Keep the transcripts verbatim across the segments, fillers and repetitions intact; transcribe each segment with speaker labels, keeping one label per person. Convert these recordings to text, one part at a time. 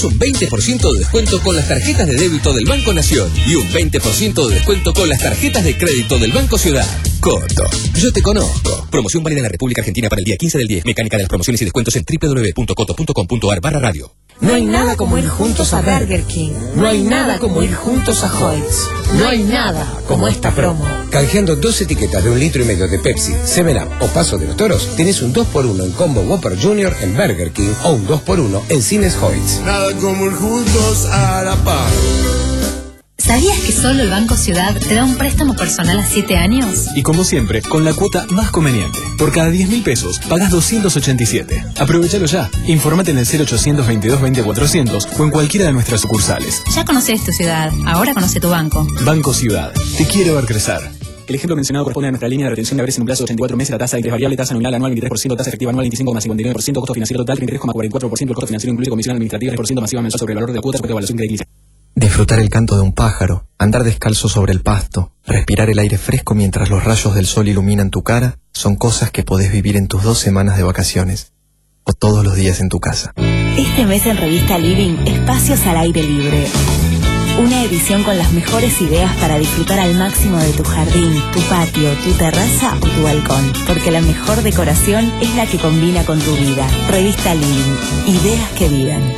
Speaker 1: Un veinte por ciento de descuento con las tarjetas de débito del Banco Nación y un veinte por ciento de descuento con las tarjetas de crédito del Banco Ciudad. Coto, yo te conozco. Promoción válida en la República Argentina para el día quince del diez. Mecánica de las promociones y descuentos en doble u doble u doble u punto coto punto com punto ar barra radio.
Speaker 2: No hay nada como ir juntos a Burger King. No hay nada como ir juntos a Hoyts. No hay nada como esta promo.
Speaker 3: Canjeando dos etiquetas de un litro y medio de Pepsi, seven up o Paso de los Toros, tenés un dos por uno en Combo Whopper Junior en Burger King o un dos por uno en Cines Hoyts.
Speaker 4: Nada como ir juntos a la par.
Speaker 5: ¿Sabías que solo el Banco Ciudad te da un préstamo personal a siete años?
Speaker 6: Y como siempre, con la cuota más conveniente. Por cada diez mil pesos, pagás doscientos ochenta y siete. Aprovechalo ya. Informate en el cero ochocientos veintidós veinte cuatrocientos o en cualquiera de nuestras sucursales.
Speaker 5: Ya conoces tu ciudad, ahora conoce tu banco.
Speaker 6: Banco Ciudad. Te quiero ver crecer. El ejemplo mencionado corresponde a nuestra línea de retención de haberes en un plazo de ochenta y cuatro meses. La tasa de interés variable, tasa nominal anual veintitrés por ciento, tasa efectiva anual veinticinco coma cincuenta y nueve por ciento, costo financiero total treinta y tres coma cuarenta y cuatro por ciento, el costo financiero incluye comisión administrativa tres por ciento masiva mensual sobre el valor de la cuota sujeto a evaluación crediticia.
Speaker 7: Disfrutar el canto de un pájaro, andar descalzo sobre el pasto, respirar el aire fresco mientras los rayos del sol iluminan tu cara, son cosas que podés vivir en tus dos semanas de vacaciones o todos los días en tu casa.
Speaker 8: Este mes en Revista Living, espacios al aire libre. Una edición con las mejores ideas para disfrutar al máximo de tu jardín, tu patio, tu terraza o tu balcón. Porque la mejor decoración es la que combina con tu vida. Revista Living, ideas que vivan.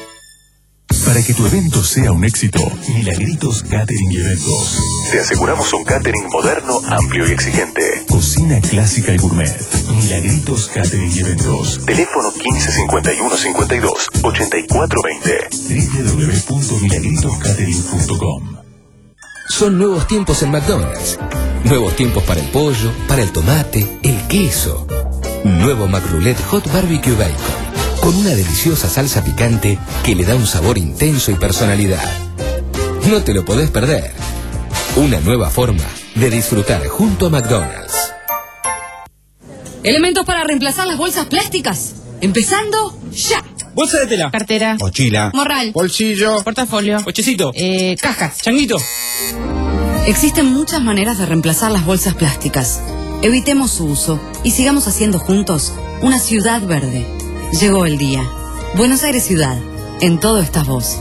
Speaker 9: Para que tu evento sea un éxito, Milagritos Catering y Eventos. Te aseguramos un catering moderno, amplio y exigente. Cocina clásica y gourmet. Milagritos Catering y Eventos. Teléfono quince cincuenta y uno cincuenta y dos ochenta y cuatro veinte. doble u doble u doble u punto milagritos catering punto com.
Speaker 1: Son nuevos tiempos en McDonald's. Nuevos tiempos para el pollo, para el tomate, el queso. Nuevo McRoulette Hot Barbecue Bacon. Con una deliciosa salsa picante que le da un sabor intenso y personalidad. No te lo podés perder. Una nueva forma de disfrutar junto a McDonald's.
Speaker 10: Elementos para reemplazar las bolsas plásticas. Empezando ya.
Speaker 11: Bolsa de tela.
Speaker 10: Cartera.
Speaker 11: Mochila.
Speaker 10: Morral.
Speaker 11: Bolsillo.
Speaker 10: Portafolio.
Speaker 11: Cochecito.
Speaker 10: Eh, cajas.
Speaker 11: Changuito.
Speaker 10: Existen muchas maneras de reemplazar las bolsas plásticas. Evitemos su uso y sigamos haciendo juntos una ciudad verde. Llegó el día. Buenos Aires Ciudad. En todo estás vos.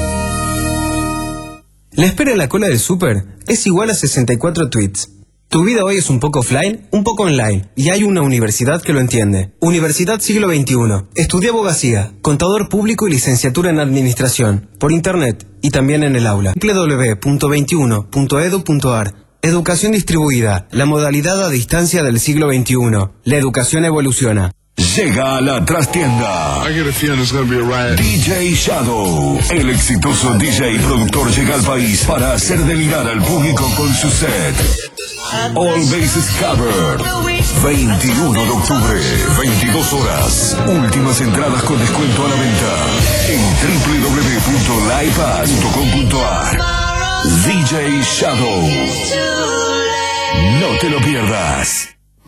Speaker 12: La espera en la cola del súper es igual a sesenta y cuatro tweets. Tu vida hoy es un poco offline, un poco online, y hay una universidad que lo entiende. Universidad Siglo veintiuno. Estudia abogacía, contador público y licenciatura en administración, por internet y también en el aula. doble u doble u doble u punto veintiuno punto edu punto ar. Educación distribuida, la modalidad a distancia del siglo veintiuno. La educación evoluciona.
Speaker 9: Llega a la trastienda D J Shadow. El exitoso D J y productor llega al país para hacer delirar al público con su set All Bases Covered. veintiuno de octubre, veintidós horas. Últimas entradas con descuento a la venta en doble u doble u doble u punto livepass punto com punto ar. D J Shadow. No te lo pierdas.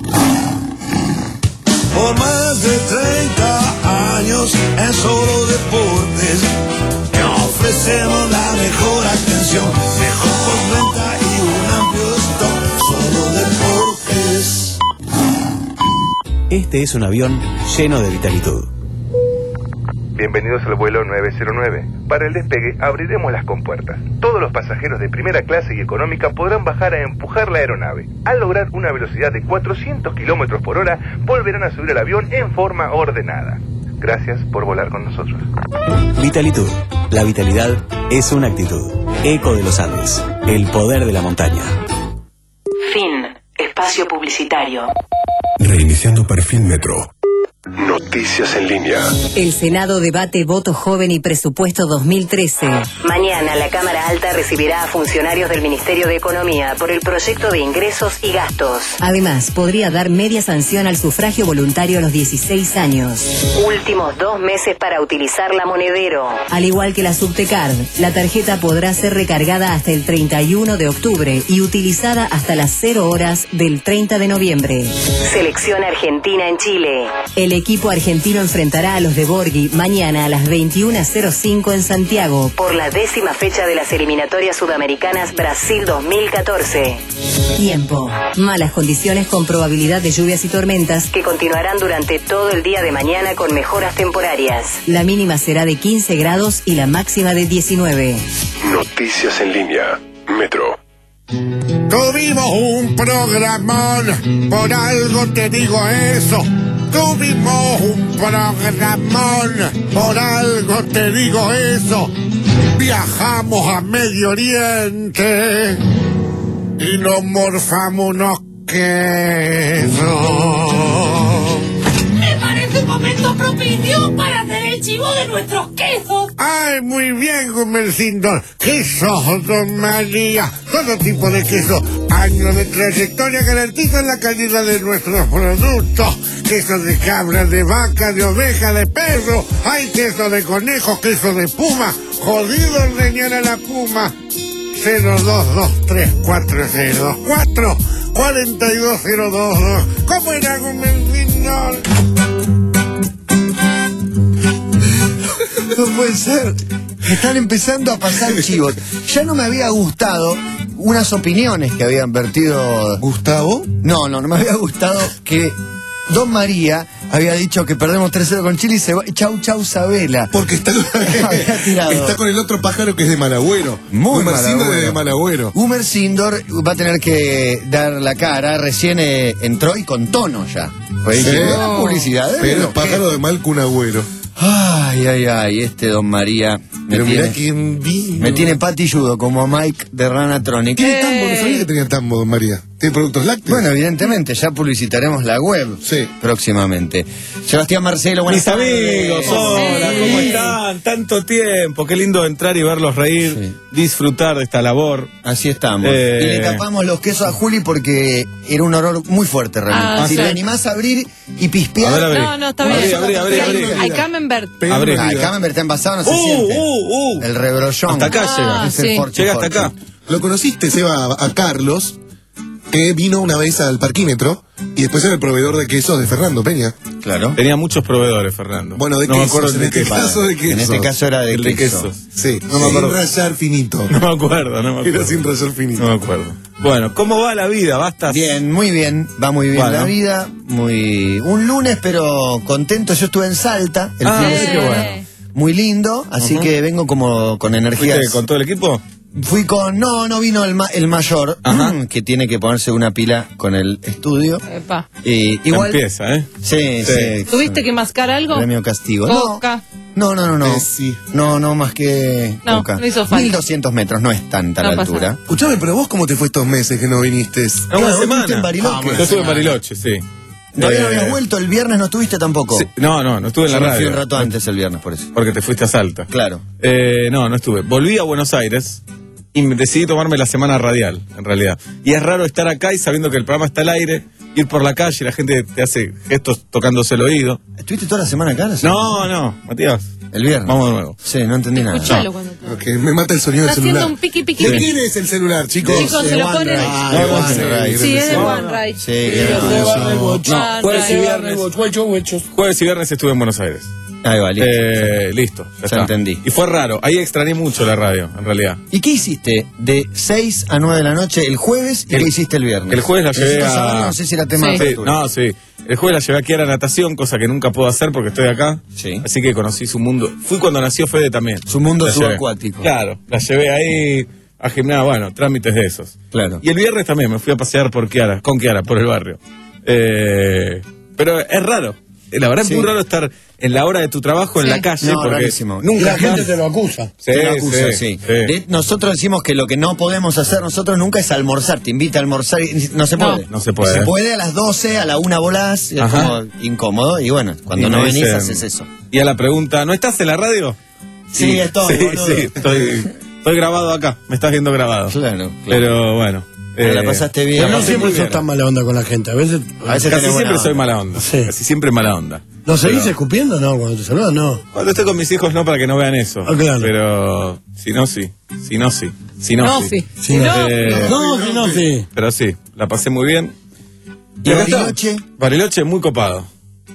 Speaker 4: Por más de treinta años en Solo Deportes te ofrecemos la mejor atención, mejor postventa y un amplio stock. Solo Deportes.
Speaker 13: Este es un avión lleno de vitalitud.
Speaker 14: Bienvenidos al vuelo nueve cero nueve. Para el despegue abriremos las compuertas. Todos los pasajeros de primera clase y económica podrán bajar a empujar la aeronave. Al lograr una velocidad de cuatrocientos kilómetros por hora, volverán a subir al avión en forma ordenada. Gracias por volar con nosotros.
Speaker 13: Vitalitud. La vitalidad es una actitud. Eco de los Andes. El poder de la montaña.
Speaker 8: Fin. Espacio publicitario.
Speaker 9: Reiniciando perfil Metro. Noticias en línea.
Speaker 15: El Senado debate voto joven y presupuesto dos mil trece.
Speaker 8: Mañana la Cámara Alta recibirá a funcionarios del Ministerio de Economía por el proyecto de ingresos y gastos.
Speaker 15: Además, podría dar media sanción al sufragio voluntario a los dieciséis años.
Speaker 8: Últimos dos meses para utilizar la Monedero.
Speaker 15: Al igual que la Subtecard, la tarjeta podrá ser recargada hasta el treinta y uno de octubre y utilizada hasta las cero horas del treinta de noviembre.
Speaker 8: Selección Argentina en Chile.
Speaker 15: El equipo argentino Argentino enfrentará a los de Borghi mañana a las veintiuna cero cinco en Santiago por la décima fecha de las eliminatorias sudamericanas Brasil dos mil catorce. Tiempo. Malas condiciones con probabilidad de lluvias y tormentas que continuarán durante todo el día de mañana con mejoras temporarias. La mínima será de quince grados y la máxima de diecinueve.
Speaker 9: Noticias en línea. Metro.
Speaker 4: Tuvimos un programón, por algo te digo eso. Tuvimos un programón, por algo te digo eso. Viajamos a Medio Oriente y nos morfamos unos quesos.
Speaker 2: Me parece un momento propicio para hacer el chivo de nuestros quesos.
Speaker 4: Ay, muy bien, Gumercindo. Quesos, don María. Todo tipo de queso. Años de trayectoria garantizan la calidad de nuestros productos. Queso de cabra, de vaca, de oveja, de perro. Hay queso de conejo, queso de puma. Jodido ordeñar a la puma. cero dos dos tres cuatro cero dos cuatro cuatro dos cero dos dos. ¿Cómo era, Gumercindo?
Speaker 11: No puede ser. Me están empezando a pasar chivos. Ya no me había gustado unas opiniones que habían vertido...
Speaker 16: ¿Gustavo?
Speaker 11: No, no, no me había gustado que Don María había dicho que perdemos tres cero con Chile y se va... Chau, chau, Sabela.
Speaker 16: Porque está, está con el otro pájaro que es de Malagüero.
Speaker 11: Muy
Speaker 16: Gumer Sindor
Speaker 11: Malagüero.
Speaker 16: es de Malagüero.
Speaker 11: Gumer Sindor va a tener que dar la cara. Recién eh, entró y con tono ya. Pues
Speaker 16: Sí.
Speaker 11: dice, "Ah, publicidad. ¿eh?
Speaker 16: Pero
Speaker 11: Lo que-
Speaker 16: pájaro de mal Kun Agüero.
Speaker 11: Ay, ay, ay, este Don María me
Speaker 16: Pero mirá
Speaker 11: tiene,
Speaker 16: quién vino.
Speaker 11: me tiene patilludo como a Mike de Ranatronic.
Speaker 16: Tiene tambo, no sabía que tenía tambo, don María. Tiene productos lácteos.
Speaker 11: Bueno, evidentemente, ya publicitaremos la web
Speaker 16: Sí.
Speaker 11: próximamente. Sebastián Marcelo, buenas
Speaker 17: Mis
Speaker 11: tardes.
Speaker 17: amigos, hola, ¿cómo están? Tanto tiempo, qué lindo entrar y verlos reír,
Speaker 11: Sí.
Speaker 17: disfrutar de esta labor.
Speaker 11: Así estamos.
Speaker 17: Eh.
Speaker 11: Y le tapamos los quesos a Juli porque era un olor muy fuerte realmente.
Speaker 18: Ah,
Speaker 11: si
Speaker 18: sí.
Speaker 11: le animás a abrir y pispear...
Speaker 17: A ver, a ver.
Speaker 18: No, no, está bien.
Speaker 17: Abrí, abrí, abrí, abrí.
Speaker 18: Hay Camembert.
Speaker 17: Abrí.
Speaker 11: Ah, el Camembert está envasado, no se
Speaker 17: Uh,
Speaker 11: siente.
Speaker 17: uh, uh.
Speaker 11: El rebrollón.
Speaker 17: Hasta acá
Speaker 18: Ah,
Speaker 17: llega.
Speaker 11: Es el
Speaker 18: sí.
Speaker 11: forchi
Speaker 17: Llega hasta
Speaker 11: forchi.
Speaker 17: acá.
Speaker 16: Lo conociste, Seba, a Carlos, que vino una vez al parquímetro y después era el proveedor de quesos de Fernando Peña.
Speaker 11: Claro.
Speaker 17: Tenía muchos proveedores, Fernando.
Speaker 16: Bueno, de
Speaker 17: no me
Speaker 16: quesos,
Speaker 17: acuerdo
Speaker 16: en
Speaker 17: de
Speaker 16: este
Speaker 17: qué.
Speaker 16: caso de quesos.
Speaker 11: En este caso era de
Speaker 17: El de
Speaker 11: queso.
Speaker 17: quesos.
Speaker 16: Sí,
Speaker 17: No me
Speaker 16: sin
Speaker 17: acuerdo.
Speaker 16: rayar finito.
Speaker 17: No me acuerdo, no me acuerdo.
Speaker 16: Era sin rayar finito.
Speaker 17: No me acuerdo. Bueno, ¿cómo va la vida? ¿Bastas?
Speaker 11: Bien, muy bien, va muy bien
Speaker 17: Bueno.
Speaker 11: la vida, muy un lunes pero contento. Yo estuve en Salta el
Speaker 17: Ah,
Speaker 11: fin de
Speaker 17: sí,
Speaker 11: semana.
Speaker 17: qué bueno.
Speaker 11: Muy lindo, así
Speaker 17: Ujú.
Speaker 11: que vengo como con energías.
Speaker 17: ¿Fuiste con todo el equipo?
Speaker 11: Fui con, no, no vino el, ma- el mayor,
Speaker 17: Ajá.
Speaker 11: que tiene que ponerse una pila con el estudio.
Speaker 18: Epa.
Speaker 11: Y igual,
Speaker 17: Empieza, ¿eh?
Speaker 11: sí,
Speaker 17: Sí.
Speaker 11: sí.
Speaker 18: ¿Tuviste que mascar algo?
Speaker 11: Premio castigo. No,
Speaker 18: Coca.
Speaker 11: no, no, no, no.
Speaker 16: Eh, sí.
Speaker 11: No, no, más que
Speaker 18: No,
Speaker 11: Coca.
Speaker 18: no hizo falta.
Speaker 11: mil doscientos metros, no es tanta
Speaker 18: No
Speaker 11: la
Speaker 18: pasa
Speaker 11: altura.
Speaker 18: nada.
Speaker 16: Escuchame, pero vos, ¿cómo te fue estos meses que no viniste?
Speaker 17: Una
Speaker 11: Claro,
Speaker 17: semana.
Speaker 11: ¿viste en Bariloche?
Speaker 17: Yo estuve en Bariloche, sí.
Speaker 11: ¿Todavía no
Speaker 17: Eh,
Speaker 11: habías vuelto? ¿El viernes no estuviste tampoco?
Speaker 17: sí. No, no, no estuve en la
Speaker 11: Yo me
Speaker 17: radio.
Speaker 11: fui un rato antes el viernes, por eso.
Speaker 17: Porque te fuiste a Salta.
Speaker 11: Claro.
Speaker 17: Eh, no, no estuve. Volví a Buenos Aires y me decidí tomarme la semana radial, en realidad. Y es raro estar acá y sabiendo que el programa está al aire, ir por la calle y la gente te hace gestos tocándose el oído.
Speaker 11: ¿Estuviste toda la semana acá? la semana?
Speaker 17: No, no, Matías.
Speaker 11: El viernes.
Speaker 17: Vamos de nuevo.
Speaker 11: Sí, no entendí nada.
Speaker 18: Escuchalo cuando te...
Speaker 16: Ok, me mata el sonido
Speaker 18: Está
Speaker 16: del celular.
Speaker 18: haciendo un piqui piqui
Speaker 16: ¿De
Speaker 18: piqui.
Speaker 16: quién es el celular, chicos?
Speaker 18: Chicos, se
Speaker 11: de
Speaker 18: lo
Speaker 11: One
Speaker 18: ponen.
Speaker 11: Ride.
Speaker 16: Ah,
Speaker 11: De
Speaker 16: de
Speaker 11: One
Speaker 16: One
Speaker 11: Ride.
Speaker 16: Ride.
Speaker 18: Sí, es de
Speaker 16: One
Speaker 18: One Ride.
Speaker 11: Sí, que
Speaker 18: One
Speaker 17: Jueves y
Speaker 18: Ride.
Speaker 17: viernes. Jueves y viernes estuve en Buenos Aires.
Speaker 11: Ahí va, listo.
Speaker 17: Eh, listo, ya,
Speaker 11: Ya
Speaker 17: está.
Speaker 11: entendí.
Speaker 17: Y fue raro. Ahí extrañé mucho la radio, en realidad.
Speaker 11: ¿Y qué hiciste de seis a nueve de la noche el jueves y
Speaker 17: El-
Speaker 11: qué hiciste el viernes?
Speaker 17: El jueves la llevé
Speaker 11: Necesito
Speaker 17: a...
Speaker 11: saberlo, no sé si era tema
Speaker 18: Sí.
Speaker 11: de
Speaker 17: Sí,
Speaker 11: apertura.
Speaker 17: no, sí. El jueves la llevé aquí a la natación, cosa que nunca puedo hacer porque estoy acá.
Speaker 11: Sí.
Speaker 17: Así que conocí su mundo. Fui cuando nació Fede también.
Speaker 11: Su mundo
Speaker 17: La llevé.
Speaker 11: subacuático.
Speaker 17: Claro, la llevé ahí a gimnasio, bueno, trámites de esos.
Speaker 11: Claro.
Speaker 17: Y el viernes también me fui a pasear por Kiara, con Kiara, por el barrio. Eh, pero es raro. La verdad
Speaker 11: Sí.
Speaker 17: es muy raro estar en la hora de tu trabajo en
Speaker 18: Sí.
Speaker 17: la calle
Speaker 11: No,
Speaker 17: porque
Speaker 11: rarísimo.
Speaker 17: nunca
Speaker 11: Y la gente
Speaker 17: estás-
Speaker 11: te
Speaker 16: lo acusa.
Speaker 17: Sí,
Speaker 11: Te lo acusa,
Speaker 17: sí,
Speaker 11: sí.
Speaker 17: sí.
Speaker 11: De- nosotros decimos que lo que no podemos hacer nosotros nunca es almorzar. Te invita a almorzar y no se
Speaker 18: No.
Speaker 11: puede.
Speaker 17: No se puede.
Speaker 11: Se puede a las doce, a la una volás, es
Speaker 17: Ajá.
Speaker 11: como incómodo. Y bueno, cuando
Speaker 17: Y
Speaker 11: no
Speaker 17: me
Speaker 11: venís
Speaker 17: dicen-
Speaker 11: haces eso.
Speaker 17: Y a la pregunta, ¿no estás en la radio?
Speaker 11: Sí, estoy,
Speaker 17: Sí,
Speaker 11: boludo.
Speaker 17: sí, estoy, estoy grabado acá, me estás viendo grabado.
Speaker 11: Claro, claro.
Speaker 17: Pero bueno.
Speaker 11: Pero la pasaste bien.
Speaker 17: la
Speaker 11: No
Speaker 17: pasé
Speaker 11: siempre
Speaker 17: muy
Speaker 11: sos
Speaker 17: bien.
Speaker 11: tan
Speaker 19: mala onda con la gente. A veces.
Speaker 11: A veces
Speaker 17: Casi
Speaker 11: tenés buena
Speaker 17: siempre soy
Speaker 11: onda.
Speaker 17: mala onda.
Speaker 19: Sí.
Speaker 17: Casi siempre mala onda.
Speaker 19: ¿No seguís
Speaker 17: Pero-
Speaker 19: escupiendo? No, cuando te saludas, no.
Speaker 17: Cuando estoy con mis hijos no, para que no vean eso.
Speaker 19: Ah, claro.
Speaker 17: Pero si no, sí. Si no, sí. Si no,
Speaker 18: No,
Speaker 17: sí.
Speaker 18: sí.
Speaker 19: Si no,
Speaker 17: Eh,
Speaker 19: no, si no, sí.
Speaker 17: Pero sí, la pasé muy bien.
Speaker 11: ¿Y
Speaker 17: acá está.
Speaker 11: Bariloche?
Speaker 17: Bariloche muy copado.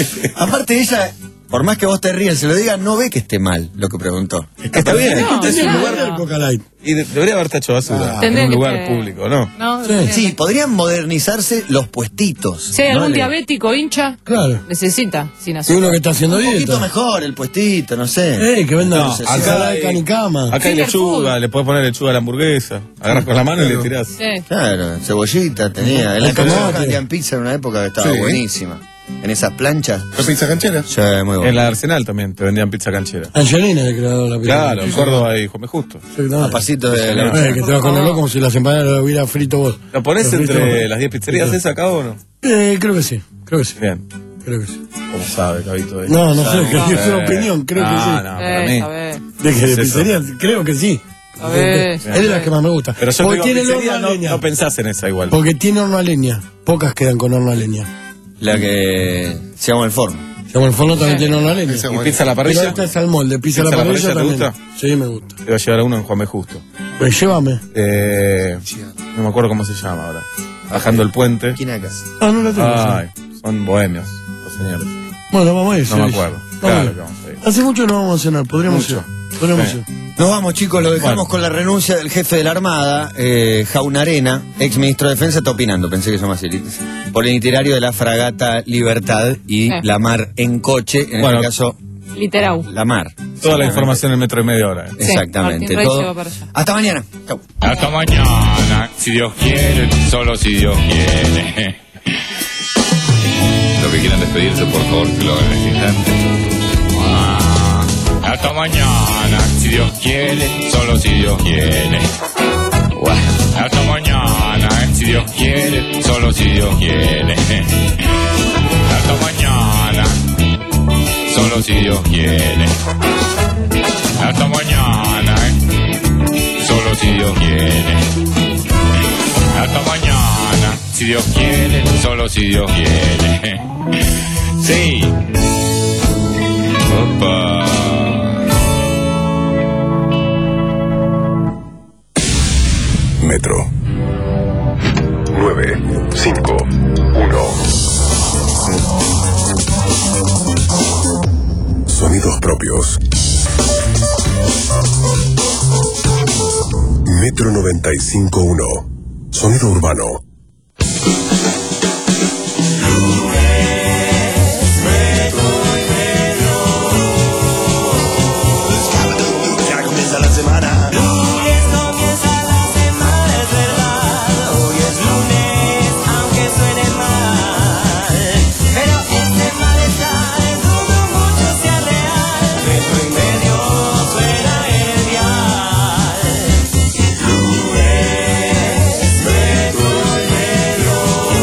Speaker 11: Aparte ella por más que vos te rías, se lo digas, no ve que esté mal lo que preguntó.
Speaker 17: Está bien.
Speaker 18: No,
Speaker 19: Tenés
Speaker 18: claro.
Speaker 19: un lugar del Coca Light.
Speaker 17: Y de- debería haber tacho basura en
Speaker 18: Tendría
Speaker 17: un
Speaker 18: que
Speaker 17: lugar
Speaker 18: ser-
Speaker 17: público, ¿no?
Speaker 18: No,
Speaker 19: Sí.
Speaker 18: no sé.
Speaker 11: Sí, podrían modernizarse los puestitos.
Speaker 18: Si hay algún
Speaker 11: ¿no? Le-
Speaker 18: diabético hincha,
Speaker 19: Claro.
Speaker 18: necesita sin
Speaker 19: Si
Speaker 18: azúcar.
Speaker 19: uno que está haciendo
Speaker 11: Un poquito
Speaker 19: dieta.
Speaker 11: mejor el puestito, no sé.
Speaker 19: Eh, que vendan
Speaker 17: No,
Speaker 19: acá
Speaker 17: acá
Speaker 19: hay
Speaker 17: hay-
Speaker 19: canicama.
Speaker 17: Acá hay
Speaker 18: Finger
Speaker 17: lechuga,
Speaker 18: food.
Speaker 17: le puedes poner lechuga a la hamburguesa. Agarras con la mano y le tirás.
Speaker 18: Sí.
Speaker 11: Claro, cebollita tenía. En la
Speaker 19: Tomate.
Speaker 11: cancha vendían pizza en una época que estaba
Speaker 16: Sí.
Speaker 11: buenísima. En esas planchas.
Speaker 16: ¿La pizza canchera?
Speaker 11: Sí, muy bueno.
Speaker 17: En la Arsenal también te vendían pizza canchera.
Speaker 19: Angelina es el creador de la pizza.
Speaker 17: Claro, en Córdoba y Juan Justo.
Speaker 11: A pasito de la...
Speaker 19: Eh, que te vas con el loco como si las empanadas lo hubiera frito vos.
Speaker 17: ¿Lo ponés
Speaker 19: Lo frito
Speaker 17: entre
Speaker 19: vos.
Speaker 17: las diez pizzerías
Speaker 19: Sí.
Speaker 17: esa acá o no?
Speaker 19: Eh, creo que sí, creo que sí.
Speaker 17: Bien.
Speaker 19: Creo que sí.
Speaker 17: ¿Cómo sabe, Cabito?
Speaker 19: No, no sé,
Speaker 17: Sabe.
Speaker 19: que es una
Speaker 17: Eh,
Speaker 19: opinión, creo que
Speaker 17: no,
Speaker 19: sí.
Speaker 17: No, para
Speaker 18: Eh,
Speaker 17: mí.
Speaker 18: a ver.
Speaker 19: De que de
Speaker 17: Es eso.
Speaker 19: pizzería, creo que sí.
Speaker 18: A ver.
Speaker 19: Es de las que más me gusta.
Speaker 17: Pero yo te
Speaker 19: Porque
Speaker 17: digo,
Speaker 19: tiene el
Speaker 17: pizzería
Speaker 19: horno a
Speaker 17: no,
Speaker 19: leña.
Speaker 17: no pensás en esa igual.
Speaker 19: Porque tiene horno a leña. Pocas quedan con horno a leña.
Speaker 11: La que se llama el forno.
Speaker 19: Como el forno también
Speaker 11: Sí.
Speaker 19: tiene horno a leña.
Speaker 16: Esa
Speaker 17: ¿Y
Speaker 16: buena.
Speaker 17: pizza a la
Speaker 19: Pero
Speaker 17: parrilla?
Speaker 19: esta es al molde, pizza a la
Speaker 17: ¿Pizza a la
Speaker 19: parrilla
Speaker 17: parrilla te
Speaker 19: también. Sí, me gusta.
Speaker 17: Te voy a llevar a uno en Juan B. Justo.
Speaker 19: Pues llévame.
Speaker 17: Eh, no me acuerdo cómo se llama ahora. Bajando el puente.
Speaker 11: ¿Quién acá?
Speaker 19: Ah, no la tengo.
Speaker 17: Ay, son bohemios, los señores.
Speaker 19: Bueno, vamos a ir.
Speaker 17: No
Speaker 19: sí.
Speaker 17: me acuerdo.
Speaker 19: Vamos
Speaker 17: Claro
Speaker 19: a ir.
Speaker 17: que vamos a ir.
Speaker 19: Hace mucho no vamos a cenar, podríamos
Speaker 17: Mucho.
Speaker 19: ir. Podríamos
Speaker 17: Sí.
Speaker 19: ir.
Speaker 11: Nos vamos, chicos, lo dejamos
Speaker 17: Bueno.
Speaker 11: con la renuncia del jefe de la Armada, eh, Jaunarena, ex ministro de Defensa, está opinando, pensé que se llama así, por el itinerario de la fragata Libertad y
Speaker 18: Eh.
Speaker 11: la mar en coche, en
Speaker 17: Bueno.
Speaker 11: este caso,
Speaker 18: Literal.
Speaker 11: la mar.
Speaker 17: Toda la información en metro y media hora. eh.
Speaker 11: Exactamente.
Speaker 18: Martín Rey
Speaker 11: todo.
Speaker 18: lleva para allá.
Speaker 11: Hasta mañana. Chau.
Speaker 20: Hasta mañana, si Dios quiere, solo si Dios quiere. Los que quieran despedirse, por favor, que lo hagan en este instante. Ah, hasta mañana, si Dios quiere, solo si Dios quiere. Buah. Hasta mañana, si Dios quiere, solo si Dios quiere. Hasta mañana, solo si Dios quiere. Hasta mañana, solo si Dios quiere. Hasta mañana, si Dios quiere, solo si Dios quiere. Sí. Opa.
Speaker 9: Metro. nueve cinco uno. Sonidos propios. Metro noventa y cinco uno. Sonido urbano.
Speaker 4: Ya comienza la semana. Lunes comienza la semana, es verdad. Hoy es lunes, aunque suene mal. Pero este malestar es como mucho sea real. Metro y medio suena el dial. Lunes, metro y medio.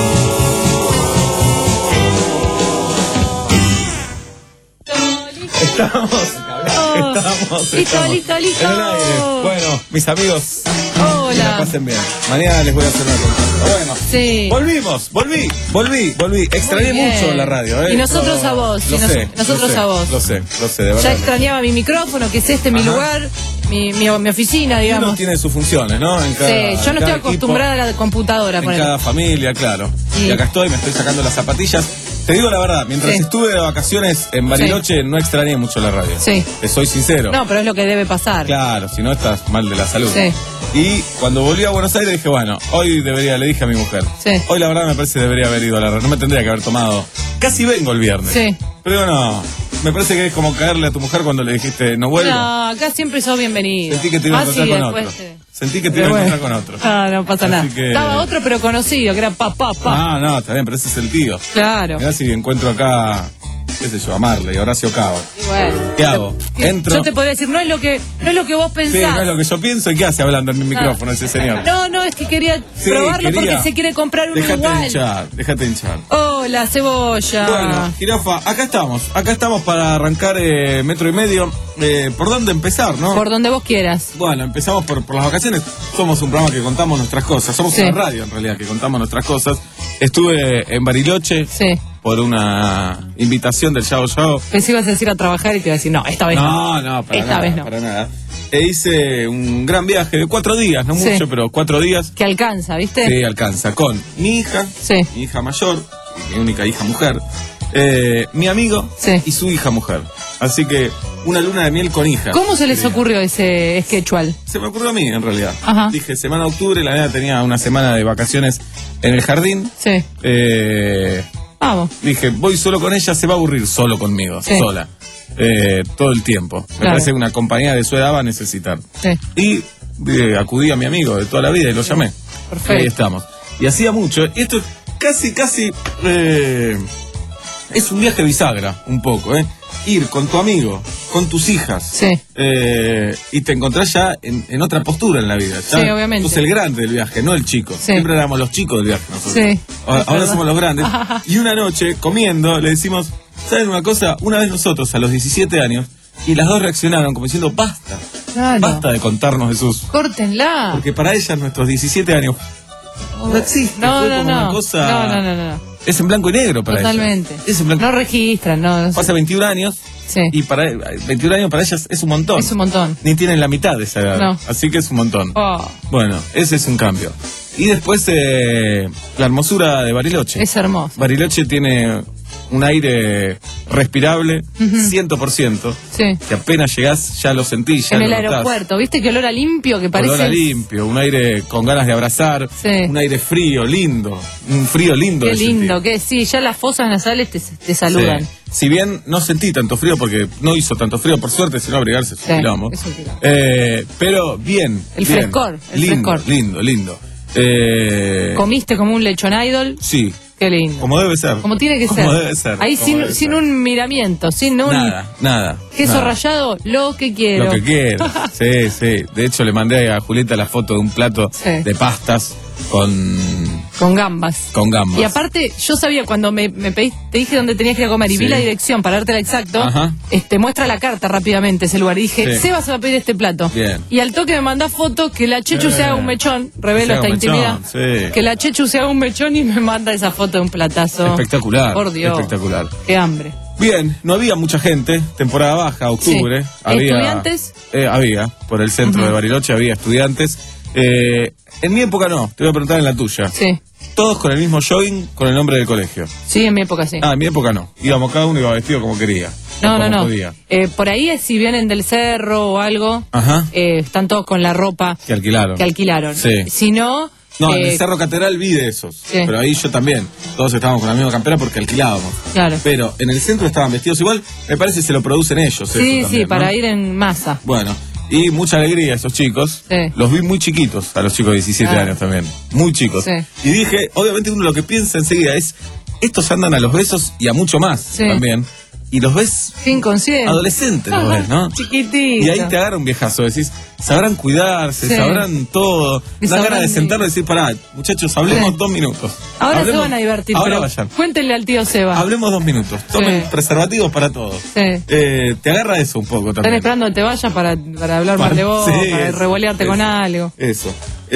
Speaker 17: Estamos.
Speaker 18: Oh,
Speaker 17: Estamos.
Speaker 18: listo,
Speaker 17: estamos.
Speaker 18: listo, listo.
Speaker 17: En el aire. Bueno, mis amigos. Que la
Speaker 18: Hola.
Speaker 17: pasen bien. Mañana les voy a hacer una consulta. Bueno.
Speaker 18: Sí.
Speaker 17: Volvimos, volví, volví, volví. Extrañé
Speaker 18: Muy bien.
Speaker 17: mucho la radio, ¿eh?
Speaker 18: Y nosotros
Speaker 17: No,
Speaker 18: a vos,
Speaker 17: Lo
Speaker 18: y nos-
Speaker 17: sé,
Speaker 18: nosotros
Speaker 17: lo sé,
Speaker 18: a vos.
Speaker 17: Lo sé, lo sé, de
Speaker 18: Ya
Speaker 17: verdad.
Speaker 18: extrañaba mi micrófono, que es este mi
Speaker 17: Ajá.
Speaker 18: lugar, mi, mi, mi oficina,
Speaker 17: Uno
Speaker 18: digamos.
Speaker 17: tiene sus funciones, ¿no? En cada,
Speaker 18: Sí, yo no
Speaker 17: en
Speaker 18: estoy
Speaker 17: cada
Speaker 18: acostumbrada a la computadora.
Speaker 17: equipo,
Speaker 18: por
Speaker 17: en
Speaker 18: ejemplo.
Speaker 17: cada familia, claro.
Speaker 18: Sí.
Speaker 17: Y acá estoy, me estoy sacando las zapatillas. Te digo la verdad, mientras
Speaker 18: Sí.
Speaker 17: estuve de vacaciones en Bariloche no extrañé mucho la radio.
Speaker 18: Sí.
Speaker 17: Te soy sincero.
Speaker 18: No, pero es lo que debe pasar.
Speaker 17: Claro, si no estás mal de la salud.
Speaker 18: Sí.
Speaker 17: Y cuando volví a Buenos Aires dije, bueno, hoy debería, le dije a mi mujer,
Speaker 18: Sí.
Speaker 17: hoy la verdad me parece que debería haber ido a la radio, no me tendría que haber tomado. Casi vengo el viernes.
Speaker 18: Sí.
Speaker 17: Pero digo, no, me parece que es como caerle a tu mujer cuando le dijiste, no vuelvo.
Speaker 18: No, acá siempre sos bienvenido.
Speaker 17: Sentí que te iba a
Speaker 18: Ah,
Speaker 17: encontrar
Speaker 18: sí,
Speaker 17: con
Speaker 18: después
Speaker 17: otro.
Speaker 18: te-
Speaker 17: Sentí que te
Speaker 18: Pero
Speaker 17: iba a
Speaker 18: bueno.
Speaker 17: encontrar con otro.
Speaker 18: Ah, no pasa
Speaker 17: Así
Speaker 18: nada.
Speaker 17: que-
Speaker 18: Estaba otro pero conocido, que era pa, pa, pa.
Speaker 17: Ah, no, está bien, pero ese es el tío.
Speaker 18: Claro.
Speaker 17: Mirá si encuentro acá, qué sé yo, a Marley, a Horacio Cabo.
Speaker 18: Y bueno.
Speaker 17: ¿Qué hago? Entro.
Speaker 18: Yo te podría decir, no es lo que, no es lo que vos
Speaker 17: Sí,
Speaker 18: pensás.
Speaker 17: no es lo que yo pienso y qué hace hablando en mi micrófono ese señor.
Speaker 18: No, no, es que quería
Speaker 17: Sí,
Speaker 18: probarlo
Speaker 17: quería.
Speaker 18: porque se quiere comprar uno
Speaker 17: Déjate
Speaker 18: igual.
Speaker 17: hinchar, déjate hinchar.
Speaker 18: Hola, cebolla.
Speaker 17: Bueno, Jirafa, acá estamos, acá estamos para arrancar eh, metro y medio. Eh, ¿Por dónde empezar, no?
Speaker 18: Por donde vos quieras.
Speaker 17: Bueno, empezamos por, por las vacaciones. Somos un programa que contamos nuestras cosas. Somos
Speaker 18: Sí.
Speaker 17: una radio, en realidad, que contamos nuestras cosas. Estuve en Bariloche
Speaker 18: Sí.
Speaker 17: por una invitación del Yao Yao.
Speaker 18: Pensé que ibas a decir a trabajar y te iba a decir, no, esta vez no.
Speaker 17: No, no, para
Speaker 18: Esta
Speaker 17: nada,
Speaker 18: vez no.
Speaker 17: para nada. E hice un gran viaje de cuatro días, no
Speaker 18: Sí.
Speaker 17: mucho, pero cuatro días.
Speaker 18: Que alcanza, ¿viste?
Speaker 17: Sí, alcanza. Con mi hija,
Speaker 18: Sí.
Speaker 17: mi hija mayor, mi única hija mujer, Eh, mi amigo
Speaker 18: Sí.
Speaker 17: y su hija mujer. Así que una luna de miel con hija.
Speaker 18: ¿Cómo se les
Speaker 17: diría.
Speaker 18: ocurrió ese sketchual?
Speaker 17: Se me ocurrió a mí, en realidad.
Speaker 18: Ajá.
Speaker 17: Dije, semana de octubre, la nena tenía una semana de vacaciones en el jardín.
Speaker 18: Sí.
Speaker 17: Eh,
Speaker 18: Vamos.
Speaker 17: dije, voy solo con ella, se va a aburrir solo conmigo,
Speaker 18: Sí.
Speaker 17: sola. Eh, todo el tiempo. Me
Speaker 18: Claro.
Speaker 17: parece que una compañía de su edad va a necesitar.
Speaker 18: Sí.
Speaker 17: Y eh, acudí a mi amigo de toda la vida y lo llamé.
Speaker 18: Perfecto.
Speaker 17: Y ahí estamos. Y hacía mucho. Y esto es casi, casi... eh, es un viaje bisagra, un poco, ¿eh? Ir con tu amigo, con tus hijas.
Speaker 18: Sí.
Speaker 17: eh, y te encontrás ya en, en otra postura en la vida. Ya
Speaker 18: Sí, obviamente.
Speaker 17: sos el grande del viaje, no el chico.
Speaker 18: Sí.
Speaker 17: Siempre éramos los chicos del viaje nosotros.
Speaker 18: Sí.
Speaker 17: Ahora,
Speaker 18: Es
Speaker 17: ahora
Speaker 18: verdad.
Speaker 17: somos los grandes. Y una noche, comiendo, le decimos, ¿saben una cosa? Una vez nosotros, a los diecisiete años, y las dos reaccionaron como diciendo, basta,
Speaker 18: Claro.
Speaker 17: basta de contarnos de sus...
Speaker 18: Córtenla.
Speaker 17: Porque para ellas nuestros diecisiete años no existe.
Speaker 18: No,
Speaker 17: fue
Speaker 18: no,
Speaker 17: como
Speaker 18: no.
Speaker 17: una cosa...
Speaker 18: No, no, no, no.
Speaker 17: Es en blanco y negro para
Speaker 18: Totalmente.
Speaker 17: ellas. Es en blanco.
Speaker 18: No registran, no. no sé.
Speaker 17: Pasa veintiún años.
Speaker 18: Sí.
Speaker 17: Y para veintiún años para ellas es un montón.
Speaker 18: Es un montón.
Speaker 17: Ni tienen la mitad de esa edad.
Speaker 18: No.
Speaker 17: Así que es un montón.
Speaker 18: Oh,
Speaker 17: Bueno, ese es un cambio. Y después eh, la hermosura de Bariloche.
Speaker 18: es hermoso.
Speaker 17: Bariloche tiene un aire respirable,
Speaker 18: Ujú.
Speaker 17: cien por ciento.
Speaker 18: Sí.
Speaker 17: Que apenas llegás ya lo sentís. Ya
Speaker 18: En
Speaker 17: lo
Speaker 18: el
Speaker 17: notás.
Speaker 18: aeropuerto, ¿viste qué olor a limpio que parece?
Speaker 17: Olor a limpio, un aire con ganas de abrazar,
Speaker 18: Sí.
Speaker 17: un aire frío, lindo, un frío lindo
Speaker 18: Qué
Speaker 17: de
Speaker 18: lindo,
Speaker 17: sentir.
Speaker 18: que sí, ya las fosas nasales te, te saludan.
Speaker 17: Sí. Si bien no sentí tanto frío, porque no hizo tanto frío, por suerte, si no abrigarse es un
Speaker 18: Sí,
Speaker 17: quilombo.
Speaker 18: es un quilombo.
Speaker 17: Eh, pero bien.
Speaker 18: El
Speaker 17: bien.
Speaker 18: frescor, el
Speaker 17: lindo,
Speaker 18: frescor.
Speaker 17: lindo, lindo. Eh,
Speaker 18: ¿Comiste como un lechón idol?
Speaker 17: sí,
Speaker 18: Qué lindo.
Speaker 17: como debe ser.
Speaker 18: Como tiene que
Speaker 17: Como
Speaker 18: ser.
Speaker 17: debe ser.
Speaker 18: Ahí
Speaker 17: como
Speaker 18: sin,
Speaker 17: debe
Speaker 18: sin
Speaker 17: ser.
Speaker 18: un miramiento, sin un
Speaker 17: Nada, nada.
Speaker 18: queso
Speaker 17: nada.
Speaker 18: rallado, lo que quiero.
Speaker 17: Lo que quieras. Sí, sí. De hecho, le mandé a Julieta la foto de un plato
Speaker 18: Sí.
Speaker 17: de pastas con,
Speaker 18: Con gambas.
Speaker 17: con gambas.
Speaker 18: Y aparte, yo sabía cuando me, me pedí- te dije dónde tenías que ir a comer y
Speaker 17: Sí.
Speaker 18: vi la dirección para darte la exacto,
Speaker 17: Ajá.
Speaker 18: este, muestra la carta rápidamente ese lugar. Y dije,
Speaker 17: Sí.
Speaker 18: Seba se va a pedir este plato.
Speaker 17: Bien.
Speaker 18: Y al toque me manda foto que la Chechu
Speaker 17: Eh.
Speaker 18: se haga un mechón,
Speaker 17: Se
Speaker 18: revelo
Speaker 17: haga
Speaker 18: esta
Speaker 17: un
Speaker 18: intimidad.
Speaker 17: mechón, sí.
Speaker 18: Que la Chechu se haga un mechón y me manda esa foto de un platazo.
Speaker 17: Espectacular.
Speaker 18: Por Dios.
Speaker 17: Espectacular.
Speaker 18: Qué hambre.
Speaker 17: Bien, no había mucha gente, temporada baja, octubre.
Speaker 18: Sí.
Speaker 17: Había,
Speaker 18: ¿Estudiantes?
Speaker 17: Eh, había, por el centro
Speaker 18: Ujú.
Speaker 17: de Bariloche había estudiantes. Eh, en mi época no, te voy a preguntar en la tuya.
Speaker 18: Sí.
Speaker 17: Todos con el mismo jogging, con el nombre del colegio.
Speaker 18: Sí, en mi época sí.
Speaker 17: Ah, en mi época no. Íbamos cada uno iba vestido como quería.
Speaker 18: no,
Speaker 17: o
Speaker 18: no,
Speaker 17: como
Speaker 18: no.
Speaker 17: podía.
Speaker 18: Eh, por ahí es si vienen del cerro o algo,
Speaker 17: Ajá.
Speaker 18: eh, están todos con la ropa
Speaker 17: Que alquilaron.
Speaker 18: que alquilaron.
Speaker 17: Sí.
Speaker 18: Si no...
Speaker 17: No, en
Speaker 18: eh,
Speaker 17: el Cerro Catedral vi de esos.
Speaker 18: Sí.
Speaker 17: Pero ahí yo también. Todos estábamos con la misma campera porque alquilábamos.
Speaker 18: Claro.
Speaker 17: Pero en el centro estaban vestidos igual. Me parece que se lo producen ellos.
Speaker 18: Sí,
Speaker 17: eso
Speaker 18: sí,
Speaker 17: también,
Speaker 18: para
Speaker 17: ¿no?
Speaker 18: ir en masa.
Speaker 17: Bueno, y mucha alegría esos chicos.
Speaker 18: Sí.
Speaker 17: Los vi muy chiquitos, a los chicos de diecisiete
Speaker 18: Ah.
Speaker 17: años también. Muy chicos.
Speaker 18: Sí.
Speaker 17: Y dije, obviamente uno lo que piensa enseguida es, estos andan a los besos y a mucho más
Speaker 18: Sí.
Speaker 17: también. Y los ves
Speaker 18: Qué inconsciente.
Speaker 17: adolescentes, los ves, ¿no?
Speaker 18: Chiquitito.
Speaker 17: Y ahí te agarra un viejazo, decís, sabrán cuidarse,
Speaker 18: Sí.
Speaker 17: sabrán todo.
Speaker 18: Y
Speaker 17: Da
Speaker 18: sabrán
Speaker 17: ganas de
Speaker 18: de-
Speaker 17: sentarlo y decir, pará, muchachos, hablemos
Speaker 18: Sí.
Speaker 17: dos minutos.
Speaker 18: Ahora
Speaker 17: Hablemos-
Speaker 18: se van a divertir,
Speaker 17: Ahora
Speaker 18: pero
Speaker 17: vayan.
Speaker 18: cuéntenle al tío Seba.
Speaker 17: Hablemos dos minutos. Tomen
Speaker 18: Sí.
Speaker 17: preservativos para todos.
Speaker 18: Sí.
Speaker 17: Eh, te agarra eso un poco
Speaker 18: Están
Speaker 17: también.
Speaker 18: esperando que te vayas para, para hablar
Speaker 17: Para-
Speaker 18: mal de vos,
Speaker 17: sí,
Speaker 18: para
Speaker 17: eso,
Speaker 18: revolearte
Speaker 17: eso.
Speaker 18: con algo.
Speaker 17: Eso.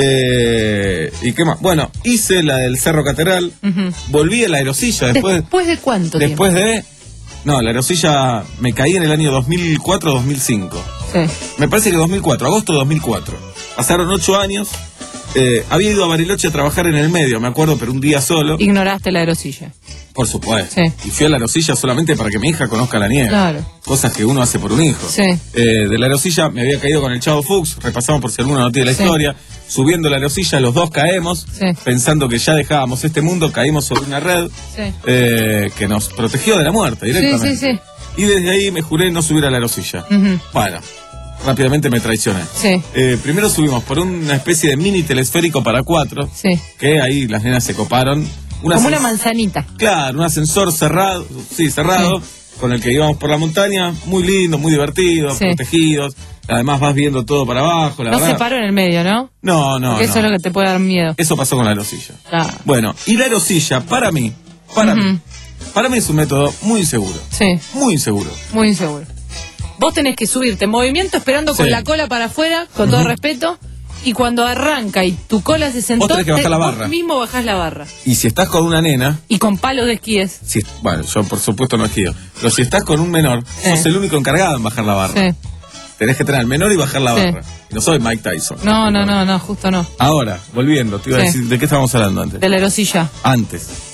Speaker 17: Eh, ¿Y qué más? Bueno, hice la del Cerro Catedral,
Speaker 18: Ujú.
Speaker 17: volví a la aerosilla después,
Speaker 18: ¿Después de cuánto
Speaker 17: después de... No, la aerosilla me caí en el año dos mil cuatro dos mil cinco.
Speaker 18: tiempo? Sí.
Speaker 17: Me parece que dos mil cuatro, agosto de dos mil cuatro. Pasaron ocho años. Eh, había ido a Bariloche a trabajar en el medio, me acuerdo, pero un día solo.
Speaker 18: Ignoraste la aerosilla.
Speaker 17: Por supuesto.
Speaker 18: Sí.
Speaker 17: Y fui a la aerosilla solamente para que mi hija conozca la nieve.
Speaker 18: Claro.
Speaker 17: Cosas que uno hace por un hijo.
Speaker 18: Sí.
Speaker 17: Eh, de la aerosilla me había caído con el Chavo Fuchs, repasamos por si alguno no tiene la
Speaker 18: Sí.
Speaker 17: historia. Subiendo la aerosilla, los dos caemos,
Speaker 18: Sí.
Speaker 17: pensando que ya dejábamos este mundo, caímos sobre una red
Speaker 18: Sí.
Speaker 17: eh, que nos protegió de la muerte
Speaker 18: Sí,
Speaker 17: directamente.
Speaker 18: sí, sí.
Speaker 17: Y desde ahí me juré no subir a la aerosilla.
Speaker 18: Ujú.
Speaker 17: Bueno, rápidamente me traicioné.
Speaker 18: Sí.
Speaker 17: Eh, primero subimos por una especie de mini telesférico para cuatro,
Speaker 18: Sí.
Speaker 17: que ahí las nenas se coparon. Un
Speaker 18: Como
Speaker 17: ascens-
Speaker 18: una manzanita.
Speaker 17: Claro, un ascensor cerrado, sí, cerrado, con el que íbamos por la montaña, muy lindo, muy divertido,
Speaker 18: Sí.
Speaker 17: protegidos. Además vas viendo todo para abajo, la
Speaker 18: No
Speaker 17: verdad.
Speaker 18: se paró en el medio, ¿no?
Speaker 17: No, no,
Speaker 18: Porque
Speaker 17: no.
Speaker 18: eso es lo que te puede dar miedo.
Speaker 17: Eso pasó con la aerosilla.
Speaker 18: Claro.
Speaker 17: Bueno, y la aerosilla, para mí, para
Speaker 18: Ujú.
Speaker 17: mí, para mí es un método muy inseguro.
Speaker 18: Sí,
Speaker 17: Muy inseguro.
Speaker 18: muy inseguro. Vos tenés que subirte en movimiento esperando con
Speaker 17: Sí.
Speaker 18: la cola para afuera, con todo respeto, y cuando arranca y tu cola se sentó,
Speaker 17: tenés que bajar
Speaker 18: te-
Speaker 17: la
Speaker 18: vos
Speaker 17: barra.
Speaker 18: mismo bajás la barra.
Speaker 17: Y si estás con una nena,
Speaker 18: Y con palos de esquíes.
Speaker 17: si, bueno, yo por supuesto no esquivo, pero si estás con un menor,
Speaker 18: Sí.
Speaker 17: sos el único encargado en bajar la barra.
Speaker 18: Sí.
Speaker 17: Tenés que tener al menor y bajar la
Speaker 18: Sí.
Speaker 17: barra. Y no soy Mike Tyson.
Speaker 18: No, no, no, no, justo no.
Speaker 17: Ahora, volviendo, te iba a
Speaker 18: Sí.
Speaker 17: decir, ¿de qué estábamos hablando antes?
Speaker 18: De la aerosilla.
Speaker 17: Antes.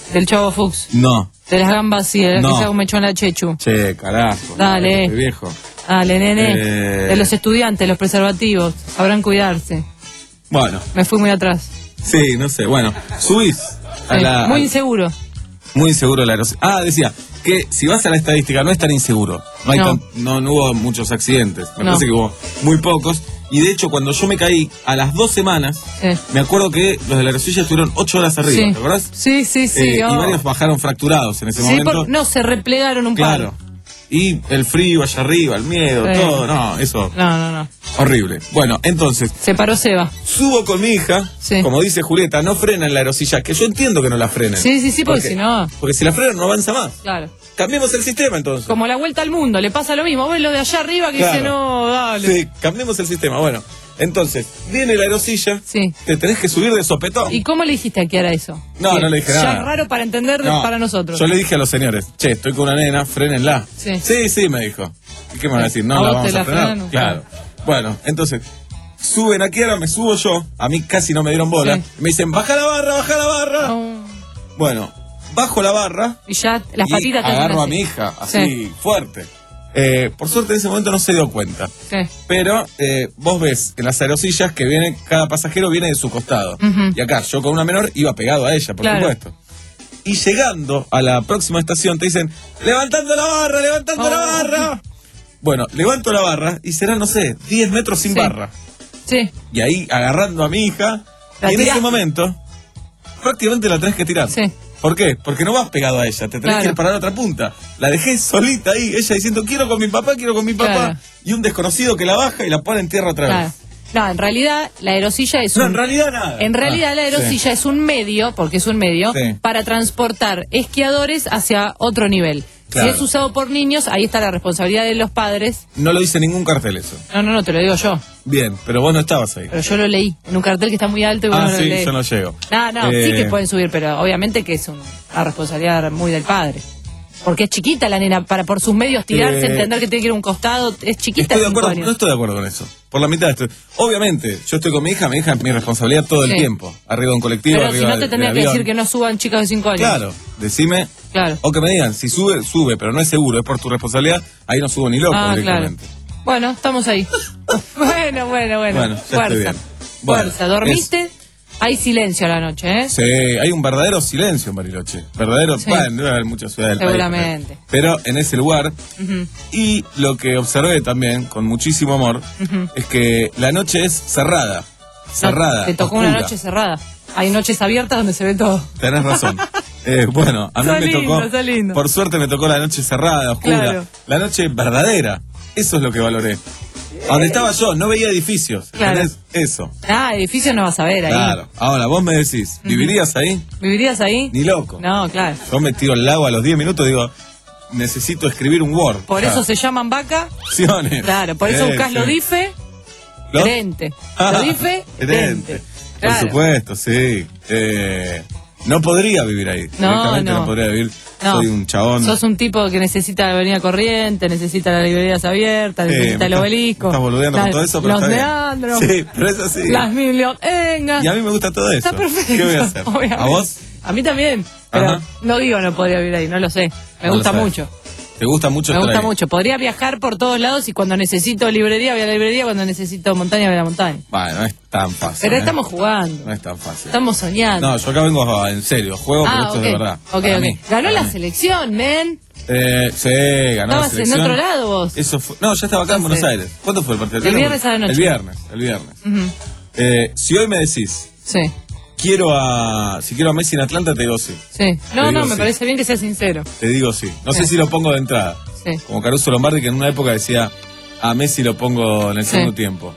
Speaker 18: Del Chavo Fuchs.
Speaker 17: No.
Speaker 18: De las gambas, sí, de las
Speaker 17: No.
Speaker 18: que se haga un mechón la Chechu.
Speaker 17: Che, carajo.
Speaker 18: Dale.
Speaker 17: Este viejo.
Speaker 18: Dale, nene.
Speaker 17: Eh.
Speaker 18: De los estudiantes, los preservativos. Sabrán cuidarse.
Speaker 17: Bueno.
Speaker 18: Me fui muy atrás.
Speaker 17: Sí, no sé. Bueno, subís a
Speaker 18: Sí,
Speaker 17: la...
Speaker 18: muy
Speaker 17: a-
Speaker 18: inseguro.
Speaker 17: Muy inseguro la aerosilla. Ah, decía que si vas a la estadística no es tan inseguro. No, hay
Speaker 18: No.
Speaker 17: tan- no, no hubo muchos accidentes. Me
Speaker 18: No.
Speaker 17: parece que hubo muy pocos. Y de hecho, cuando yo me caí, a las dos semanas,
Speaker 18: Sí.
Speaker 17: me acuerdo que los de la aerosilla estuvieron ocho horas arriba,
Speaker 18: Sí.
Speaker 17: ¿te acordás?
Speaker 18: Sí, sí, sí.
Speaker 17: Eh,
Speaker 18: oh.
Speaker 17: Y varios bajaron fracturados en ese
Speaker 18: Sí,
Speaker 17: momento.
Speaker 18: por- no, se replegaron un
Speaker 17: Claro.
Speaker 18: par.
Speaker 17: Y el frío allá arriba, el miedo,
Speaker 18: Sí.
Speaker 17: todo, no, eso,
Speaker 18: No, no, no.
Speaker 17: horrible. Bueno, entonces,
Speaker 18: Se paró Seba.
Speaker 17: subo con mi hija,
Speaker 18: Sí.
Speaker 17: como dice Julieta, no frenen la aerosilla, que yo entiendo que no la frenen.
Speaker 18: Sí, sí, sí, porque si no.
Speaker 17: Porque si la frenan no avanza más.
Speaker 18: Claro.
Speaker 17: Cambiemos el sistema entonces.
Speaker 18: Como la vuelta al mundo, le pasa lo mismo. Ves lo de allá arriba que
Speaker 17: Claro.
Speaker 18: dice, no, dale.
Speaker 17: Sí, cambiemos el sistema. Bueno, entonces, viene la aerosilla,
Speaker 18: Sí.
Speaker 17: te tenés que subir de sopetón.
Speaker 18: ¿Y cómo le dijiste a que era eso?
Speaker 17: No,
Speaker 18: Que
Speaker 17: no le dije
Speaker 18: ya
Speaker 17: nada.
Speaker 18: es raro para entender
Speaker 17: No,
Speaker 18: para nosotros.
Speaker 17: Yo le dije a los señores, che, estoy con una nena, frénenla.
Speaker 18: Sí.
Speaker 17: Sí, sí, me dijo. ¿Y qué me van a decir? No
Speaker 18: ¿A
Speaker 17: la
Speaker 18: vos
Speaker 17: vamos
Speaker 18: te
Speaker 17: a
Speaker 18: la
Speaker 17: frenar.
Speaker 18: frenan?
Speaker 17: Claro. Bueno, entonces, suben aquí, ahora me subo yo. A mí casi no me dieron bola.
Speaker 18: Sí.
Speaker 17: Me dicen, baja la barra, baja la barra.
Speaker 18: Oh.
Speaker 17: Bueno, bajo la barra.
Speaker 18: Y ya las
Speaker 17: y
Speaker 18: patitas te
Speaker 17: agarro
Speaker 18: hacen
Speaker 17: a
Speaker 18: así.
Speaker 17: mi hija, así,
Speaker 18: Sí.
Speaker 17: fuerte. Eh, por suerte en ese momento no se dio cuenta.
Speaker 18: Sí.
Speaker 17: Pero eh, vos ves en las aerosillas que viene, cada pasajero viene de su costado.
Speaker 18: Ujú.
Speaker 17: Y acá, yo con una menor iba pegado a ella, por
Speaker 18: Claro.
Speaker 17: supuesto. Y llegando a la próxima estación te dicen, levantando la barra, levantando la
Speaker 18: Oh.
Speaker 17: barra. Bueno, levanto la barra y será, no sé, diez metros sin
Speaker 18: Sí.
Speaker 17: barra.
Speaker 18: Sí.
Speaker 17: Y ahí agarrando a mi hija,
Speaker 18: La
Speaker 17: y en
Speaker 18: tirás.
Speaker 17: ese momento, prácticamente la tenés que tirar.
Speaker 18: Sí.
Speaker 17: ¿Por qué? Porque no vas pegado a ella, te tenés
Speaker 18: Claro.
Speaker 17: que ir para la otra punta. La dejé solita ahí, ella diciendo, quiero con mi papá, quiero con mi papá.
Speaker 18: Claro.
Speaker 17: Y un desconocido que la baja y la pone en tierra otra
Speaker 18: Claro.
Speaker 17: vez.
Speaker 18: No, en realidad la aerosilla es
Speaker 17: No,
Speaker 18: un...
Speaker 17: en realidad nada.
Speaker 18: En realidad
Speaker 17: Ah,
Speaker 18: la aerosilla es un medio, porque es un medio,
Speaker 17: Sí.
Speaker 18: para transportar esquiadores hacia otro nivel.
Speaker 17: Claro.
Speaker 18: Si es usado por niños, ahí está la responsabilidad de los padres.
Speaker 17: No lo dice ningún cartel eso.
Speaker 18: No, no, no, te lo digo yo.
Speaker 17: Bien, pero vos no estabas ahí.
Speaker 18: Pero yo lo leí en un cartel que está muy alto y vos
Speaker 17: Ah,
Speaker 18: no lo
Speaker 17: sí,
Speaker 18: lees.
Speaker 17: yo no llego.
Speaker 18: No, no,
Speaker 17: Eh,
Speaker 18: sí que pueden subir, pero obviamente que es un- una responsabilidad muy del padre. Porque es chiquita la nena, para por sus medios tirarse,
Speaker 17: Eh,
Speaker 18: entender que tiene que ir a un costado, es chiquita.
Speaker 17: Estoy de
Speaker 18: cinco
Speaker 17: acuerdo,
Speaker 18: años.
Speaker 17: no estoy de acuerdo con eso. Por la mitad estoy. Obviamente, yo estoy con mi hija, mi hija es mi responsabilidad todo el
Speaker 18: Sí.
Speaker 17: tiempo. Arriba de un colectivo,
Speaker 18: Pero si
Speaker 17: arriba
Speaker 18: no te
Speaker 17: de-
Speaker 18: tendría
Speaker 17: del
Speaker 18: que
Speaker 17: avión.
Speaker 18: decir que no suban chicas de cinco años.
Speaker 17: Claro, decime.
Speaker 18: Claro.
Speaker 17: O que me digan, si sube, sube, pero no es seguro, es por tu responsabilidad, ahí no subo ni loco
Speaker 18: Ah, claro.
Speaker 17: directamente.
Speaker 18: Bueno, estamos ahí. bueno, bueno, bueno.
Speaker 17: Bueno, ya estoy
Speaker 18: Fuerza.
Speaker 17: bien. Bueno,
Speaker 18: Fuerza. ¿Dormiste? Hay silencio a la noche, ¿eh?
Speaker 17: Sí, hay un verdadero silencio en Bariloche. Verdadero,
Speaker 18: Sí.
Speaker 17: bueno, debe haber muchas ciudades del país.
Speaker 18: Seguramente.
Speaker 17: Pero en ese lugar,
Speaker 18: Ujú,
Speaker 17: y lo que observé también, con muchísimo amor,
Speaker 18: ujú.
Speaker 17: es que la noche es cerrada. Cerrada.
Speaker 18: Te tocó
Speaker 17: oscura.
Speaker 18: una noche cerrada. Hay noches abiertas donde se ve todo.
Speaker 17: Tenés razón. Eh, bueno, a mí
Speaker 18: Sos
Speaker 17: me
Speaker 18: lindo,
Speaker 17: tocó.
Speaker 18: sos lindo.
Speaker 17: Por suerte me tocó la noche cerrada, oscura.
Speaker 18: Claro.
Speaker 17: La noche verdadera. Eso es lo que valoré. Donde estaba yo, no veía edificios.
Speaker 18: Claro.
Speaker 17: ¿Entendés? Eso.
Speaker 18: Ah, edificio no vas a ver ahí.
Speaker 17: Claro. Ahora, vos me decís, ¿vivirías ahí?
Speaker 18: ¿Vivirías ahí?
Speaker 17: Ni loco.
Speaker 18: No, claro.
Speaker 17: Yo me tiro al lago a los diez minutos y digo, necesito escribir un Word.
Speaker 18: Por
Speaker 17: Ya.
Speaker 18: eso se llaman vaca.
Speaker 17: Opciones.
Speaker 18: Claro, por eso
Speaker 17: Eh,
Speaker 18: buscás lo
Speaker 17: sí.
Speaker 18: dife,
Speaker 17: ¿Lo?
Speaker 18: Drente.
Speaker 17: Ah,
Speaker 18: Lo dife,
Speaker 17: Drente.
Speaker 18: Drente.
Speaker 17: Por
Speaker 18: Claro.
Speaker 17: supuesto, sí. Eh, no podría vivir ahí.
Speaker 18: No,
Speaker 17: Directamente no.
Speaker 18: no.
Speaker 17: podría vivir.
Speaker 18: No.
Speaker 17: Soy un chabón.
Speaker 18: Sos un tipo que necesita la avenida corriente, necesita las librerías abiertas,
Speaker 17: Eh,
Speaker 18: necesita
Speaker 17: me
Speaker 18: el
Speaker 17: estás-
Speaker 18: obelisco.
Speaker 17: me estás boludeando con
Speaker 18: las-
Speaker 17: todo eso, pero
Speaker 18: los
Speaker 17: está bien.
Speaker 18: meandros.
Speaker 17: Sí, pero es así.
Speaker 18: Las bibliotecas.
Speaker 17: Y a mí me gusta todo eso.
Speaker 18: Está perfecto.
Speaker 17: ¿Qué voy a hacer?
Speaker 18: obviamente.
Speaker 17: ¿A vos?
Speaker 18: A mí también. Pero
Speaker 17: Ajá.
Speaker 18: no digo no podría vivir ahí, no lo sé. Me
Speaker 17: No lo
Speaker 18: gusta
Speaker 17: sabes.
Speaker 18: mucho.
Speaker 17: ¿Te gusta mucho
Speaker 18: Me
Speaker 17: estar
Speaker 18: gusta
Speaker 17: ahí?
Speaker 18: mucho. Podría viajar por todos lados y cuando necesito librería voy a la librería, cuando necesito montaña voy a la montaña.
Speaker 17: Bueno, no es tan fácil.
Speaker 18: Pero
Speaker 17: ¿eh?
Speaker 18: estamos jugando.
Speaker 17: No es tan fácil.
Speaker 18: Estamos soñando.
Speaker 17: No, yo acá vengo a- en serio. Juego, pero
Speaker 18: ah,
Speaker 17: esto
Speaker 18: ok.
Speaker 17: es de verdad.
Speaker 18: Ok,
Speaker 17: Para
Speaker 18: ok.
Speaker 17: mí,
Speaker 18: Ganó
Speaker 17: para
Speaker 18: la
Speaker 17: mí.
Speaker 18: selección, men.
Speaker 17: Eh, sí, ganó la
Speaker 18: Estabas en
Speaker 17: selección.
Speaker 18: otro lado vos.
Speaker 17: Eso fue, no, ya estaba acá en
Speaker 18: Entonces,
Speaker 17: Buenos Aires. ¿Cuándo fue el partido?
Speaker 18: el viernes a la noche.
Speaker 17: El viernes, el viernes.
Speaker 18: Ujú.
Speaker 17: Eh, si hoy me decís,
Speaker 18: Sí,
Speaker 17: quiero a, si quiero a Messi en Atlanta, te digo sí.
Speaker 18: sí. No,
Speaker 17: Te
Speaker 18: no,
Speaker 17: digo
Speaker 18: me
Speaker 17: sí.
Speaker 18: parece bien que seas sincero.
Speaker 17: Te digo sí. No
Speaker 18: Sí.
Speaker 17: sé si lo pongo de entrada.
Speaker 18: Sí.
Speaker 17: Como Caruso Lombardi, que en una época decía, a Messi lo pongo en el
Speaker 18: Sí.
Speaker 17: segundo tiempo.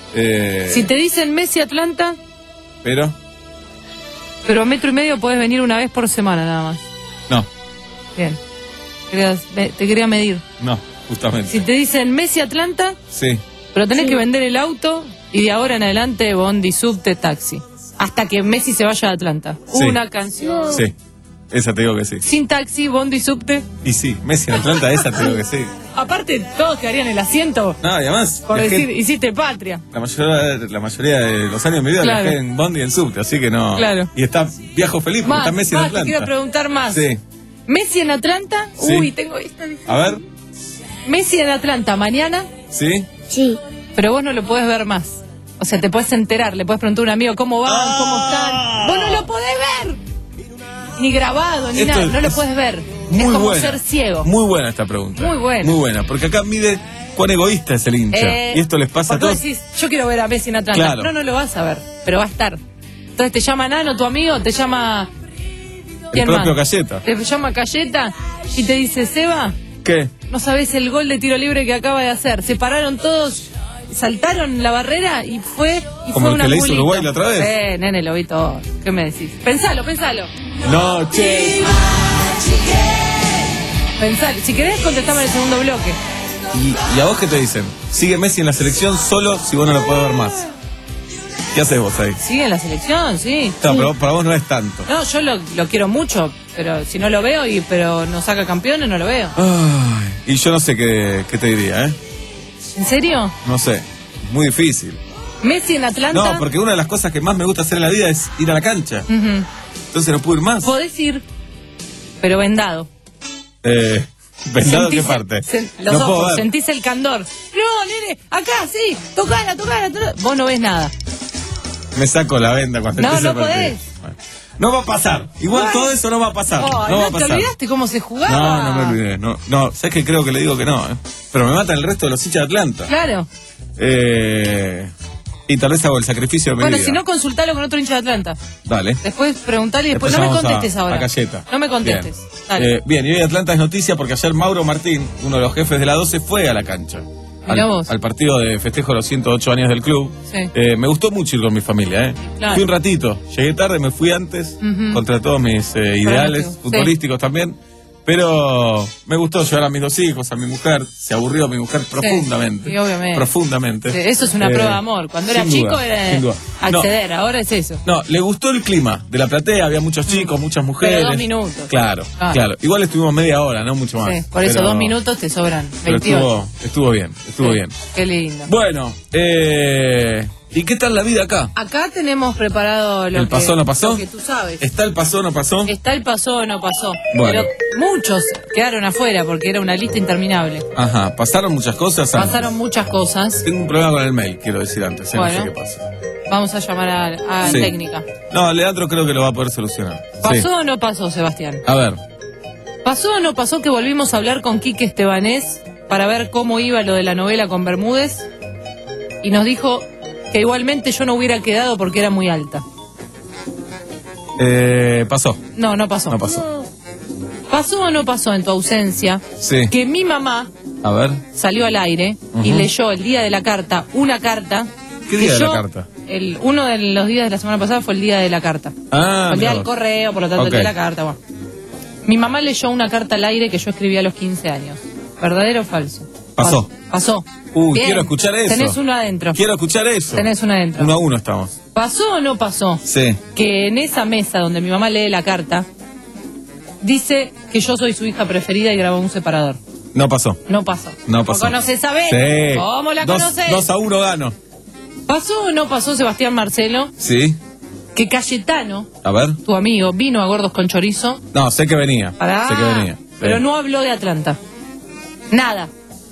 Speaker 17: Eh,
Speaker 18: Si te dicen Messi Atlanta,
Speaker 17: Pero,
Speaker 18: pero a metro y medio podés venir una vez por semana nada más.
Speaker 17: no,
Speaker 18: Bien. Querías- me- te quería medir.
Speaker 17: no, justamente.
Speaker 18: Si te dicen Messi Atlanta,
Speaker 17: Sí.
Speaker 18: pero tenés que vender el auto y de ahora en adelante bondi, subte, taxi. Hasta que Messi se vaya a Atlanta.
Speaker 17: Sí.
Speaker 18: Una canción.
Speaker 17: Sí. Esa te digo que sí.
Speaker 18: Sin taxi, bondi, subte.
Speaker 17: Y sí, Messi en Atlanta, esa te digo que sí.
Speaker 18: aparte, todos quedarían en el asiento
Speaker 17: No, y además.
Speaker 18: por
Speaker 17: viajé-
Speaker 18: decir, hiciste patria.
Speaker 17: La mayoría, la mayoría de los años de mi vida
Speaker 18: Claro.
Speaker 17: viajé en Bondi y en subte, así que no.
Speaker 18: Claro.
Speaker 17: Y está viajo feliz porque
Speaker 18: Más,
Speaker 17: está Messi en
Speaker 18: más, te
Speaker 17: Atlanta.
Speaker 18: quiero preguntar más.
Speaker 17: Sí.
Speaker 18: Messi en Atlanta.
Speaker 17: Sí.
Speaker 18: Uy, tengo esta.
Speaker 17: A ver,
Speaker 18: Messi en Atlanta mañana.
Speaker 17: ¿sí?
Speaker 18: Sí. Pero vos no lo podés ver más. O sea, te podés enterar, le podés preguntar a un amigo cómo van, cómo están. Vos no lo podés ver. Ni grabado, ni
Speaker 17: Esto
Speaker 18: nada.
Speaker 17: es-
Speaker 18: No lo
Speaker 17: es
Speaker 18: podés ver.
Speaker 17: Muy
Speaker 18: es como
Speaker 17: buena.
Speaker 18: ser ciego.
Speaker 17: Muy buena esta pregunta.
Speaker 18: Muy buena.
Speaker 17: Muy buena, porque acá mide cuán egoísta es el hincha.
Speaker 18: Eh,
Speaker 17: y esto les pasa a
Speaker 18: porque vos
Speaker 17: todos.
Speaker 18: decís, yo quiero ver a Messi en Atlanta.
Speaker 17: Claro.
Speaker 18: No, no lo vas a ver, pero va a estar. Entonces te llama Nano, tu amigo, te llama...
Speaker 17: El
Speaker 18: ¿quién
Speaker 17: propio
Speaker 18: más?
Speaker 17: Cayeta.
Speaker 18: Te llama Cayeta y te dice, Seba,
Speaker 17: ¿Qué?
Speaker 18: no sabés el gol de tiro libre que acaba de hacer. Se pararon todos, saltaron la barrera y fue y
Speaker 17: Como
Speaker 18: fue
Speaker 17: el
Speaker 18: un
Speaker 17: que le hizo
Speaker 18: angulito.
Speaker 17: Uruguay la otra vez.
Speaker 18: Eh, nene, lo vi todo. ¿Qué me decís? Pensalo, pensalo.
Speaker 17: No, che.
Speaker 18: Pensalo. Si querés, contestame en el segundo bloque.
Speaker 17: ¿Y, y a vos qué te dicen? Sigue Messi en la selección solo si vos no lo podés ver más. ¿Qué haces vos ahí?
Speaker 18: Sigue en la selección, sí.
Speaker 17: No, pero para vos no es tanto.
Speaker 18: No, yo lo, lo quiero mucho, pero si no lo veo y pero no saca campeones, no lo veo.
Speaker 17: Ay, y yo no sé qué, qué te diría, ¿eh?
Speaker 18: ¿En serio?
Speaker 17: No sé. Muy difícil.
Speaker 18: Messi en Atlanta.
Speaker 17: No, porque una de las cosas que más me gusta hacer en la vida es ir a la cancha.
Speaker 18: Ujú.
Speaker 17: Entonces no puedo ir más.
Speaker 18: Podés ir, pero vendado.
Speaker 17: Eh, ¿Vendado qué
Speaker 18: Sentís-
Speaker 17: parte?
Speaker 18: sen- los
Speaker 17: no puedo
Speaker 18: ojos,
Speaker 17: ver.
Speaker 18: sentís el candor. No, nene, acá sí, tocala, tocala, tocala. Vos no ves nada.
Speaker 17: Me saco la venda cuando
Speaker 18: No,
Speaker 17: empiece
Speaker 18: no
Speaker 17: el partido.
Speaker 18: podés.
Speaker 17: Bueno. No va a pasar. Igual
Speaker 18: Ay.
Speaker 17: todo eso no va a pasar.
Speaker 18: Oh,
Speaker 17: no va
Speaker 18: no,
Speaker 17: a
Speaker 18: ¿te
Speaker 17: pasar.
Speaker 18: olvidaste cómo se jugaba?
Speaker 17: No, no me olvidé. No, no, sabes que creo que le digo que no, ¿eh? Pero me matan el resto de los hinchas de Atlanta.
Speaker 18: Claro.
Speaker 17: Eh, y tal vez hago el sacrificio de mi
Speaker 18: Bueno,
Speaker 17: vida.
Speaker 18: si no, consultalo con otro hincha de Atlanta.
Speaker 17: Dale.
Speaker 18: Después preguntale y después,
Speaker 17: Después
Speaker 18: no me
Speaker 17: llamamos
Speaker 18: contestes
Speaker 17: a-
Speaker 18: ahora.
Speaker 17: a Cayeta.
Speaker 18: No me contestes.
Speaker 17: Bien.
Speaker 18: Dale.
Speaker 17: Eh, bien, y hoy Atlanta es noticia porque ayer Mauro Martín, uno de los jefes de la doce, fue a la cancha. Al,
Speaker 18: Mirá vos.
Speaker 17: al partido de festejo de los ciento ocho años del club.
Speaker 18: Sí.
Speaker 17: Eh, me gustó mucho ir con mi familia, ¿eh?
Speaker 18: Claro.
Speaker 17: Fui un ratito, llegué tarde, me fui antes,
Speaker 18: Ujú.
Speaker 17: contra todos mis eh, ideales
Speaker 18: Pronóstico,
Speaker 17: futbolísticos también. Pero me gustó llevar a mis dos hijos, a mi mujer. Se aburrió mi mujer profundamente.
Speaker 18: Sí, obviamente.
Speaker 17: Profundamente.
Speaker 18: Sí, eso es una
Speaker 17: Eh,
Speaker 18: prueba de amor. Cuando era
Speaker 17: sin
Speaker 18: chico
Speaker 17: duda,
Speaker 18: era
Speaker 17: sin duda. No,
Speaker 18: acceder, ahora es eso.
Speaker 17: no, le gustó el clima de la platea, había muchos chicos, muchas mujeres.
Speaker 18: Pero dos minutos.
Speaker 17: Claro,
Speaker 18: Ah.
Speaker 17: claro. Igual estuvimos media hora, no mucho más.
Speaker 18: Sí, por eso
Speaker 17: Pero-
Speaker 18: dos minutos te sobran.
Speaker 17: Pero
Speaker 18: veintiocho.
Speaker 17: estuvo, estuvo bien, estuvo
Speaker 18: Sí.
Speaker 17: bien.
Speaker 18: Qué lindo.
Speaker 17: Bueno, eh, ¿y qué tal la vida acá?
Speaker 18: Acá tenemos preparado lo
Speaker 17: ¿El
Speaker 18: que,
Speaker 17: pasó o no pasó?
Speaker 18: lo que tú sabes.
Speaker 17: ¿Está el pasó o no pasó?
Speaker 18: Está el pasó o no pasó.
Speaker 17: Bueno.
Speaker 18: Pero muchos quedaron afuera porque era una lista interminable.
Speaker 17: Ajá, pasaron muchas cosas. antes.
Speaker 18: Pasaron muchas cosas.
Speaker 17: Tengo un problema con el mail, quiero decir antes, eh,
Speaker 18: Bueno.
Speaker 17: no sé qué pasa.
Speaker 18: Vamos a llamar a, a
Speaker 17: Sí.
Speaker 18: técnica.
Speaker 17: No, Leandro creo que lo va a poder solucionar.
Speaker 18: ¿Pasó
Speaker 17: Sí.
Speaker 18: o no pasó, Sebastián?
Speaker 17: A ver,
Speaker 18: ¿Pasó o no pasó que volvimos a hablar con Quique Estebanés para ver cómo iba lo de la novela con Bermúdez? Y nos dijo que igualmente yo no hubiera quedado porque era muy alta.
Speaker 17: eh, pasó.
Speaker 18: No, no pasó.
Speaker 17: No pasó.
Speaker 18: ¿Pasó o no pasó en tu ausencia
Speaker 17: Sí.
Speaker 18: que mi mamá
Speaker 17: A ver,
Speaker 18: salió al aire y
Speaker 17: Ujú.
Speaker 18: leyó el día de la carta, una carta?
Speaker 17: ¿qué
Speaker 18: que
Speaker 17: día de la
Speaker 18: yo-
Speaker 17: carta?
Speaker 18: El, uno de los días de la semana pasada fue el día de la carta.
Speaker 17: Ah,
Speaker 18: Fue el día
Speaker 17: mirá
Speaker 18: del
Speaker 17: vos.
Speaker 18: correo, por lo tanto
Speaker 17: Ok.
Speaker 18: el día de la carta. Bueno. Mi mamá leyó una carta al aire que yo escribí a los quince años. ¿Verdadero o falso?
Speaker 17: Pasó.
Speaker 18: Pa- Pasó.
Speaker 17: Uy,
Speaker 18: Bien.
Speaker 17: quiero escuchar eso.
Speaker 18: Tenés uno adentro.
Speaker 17: Quiero escuchar eso.
Speaker 18: Tenés uno adentro.
Speaker 17: Uno a uno estamos.
Speaker 18: ¿Pasó o no pasó?
Speaker 17: Sí.
Speaker 18: Que en esa mesa donde mi mamá lee la carta, dice que yo soy su hija preferida y grabó un separador.
Speaker 17: No pasó.
Speaker 18: No pasó.
Speaker 17: No
Speaker 18: ¿Cómo
Speaker 17: pasó.
Speaker 18: conoces a Beth?
Speaker 17: Sí.
Speaker 18: ¿Cómo la
Speaker 17: dos,
Speaker 18: conoces?
Speaker 17: Dos a uno gano.
Speaker 18: ¿Pasó o no pasó, Sebastián Marcelo,
Speaker 17: Sí.
Speaker 18: que Cayetano,
Speaker 17: A ver.
Speaker 18: tu amigo, vino a Gordos con Chorizo?
Speaker 17: No, sé que venía.
Speaker 18: Pará.
Speaker 17: Sé que venía. Sí.
Speaker 18: Pero no habló de Atlanta. Nada.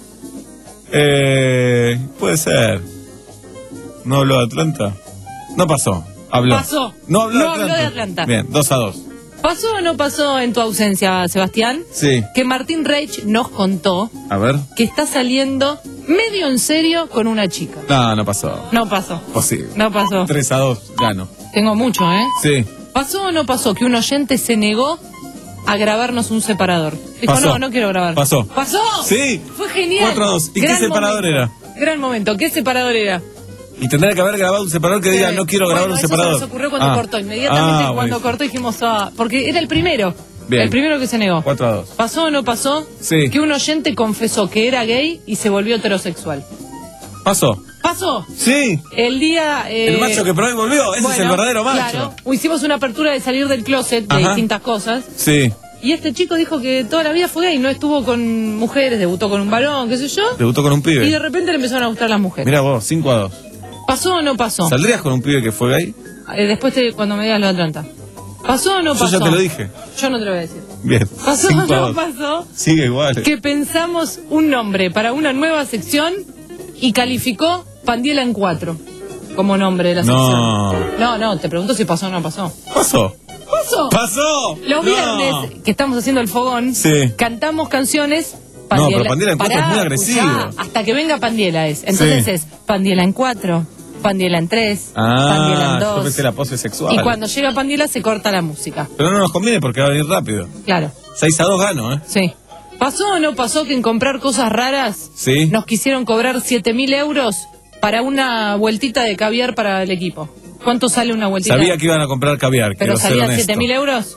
Speaker 17: Eh, puede ser. ¿No habló de Atlanta? No pasó. Habló.
Speaker 18: Pasó.
Speaker 17: No habló,
Speaker 18: No
Speaker 17: de,
Speaker 18: habló
Speaker 17: Atlanta.
Speaker 18: de Atlanta.
Speaker 17: Bien, dos a dos.
Speaker 18: ¿Pasó o no pasó en tu ausencia, Sebastián?
Speaker 17: Sí.
Speaker 18: Que Martín Reich nos contó
Speaker 17: A ver.
Speaker 18: que está saliendo medio en serio con una chica.
Speaker 17: No, no pasó.
Speaker 18: No pasó.
Speaker 17: Posible.
Speaker 18: No pasó.
Speaker 17: tres a dos gano.
Speaker 18: Tengo mucho, ¿eh?
Speaker 17: Sí.
Speaker 18: ¿Pasó o no pasó que un oyente se negó a grabarnos un separador? Dijo,
Speaker 17: Pasó.
Speaker 18: no, no quiero grabar.
Speaker 17: Pasó.
Speaker 18: ¿Pasó?
Speaker 17: Sí.
Speaker 18: Fue genial.
Speaker 17: cuatro a dos. ¿Y
Speaker 18: Gran
Speaker 17: qué separador
Speaker 18: momento.
Speaker 17: era?
Speaker 18: Gran momento. ¿Qué separador era?
Speaker 17: Y tendría que haber grabado un separador que diga,
Speaker 18: Sí.
Speaker 17: no quiero grabar
Speaker 18: Bueno,
Speaker 17: un
Speaker 18: eso
Speaker 17: separador.
Speaker 18: se nos ocurrió cuando
Speaker 17: Ah.
Speaker 18: cortó. Inmediatamente
Speaker 17: Ah,
Speaker 18: cuando
Speaker 17: buenísimo.
Speaker 18: cortó dijimos, ah, porque era el primero.
Speaker 17: Bien.
Speaker 18: El primero que se negó.
Speaker 17: cuatro a dos.
Speaker 18: ¿Pasó o no pasó?
Speaker 17: Sí.
Speaker 18: Que un oyente confesó que era gay y se volvió heterosexual.
Speaker 17: Pasó.
Speaker 18: ¿Pasó?
Speaker 17: Sí.
Speaker 18: El día... eh,
Speaker 17: El macho que probó y volvió. Ese es el
Speaker 18: bueno,
Speaker 17: verdadero macho.
Speaker 18: Claro. Hicimos una apertura de salir del closet de
Speaker 17: Ajá.
Speaker 18: distintas cosas.
Speaker 17: Sí.
Speaker 18: Y este chico dijo que toda la vida fue gay, no estuvo con mujeres, debutó con un varón, qué sé yo.
Speaker 17: Debutó con un pibe.
Speaker 18: Y de repente le empezaron a gustar las mujeres.
Speaker 17: Mira vos, cinco a dos.
Speaker 18: ¿Pasó o no pasó?
Speaker 17: ¿Saldrías con un pibe que fue gay?
Speaker 18: Eh, después te, cuando me digas lo de Atlanta. ¿Pasó o no pasó?
Speaker 17: Yo ya te lo dije.
Speaker 18: Yo no te lo voy a decir.
Speaker 17: Bien.
Speaker 18: ¿Pasó o no pasó?
Speaker 17: Sigue igual.
Speaker 18: Que pensamos un nombre para una nueva sección y calificó Pandiela en cuatro como nombre de la
Speaker 17: No.
Speaker 18: sección. No, no, te pregunto si pasó o no pasó.
Speaker 17: Pasó.
Speaker 18: ¡Pasó!
Speaker 17: ¡Pasó!
Speaker 18: Los
Speaker 17: No.
Speaker 18: viernes, que estamos haciendo el fogón,
Speaker 17: Sí.
Speaker 18: cantamos canciones.
Speaker 17: No, pero Pandiela en cuatro es muy agresivo.
Speaker 18: Escuchá, hasta que venga Pandiela es. Entonces
Speaker 17: Sí.
Speaker 18: es Pandiela en cuatro, Pandiela en tres, Pandiela en
Speaker 17: Ah, yo
Speaker 18: dos.
Speaker 17: pensé la pose sexual.
Speaker 18: Y cuando llega Pandiela se corta la música.
Speaker 17: Pero no nos conviene porque va a venir rápido.
Speaker 18: Claro.
Speaker 17: seis a dos gano, ¿eh?
Speaker 18: Sí. ¿Pasó o no pasó que en comprar cosas raras
Speaker 17: Sí.
Speaker 18: nos quisieron cobrar siete mil euros para una vueltita de caviar para el equipo? ¿Cuánto sale una vueltita?
Speaker 17: Sabía que iban a comprar caviar,
Speaker 18: ¿Pero
Speaker 17: quiero ser
Speaker 18: salía
Speaker 17: honesto.
Speaker 18: siete mil euros?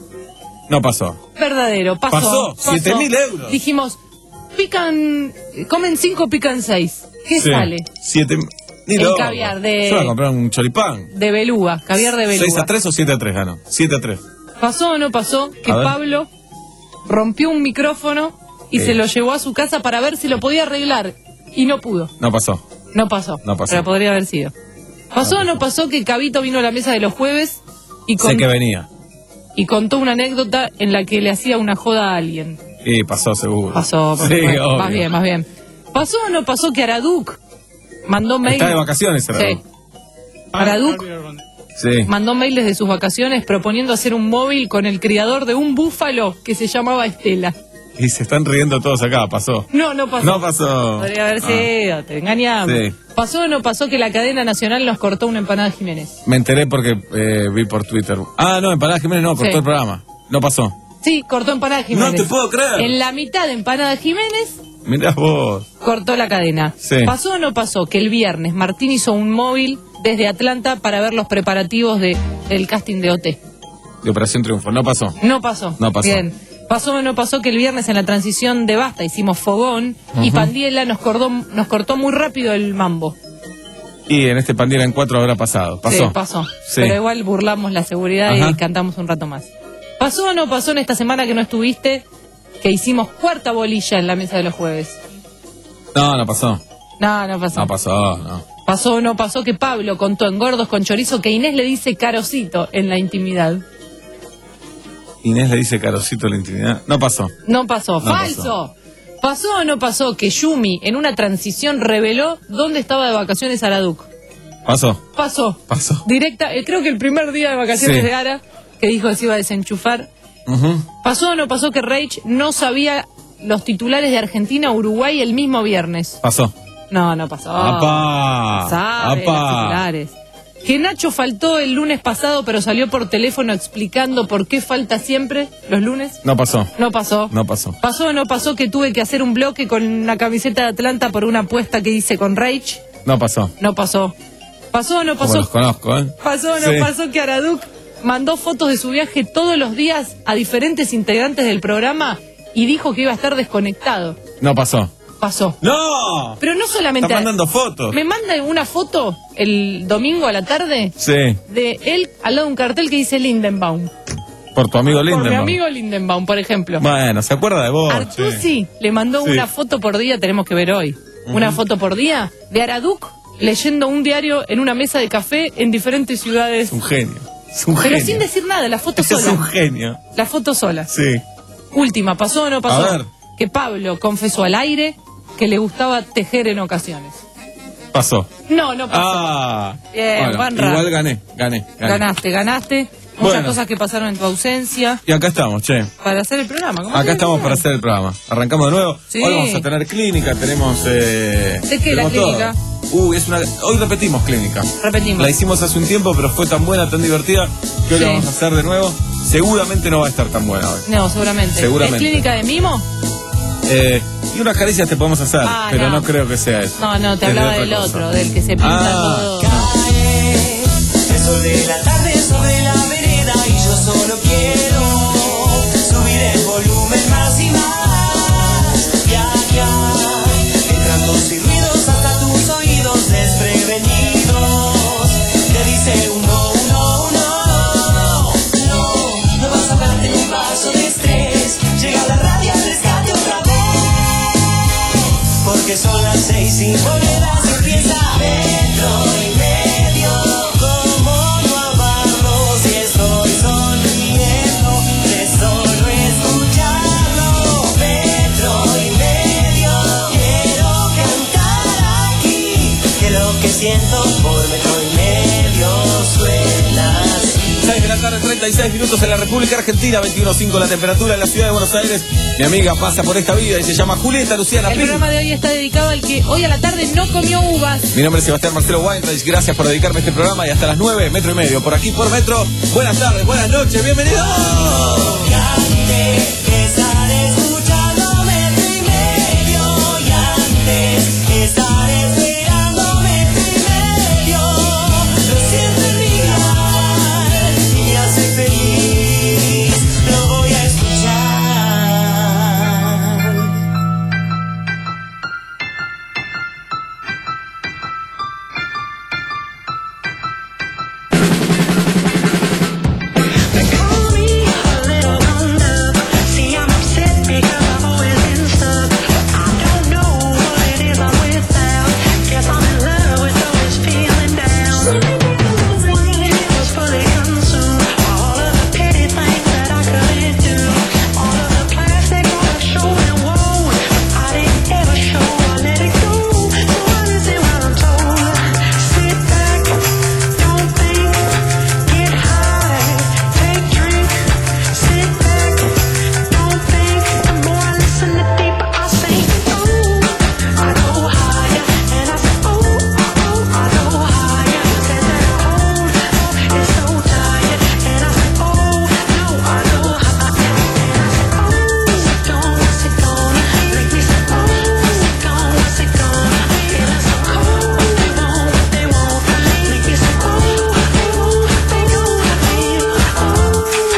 Speaker 17: No pasó.
Speaker 18: Verdadero, pasó.
Speaker 17: Pasó, siete mil euros.
Speaker 18: Dijimos, pican, comen cinco, pican seis. ¿Qué
Speaker 17: Sí.
Speaker 18: sale?
Speaker 17: Siete... Ni
Speaker 18: El
Speaker 17: loco.
Speaker 18: caviar de-
Speaker 17: Se va a comprar un choripán.
Speaker 18: De beluga, caviar de beluga.
Speaker 17: ¿seis a tres o siete a tres ganó? siete a tres.
Speaker 18: ¿Pasó o no pasó que
Speaker 17: A ver.
Speaker 18: Pablo rompió un micrófono y
Speaker 17: Sí.
Speaker 18: se lo llevó a su casa para ver si lo podía arreglar? Y no pudo.
Speaker 17: No pasó.
Speaker 18: No pasó.
Speaker 17: No pasó.
Speaker 18: Pero podría haber sido. ¿Pasó o no pasó que Cabito vino a la mesa de los jueves y,
Speaker 17: Sé
Speaker 18: con-
Speaker 17: que venía.
Speaker 18: y contó una anécdota en la que le hacía una joda a alguien?
Speaker 17: Y pasó seguro.
Speaker 18: Pasó, por
Speaker 17: Sí,
Speaker 18: supuesto.
Speaker 17: obvio.
Speaker 18: Más bien, más bien. ¿Pasó o no pasó que Araduc mandó mail?
Speaker 17: Está de vacaciones, Araduc.
Speaker 18: Sí. Araduc
Speaker 17: Sí.
Speaker 18: mandó mail desde sus vacaciones proponiendo hacer un móvil con el criador de un búfalo que se llamaba Estela.
Speaker 17: Y se están riendo todos acá, pasó.
Speaker 18: No, no pasó.
Speaker 17: No pasó.
Speaker 18: Podría haber
Speaker 17: Ah.
Speaker 18: sido, te engañamos.
Speaker 17: Sí.
Speaker 18: ¿Pasó o no pasó que la cadena nacional nos cortó una empanada Jiménez?
Speaker 17: Me enteré porque eh, vi por Twitter. Ah, no, Empanada Jiménez no, cortó
Speaker 18: Sí.
Speaker 17: el programa. No pasó.
Speaker 18: Sí, cortó empanada Jiménez.
Speaker 17: No te puedo creer.
Speaker 18: En la mitad de empanada Jiménez
Speaker 17: Mirá vos.
Speaker 18: cortó la cadena.
Speaker 17: Sí.
Speaker 18: ¿Pasó o no pasó que el viernes Martín hizo un móvil desde Atlanta para ver los preparativos de, del casting de O T?
Speaker 17: De Operación Triunfo. No pasó.
Speaker 18: No pasó.
Speaker 17: No pasó.
Speaker 18: Bien. ¿Pasó o no pasó que el viernes en la transición de Basta hicimos fogón y
Speaker 17: Ujú.
Speaker 18: Pandiela nos cortó, nos cortó muy rápido el mambo?
Speaker 17: Y en este Pandiela en cuatro habrá pasado. Pasó.
Speaker 18: Sí, pasó.
Speaker 17: Sí.
Speaker 18: Pero igual burlamos la seguridad
Speaker 17: Ajá.
Speaker 18: y cantamos un rato más. ¿Pasó o no pasó en esta semana que no estuviste que hicimos cuarta bolilla en la mesa de los jueves?
Speaker 17: No, no pasó.
Speaker 18: No, no pasó.
Speaker 17: No pasó, no.
Speaker 18: ¿Pasó o no pasó que Pablo contó en Gordos con Chorizo que Inés le dice carocito en la intimidad?
Speaker 17: Inés le dice carocito la intimidad. No pasó.
Speaker 18: No pasó.
Speaker 17: No
Speaker 18: ¡Falso! Pasó. o no pasó que Yumi en una transición reveló dónde estaba de vacaciones Araduc?
Speaker 17: Pasó.
Speaker 18: Pasó.
Speaker 17: Pasó.
Speaker 18: Directa, eh, creo que el primer día de vacaciones
Speaker 17: Sí.
Speaker 18: de Ara, que dijo que se iba a desenchufar.
Speaker 17: Ujú.
Speaker 18: ¿Pasó o no pasó que Reich no sabía los titulares de Argentina-Uruguay el mismo viernes?
Speaker 17: Pasó.
Speaker 18: No, no pasó.
Speaker 17: ¡Apá!
Speaker 18: Sabe
Speaker 17: ¡Apá!
Speaker 18: los titulares. Que Nacho faltó el lunes pasado, pero salió por teléfono explicando por qué falta siempre los lunes.
Speaker 17: No pasó.
Speaker 18: No pasó.
Speaker 17: No pasó.
Speaker 18: ¿Pasó o no pasó que tuve que hacer un bloque con una camiseta de Atlanta por una apuesta que hice con Reich?
Speaker 17: No pasó.
Speaker 18: No pasó. ¿Pasó o no
Speaker 17: Como
Speaker 18: pasó?
Speaker 17: los conozco, ¿eh?
Speaker 18: ¿Pasó o no
Speaker 17: Sí.
Speaker 18: pasó que Araduc mandó fotos de su viaje todos los días a diferentes integrantes del programa y dijo que iba a estar desconectado?
Speaker 17: No pasó.
Speaker 18: Pasó.
Speaker 17: ¡No!
Speaker 18: Pero no solamente...
Speaker 17: Está mandando fotos.
Speaker 18: Me manda una foto el domingo a la tarde
Speaker 17: Sí.
Speaker 18: de él al lado de un cartel que dice Lindenbaum.
Speaker 17: Por tu amigo
Speaker 18: Por mi
Speaker 17: Lindemann.
Speaker 18: amigo Lindenbaum, por ejemplo.
Speaker 17: Bueno, ¿se acuerda de vos? che?
Speaker 18: Artusi le mandó
Speaker 17: Sí.
Speaker 18: una foto por día, tenemos que ver hoy.
Speaker 17: Ujú.
Speaker 18: Una foto por día de Araduc leyendo un diario en una mesa de café en diferentes ciudades.
Speaker 17: Es un genio. Es un
Speaker 18: Pero
Speaker 17: genio.
Speaker 18: sin decir nada, la foto
Speaker 17: Ese es un
Speaker 18: sola.
Speaker 17: genio.
Speaker 18: La foto sola.
Speaker 17: Sí.
Speaker 18: Última, ¿pasó o no pasó?
Speaker 17: A ver.
Speaker 18: Que Pablo confesó al aire que le gustaba tejer en ocasiones.
Speaker 17: Pasó.
Speaker 18: No, no pasó.
Speaker 17: Ah.
Speaker 18: Bien,
Speaker 17: Bueno,
Speaker 18: Juan
Speaker 17: igual
Speaker 18: Ra.
Speaker 17: gané, gané, gané.
Speaker 18: Ganaste, ganaste. Muchas
Speaker 17: Bueno.
Speaker 18: cosas que pasaron en tu ausencia
Speaker 17: Y acá estamos, che.
Speaker 18: para hacer el programa. ¿Cómo
Speaker 17: Acá
Speaker 18: se
Speaker 17: estamos
Speaker 18: llama?
Speaker 17: para hacer el programa. Arrancamos de nuevo.
Speaker 18: Sí.
Speaker 17: Hoy vamos a tener clínica, tenemos... Eh,
Speaker 18: ¿De qué la
Speaker 17: tenemos todo.
Speaker 18: clínica?
Speaker 17: Uh, es una... Hoy repetimos clínica.
Speaker 18: Repetimos.
Speaker 17: La hicimos hace un tiempo, pero fue tan buena, tan divertida, que hoy
Speaker 18: Sí.
Speaker 17: la vamos a hacer de nuevo. Seguramente no va a estar tan buena hoy.
Speaker 18: No, seguramente.
Speaker 17: Seguramente.
Speaker 18: ¿Es clínica de mimo?
Speaker 17: Eh, y unas caricias te podemos hacer,
Speaker 18: Ah,
Speaker 17: pero no.
Speaker 18: no.
Speaker 17: creo que sea eso.
Speaker 18: No, no, te
Speaker 17: Es de
Speaker 18: hablaba
Speaker 17: otra
Speaker 18: del
Speaker 17: cosa.
Speaker 18: otro, del que se pinta
Speaker 17: Ah.
Speaker 18: todo.
Speaker 2: El sol de la tarde sobre la vereda y yo solo quiero subir el volumen más y más. Ya, ya, entrando sin ruidos hasta tus oídos desprevenidos. Te dice un no, un no, un no, no, no vas a darte un paso de estrella. porque son las seis, cinco horas y empieza metro y medio. ¿Cómo no amarlo si estoy sonriendo de solo escucharlo? Metro y medio, quiero cantar aquí, que lo que siento por metro y medio suena así.
Speaker 17: seis de la tarde, treinta y seis minutos en la República Argentina, veintiuno punto cinco la temperatura en la ciudad de Buenos Aires. Mi amiga pasa por esta vida y se llama Julieta Luciana
Speaker 18: El
Speaker 17: Pili.
Speaker 18: programa de hoy está dedicado al que hoy a la tarde no comió uvas.
Speaker 17: Mi nombre es Sebastián Marcelo Weinreich, gracias por dedicarme a este programa y hasta las nueve, metro y medio, por aquí por Metro. Buenas tardes, buenas noches, bienvenidos.
Speaker 2: Estar escuchando metro y medio y antes estar esperando metro y medio. Lo siento en mi alma y me hace feliz. Lo voy a escuchar. See, I'm upset because I've always been stuck. I don't know what it is I'm without. Guess I'm in love with always feeling down. It was fully consumed. All of the petty things that I couldn't do. All of the plastic on the show and whoa. I didn't ever show, I let it go. So I listen what I'm told. Sit back, don't think, get high, take drink. Sit back, don't think. The more I listen, the deeper I sink. Ooh, I go higher, and I say, ooh, ooh, I go higher. Said that I hold, oh, it's so tired, and I say, oh, no, I go higher, and I say, oh, what's it gonna, what's it gonna make me say, oh, what's it gonna, what's it gonna feeling so cold? They won't, they won't make me say, oh, they won't, they gonna feel, oh.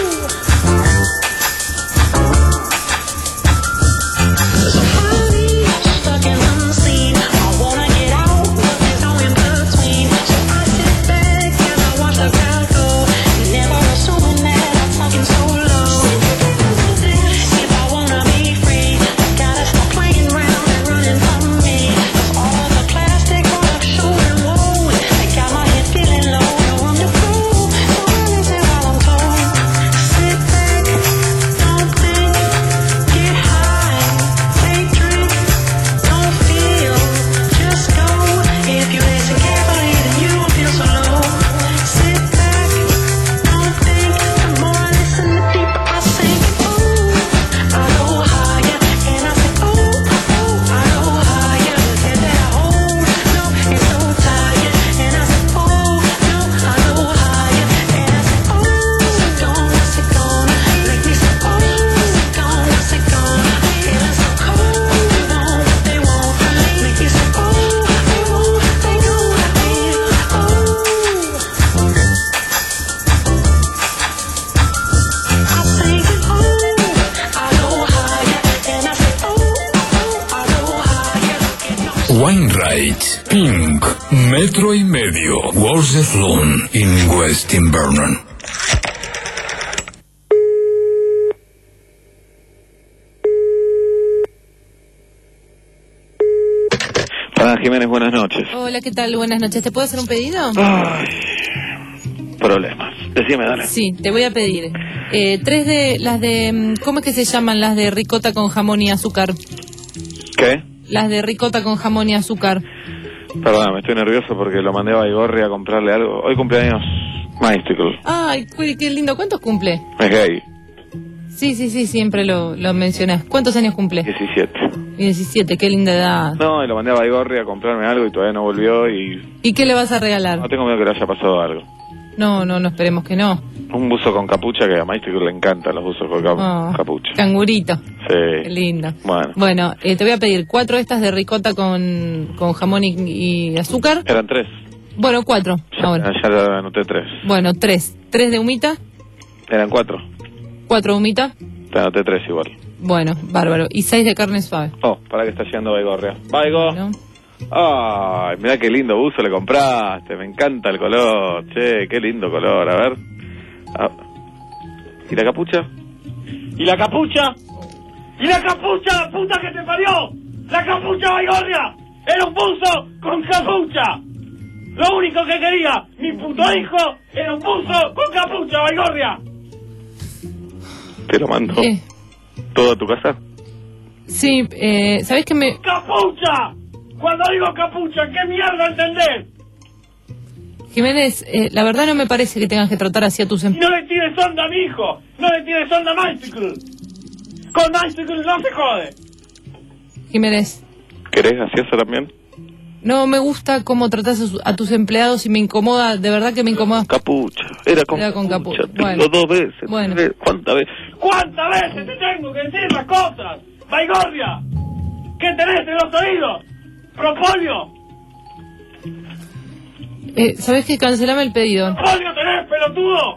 Speaker 2: So honey, stuck in unseen. I wanna get out, but there's no in between. So I sit back and I watch the crowd go, never assuming that I'm talking so low. If I wanna be free, I gotta stop playing around and running from me. 'Cause all of the plastic on the show and whoa, they got my head feeling low, no room to go. So I listen while I'm told. Sit back, don't think, get high, take drink, don't feel, just go. If you listen carefully, then you won't feel so low. Sit back, don't think. The more I listen, the deeper I sink. Ooh, I go higher, and I say, ooh, ooh, I go higher. Said that I hold, no, it's so tired, and I say, ooh, no, I go higher, and I say, ooh, what's it gonna, what's it gonna make me say, ooh, what's it gonna, what's it gonna feeling so cold? They won't, they won't make me say, ooh, they won't, they gonna feel, oh. I sing, ooh, I go higher, and I say, ooh, ooh, I go higher.
Speaker 9: Weinreich, Pink, Metro y Medio, What's the Flown in West Invernon.
Speaker 17: Fran Jiménez, buenas noches.
Speaker 18: Hola, ¿qué tal? Buenas noches. ¿Te puedo hacer un pedido?
Speaker 17: Ay, problemas. Decime, dale.
Speaker 18: Sí, te voy a pedir. Eh, tres de las de... ¿Cómo es que se llaman las de ricota con jamón y azúcar?
Speaker 17: ¿Qué?
Speaker 18: Las de ricota con jamón y azúcar.
Speaker 17: Perdóname, estoy nervioso porque lo mandé a Baigorri a comprarle algo. Hoy cumpleaños Mystical.
Speaker 18: Ay, cu- qué lindo. ¿Cuántos cumple?
Speaker 17: Es gay.
Speaker 18: Sí, sí, sí, siempre lo, lo mencionás. ¿Cuántos años cumple?
Speaker 17: diecisiete.
Speaker 18: diecisiete, qué linda edad.
Speaker 17: No, y lo mandé a Baigorri a comprarme algo y todavía no volvió y...
Speaker 18: ¿Y qué le vas a regalar?
Speaker 17: No tengo miedo que le haya pasado algo.
Speaker 18: No, no, no, esperemos que no.
Speaker 17: Un buzo con capucha que a Mystical le encantan los buzos con cap-
Speaker 18: Oh,
Speaker 17: capucha.
Speaker 18: Cangurito. Qué
Speaker 17: Sí.
Speaker 18: lindo.
Speaker 17: Bueno,
Speaker 18: Bueno, eh, te voy a pedir cuatro estas de ricota con, con jamón y, y azúcar.
Speaker 17: eran tres.
Speaker 18: Bueno, cuatro. Ahora.
Speaker 17: Ya le anoté tres.
Speaker 18: Bueno, tres. Tres de humita,
Speaker 17: Eran cuatro.
Speaker 18: cuatro de humita.
Speaker 17: Te anoté tres igual.
Speaker 18: Bueno, bárbaro. Y seis de carne suave.
Speaker 17: Oh, para que está llegando Baigorria. Baigo.
Speaker 18: ¿no?
Speaker 17: Ay, mirá qué lindo buzo le compraste. Me encanta el color. Che, qué lindo color. A ver. Ah. ¿Y la capucha?
Speaker 21: ¿Y la capucha? ¿Y la capucha, la puta que te parió? La capucha Baigorria era un buzo con capucha. Lo único que quería mi puto hijo era un buzo con capucha Baigorria.
Speaker 14: ¿Te lo mando
Speaker 18: Eh.
Speaker 14: todo a tu casa?
Speaker 18: Sí, eh, ¿sabés que me...?
Speaker 21: ¡Capucha! Cuando digo capucha, ¿qué mierda entendés?
Speaker 18: Jiménez, eh, la verdad no me parece que tengas que tratar así a tus em-
Speaker 21: No le tires onda a mi hijo, no le tires onda a Bicycle. Con Bicycle no se jode.
Speaker 18: Jiménez,
Speaker 14: ¿Querés gaseosa también?
Speaker 18: no me gusta cómo tratas a, su- a tus empleados y me incomoda, de verdad que me incomoda.
Speaker 14: Capucha, era con
Speaker 18: Era con
Speaker 14: capucha.
Speaker 18: capucha.
Speaker 14: Te
Speaker 18: Bueno.
Speaker 14: digo dos veces.
Speaker 18: Bueno.
Speaker 14: tres, ¿Cuántas veces?
Speaker 21: ¿Cuántas veces te tengo que decir las cosas? Baigorria, ¿qué tenés en los oídos? Propolio,
Speaker 18: Eh, ¿Sabés qué? Cancelame el pedido.
Speaker 21: propolio tenés, pelotudo.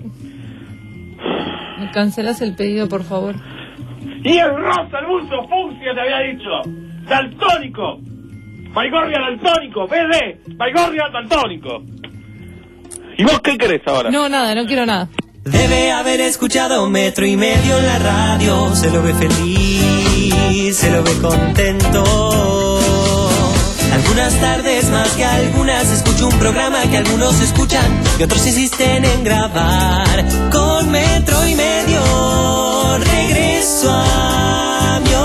Speaker 18: ¿Me cancelás el pedido, por favor?
Speaker 21: Y el rosa, el buzo fucsia te había dicho. Daltónico. Baigorria daltónico, B D, Baigorria daltónico.
Speaker 14: ¿Y vos qué querés ahora?
Speaker 18: No, nada, no quiero nada.
Speaker 2: Debe haber escuchado metro y medio en la radio. Se lo ve feliz, se lo ve contento. Algunas tardes más que algunas escucho un programa que algunos escuchan y otros insisten en grabar. Con metro y medio regreso a mi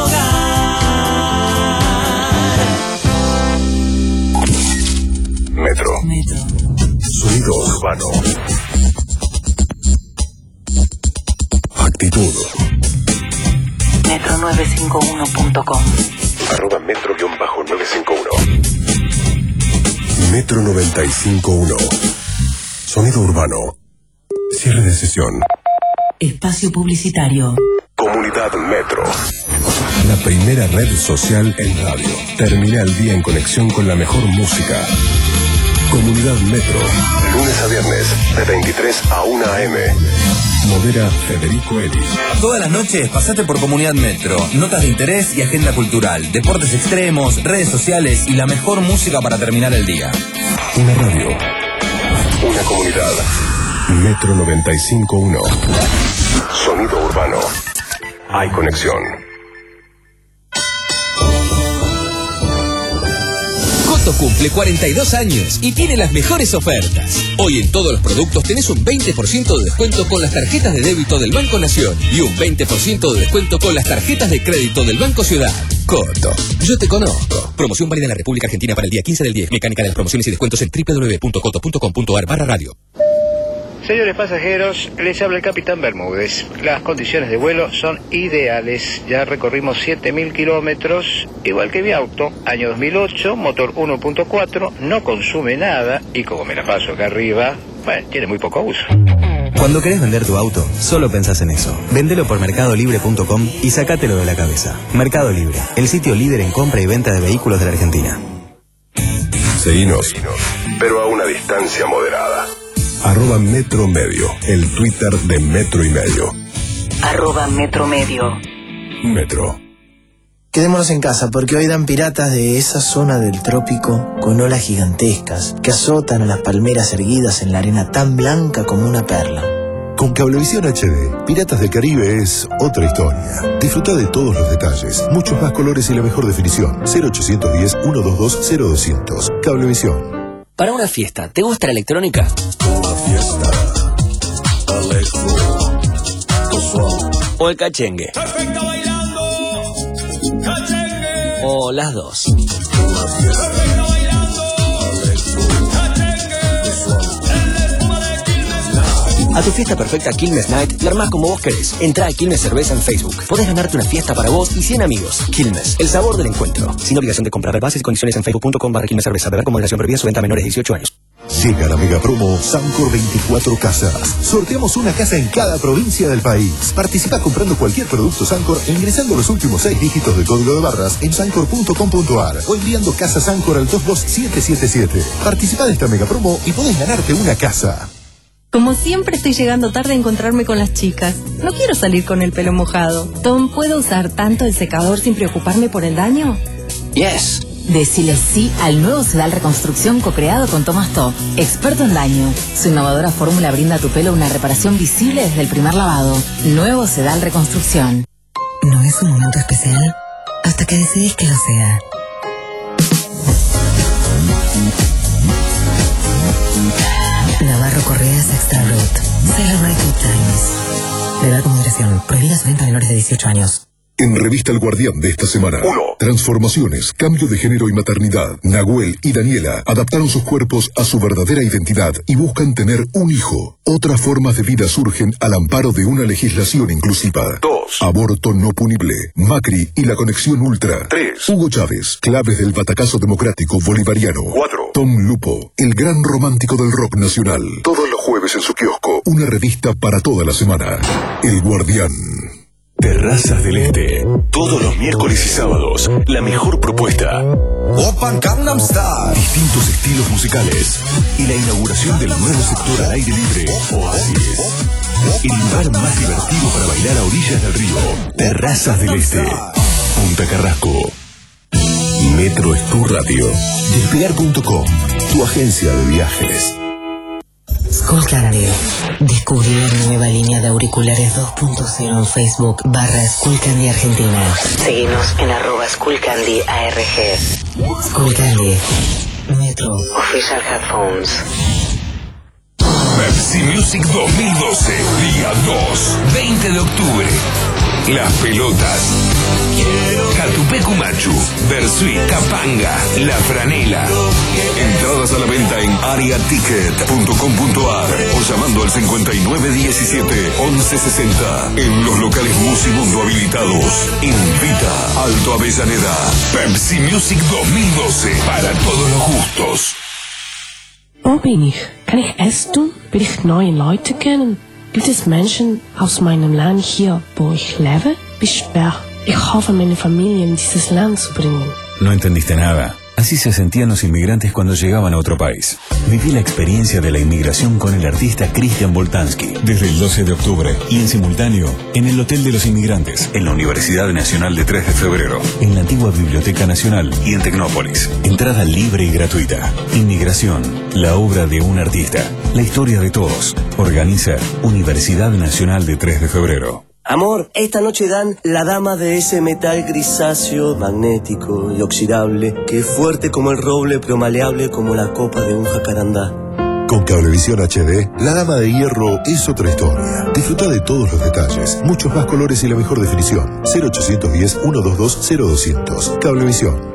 Speaker 2: hogar.
Speaker 9: Metro. Sonido urbano. Actitud.
Speaker 8: metro nueve cinco uno punto com.
Speaker 9: Arroba metro nueve cinco uno. Metro noventa y cinco uno. Sonido urbano. Cierre de sesión.
Speaker 15: Espacio publicitario.
Speaker 9: Comunidad Metro. La primera red social en radio. Termina el día en conexión con la mejor música. Comunidad Metro. Lunes a viernes, de veintitrés a una a eme. Modera Federico Eli.
Speaker 22: Todas las noches pasate por Comunidad Metro. Notas de interés y agenda cultural. Deportes extremos, redes sociales y la mejor música para terminar el día.
Speaker 9: Una radio. Una comunidad. Metro noventa y cinco uno. Sonido urbano. Hay conexión.
Speaker 1: Coto cumple cuarenta y dos años y tiene las mejores ofertas. Hoy en todos los productos tenés un veinte por ciento de descuento con las tarjetas de débito del Banco Nación y un veinte por ciento de descuento con las tarjetas de crédito del Banco Ciudad. Coto, yo te conozco. Promoción válida en la República Argentina para el día quince del diez. Mecánica de las promociones y descuentos en doble u doble u doble u punto coto punto com punto ar barra radio.
Speaker 23: Señores pasajeros, les habla el Capitán Bermúdez. Las condiciones de vuelo son ideales. Ya recorrimos siete mil kilómetros, igual que mi auto. Año dos mil ocho, motor uno punto cuatro, no consume nada y como me la paso acá arriba, bueno, tiene muy poco uso.
Speaker 13: Cuando querés vender tu auto, solo pensás en eso. Vendelo por mercado libre punto com y sacátelo de la cabeza. Mercado Libre, el sitio líder en compra y venta de vehículos de la Argentina.
Speaker 9: Seguinos, pero a una distancia moderada. Arroba Metro Medio, el Twitter de Metro y Medio.
Speaker 15: Arroba Metro Medio.
Speaker 9: Metro.
Speaker 24: Quedémonos en casa porque hoy dan piratas de esa zona del trópico con olas gigantescas que azotan a las palmeras erguidas en la arena tan blanca como una perla.
Speaker 25: Con Cablevisión H D, Piratas del Caribe es otra historia. Disfruta de todos los detalles, muchos más colores y la mejor definición. cero ochocientos diez, ciento veintidós, cero doscientos. Cablevisión.
Speaker 26: Para una fiesta, ¿te gusta la electrónica?
Speaker 25: Una fiesta. Electro. Casual.
Speaker 26: ¿O el cachengue? O las dos.
Speaker 25: Una fiesta.
Speaker 26: A tu fiesta perfecta Quilmes Night la armás como vos querés. Entrá a Quilmes Cerveza en Facebook. Podés ganarte una fiesta para vos y cien amigos. Quilmes, el sabor del encuentro. Sin obligación de comprar. Bases y condiciones en facebook punto com barra Quilmes Cerveza. Beber con moderación. Prohibida su venta a menores de dieciocho años.
Speaker 25: Llega la mega promo Sancor veinticuatro Casas. Sorteamos una casa en cada provincia del país. Participa comprando cualquier producto Sancor e ingresando los últimos seis dígitos del código de barras en sancor punto com punto ar o enviando casa Sancor al dos dos siete siete siete. Participa de esta mega promo y podés ganarte una casa.
Speaker 27: Como siempre estoy llegando tarde a encontrarme con las chicas. No quiero salir con el pelo mojado. Tom, ¿puedo usar tanto el secador sin preocuparme por el daño?
Speaker 26: Yes.
Speaker 8: Decile sí al nuevo Sedal Reconstrucción co-creado con Thomas Top, experto en daño. Su innovadora fórmula brinda a tu pelo una reparación visible desde el primer lavado. Nuevo Sedal Reconstrucción.
Speaker 28: ¿No es un momento especial? Hasta
Speaker 15: hasta que decidís que lo sea. Navarro Correas Extra Brut. Celebrate good times. De edad con moderación. Prohibida su venta a menores de dieciocho años.
Speaker 9: En Revista El Guardián de esta semana. uno. Transformaciones, cambio de género y maternidad. Nahuel y Daniela adaptaron sus cuerpos a su verdadera identidad y buscan tener un hijo. Otras formas de vida surgen al amparo de una legislación inclusiva. dos. Aborto no punible. Macri y la conexión ultra. tres. Hugo Chávez, claves del batacazo democrático bolivariano. cuatro. Tom Lupo, el gran romántico del rock nacional. Todos los jueves en su kiosco, una revista para toda la semana. El Guardián.
Speaker 3: Terrazas del Este. Todos los miércoles y sábados. La mejor propuesta.
Speaker 9: Open Gangnam Style.
Speaker 3: Distintos estilos musicales. Y la inauguración del nuevo sector al aire libre. Oasis. El lugar más divertido para bailar a orillas del río. Terrazas del Este. Punta Carrasco. Metro es tu radio. Despegar punto com. Tu agencia de viajes.
Speaker 15: Skullcandy. Descubrí la nueva línea de auriculares dos punto cero en Facebook barra Skullcandy Argentina. Seguimos en arroba Skullcandy A R G. Skullcandy. Metro. Official Headphones.
Speaker 9: Pepsi Music dos mil doce, día dos, veinte de octubre. Las pelotas. Catupecu Machu, Versuit, Capanga, La Franela. Entradas a la venta en aria ticket punto com punto a r o llamando al cincuenta y nueve diecisiete once sesenta. En los locales Musimundo habilitados. Invita Alto Avellaneda. Pepsi Music dos mil doce, para todos los gustos.
Speaker 5: Wo bin ich? Kann ich es tun? Will ich neue Leute kennen? Gibt es Menschen aus meinem Land hier, wo ich lebe? Wie schwer. Ich hoffe, meine Familie in dieses Land zu bringen.
Speaker 3: No entendiste nada. Así se sentían los inmigrantes cuando llegaban a otro país. Viví la experiencia de la inmigración con el artista Cristian Boltanski desde el doce de octubre y en simultáneo en el Hotel de los Inmigrantes, en la Universidad Nacional de tres de febrero, en la antigua Biblioteca Nacional y en Tecnópolis. Entrada libre y gratuita. Inmigración, la obra de un artista, la historia de todos. Organiza Universidad Nacional de tres de febrero.
Speaker 6: Amor, esta noche dan la dama de ese metal grisáceo, magnético y oxidable, que es fuerte como el roble pero maleable como la copa de un jacarandá.
Speaker 25: Con Cablevisión H D, la dama de hierro es otra historia. Disfruta de todos los detalles, muchos más colores y la mejor definición. cero ochocientos diez, ciento veintidós, cero doscientos. Cablevisión.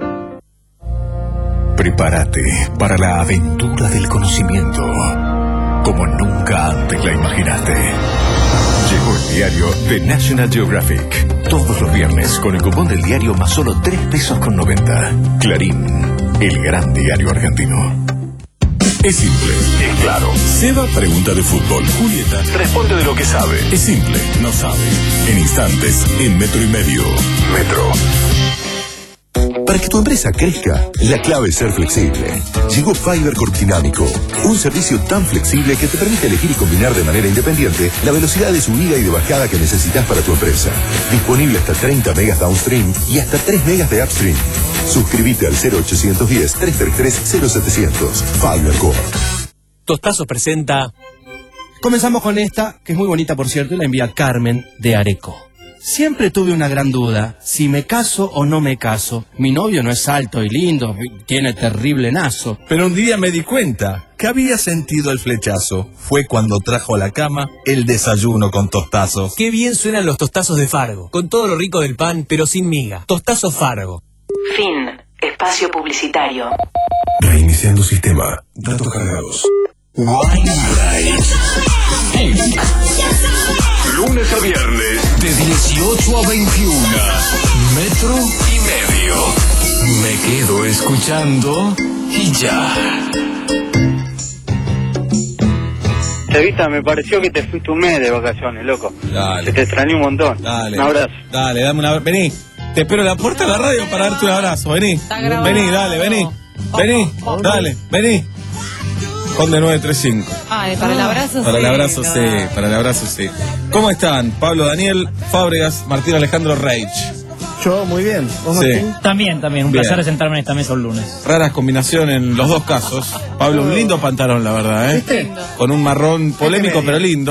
Speaker 3: Prepárate para la aventura del conocimiento, como nunca antes la imaginaste. Llegó el diario de National Geographic. Todos los viernes con el cupón del diario más solo tres pesos con noventa. Clarín, el gran diario argentino. Es simple, es claro. Seba pregunta de fútbol. Julieta responde de lo que sabe. Es simple, no sabe. En instantes, en metro y medio. Metro.
Speaker 25: Para que tu empresa crezca, la clave es ser flexible. Llegó Fiber Corpdinámico, un servicio tan flexible que te permite elegir y combinar de manera independiente la velocidad de subida y de bajada que necesitas para tu empresa. Disponible hasta treinta megas downstream y hasta tres megas de upstream. Suscríbete al cero ochocientos diez, trescientos treinta y tres, cero setecientos. Fiber Corp.
Speaker 7: Tostazo presenta... Comenzamos con esta, que es muy bonita por cierto, y la envía Carmen de Areco. Siempre tuve una gran duda, si me caso o no me caso. Mi novio no es alto y lindo, tiene terrible nazo.
Speaker 10: Pero un día me di cuenta que había sentido el flechazo. Fue cuando trajo a la cama el desayuno con tostazos.
Speaker 7: Qué bien suenan los tostazos de Fargo, con todo lo rico del pan, pero sin miga. Tostazo Fargo.
Speaker 15: Fin. Espacio publicitario.
Speaker 3: Reiniciando sistema. Datos cargados.
Speaker 9: Lunes a viernes, de dieciocho a veintiuno. Metro y medio. Me quedo escuchando y ya.
Speaker 12: Evita, me pareció que te fuiste un mes de vacaciones, loco.
Speaker 17: Dale.
Speaker 12: Se te extrañó un montón.
Speaker 17: Dale.
Speaker 12: Un abrazo.
Speaker 17: Dale, dame un abrazo. Vení. Te espero en la puerta de la radio para darte un abrazo. Vení. Vení, dale, vení. Vení. Dale, vení. Conde nueve tres cinco.
Speaker 18: Ay, para el abrazo
Speaker 17: Para
Speaker 18: sí.
Speaker 17: el abrazo sí, para el abrazo sí. ¿Cómo están? Pablo Daniel Fábregas, Martín Alejandro Reich.
Speaker 16: Yo, muy bien. ¿Vos,
Speaker 17: Sí.
Speaker 16: Martín?
Speaker 28: También, también. Un
Speaker 17: Bien.
Speaker 28: placer sentarme en esta mesa un lunes.
Speaker 17: Raras combinación en los dos casos. Pablo, un lindo pantalón, la verdad, ¿eh?
Speaker 28: ¿Viste?
Speaker 17: Con un marrón polémico, pero lindo.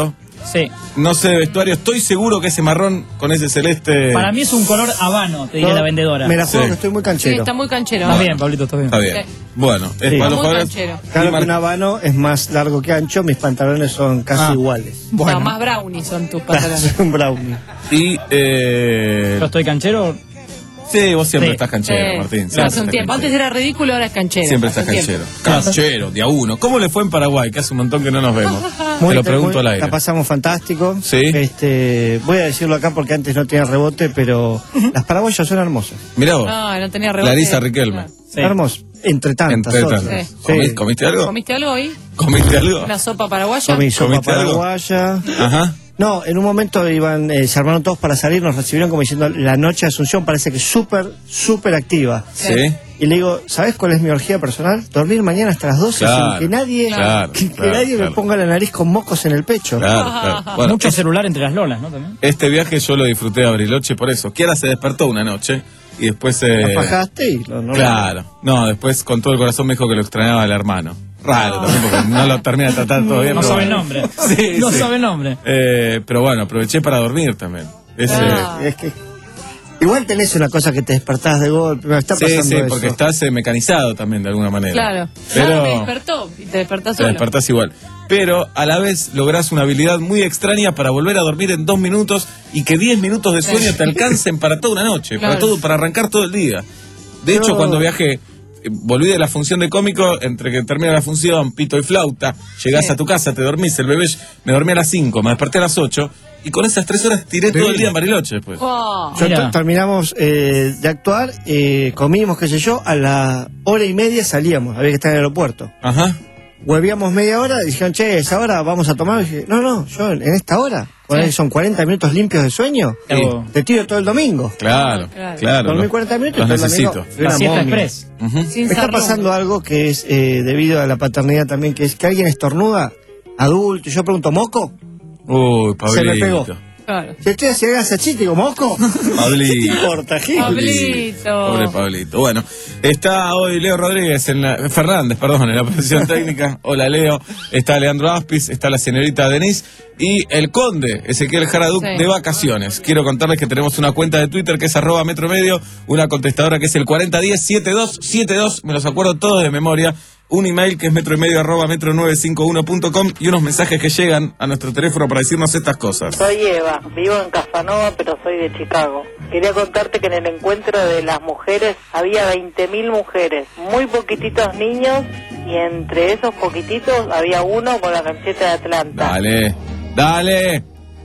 Speaker 2: Sí.
Speaker 17: No sé de vestuario, estoy seguro que ese marrón con ese celeste...
Speaker 2: Para mí es un color habano, te diría
Speaker 16: No,
Speaker 2: la vendedora.
Speaker 16: Me la juego
Speaker 17: Sí.
Speaker 16: que estoy muy
Speaker 18: Sí,
Speaker 16: canchero.
Speaker 18: está muy canchero.
Speaker 2: Está bien, Pablito, está bien.
Speaker 17: Está bien.
Speaker 18: Sí.
Speaker 17: Bueno, es
Speaker 16: Sí.
Speaker 17: para
Speaker 18: Está
Speaker 17: los
Speaker 18: muy
Speaker 17: jugadores...
Speaker 18: canchero.
Speaker 16: Claro
Speaker 17: Y
Speaker 16: que un
Speaker 17: Mar-
Speaker 16: habano es más largo que ancho, mis pantalones son casi
Speaker 2: Ah.
Speaker 16: iguales.
Speaker 18: No, más brownies son tus pantalones.
Speaker 16: un brownie.
Speaker 17: Y... Eh...
Speaker 2: Yo estoy canchero.
Speaker 17: Sí, vos siempre
Speaker 2: Sí.
Speaker 17: estás canchero,
Speaker 18: Sí.
Speaker 17: Martín.
Speaker 18: Hace
Speaker 17: siempre
Speaker 18: un
Speaker 17: estás
Speaker 18: tiempo. Antes
Speaker 17: canchero.
Speaker 18: era ridículo, ahora es canchero.
Speaker 17: Siempre
Speaker 18: Hace
Speaker 17: estás
Speaker 18: un tiempo.
Speaker 17: canchero. Canchero, de a uno. ¿Cómo le fue en Paraguay? Que hace un montón que no nos vemos. Te lo pregunto
Speaker 16: muy-
Speaker 17: al aire.
Speaker 16: La pasamos fantástico.
Speaker 17: Sí.
Speaker 16: Este, voy a decirlo acá porque antes no tenía rebote, pero las paraguayas son hermosas.
Speaker 17: Mirá vos.
Speaker 18: No, no tenía rebote.
Speaker 17: Clarisa Riquelme.
Speaker 2: Sí.
Speaker 16: Hermosas. Entre tantas.
Speaker 17: Entre
Speaker 16: otras.
Speaker 17: tantas.
Speaker 18: Sí.
Speaker 17: ¿Comi- ¿Comiste algo?
Speaker 18: ¿Comiste algo hoy?
Speaker 17: ¿Comiste algo?
Speaker 18: ¿Una sopa paraguaya?
Speaker 16: Comí sopa
Speaker 17: ¿Comiste algo?
Speaker 16: paraguaya.
Speaker 17: Ajá.
Speaker 16: No, en un momento iban, eh, se armaron todos para salir, nos recibieron como diciendo, la noche de Asunción parece que súper, súper activa.
Speaker 17: Sí.
Speaker 16: Y le digo, ¿sabes cuál es mi orgía personal? Dormir mañana hasta las doce
Speaker 17: Claro,
Speaker 16: sin que nadie,
Speaker 17: claro,
Speaker 16: que, que
Speaker 17: claro,
Speaker 16: nadie
Speaker 17: claro.
Speaker 16: me ponga la nariz con mocos en el pecho.
Speaker 17: Claro, claro. Bueno,
Speaker 2: Mucho
Speaker 17: es-
Speaker 2: celular entre las lolas, ¿no? También.
Speaker 17: este viaje yo lo disfruté a Bariloche por eso. Kiara se despertó una noche y después... Eh,
Speaker 16: La fajaste y lo, no
Speaker 17: Claro. No, después con todo el corazón me dijo que lo extrañaba el hermano. Raro también porque no lo termina de tratar todo bien.
Speaker 2: No
Speaker 17: pero
Speaker 2: sabe el
Speaker 17: bueno.
Speaker 2: nombre.
Speaker 17: Sí,
Speaker 2: no
Speaker 17: sí.
Speaker 2: sabe el nombre.
Speaker 17: Eh, pero bueno, aproveché para dormir también. Ese,
Speaker 18: Ah.
Speaker 16: Es que igual tenés una cosa que te despertás de golpe, me está
Speaker 17: sí,
Speaker 16: pasando
Speaker 17: sí,
Speaker 16: eso.
Speaker 17: porque estás eh, mecanizado también de alguna manera.
Speaker 18: Claro.
Speaker 17: Pero-
Speaker 18: Ah, me despertó. Y te despertás
Speaker 17: Te
Speaker 18: solo.
Speaker 17: despertás igual. Pero a la vez lográs una habilidad muy extraña para volver a dormir en dos minutos y que diez minutos de sueño te alcancen para toda una noche, para
Speaker 18: Claro.
Speaker 17: todo, para arrancar todo el día. De hecho,
Speaker 16: Yo-
Speaker 17: cuando viajé, eh, volví de la función de cómico, entre que termina la función, pito y flauta, llegás
Speaker 18: Sí.
Speaker 17: a tu casa, te dormís, el bebé, me dormí a las cinco, me desperté a las ocho, y con esas tres horas tiré todo el día en Bariloche después.
Speaker 18: Oh.
Speaker 16: Yo
Speaker 2: Mira.
Speaker 16: t- terminamos eh, de actuar, eh, comimos, qué sé yo, a la hora y media salíamos, había que estar en el aeropuerto.
Speaker 17: Ajá.
Speaker 16: Huevíamos media hora y dijeron, che, esa hora vamos a tomar. Y dije, no, no, yo en esta hora, cuando
Speaker 18: Sí.
Speaker 16: son cuarenta minutos limpios de sueño,
Speaker 17: Sí.
Speaker 16: te tiro todo el domingo.
Speaker 17: Claro,
Speaker 18: Claro.
Speaker 17: claro.
Speaker 16: Dormí
Speaker 17: lo-
Speaker 16: cuarenta minutos y
Speaker 17: los
Speaker 16: todo el
Speaker 17: necesito.
Speaker 16: domingo fui
Speaker 2: La
Speaker 16: una
Speaker 2: siesta
Speaker 16: momia.
Speaker 2: express.
Speaker 17: Ujú.
Speaker 18: Sin
Speaker 16: Me está
Speaker 18: sarrón.
Speaker 16: pasando algo que es eh, debido a la paternidad también, que es que alguien estornuda, adulto, y yo pregunto, ¿moco?
Speaker 17: Uy,
Speaker 16: Se me pegó.
Speaker 17: Pablito.
Speaker 18: Claro.
Speaker 16: Si estoy haciendo ese chiste, digo, ¿moco? ¿Qué te
Speaker 17: Pablito.
Speaker 16: importa, Gil?
Speaker 18: Pablito.
Speaker 17: Pobre Pablito. Bueno, está hoy Leo Rodríguez, en la, Fernández, perdón, en la posición técnica. Hola, Leo. Está Leandro Aspis, está la señorita Denise y el conde Ezequiel Jaraduc
Speaker 18: Sí.
Speaker 17: de vacaciones. Quiero contarles que tenemos una cuenta de Twitter que es arroba metro medio, una contestadora que es el cuarenta diez setenta y dos setenta y dos, me los acuerdo todos de memoria. Un email que es metro y medio arroba metro nueve cinco uno punto com y unos mensajes que llegan a nuestro teléfono para decirnos estas cosas.
Speaker 4: Soy Eva, vivo en Casanova, pero soy de Chicago. Quería contarte que en el encuentro de las mujeres había veinte mil mujeres, muy poquititos niños, y entre esos poquititos había uno con la camiseta de Atlanta.
Speaker 17: Dale, dale.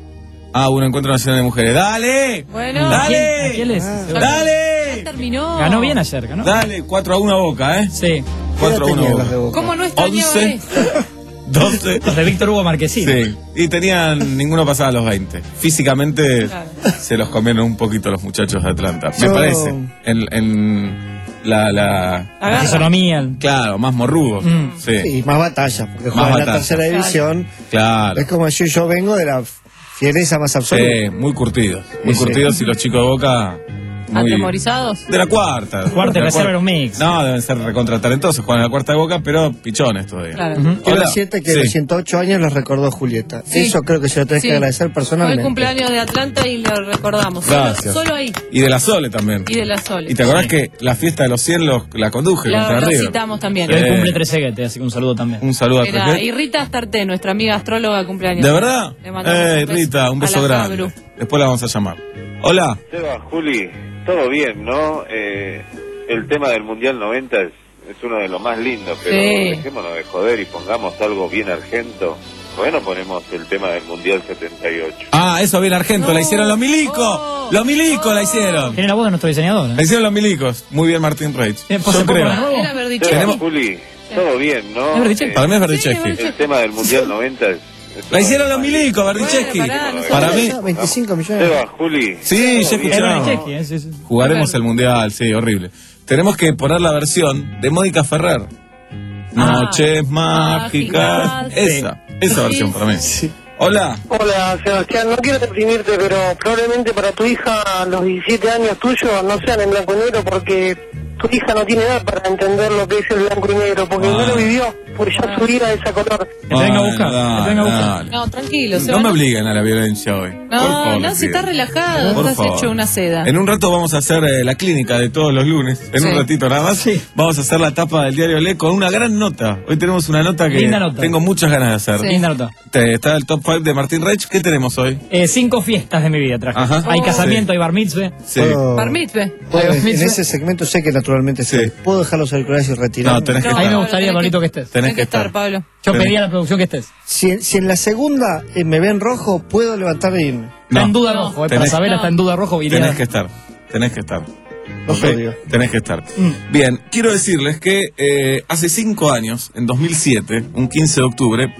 Speaker 17: Ah, un encuentro nacional de mujeres. Dale.
Speaker 18: Bueno.
Speaker 17: Dale.
Speaker 2: ¿A quién es?
Speaker 17: Dale.
Speaker 18: Ya terminó.
Speaker 2: Ganó bien ayer, ¿no?
Speaker 17: Dale, cuatro a uno Boca, ¿eh?
Speaker 2: Sí.
Speaker 17: cuatro a uno
Speaker 16: tenían los de
Speaker 17: Boca.
Speaker 16: Boca?
Speaker 18: ¿Cómo no extrañaba
Speaker 17: once.
Speaker 18: eso?
Speaker 17: doce.
Speaker 2: Los de Víctor Hugo Marquesino.
Speaker 17: Sí, y tenían, ninguno pasaba a los veinte. Físicamente
Speaker 18: Claro.
Speaker 17: se los comieron un poquito los muchachos de Atlanta, me
Speaker 16: Yo-
Speaker 17: parece. En, en la, la...
Speaker 2: La fisonomía.
Speaker 17: Claro, más morrudos.
Speaker 2: Mm.
Speaker 17: Sí.
Speaker 16: Sí, más batalla, porque
Speaker 17: Más
Speaker 16: juega en la
Speaker 17: batalla.
Speaker 16: tercera división.
Speaker 17: Claro.
Speaker 16: Es como decir, yo vengo de la fiereza más absoluta.
Speaker 17: Sí, muy curtidos. Muy
Speaker 16: Sí, sí.
Speaker 17: curtidos y los chicos de Boca... Muy...
Speaker 18: ¿Atemorizados?
Speaker 17: De la cuarta.
Speaker 2: Cuarta y
Speaker 17: De la
Speaker 2: reserva
Speaker 17: cuarta.
Speaker 2: era un mix.
Speaker 17: No, deben ser recontra talentosos, juegan en la cuarta de Boca, pero pichones todavía.
Speaker 18: Claro.
Speaker 2: Ujú.
Speaker 16: Quiero
Speaker 17: Hola.
Speaker 16: decirte que
Speaker 17: Sí.
Speaker 16: los ciento ocho años los recordó Julieta.
Speaker 18: Sí.
Speaker 16: Eso creo que se lo tenés
Speaker 18: Sí.
Speaker 16: que agradecer
Speaker 18: Fue
Speaker 16: personalmente.
Speaker 18: el cumpleaños de Atlanta y lo recordamos. Solo,
Speaker 17: Gracias.
Speaker 18: solo ahí.
Speaker 17: Y de la Sole también.
Speaker 18: Y de la Sole.
Speaker 17: ¿Y te acordás que la fiesta de los cien los, la conduje
Speaker 18: La-
Speaker 17: contra
Speaker 18: lo
Speaker 17: River?
Speaker 18: citamos también.
Speaker 2: Y hoy
Speaker 17: Sí.
Speaker 2: cumple Trezeguete, así que un saludo también.
Speaker 17: Un saludo a
Speaker 18: Era,
Speaker 17: Trezeguet.
Speaker 18: y Rita Astarte, nuestra amiga astróloga, cumpleaños.
Speaker 17: ¿De verdad?
Speaker 18: Le mandamos
Speaker 17: Eh,
Speaker 18: un beso
Speaker 17: Rita, un
Speaker 18: a
Speaker 17: beso
Speaker 18: la
Speaker 17: grande.
Speaker 18: Fabru.
Speaker 17: Después la vamos a llamar. Hola.
Speaker 11: Seba, Juli, todo bien, ¿no? Eh, el tema del Mundial noventa es, es uno de los más lindos, pero
Speaker 18: Sí.
Speaker 11: dejémonos de joder y pongamos algo bien argento. Bueno, ponemos el tema del Mundial setenta y ocho.
Speaker 17: Ah, eso bien Argento,
Speaker 18: No.
Speaker 17: la hicieron los milicos.
Speaker 18: Oh.
Speaker 17: Los milicos la hicieron.
Speaker 2: Tiene la voz de nuestro diseñador. ¿eh?
Speaker 17: La hicieron los milicos. Muy bien Martín Reich.
Speaker 2: Eh, ¿por
Speaker 17: Yo
Speaker 2: se
Speaker 17: creo.
Speaker 2: poco de nuevo?
Speaker 18: Era Verdichel.
Speaker 11: Seba,
Speaker 17: Tenemos-
Speaker 11: Juli, todo bien, ¿no?
Speaker 2: ¿Es Verdichel?
Speaker 11: Eh,
Speaker 17: Para mí es
Speaker 18: Sí,
Speaker 17: Verdichevsky.
Speaker 18: Verdichevsky.
Speaker 11: el tema del Mundial noventa es... es
Speaker 17: La
Speaker 11: uno
Speaker 17: hicieron
Speaker 11: de
Speaker 17: los
Speaker 11: más
Speaker 17: milicos,
Speaker 11: lindos.
Speaker 17: Verdichevsky.
Speaker 18: Bueno, pará, no
Speaker 17: Para
Speaker 18: sé.
Speaker 17: mí.
Speaker 16: veinticinco millones.
Speaker 11: Seba, Juli.
Speaker 17: Sí,
Speaker 11: todo
Speaker 17: ya
Speaker 11: bien,
Speaker 2: Es
Speaker 17: escuchamos.
Speaker 2: Verdichevsky, eh, sí, sí.
Speaker 17: Jugaremos el mundial, sí, horrible. Tenemos que poner la versión de Mónica Ferrer. Noches mágicas.
Speaker 18: mágicas.
Speaker 17: Esa, esa
Speaker 18: Sí.
Speaker 17: versión para mí. Hola.
Speaker 4: Hola, Sebastián, no quiero deprimirte, pero probablemente para tu hija los diecisiete años tuyos no sean en blanco y negro porque tu hija no tiene edad para entender lo que es el blanco y negro, porque
Speaker 17: Ah.
Speaker 4: no lo vivió. por ya subir a esa color.
Speaker 2: Que te venga a buscar,
Speaker 17: Dale,
Speaker 2: que te venga a buscar.
Speaker 17: dale.
Speaker 18: No, tranquilo. se
Speaker 17: No
Speaker 18: van
Speaker 17: me
Speaker 18: a-
Speaker 17: obliguen a la violencia hoy. Por
Speaker 18: No,
Speaker 17: favor,
Speaker 18: no,
Speaker 17: les
Speaker 18: si
Speaker 17: pido.
Speaker 18: estás relajado,
Speaker 17: Por
Speaker 18: estás
Speaker 17: favor.
Speaker 18: hecho una seda.
Speaker 17: En un rato vamos a hacer eh, la clínica de todos los lunes. En
Speaker 18: Sí.
Speaker 17: un ratito nada más. Vamos a hacer la tapa del diario Le con una gran nota. Hoy tenemos una nota que
Speaker 2: Linda nota.
Speaker 17: tengo muchas ganas de hacer.
Speaker 2: Sí. Linda nota.
Speaker 17: Te- está el top cinco de Martín Reich. ¿Qué tenemos hoy?
Speaker 2: Eh, cinco fiestas de mi vida traje.
Speaker 17: Ajá.
Speaker 2: Hay
Speaker 17: Oh.
Speaker 2: casamiento, hay bar mitzvah.
Speaker 17: Sí.
Speaker 16: Puedo-
Speaker 18: Bar mitzvah.
Speaker 16: puedo-
Speaker 2: Bar
Speaker 16: en
Speaker 2: mitzvah.
Speaker 16: ese segmento sé que naturalmente sí. ¿Puedo dejar los auriculares y retirarme?
Speaker 17: No, tenés que
Speaker 2: A mí me
Speaker 17: estar.
Speaker 2: gustaría,
Speaker 18: tenés
Speaker 2: Pablito,
Speaker 18: que-
Speaker 2: que estés.
Speaker 17: Tenés que estar.
Speaker 18: Pablo.
Speaker 2: Yo
Speaker 17: Tenés-
Speaker 2: pedí a la producción que estés.
Speaker 16: Si, si en la segunda eh, me ven rojo, puedo levantarme e irme.
Speaker 2: Está en
Speaker 17: No.
Speaker 2: duda
Speaker 18: No.
Speaker 2: rojo, eh,
Speaker 17: Tenés-
Speaker 2: para saber
Speaker 18: no.
Speaker 2: está en duda rojo. Iría...
Speaker 17: Tenés que estar. Tenés que estar.
Speaker 16: Los
Speaker 17: Ok,
Speaker 16: odio.
Speaker 17: Tenés que estar. Bien, quiero decirles que eh, hace cinco años, en dos mil siete, un quince de octubre,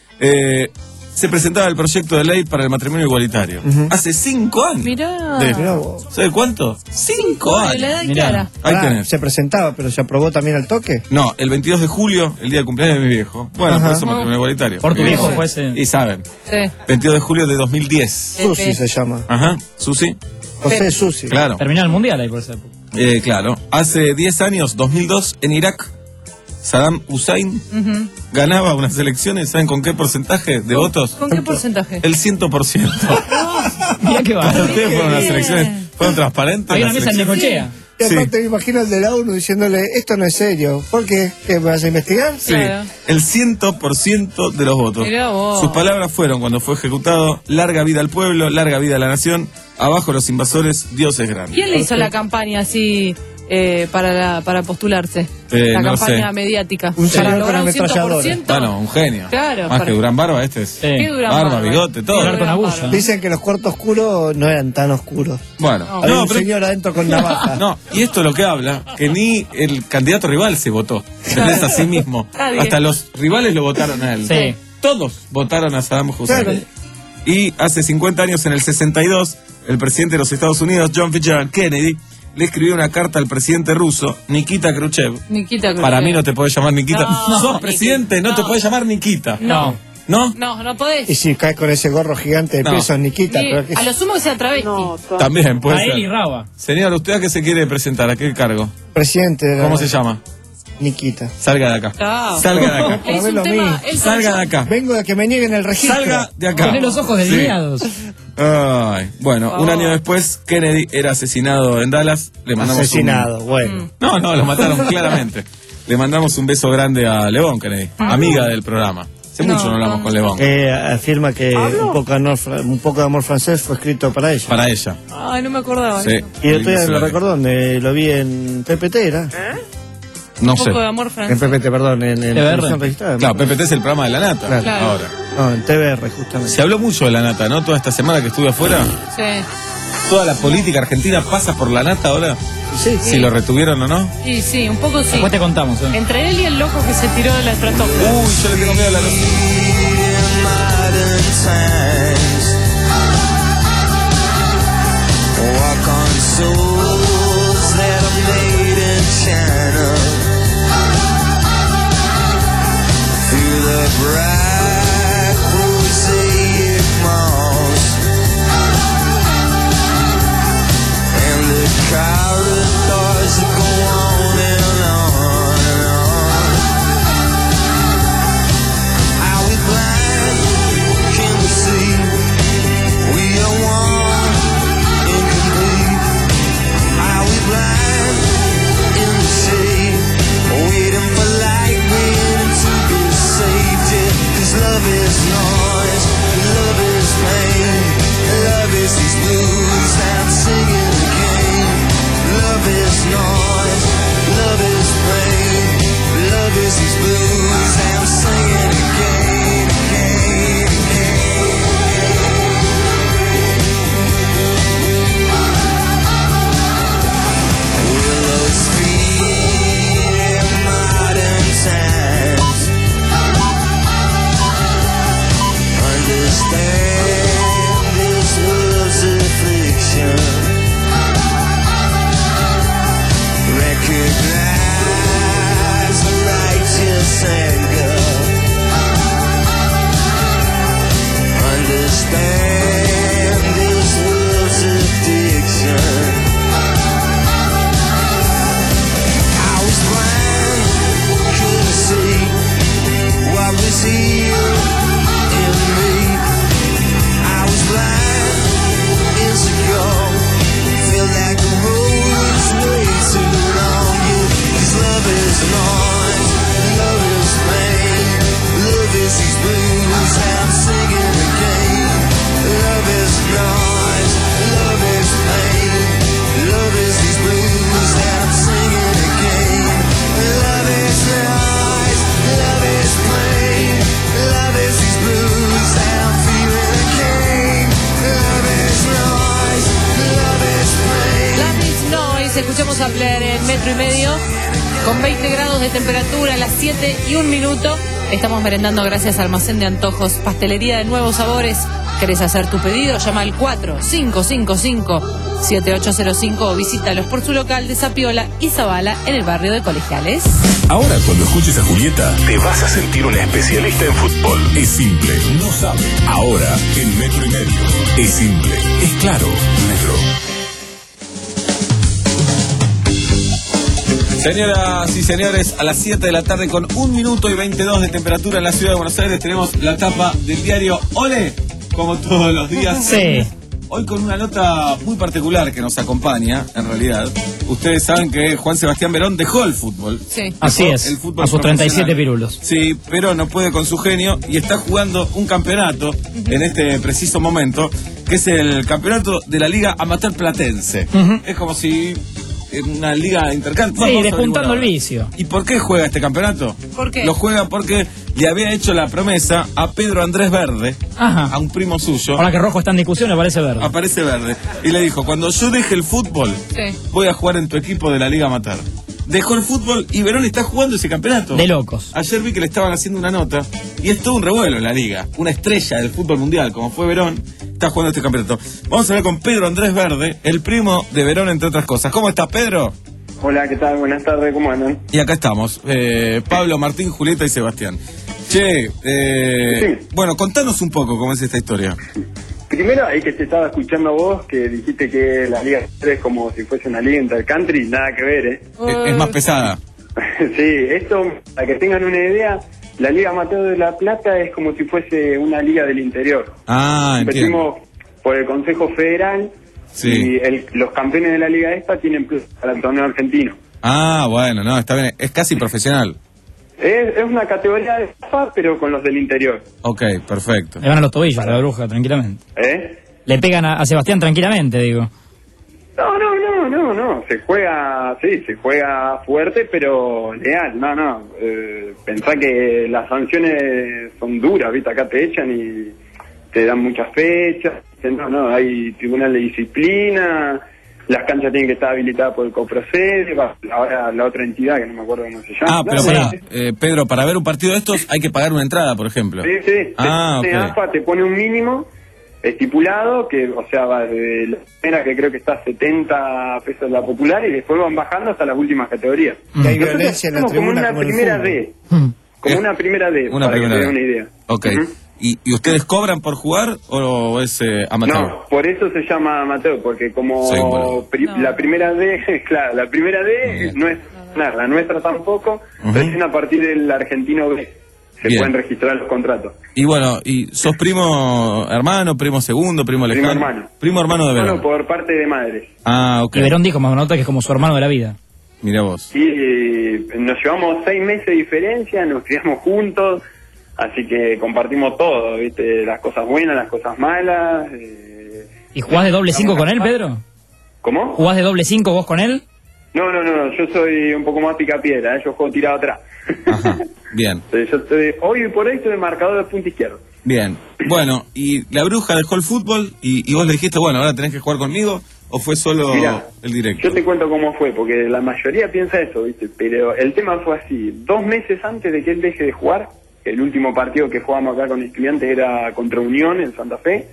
Speaker 17: eh, se presentaba el proyecto de ley para el matrimonio igualitario.
Speaker 16: Ujú.
Speaker 17: Hace cinco años.
Speaker 18: Mirá.
Speaker 17: De-
Speaker 16: Mirá vos.
Speaker 17: ¿Sabe cuánto? Cinco
Speaker 18: De la
Speaker 17: años.
Speaker 18: edad de
Speaker 2: Mirá.
Speaker 18: Clara.
Speaker 17: Ahí
Speaker 16: Ah,
Speaker 17: tenés.
Speaker 16: se presentaba, pero se aprobó también al toque.
Speaker 17: No, el veintidós de julio, el día del cumpleaños de mi viejo. Bueno,
Speaker 16: Ajá.
Speaker 17: por eso matrimonio igualitario.
Speaker 2: Por tu
Speaker 17: Mi
Speaker 2: viejo fue ese.
Speaker 17: Y saben,
Speaker 18: Sí.
Speaker 17: veintidós de julio de dos mil diez.
Speaker 16: Susi
Speaker 18: Pepe.
Speaker 16: se llama.
Speaker 17: Ajá, Susi.
Speaker 16: José Susi.
Speaker 17: Claro.
Speaker 2: Terminó el mundial ahí por esa época.
Speaker 17: Eh, claro. Hace diez años, dos mil dos, en Irak, Saddam Hussein
Speaker 18: Ujú.
Speaker 17: ganaba unas elecciones, ¿saben con qué porcentaje de votos?
Speaker 18: ¿Con qué porcentaje?
Speaker 17: El cien por ciento.
Speaker 2: Mirá que va.
Speaker 17: Para ustedes fueron las elecciones, fueron transparentes.
Speaker 2: Hay una
Speaker 17: las
Speaker 2: mesa en
Speaker 17: elecciones?
Speaker 2: Necochea.
Speaker 16: Y
Speaker 17: Sí.
Speaker 16: aparte me imagino el de la ONU diciéndole, esto no es serio. ¿Por qué? ¿Qué, me vas a investigar?
Speaker 17: Sí,
Speaker 18: Claro.
Speaker 17: el cien por ciento de los votos.
Speaker 18: Mirá vos.
Speaker 17: Sus palabras fueron, cuando fue ejecutado: larga vida al pueblo, larga vida a la nación, abajo los invasores, Dios es grande.
Speaker 18: ¿Quién le hizo la campaña así eh, para, la- para postularse?
Speaker 17: Eh,
Speaker 18: la
Speaker 17: no
Speaker 18: campaña
Speaker 17: sé.
Speaker 18: mediática.
Speaker 16: Un
Speaker 18: para
Speaker 16: señor
Speaker 18: lograr
Speaker 16: con
Speaker 18: un cien por
Speaker 16: ametralladora.
Speaker 18: ciento.
Speaker 17: Bueno, un genio.
Speaker 18: Claro,
Speaker 17: Más
Speaker 18: para-
Speaker 17: que Durán Barba, este es.
Speaker 2: Sí.
Speaker 18: ¿Qué Durán
Speaker 17: Barba,
Speaker 18: Barba?
Speaker 17: bigote, todo.
Speaker 2: Hablar con agulla.
Speaker 16: Dicen que los cuartos oscuros no eran tan oscuros.
Speaker 17: Bueno,
Speaker 18: No.
Speaker 16: Había
Speaker 17: no,
Speaker 16: un
Speaker 17: pero-
Speaker 16: señor adentro con navaja.
Speaker 17: no, y esto es lo que habla, que ni el candidato rival se votó. ¿Entendés? A sí mismo.
Speaker 18: Nadie.
Speaker 17: Hasta los rivales lo votaron a él.
Speaker 2: Sí.
Speaker 17: Todos votaron a Saddam Hussein.
Speaker 16: Claro.
Speaker 17: Y hace cincuenta años, en el sesenta y dos, el presidente de los Estados Unidos, John Fitzgerald Kennedy, le escribió una carta al presidente ruso, Nikita Khrushchev.
Speaker 18: Nikita Khrushchev.
Speaker 17: Para mí no te podés llamar Nikita.
Speaker 18: No,
Speaker 17: Sos
Speaker 18: no,
Speaker 17: presidente, no,
Speaker 18: no.
Speaker 17: te podés llamar Nikita.
Speaker 18: No.
Speaker 17: ¿No?
Speaker 18: No, no podés.
Speaker 16: Y si caes con ese gorro gigante de
Speaker 17: No.
Speaker 16: pesos, Nikita.
Speaker 18: Ni-
Speaker 16: Pero que-
Speaker 18: a lo sumo que sea travesti.
Speaker 17: También puede
Speaker 2: A él y
Speaker 17: ser.
Speaker 2: Raba.
Speaker 17: Señor, ¿usted a qué se quiere presentar? ¿A qué cargo?
Speaker 16: Presidente de la-
Speaker 17: ¿Cómo se llama?
Speaker 16: Nikita.
Speaker 17: Salga de acá.
Speaker 18: Ah.
Speaker 17: Salga de acá.
Speaker 18: Es
Speaker 16: Para ver
Speaker 18: un
Speaker 16: lo
Speaker 18: tema.
Speaker 16: mismo.
Speaker 18: él
Speaker 17: Salga
Speaker 18: sabe-
Speaker 17: de acá.
Speaker 16: Vengo de que me nieguen el registro.
Speaker 17: Salga de acá.
Speaker 2: Tenés los ojos
Speaker 17: Sí.
Speaker 2: desviados.
Speaker 17: Ay, bueno, un año después, Kennedy era asesinado en Dallas. Le mandamos
Speaker 16: Asesinado,
Speaker 17: un-
Speaker 16: bueno.
Speaker 17: No, no, lo mataron claramente. Le mandamos un beso grande a León Kennedy, amiga del programa. Hace
Speaker 18: No,
Speaker 17: mucho no hablamos
Speaker 18: no.
Speaker 17: con León.
Speaker 16: Eh, afirma que un poco, de amor, fra- un poco de amor francés fue escrito para ella.
Speaker 17: Para ella.
Speaker 18: Ay, no me acordaba.
Speaker 17: Sí.
Speaker 16: Y el otro día
Speaker 17: Sí,
Speaker 16: lo
Speaker 17: sí.
Speaker 16: recordó, donde lo vi en P P T, ¿era?
Speaker 17: No
Speaker 18: Un
Speaker 17: sé.
Speaker 18: poco de amor
Speaker 16: En
Speaker 18: francés.
Speaker 16: P P T, perdón, en, en
Speaker 2: T V R.
Speaker 16: televisión registrada.
Speaker 17: Claro, P P T es el programa de la nata.
Speaker 16: Claro.
Speaker 18: Claro.
Speaker 17: Ahora.
Speaker 16: No, en T V R, justamente.
Speaker 17: Se habló mucho de la nata, ¿no? Toda esta semana que estuve afuera.
Speaker 18: Sí.
Speaker 17: Toda la política argentina pasa por la nata ahora.
Speaker 16: Sí,
Speaker 17: Si lo retuvieron o no.
Speaker 18: Sí, sí, un poco sí.
Speaker 2: Después te contamos. ¿eh?
Speaker 18: Entre él y el loco que se tiró de la estratosfera.
Speaker 17: Uy, yo le tengo miedo a la luz.
Speaker 6: Walk on souls that are made in China. Through the bright mosaic malls and the crowded doors that go on and on and on. Are we blind? Can we see? We are one, incomplete.
Speaker 18: Zapler en metro y medio, con veinte grados de temperatura a las siete y un minuto. Estamos merendando gracias a Almacén de Antojos, pastelería de nuevos sabores. ¿Querés hacer tu pedido? Llama al cuatro cinco cinco cinco, siete ocho cero cinco o visítalos por su local de Zapiola y Zabala en el barrio de Colegiales.
Speaker 9: Ahora cuando escuches a Julieta te vas a sentir una especialista en fútbol. Es simple, no sabe. Ahora en Metro y Medio. Es simple, es claro. Metro.
Speaker 17: Señoras y señores, a las siete de la tarde con un minuto y veintidós de temperatura en la ciudad de Buenos Aires tenemos la tapa del diario Ole, como todos los días.
Speaker 2: Sí.
Speaker 17: Hoy con una nota muy particular que nos acompaña, en realidad. Ustedes saben que Juan Sebastián Verón dejó el fútbol.
Speaker 18: Sí.
Speaker 17: Dejó
Speaker 2: Así es,
Speaker 17: el fútbol
Speaker 2: a sus treinta y siete
Speaker 17: profesional.
Speaker 2: pirulos.
Speaker 17: Sí, pero no puede con su genio y está jugando un campeonato uh-huh. en este preciso momento, que es el campeonato de la Liga Amateur Platense. Uh-huh. Es como si... en una liga intercambiante.
Speaker 2: Sí, despuntando el vicio.
Speaker 17: ¿Y por qué juega este campeonato?
Speaker 18: ¿Por qué?
Speaker 17: Lo juega porque le había hecho la promesa a Pedro Andrés Verde,
Speaker 2: Ajá.
Speaker 17: a un primo suyo.
Speaker 2: Ahora que Rojo está en discusión, aparece Verde.
Speaker 17: Aparece Verde. Y le dijo, cuando yo deje el fútbol,
Speaker 18: sí.
Speaker 17: voy a jugar en tu equipo de la Liga Amateur. Dejó el fútbol y Verón está jugando ese campeonato.
Speaker 2: De locos.
Speaker 17: Ayer vi que le estaban haciendo una nota y es todo un revuelo en la liga. Una estrella del fútbol mundial, como fue Verón, está jugando este campeonato. Vamos a hablar con Pedro Andrés Verde, el primo de Verón, entre otras cosas. ¿Cómo estás, Pedro?
Speaker 12: Hola, ¿qué tal? Buenas tardes, ¿cómo andan?
Speaker 17: Y acá estamos, eh, Pablo, Martín, Julieta y Sebastián. Che, eh, sí. bueno, contanos un poco cómo es esta historia.
Speaker 12: Primero, ahí que te estaba escuchando a vos, que dijiste que la Liga es como si fuese una liga intercountry, nada que ver, ¿eh?
Speaker 17: Es, es más pesada.
Speaker 12: Sí, esto, para que tengan una idea, la Liga Amateur de La Plata es como si fuese una liga del interior.
Speaker 17: Ah, entiendo.
Speaker 12: Competimos por el Consejo Federal. Sí. Y el, los campeones de la Liga esta tienen plus para el torneo argentino.
Speaker 17: Ah, bueno, no, está bien. Es casi profesional.
Speaker 12: Es, es una categoría de F A, pero con los del interior.
Speaker 17: Ok, perfecto.
Speaker 2: Le van a los tobillos a la bruja, tranquilamente.
Speaker 12: ¿Eh?
Speaker 2: Le pegan a, a Sebastián tranquilamente, digo.
Speaker 12: No, no, no, no, no. Se juega, sí, se juega fuerte, pero leal. No, no. Eh, pensá que las sanciones son duras, ¿viste? Acá te echan y te dan muchas fechas. No, no, hay tribunal de disciplina, las canchas tienen que estar habilitadas por el Coprocede, ahora la otra entidad que no me acuerdo cómo se llama.
Speaker 17: Ah, pero
Speaker 12: no,
Speaker 17: para,
Speaker 12: sí.
Speaker 17: eh, Pedro, para ver un partido de estos hay que pagar una entrada, por ejemplo.
Speaker 12: Sí, sí.
Speaker 17: Ah,
Speaker 12: sí,
Speaker 17: okay.
Speaker 12: A F A te pone un mínimo estipulado, que, o sea, va de la primera, que creo que está a setenta pesos la popular, y después van bajando hasta las últimas categorías.
Speaker 16: Mm. Hay violencia en la
Speaker 12: como
Speaker 16: tribuna,
Speaker 12: una
Speaker 16: como en el
Speaker 12: primera
Speaker 16: fútbol.
Speaker 12: D. Como una primera D,
Speaker 17: Una
Speaker 12: para
Speaker 17: primera
Speaker 12: que te
Speaker 17: D.
Speaker 12: dé una idea.
Speaker 17: Ok.
Speaker 12: Uh-huh.
Speaker 17: ¿Y, ¿Y ustedes cobran por jugar o es eh, amateur?
Speaker 12: No, por eso se llama amateur, porque como
Speaker 17: Sí, bueno.
Speaker 12: pri-
Speaker 18: No.
Speaker 12: la primera D, claro, la primera D no es nada, la nuestra tampoco,
Speaker 17: Ujú.
Speaker 12: recién a partir del argentino B se
Speaker 17: Bien.
Speaker 12: pueden registrar los contratos.
Speaker 17: Y bueno, ¿y sos primo hermano, primo segundo, primo lejano?
Speaker 12: Primo hermano.
Speaker 17: Primo hermano de Verón.
Speaker 12: Bueno, por parte de madres.
Speaker 17: Ah, ok.
Speaker 2: Y Verón dijo, más nota que es como su hermano de la vida.
Speaker 17: Mira vos.
Speaker 12: Y eh, nos llevamos seis meses de diferencia, nos criamos juntos, así que compartimos todo, ¿viste? Las cosas buenas, las cosas malas. Eh...
Speaker 2: ¿Y jugás de doble cinco con él, Pedro?
Speaker 12: ¿Cómo?
Speaker 2: ¿Jugás de doble cinco vos con él?
Speaker 12: No, no, no, yo soy un poco más picapiedra, ¿eh? Yo juego tirado atrás.
Speaker 17: Ajá, bien.
Speaker 12: Yo estoy, hoy por hoy estoy de marcador de punta izquierdo.
Speaker 17: Bien. Bueno, y la bruja dejó el fútbol y, y vos le dijiste, bueno, ahora tenés que jugar conmigo, ¿o fue solo
Speaker 12: Mirá,
Speaker 17: el directo?
Speaker 12: Yo te cuento cómo fue, porque la mayoría piensa eso, ¿viste? Pero el tema fue así. Dos meses antes de que él deje de jugar, el último partido que jugamos acá con estudiantes era contra Unión en Santa Fe.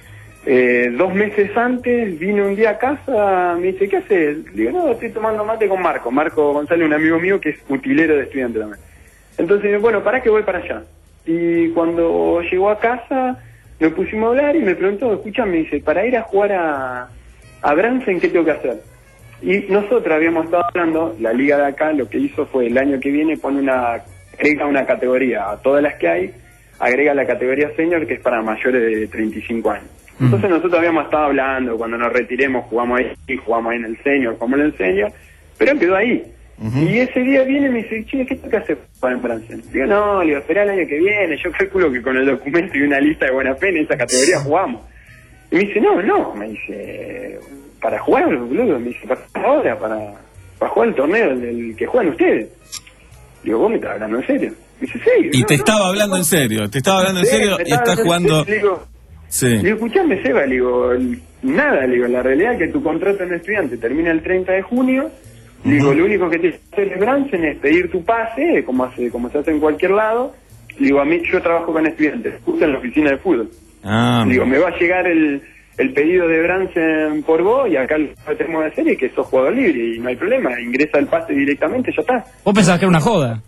Speaker 12: Eh, dos meses antes vine un día a casa, me dice, ¿qué haces? Le digo, no, estoy tomando mate con Marco. Marco González, un amigo mío que es utilero de estudiante también. Entonces, bueno, ¿para qué voy para allá? Y cuando llegó a casa, nos pusimos a hablar y me preguntó, escucha, me dice, para ir a jugar a, a Bransen, ¿qué tengo que hacer? Y nosotros habíamos estado hablando, la liga de acá lo que hizo fue el año que viene pone una, agrega una categoría a todas las que hay, agrega la categoría senior que es para mayores de treinta y cinco años. Entonces nosotros habíamos estado hablando, cuando nos retiremos jugamos ahí, jugamos ahí en el senior, jugamos en el senior, pero quedó ahí. Uh-huh. Y ese día viene y me dice, che, ¿qué tengo que hacer para en Francia? Digo, no, le digo, esperá el año que viene, yo calculo que con el documento y una lista de buena fe en esa categoría jugamos. Y me dice, no, no, me dice, para jugar, boludo, me dice, para ahora, para, para jugar el torneo del que juegan ustedes. Digo, ¿vos me estás hablando en serio? Me dice, sí.
Speaker 17: Y
Speaker 12: no,
Speaker 17: te
Speaker 12: no,
Speaker 17: estás
Speaker 12: no,
Speaker 17: hablando
Speaker 12: no.
Speaker 17: en serio, te estaba hablando en
Speaker 12: Sí,
Speaker 17: serio
Speaker 12: me
Speaker 17: y
Speaker 12: estaba
Speaker 17: estás
Speaker 12: hablando en
Speaker 17: jugando...
Speaker 12: serio, le digo,
Speaker 17: Sí.
Speaker 12: Le digo, escuchame, Seba, le digo, nada, le digo, la realidad es que tu contrato en estudiante termina el treinta de junio Le digo, lo único que tienes que hacer el Bransen es pedir tu pase, como hace, como se hace en cualquier lado. Le digo, a mí, yo trabajo con estudiantes, justo en la oficina de fútbol.
Speaker 17: Ah,
Speaker 12: Le digo, me va a llegar el, el pedido de Bransen por vos, y acá lo que tenemos que hacer es que sos jugador libre, y no hay problema, ingresa el pase directamente, ya está.
Speaker 2: Vos pensabas que era una joda.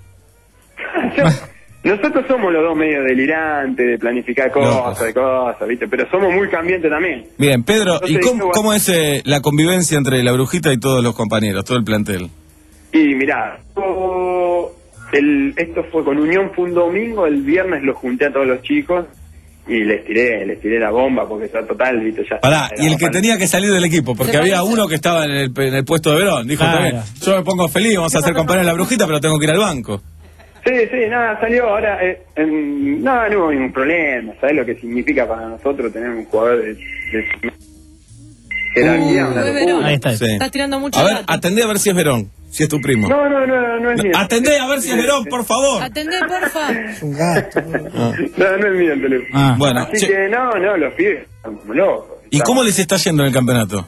Speaker 12: Yo- nosotros somos los dos medio delirantes de planificar cosas, de cosas, ¿viste? Pero somos muy cambiantes también.
Speaker 17: Bien, Pedro,
Speaker 12: Entonces,
Speaker 17: ¿y cómo,
Speaker 12: dije, bueno,
Speaker 17: cómo es eh, la convivencia entre la brujita y todos los compañeros, todo el plantel?
Speaker 12: Y mirá, yo- el, esto fue con Unión, fue un domingo, el viernes los junté a todos los chicos y les tiré, les tiré la bomba porque está total, ¿viste? Ya
Speaker 17: Pará,
Speaker 12: era
Speaker 17: y el que
Speaker 12: para-
Speaker 17: tenía que salir del equipo, porque
Speaker 12: Se
Speaker 17: había
Speaker 12: parece.
Speaker 17: uno que estaba en el, en el puesto de Verón. Dijo,
Speaker 12: Claro.
Speaker 17: "Está bien, yo me pongo feliz, vamos a hacer compañeros de la brujita, pero tengo que ir al banco".
Speaker 12: Sí, sí, nada, salió ahora, eh, en- no, no hubo ningún problema, ¿sabes lo que significa para nosotros tener un jugador de... de jerarquía, una
Speaker 18: Fue
Speaker 12: locura.
Speaker 18: Verón.
Speaker 17: Ahí está. Sí.
Speaker 18: Estás tirando mucho
Speaker 17: A ver,
Speaker 18: dato.
Speaker 17: atendé a ver si es Verón, si es tu primo.
Speaker 12: No, no, no, no es mío.
Speaker 17: Atendé a ver si es Verón, por favor.
Speaker 18: Atendé, porfa.
Speaker 16: Un gato.
Speaker 12: No, no es mío el teléfono.
Speaker 17: Ah, bueno,
Speaker 12: Así
Speaker 17: che.
Speaker 12: que no, no, los pibes están como locos.
Speaker 17: ¿Y cómo les está yendo en el campeonato?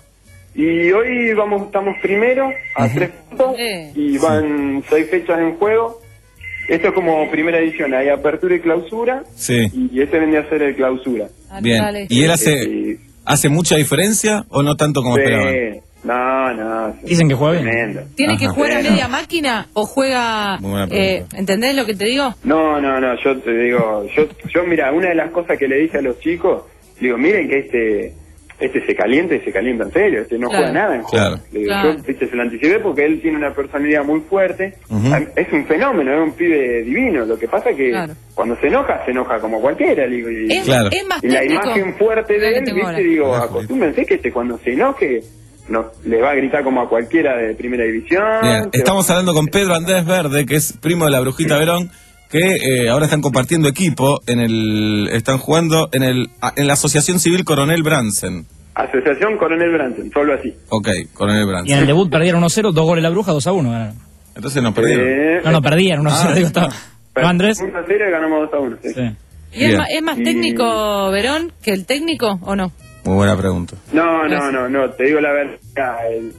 Speaker 12: Y hoy vamos, estamos primero a tres puntos y van seis fechas en juego. Esto es como primera edición, hay apertura y clausura,
Speaker 17: Sí,
Speaker 12: y este vendría a ser el clausura.
Speaker 17: bien. ¿Y él hace hace mucha diferencia o no tanto como
Speaker 12: Sí.
Speaker 17: esperaban?
Speaker 12: No, no.
Speaker 2: Dicen que juega bien.
Speaker 12: Tremendo.
Speaker 18: ¿Tiene que
Speaker 17: Ajá.
Speaker 18: jugar a media máquina o juega...
Speaker 12: Muy buena
Speaker 18: Eh,
Speaker 12: pregunta.
Speaker 18: ¿Entendés lo que te digo?
Speaker 12: No, no, no, yo te digo, yo, yo mira, una de las cosas que le dije a los chicos, digo, miren que este este se calienta y se calienta en serio, este no
Speaker 18: Claro.
Speaker 12: juega nada en juego.
Speaker 17: Claro.
Speaker 12: Le digo,
Speaker 18: Claro.
Speaker 12: yo viste, se lo anticipé porque él tiene una personalidad muy fuerte,
Speaker 17: Ujú.
Speaker 12: es un fenómeno, es un pibe divino, lo que pasa que
Speaker 18: Claro.
Speaker 12: cuando se enoja, se enoja como cualquiera, digo, y,
Speaker 18: Es- Claro. es más
Speaker 12: y la
Speaker 18: técnico
Speaker 12: imagen fuerte
Speaker 18: de
Speaker 12: de
Speaker 18: lo que
Speaker 12: él,
Speaker 18: tengo
Speaker 12: viste,
Speaker 18: ahora.
Speaker 12: digo, acostúmense que este cuando se enoje, no, le va a gritar como a cualquiera de primera división.
Speaker 17: Bien,
Speaker 12: se
Speaker 17: estamos hablando con Pedro Andrés Verde, que es primo de la brujita Verón, que eh, ahora están compartiendo equipo, en el están jugando en el a- en la Asociación Civil Coronel Bransen.
Speaker 12: Asociación Coronel Bransen, solo así.
Speaker 17: Ok, Coronel
Speaker 2: Y en
Speaker 17: Bransen.
Speaker 2: el debut perdieron uno cero, dos goles la bruja, dos a uno ganaron.
Speaker 17: Entonces nos perdieron.
Speaker 12: Eh,
Speaker 2: No, no, perdían uno a cero,
Speaker 17: Ah.
Speaker 2: digo, estaba. ¿No, Andrés?
Speaker 12: uno a cero y ganamos dos a uno. Sí.
Speaker 18: ¿Y es
Speaker 17: Bien.
Speaker 18: más, es más
Speaker 12: Y-
Speaker 18: técnico Verón que el técnico o no?
Speaker 17: Muy buena pregunta.
Speaker 12: No, no, no, no, te digo la verdad. Él,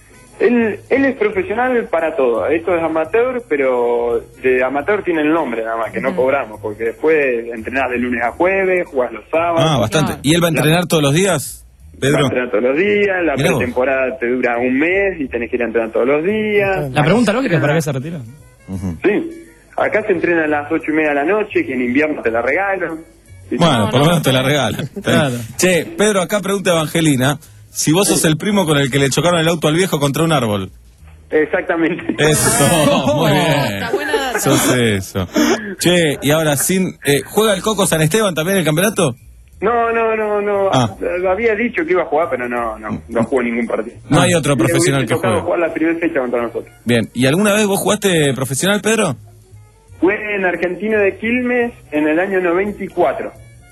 Speaker 12: él, él es profesional para todo. Esto es amateur, pero de amateur tiene el nombre nada más, que no cobramos, porque después entrenás de lunes a jueves, jugás los sábados.
Speaker 17: Ah, bastante. ¿Y él va a entrenar todos los días,
Speaker 12: Va a
Speaker 17: Pedro?
Speaker 12: entrenar todos los días, la
Speaker 17: Mirá vos.
Speaker 12: pretemporada te dura un mes y tenés que ir a entrenar todos los días.
Speaker 2: La pregunta lógica es para qué se retiró.
Speaker 12: Sí, acá se entrena a las ocho y media de la noche, que en invierno te la regalo.
Speaker 17: Bueno, por lo menos te la regalan.
Speaker 2: Claro.
Speaker 17: Che, Pedro, acá pregunta Evangelina, si vos sos el primo con el que le chocaron el auto al viejo contra un árbol.
Speaker 12: Exactamente.
Speaker 17: Eso, muy bien. Sos eso. Che, y ahora sin... eh, ¿Juega el Coco San Esteban también en el campeonato?
Speaker 12: No, no, no, no.
Speaker 17: Ah.
Speaker 12: Había dicho que iba a jugar, pero no, no, no jugó ningún partido.
Speaker 17: No hay otro
Speaker 12: Le
Speaker 17: profesional
Speaker 12: hubiese
Speaker 17: que
Speaker 12: tocado
Speaker 17: juegue.
Speaker 12: jugar la primera fecha contra nosotros.
Speaker 17: Bien, ¿y alguna vez vos jugaste profesional, Pedro?
Speaker 12: Fue en Argentino de Quilmes en el año noventa y cuatro.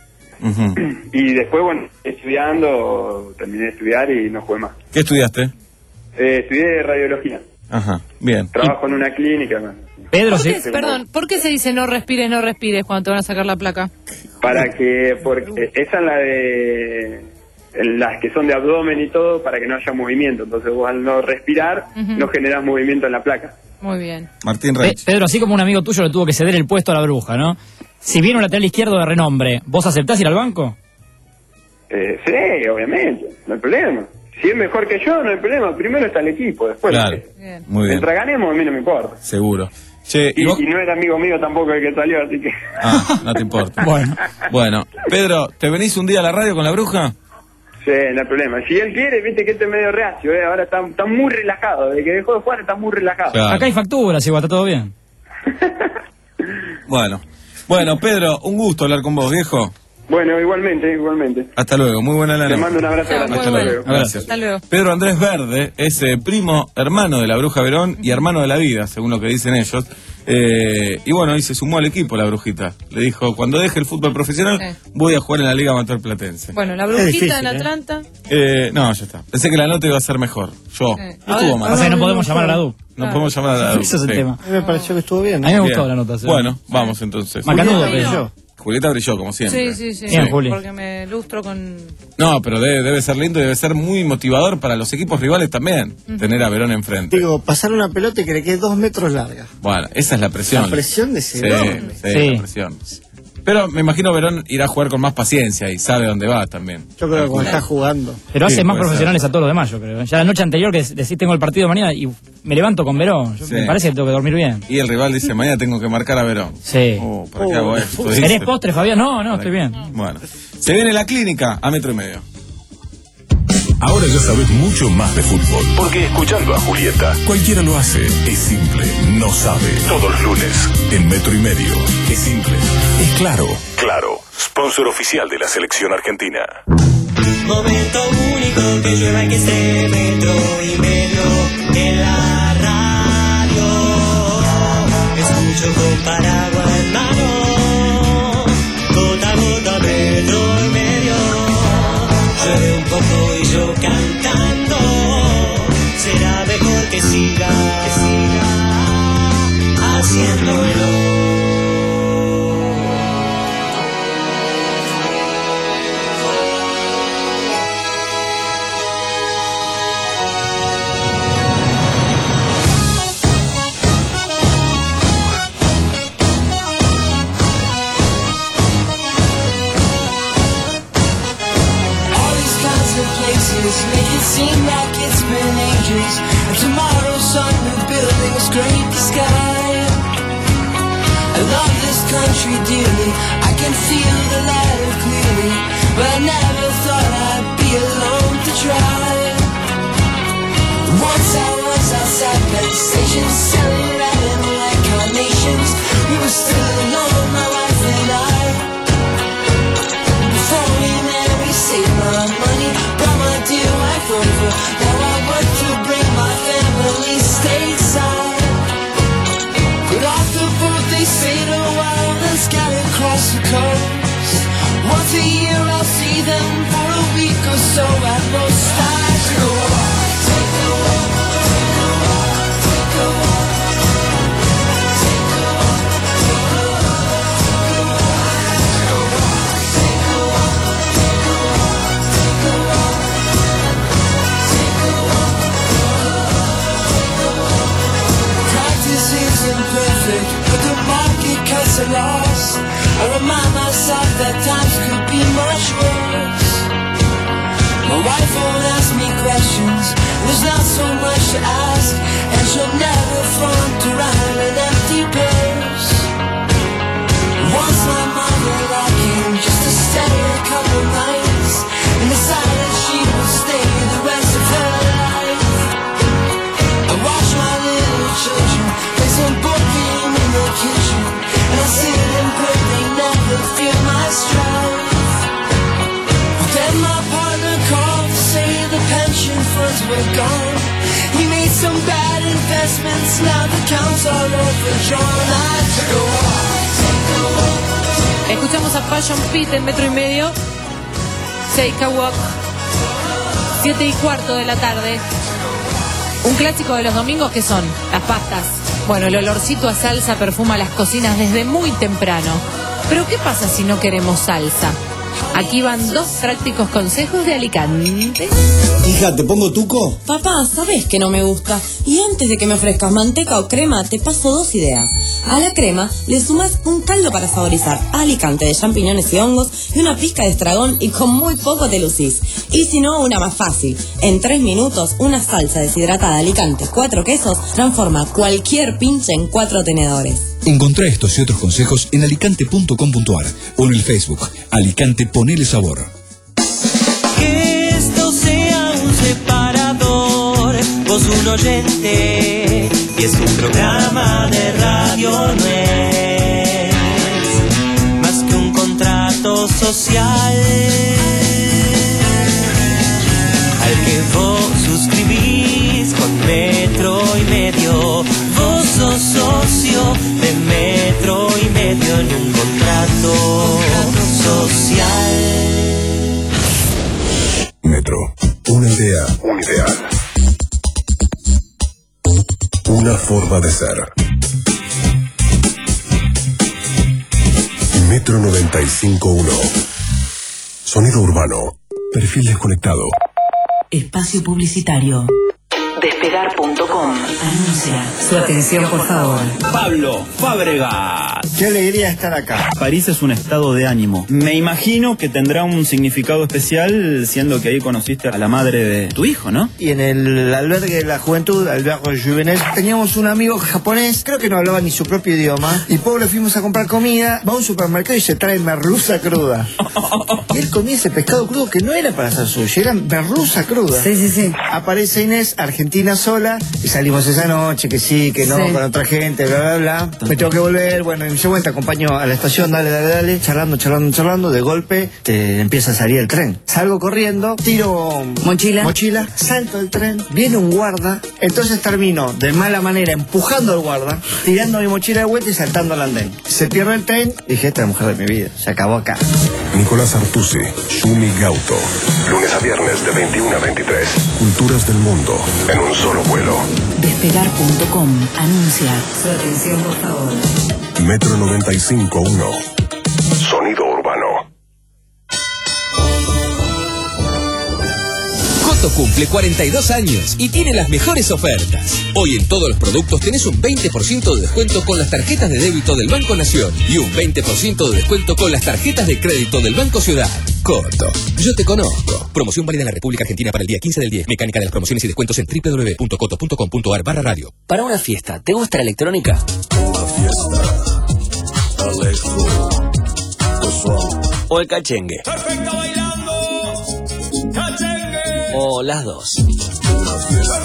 Speaker 17: Ujú.
Speaker 12: Y después, bueno, estudiando, terminé de estudiar y no jugué más.
Speaker 17: ¿Qué estudiaste?
Speaker 12: Eh, estudié radiología.
Speaker 17: Ajá, bien.
Speaker 12: Trabajo en una clínica. ¿no?
Speaker 2: Pedro,
Speaker 18: ¿Por
Speaker 2: sí.
Speaker 18: qué, perdón, ¿por qué se dice no respires, no respires cuando te van a sacar la placa?
Speaker 12: Para que, porque esa es la de, en las que son de abdomen y todo, para que no haya movimiento. Entonces vos al no respirar,
Speaker 18: Ujú.
Speaker 12: no generas movimiento en la placa.
Speaker 18: Muy bien.
Speaker 17: Martín
Speaker 2: Pe-
Speaker 17: Reich.
Speaker 2: Pedro, así como un amigo tuyo le tuvo que ceder el puesto a la bruja, ¿no? Si viene un lateral izquierdo de renombre, ¿vos aceptás ir al banco?
Speaker 12: Eh, sí, obviamente, no hay problema. Si es mejor que yo, no hay problema. Primero está el equipo, después.
Speaker 17: Claro,
Speaker 12: eh,
Speaker 17: muy bien,
Speaker 12: Mientras ganemos, a mí no me importa.
Speaker 17: seguro. Che, ¿y
Speaker 12: Y,
Speaker 17: vos?
Speaker 12: y no era amigo mío tampoco el que salió, así que...
Speaker 17: Ah, no te importa.
Speaker 2: Bueno.
Speaker 17: Bueno, Pedro, ¿te venís un día a la radio con la bruja?
Speaker 12: Sí, no hay problema. Si él quiere, viste que este es medio reacio, ¿eh? Ahora está, está muy relajado. Desde que dejó de jugar está muy relajado.
Speaker 17: Claro.
Speaker 2: Acá hay facturas, igual, está todo bien.
Speaker 17: Bueno. Bueno, Pedro, un gusto hablar con vos, viejo.
Speaker 12: Bueno, igualmente, igualmente.
Speaker 17: Hasta luego, muy buena la
Speaker 12: Te mando un abrazo grande.
Speaker 17: Hasta
Speaker 12: Muy
Speaker 17: luego.
Speaker 12: bueno.
Speaker 17: Gracias.
Speaker 18: Hasta luego.
Speaker 17: Pedro Andrés Verde es eh, primo hermano de la Bruja Verón y hermano de la vida, según lo que dicen ellos. Eh, y bueno, y se sumó al equipo la brujita. Le dijo, cuando deje el fútbol profesional,
Speaker 18: Eh.
Speaker 17: voy a jugar en la Liga Amateur Platense.
Speaker 18: Bueno, la
Speaker 16: Es
Speaker 18: brujita
Speaker 16: difícil,
Speaker 18: en
Speaker 16: ¿eh?
Speaker 18: Atlanta.
Speaker 17: Eh, no, ya está. Pensé que la nota iba a ser mejor. Yo.
Speaker 18: Eh.
Speaker 17: No estuvo
Speaker 2: O
Speaker 17: mal.
Speaker 2: sea, no podemos llamar a la D U.
Speaker 17: No podemos llamar a la
Speaker 2: Ese es el
Speaker 17: sí.
Speaker 2: tema.
Speaker 16: A mí me pareció que estuvo bien.
Speaker 2: A mí me
Speaker 17: Bien.
Speaker 2: gustó la nota. sí.
Speaker 17: Bueno, vamos entonces.
Speaker 2: Macanudo,
Speaker 16: Bien,
Speaker 2: Pedro.
Speaker 16: yo.
Speaker 17: Julieta brilló, como siempre.
Speaker 18: Sí, sí, sí.
Speaker 2: Bien, Juli.
Speaker 18: Porque me lustro con...
Speaker 17: No, pero debe, debe ser lindo y debe ser muy motivador para los equipos rivales también, uh-huh. tener a Verón enfrente.
Speaker 16: Digo, pasar una pelota y que le quede dos metros larga.
Speaker 17: Bueno, esa es la presión.
Speaker 16: La presión de ese
Speaker 17: sí,
Speaker 16: enorme.
Speaker 17: Sí,
Speaker 2: Sí.
Speaker 17: la presión. Pero me imagino Verón irá a jugar con más paciencia y sabe dónde va también.
Speaker 16: Yo creo que cuando está jugando.
Speaker 2: Pero hace
Speaker 17: Sí,
Speaker 2: más
Speaker 17: puede
Speaker 2: profesionales
Speaker 17: ser.
Speaker 2: a todos los demás, yo creo. Ya la noche anterior que decís tengo el partido mañana y me levanto con Verón. Yo-
Speaker 17: Sí.
Speaker 2: Me parece que tengo que dormir bien.
Speaker 17: Y el rival dice, mañana tengo que marcar a Verón.
Speaker 2: Sí.
Speaker 17: Oh, ¿para qué hago esto?
Speaker 2: ¿Querés
Speaker 17: Dice.
Speaker 2: postre, Fabián? No, no, estoy bien.
Speaker 17: Bueno, se viene la clínica a metro y medio.
Speaker 9: Ahora ya sabes mucho más de fútbol. Porque escuchando a Julieta, cualquiera lo hace. Es simple, no sabe. Todos los lunes, en Metro y Medio. Es simple, es claro. Claro, sponsor oficial de la selección argentina.
Speaker 1: Momento único que llueva y que esté Metro y Medio en la radio. Escucho con paraguas en mano, gota a gota Metro y Medio. Llueve un poco y yo cantando, será mejor que siga, que siga haciéndolo.
Speaker 14: Make it seem like it's been ages. And tomorrow some new buildings scrape the sky. I love this country dearly, I can feel the ladder clearly, but I never thought I'd be alone to try. Once I was outside Penn Station, selling random like carnations. We were still alone, my wife and I. Before we met, we saved my money, brought my dear wife over. Now I work to bring my family stateside. But off the boat they sail a while and scatter across the coast. Once a year I'll see them for a week or so at most. I go walk, take a walk, take a walk, take a walk. Take a walk, take a walk, take a walk. Take a walk, take a walk, take a walk. Take a walk, take a walk. Practice isn't perfect, but the market cuts a loss. I remind myself that times could be much worse. My wife won't ask me questions, there's not so much to ask, and she'll never front around an empty purse. Once my mother lacking just to stay a couple nights, and decided she would stay the rest of her life. I watch my little children play some board game in the kitchen, and I sit and pray they never feel my strife. But then my partner called to say the pension funds were gone. He made some bad investments, now the accounts are overdrawn. I took a walk, take a walk.
Speaker 18: Escuchamos a Passion Pit en metro y medio. Take a walk. Siete y cuarto de la tarde. Un clásico de los domingos que son las pastas. Bueno, el olorcito a salsa perfuma las cocinas desde muy temprano. Pero ¿qué pasa si no queremos salsa? Aquí van dos prácticos consejos de Alicante.
Speaker 19: Hija, ¿te pongo tuco?
Speaker 27: Papá, sabes que no me gusta. Y antes de que me ofrezcas manteca o crema, te paso dos ideas. A la crema le sumas un caldo para saborizar, Alicante de champiñones y hongos y una pizca de estragón y con muy poco te lucís. Y si no, una más fácil. En tres minutos, una salsa deshidratada Alicante, cuatro quesos, transforma cualquier pinche en cuatro tenedores.
Speaker 20: Encontrá estos y otros consejos en alicante punto com punto ar o en el Facebook Alicante Ponele Sabor.
Speaker 1: Que esto sea un separador, vos un oyente, y es un programa de radio, no es más que un contrato social al que vos suscribís con Metro y Medio. Vos sos socio de Metro y Medio en un contrato social.
Speaker 9: Metro, una idea, un ideal. Una forma de ser.
Speaker 25: Metro noventa y cinco punto uno. Sonido urbano. Perfil desconectado.
Speaker 15: Espacio publicitario. Despegar punto com anuncia. Su atención, por favor.
Speaker 8: Pablo Fábregas.
Speaker 16: Qué alegría estar acá.
Speaker 8: París es un estado de ánimo. Me imagino que tendrá un significado especial, siendo que ahí conociste a la madre de tu hijo, ¿no?
Speaker 16: Y en el albergue de la juventud, albergue juvenil, teníamos un amigo japonés, creo que no hablaba ni su propio idioma, y pobre fuimos a comprar comida, va a un supermercado y se trae merluza cruda. Y él comía ese pescado crudo que no era para hacer sushi, era merluza cruda.
Speaker 27: Sí, sí, sí.
Speaker 16: Aparece Inés, Argentina sola, y salimos esa noche, que sí, que no,
Speaker 27: Sí.
Speaker 16: con otra gente, bla, bla, bla. Me tengo que volver, bueno, y me dice, bueno, te acompaño a la estación, dale, dale, dale, charlando, charlando, charlando, de golpe te empieza a salir el tren. Salgo corriendo, tiro
Speaker 27: Mochila.
Speaker 16: mochila, salto del tren, viene un guarda, entonces termino de mala manera empujando al guarda, tirando mi mochila de vuelta y saltando al andén. Se pierde el tren, dije, esta es la mujer de mi vida, se acabó acá.
Speaker 25: Nicolás Artusi, Shumi Gauto. Lunes a viernes de veintiuno a veintitrés. Culturas del mundo en un solo vuelo.
Speaker 15: Despegar punto com anuncia. Su atención, por favor.
Speaker 25: Metro noventa y cinco punto uno. Sonido urbano.
Speaker 13: Coto cumple cuarenta y dos años y tiene las mejores ofertas. Hoy en todos los productos tenés un veinte por ciento de descuento con las tarjetas de débito del Banco Nación y un veinte por ciento de descuento con las tarjetas de crédito del Banco Ciudad. Coto, yo te conozco. Promoción válida en la República Argentina para el día quince del diez. Mecánica de las promociones y descuentos en doble u doble u doble u punto coto punto com punto ar barra radio.
Speaker 21: Para una fiesta, ¿te gusta la electrónica?
Speaker 25: Una fiesta. Electro.
Speaker 21: ¿O el cachengue? ¿O las dos?
Speaker 25: Una fiesta.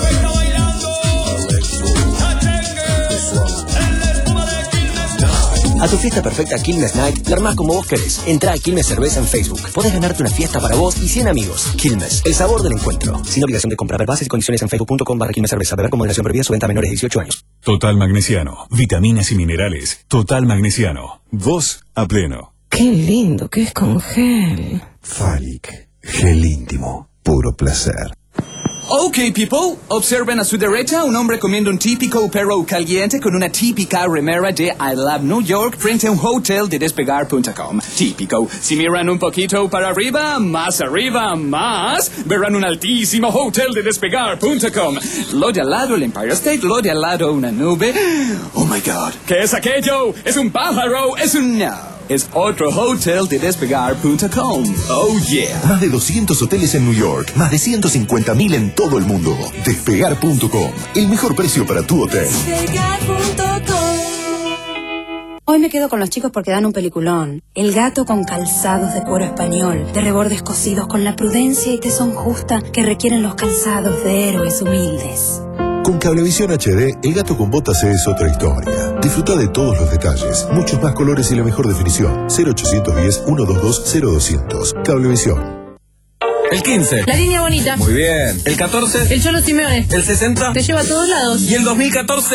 Speaker 21: A tu fiesta perfecta Quilmes Night, la armás como vos querés. Entrá a Quilmes Cerveza en Facebook. Podés ganarte una fiesta para vos y cien amigos. Quilmes, el sabor del encuentro. Sin obligación de compra. Ver bases y condiciones en facebook punto com barra Quilmes Cerveza. Beber con moderación. Prohibida su venta a menores de dieciocho años.
Speaker 3: Total Magnesiano. Vitaminas y minerales. Total Magnesiano. Vos a pleno.
Speaker 27: Qué lindo que es con gel.
Speaker 25: Falic. Gel íntimo. Puro placer.
Speaker 22: Ok, people, observen a su derecha un hombre comiendo un típico perro caliente con una típica remera de I Love New York frente a un hotel de despegar punto com. Típico. Si miran un poquito para arriba, más arriba, más, verán un altísimo hotel de despegar punto com. Lo de al lado el Empire State, lo de al lado una nube. Oh my God. ¿Qué es aquello? ¿Es un pájaro? ¿Es un no? Es otro hotel de despegar punto com. Oh yeah.
Speaker 25: Más de doscientos hoteles en New York, más de ciento cincuenta mil en todo el mundo. Despegar punto com, el mejor precio para tu hotel.
Speaker 27: Despegar punto com.
Speaker 23: Hoy me quedo con los chicos porque dan un peliculón. El gato con calzados de cuero español, de rebordes cosidos con la prudencia y tesón justa que requieren los calzados de héroes humildes.
Speaker 25: Con Cablevisión H D, el gato con botas es otra historia. Disfruta de todos los detalles, muchos más colores y la mejor definición. cero ochocientos diez, ciento veintidós, cero doscientos. Cablevisión.
Speaker 13: El quince.
Speaker 27: La línea bonita.
Speaker 13: Muy bien. El catorce.
Speaker 27: El Cholo Simeone.
Speaker 13: El sesenta.
Speaker 27: Te lleva a todos lados.
Speaker 13: Y el dos mil catorce.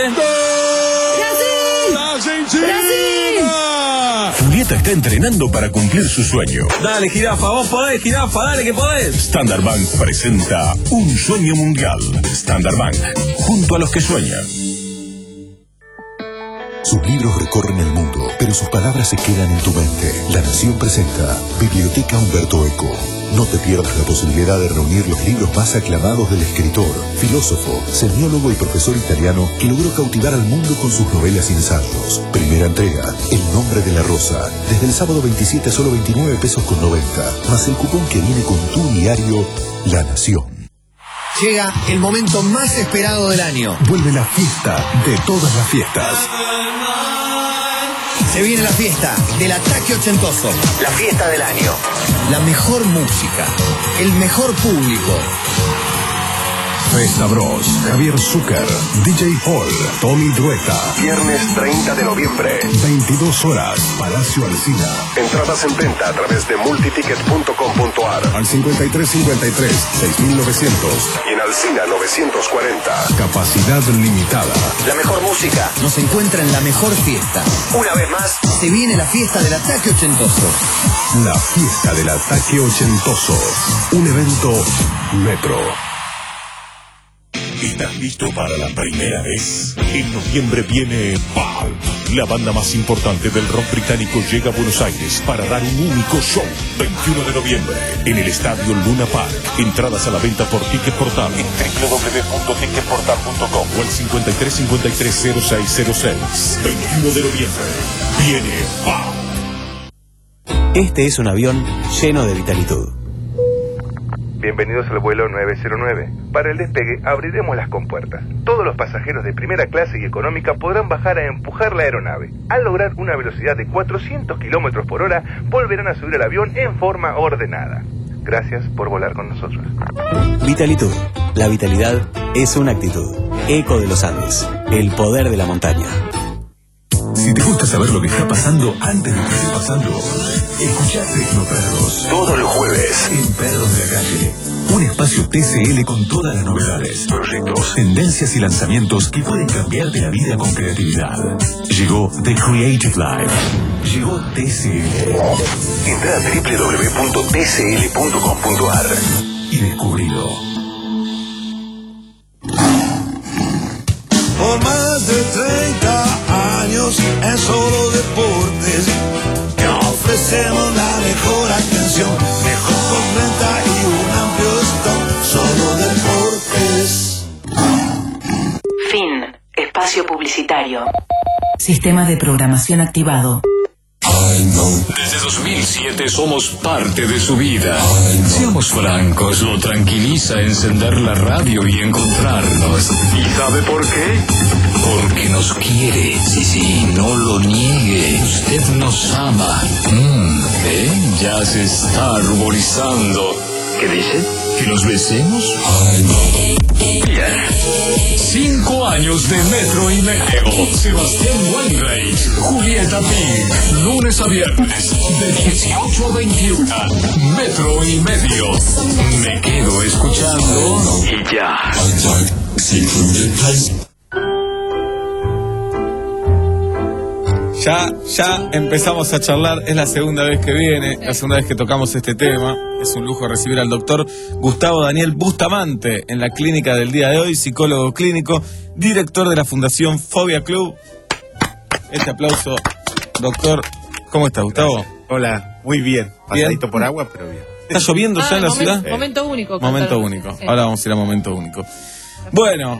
Speaker 27: ¡Brasil! ¡Brasil!
Speaker 25: Julieta está entrenando para cumplir su sueño.
Speaker 13: Dale, jirafa, vos podés, jirafa, dale que podés.
Speaker 25: Standard Bank presenta Un Sueño Mundial. Standard Bank, junto a los que sueñan. Sus libros recorren el mundo, pero sus palabras se quedan en tu mente. La Nación presenta Biblioteca Humberto Eco. No te pierdas la posibilidad de reunir los libros más aclamados del escritor, filósofo, semiólogo y profesor italiano que logró cautivar al mundo con sus novelas y ensayos. Primera entrega, El Nombre de la Rosa. Desde el sábado veintisiete, solo veintinueve pesos con noventa. Más el cupón que viene con tu diario, La Nación.
Speaker 24: Llega el momento más esperado del año.
Speaker 25: Vuelve la fiesta de todas las fiestas.
Speaker 24: Se viene la fiesta del ataque ochentoso.
Speaker 21: La fiesta del año.
Speaker 24: La mejor música. El mejor público.
Speaker 25: Festa Bros, Javier Zucker, D J Paul, Tommy Drueta. Viernes treinta de noviembre, veintidós horas, Palacio Alsina. Entradas en venta a través de multiticket punto com punto ar. Al cincuenta y tres cincuenta y tres, seis mil novecientos. Y en Alsina novecientos cuarenta. Capacidad limitada.
Speaker 24: La mejor música nos encuentra en la mejor fiesta. Una vez más, se viene la fiesta del ataque ochentoso.
Speaker 25: La fiesta del ataque ochentoso. Un evento Metro. ¿Estás listo para la primera vez? En noviembre viene Pulp.
Speaker 4: La banda más importante del rock británico llega a Buenos Aires para dar un único show. veintiuno de noviembre en el Estadio Luna Park. Entradas a la venta por Ticket Portal en doble u doble u doble u punto ticket portal punto com o al cincuenta y tres cincuenta y tres cero seis cero seis. veintiuno de noviembre. Viene Punk.
Speaker 21: Este es un avión lleno de vitalitud.
Speaker 5: Bienvenidos al vuelo nueve cero nueve. Para el despegue abriremos las compuertas. Todos los pasajeros de primera clase y económica podrán bajar a empujar la aeronave. Al lograr una velocidad de cuatrocientos kilómetros por hora, volverán a subir al avión en forma ordenada. Gracias por volar con nosotros.
Speaker 21: Vitalitud. La vitalidad es una actitud. Eco de los Andes. El poder de la montaña.
Speaker 3: Si te gusta saber lo que está pasando antes de que esté pasando, escuchá Tecnoperros. Todos los jueves en Perros de la Calle. Un espacio T C L con todas las novedades, proyectos, tendencias y lanzamientos que pueden cambiarte la vida con creatividad. Llegó The Creative Life. Llegó T C L. Entra a doble u doble u doble u punto t c l punto com punto a r y descubrilo.
Speaker 6: Por más de treinta años en Solo Deportes te ofrecemos la mejor atención, mejor postventa y un amplio stock. Solo Deportes.
Speaker 15: Fin. Espacio publicitario.
Speaker 7: Sistema de programación activado.
Speaker 10: Desde dos mil siete somos parte de su vida. Seamos francos, lo tranquiliza encender la radio y encontrarnos. ¿Y sabe por qué? Porque nos quiere. Sí, sí, no lo niegue. Usted nos ama. Mm, ¿eh? Ya se está ruborizando. ¿Qué dice? ¿Que nos besemos? Bien. Cinco años de metro y medio. Sebastián Weinreich, Julieta Pink. Lunes a viernes, de dieciocho a veintiuno. Metro y medio. Me quedo escuchando y ya.
Speaker 17: Ya, ya empezamos a charlar, es la segunda vez que viene, la segunda vez que tocamos este tema. Es un lujo recibir al doctor Gustavo Daniel Bustamante en la clínica del día de hoy, psicólogo clínico, director de la Fundación Fobia Club. Este aplauso, doctor. ¿Cómo está, Gustavo?
Speaker 11: Gracias. Hola, muy bien, pasadito ¿Bien? por agua, pero bien.
Speaker 17: ¿Está lloviendo
Speaker 18: ah,
Speaker 17: ya en la
Speaker 18: momento,
Speaker 17: ciudad?
Speaker 18: Momento único.
Speaker 17: Momento único, sí. Ahora vamos a ir a momento único. Bueno,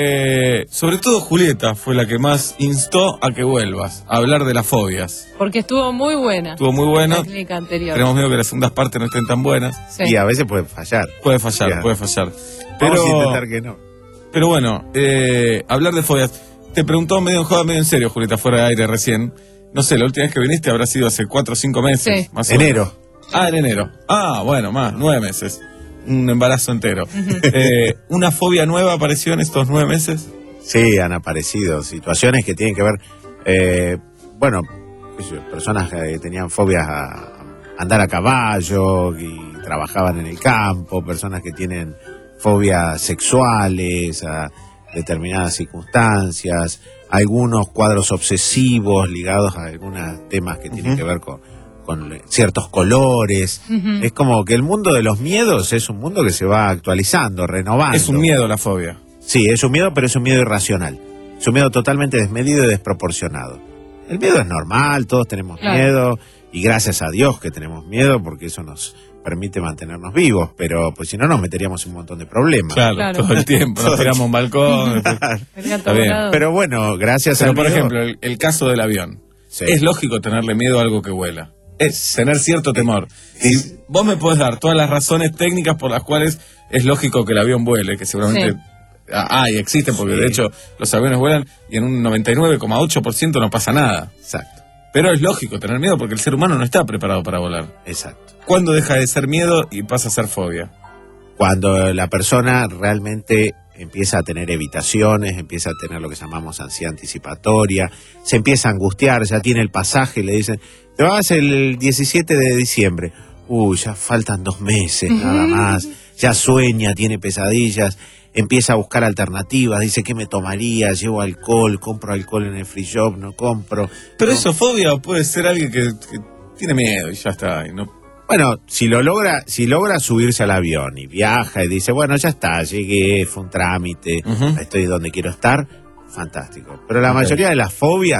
Speaker 17: eh, sobre todo Julieta fue la que más instó a que vuelvas a hablar de las fobias.
Speaker 18: Porque estuvo muy buena.
Speaker 17: Estuvo muy buena.
Speaker 18: La clínica anterior.
Speaker 17: Tenemos miedo que las segundas partes no estén tan buenas.
Speaker 11: Sí. Y a veces puede fallar.
Speaker 17: Puede fallar, yeah. puede fallar. Pero,
Speaker 11: Vamos a intentar que no.
Speaker 17: Pero bueno, eh, hablar de fobias. Te preguntó medio en joda, medio en serio, Julieta, fuera de aire recién. No sé, la última vez que viniste habrá sido hace cuatro o cinco meses.
Speaker 11: Sí.
Speaker 17: Más
Speaker 11: enero.
Speaker 17: Ah, en enero. Ah, bueno, más, nueve meses. Un embarazo entero. Uh-huh. eh, ¿Una fobia nueva apareció en estos nueve meses?
Speaker 11: Sí, han aparecido situaciones que tienen que ver, eh, bueno, personas que tenían fobias a andar a caballo y trabajaban en el campo, personas que tienen fobias sexuales a determinadas circunstancias, algunos cuadros obsesivos ligados a algunos temas que tienen uh-huh. que ver con con ciertos colores. Uh-huh. Es como que el mundo de los miedos es un mundo que se va actualizando, renovando.
Speaker 17: Es un miedo la fobia.
Speaker 11: Sí, es un miedo, pero es un miedo irracional. Es un miedo totalmente desmedido y desproporcionado. El miedo es normal, todos tenemos claro. miedo, y gracias a Dios que tenemos miedo, porque eso nos permite mantenernos vivos, pero pues si no nos meteríamos en un montón de problemas.
Speaker 17: Claro, claro. todo el tiempo, nos tiramos un balcón.
Speaker 11: Está bien. Pero bueno, gracias
Speaker 17: pero
Speaker 11: al
Speaker 17: por
Speaker 11: miedo...
Speaker 17: ejemplo, el, el caso del avión. Sí. Es lógico tenerle miedo a algo que vuela. Es tener cierto temor. Y vos me podés dar todas las razones técnicas por las cuales es lógico que el avión vuele, que seguramente sí. hay, existen, porque sí. de hecho los aviones vuelan y en un noventa y nueve coma ocho por ciento no pasa nada.
Speaker 11: Exacto.
Speaker 17: Pero es lógico tener miedo porque el ser humano no está preparado para volar.
Speaker 11: Exacto.
Speaker 17: ¿Cuándo deja de ser miedo y pasa a ser fobia?
Speaker 11: Cuando la persona realmente empieza a tener evitaciones, empieza a tener lo que llamamos ansiedad anticipatoria, se empieza a angustiar, ya tiene el pasaje, le dicen, te vas el diecisiete de diciembre. Uy, ya faltan dos meses, nada más. Ya sueña, tiene pesadillas, empieza a buscar alternativas, dice, ¿qué me tomaría? Llevo alcohol, compro alcohol en el free shop, no compro.
Speaker 17: Pero
Speaker 11: no.
Speaker 17: eso fobia o puede ser alguien que, que tiene miedo y ya está. Y no...
Speaker 11: Bueno, si lo logra, si logra subirse al avión y viaja y dice, bueno, ya está, llegué, fue un trámite, uh-huh. estoy donde quiero estar, fantástico. Pero la okay. mayoría de las fobias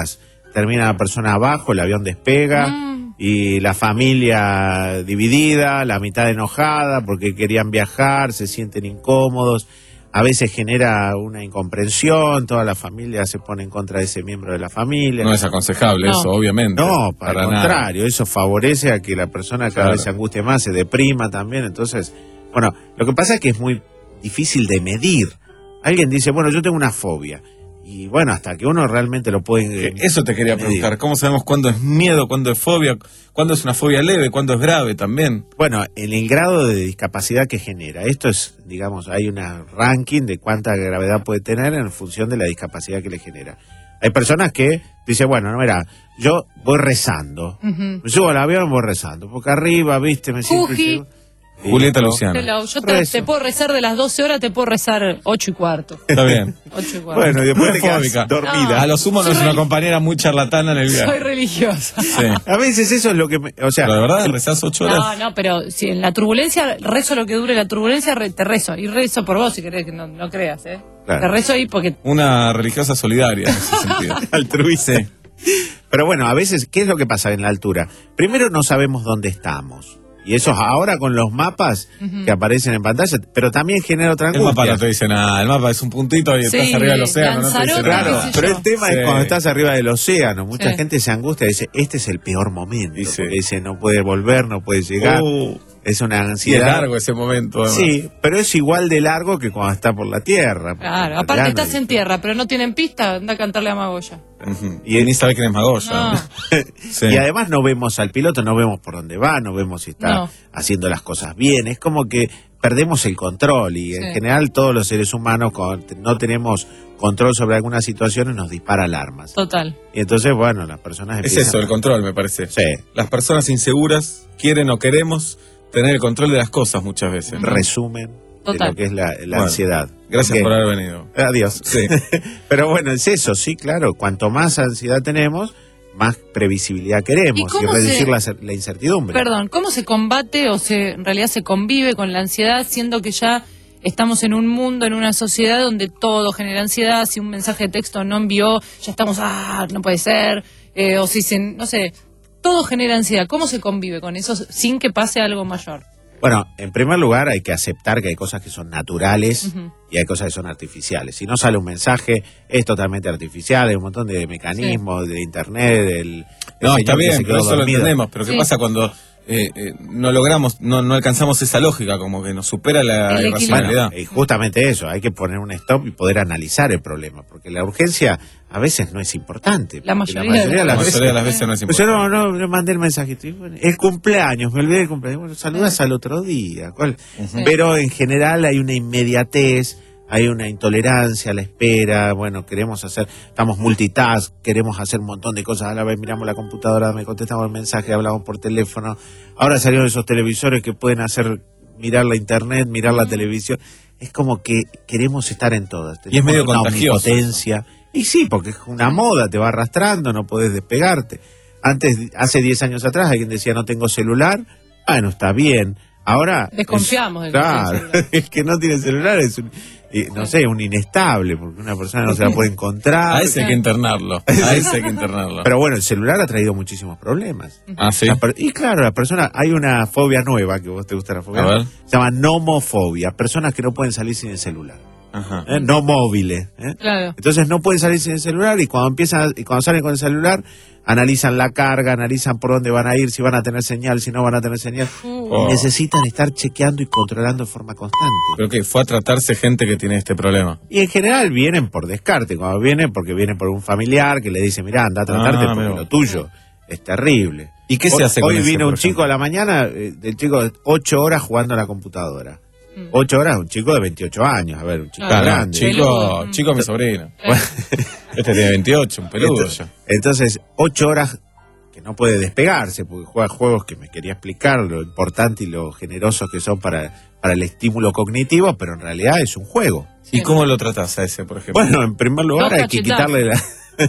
Speaker 11: termina la persona abajo, el avión despega mm. y la familia dividida, la mitad enojada porque querían viajar, se sienten incómodos. A veces genera una incomprensión, toda la familia se pone en contra de ese miembro de la familia.
Speaker 17: No es aconsejable no. eso, obviamente.
Speaker 11: No, para, para el contrario, nada. Eso favorece a que la persona cada claro. vez se angustie más, se deprima también. Entonces, bueno, lo que pasa es que es muy difícil de medir. Alguien dice, bueno, yo tengo una fobia. Y bueno, hasta que uno realmente lo puede...
Speaker 17: Eso te quería preguntar, ¿cómo sabemos cuándo es miedo, cuándo es fobia, cuándo es una fobia leve, cuándo es grave también?
Speaker 11: Bueno, en el grado de discapacidad que genera. Esto es, digamos, hay un ranking de cuánta gravedad puede tener en función de la discapacidad que le genera. Hay personas que dicen, bueno, no, mira, yo voy rezando. Uh-huh. Me subo al avión, voy rezando. Porque arriba, viste, me siento...
Speaker 17: Julieta Luciano.
Speaker 18: Yo te, te puedo rezar de las doce horas, te puedo rezar ocho y cuarto.
Speaker 17: Está bien.
Speaker 18: ocho y cuarto.
Speaker 11: Bueno, y después te quedas dormida.
Speaker 17: No, a lo sumo no es una compañera muy charlatana en el viaje.
Speaker 18: Soy religiosa.
Speaker 17: Sí.
Speaker 11: A veces eso es lo que... Me, o sea,
Speaker 17: pero de verdad, rezás ocho horas.
Speaker 18: No, no, pero si en la turbulencia, rezo lo que dure la turbulencia, re, te rezo. Y rezo por vos si querés que no, no creas, ¿eh? Claro. Te rezo ahí porque...
Speaker 17: Una religiosa solidaria en ese sentido.
Speaker 11: Altruista. Pero bueno, a veces, ¿qué es lo que pasa en la altura? Primero no sabemos dónde estamos. Y eso ahora con los mapas uh-huh. que aparecen en pantalla, pero también genera otra angustia.
Speaker 17: El mapa no te dice nada, el mapa es un puntito y sí, estás arriba del océano. No te dice
Speaker 11: claro,
Speaker 17: nada.
Speaker 11: Pero el tema sí. es cuando estás arriba del océano, mucha
Speaker 18: sí.
Speaker 11: gente se angustia y dice, este es el peor momento. Dice, dice no puede volver, no puede llegar. Uh, es una ansiedad.
Speaker 17: Y es largo ese momento. Además.
Speaker 11: Sí, pero es igual de largo que cuando está por la tierra.
Speaker 18: Claro, aparte estás en tierra, pero no tienen pista, anda a cantarle a Magoya.
Speaker 17: Uh-huh. Y ni sabe quién es Magoya.
Speaker 18: No.
Speaker 11: Sí. Y además no vemos al piloto, no vemos por dónde va, no vemos si está no. haciendo las cosas bien. Es como que perdemos el control y sí. en general todos los seres humanos con, no tenemos control sobre algunas situaciones, nos dispara alarmas.
Speaker 18: Total.
Speaker 11: Y entonces, bueno, las personas
Speaker 17: empiezan... Es eso, el control, me parece.
Speaker 11: Sí.
Speaker 17: Las personas inseguras quieren o queremos tener el control de las cosas muchas veces.
Speaker 11: Uh-huh. Resumen Total. de lo que es la, la bueno, ansiedad.
Speaker 17: Gracias
Speaker 11: okay.
Speaker 17: por haber venido.
Speaker 11: Adiós.
Speaker 17: Sí.
Speaker 11: Pero bueno, es eso, sí, claro. Cuanto más ansiedad tenemos, más previsibilidad queremos y, y reducir se... la, la incertidumbre.
Speaker 18: Perdón, ¿cómo se combate o se en realidad se convive con la ansiedad siendo que ya estamos en un mundo, en una sociedad donde todo genera ansiedad? Si un mensaje de texto no envió, ya estamos, ah, no puede ser, eh, o si se, no sé, todo genera ansiedad. ¿Cómo se convive con eso sin que pase algo mayor?
Speaker 11: Bueno, en primer lugar hay que aceptar que hay cosas que son naturales uh-huh. y hay cosas que son artificiales. Si no sale un mensaje, es totalmente artificial, hay un montón de mecanismos, sí. de internet, del...
Speaker 17: No, está bien, pero eso lo entendemos, pero sí. ¿qué pasa cuando eh, eh, no logramos, no, no alcanzamos esa lógica, como que nos supera la irracionalidad?
Speaker 11: Bueno, y justamente eso, hay que poner un stop y poder analizar el problema, porque la urgencia a veces no es importante.
Speaker 18: La mayoría,
Speaker 11: la mayoría, de, las
Speaker 17: la
Speaker 11: veces,
Speaker 17: mayoría de las veces no es importante.
Speaker 11: Yo no, no, le mandé el mensajito. Bueno, el cumpleaños, me olvidé del cumpleaños. Bueno, saludas sí. al otro día. ¿Cuál? Sí. Pero en general hay una inmediatez, hay una intolerancia a la espera. Bueno, queremos hacer, estamos multitask, queremos hacer un montón de cosas a la vez. Miramos la computadora, me contestamos el mensaje, hablamos por teléfono. Ahora salieron esos televisores que pueden hacer mirar la internet, mirar la televisión. Es como que queremos estar en todas.
Speaker 17: Y es medio contagioso.
Speaker 11: Omnipotencia. Y sí, porque es una moda, te va arrastrando, no podés despegarte. Antes, hace diez años atrás, alguien decía no tengo celular. Bueno, está bien. Ahora...
Speaker 18: Desconfiamos
Speaker 11: es, del claro, es que no tiene celular, es un, no sé, un inestable, porque una persona no se la puede encontrar.
Speaker 17: A ese hay que internarlo, a ese hay que internarlo.
Speaker 11: Pero bueno, el celular ha traído muchísimos problemas.
Speaker 17: Ah, sí.
Speaker 11: La, y claro, la persona, hay una fobia nueva, que vos te gusta la fobia, a ver. Se llama nomofobia, personas que no pueden salir sin el celular.
Speaker 17: Ajá.
Speaker 11: ¿Eh? No móviles, ¿eh?
Speaker 18: Claro.
Speaker 11: Entonces no pueden salir sin el celular y cuando empiezan y cuando salen con el celular analizan la carga, analizan por dónde van a ir, si van a tener señal, si no van a tener señal. Oh. Y necesitan estar chequeando y controlando de forma constante.
Speaker 17: Pero que fue a tratarse gente que tiene este problema.
Speaker 11: Y en general vienen por descarte, cuando vienen porque vienen por un familiar que le dice, mirá, anda a tratarte ah, porque lo tuyo es terrible.
Speaker 17: ¿Y qué se hace
Speaker 11: hoy,
Speaker 17: con
Speaker 11: Hoy vino
Speaker 17: ese,
Speaker 11: un chico a la mañana, eh, el chico de ocho horas jugando a la computadora. Ocho horas, un chico de veintiocho años, a ver, un chico
Speaker 17: ah,
Speaker 11: grande.
Speaker 17: Chico, chico mi sobrino. Este tiene veintiocho, un peludo
Speaker 11: entonces, ya. Entonces, ocho horas que no puede despegarse, porque juega juegos que me quería explicar lo importante y lo generosos que son para, para el estímulo cognitivo, pero en realidad es un juego.
Speaker 17: ¿Y cómo lo tratás a ese, por ejemplo?
Speaker 11: Bueno, en primer lugar no, hay que quitarle la...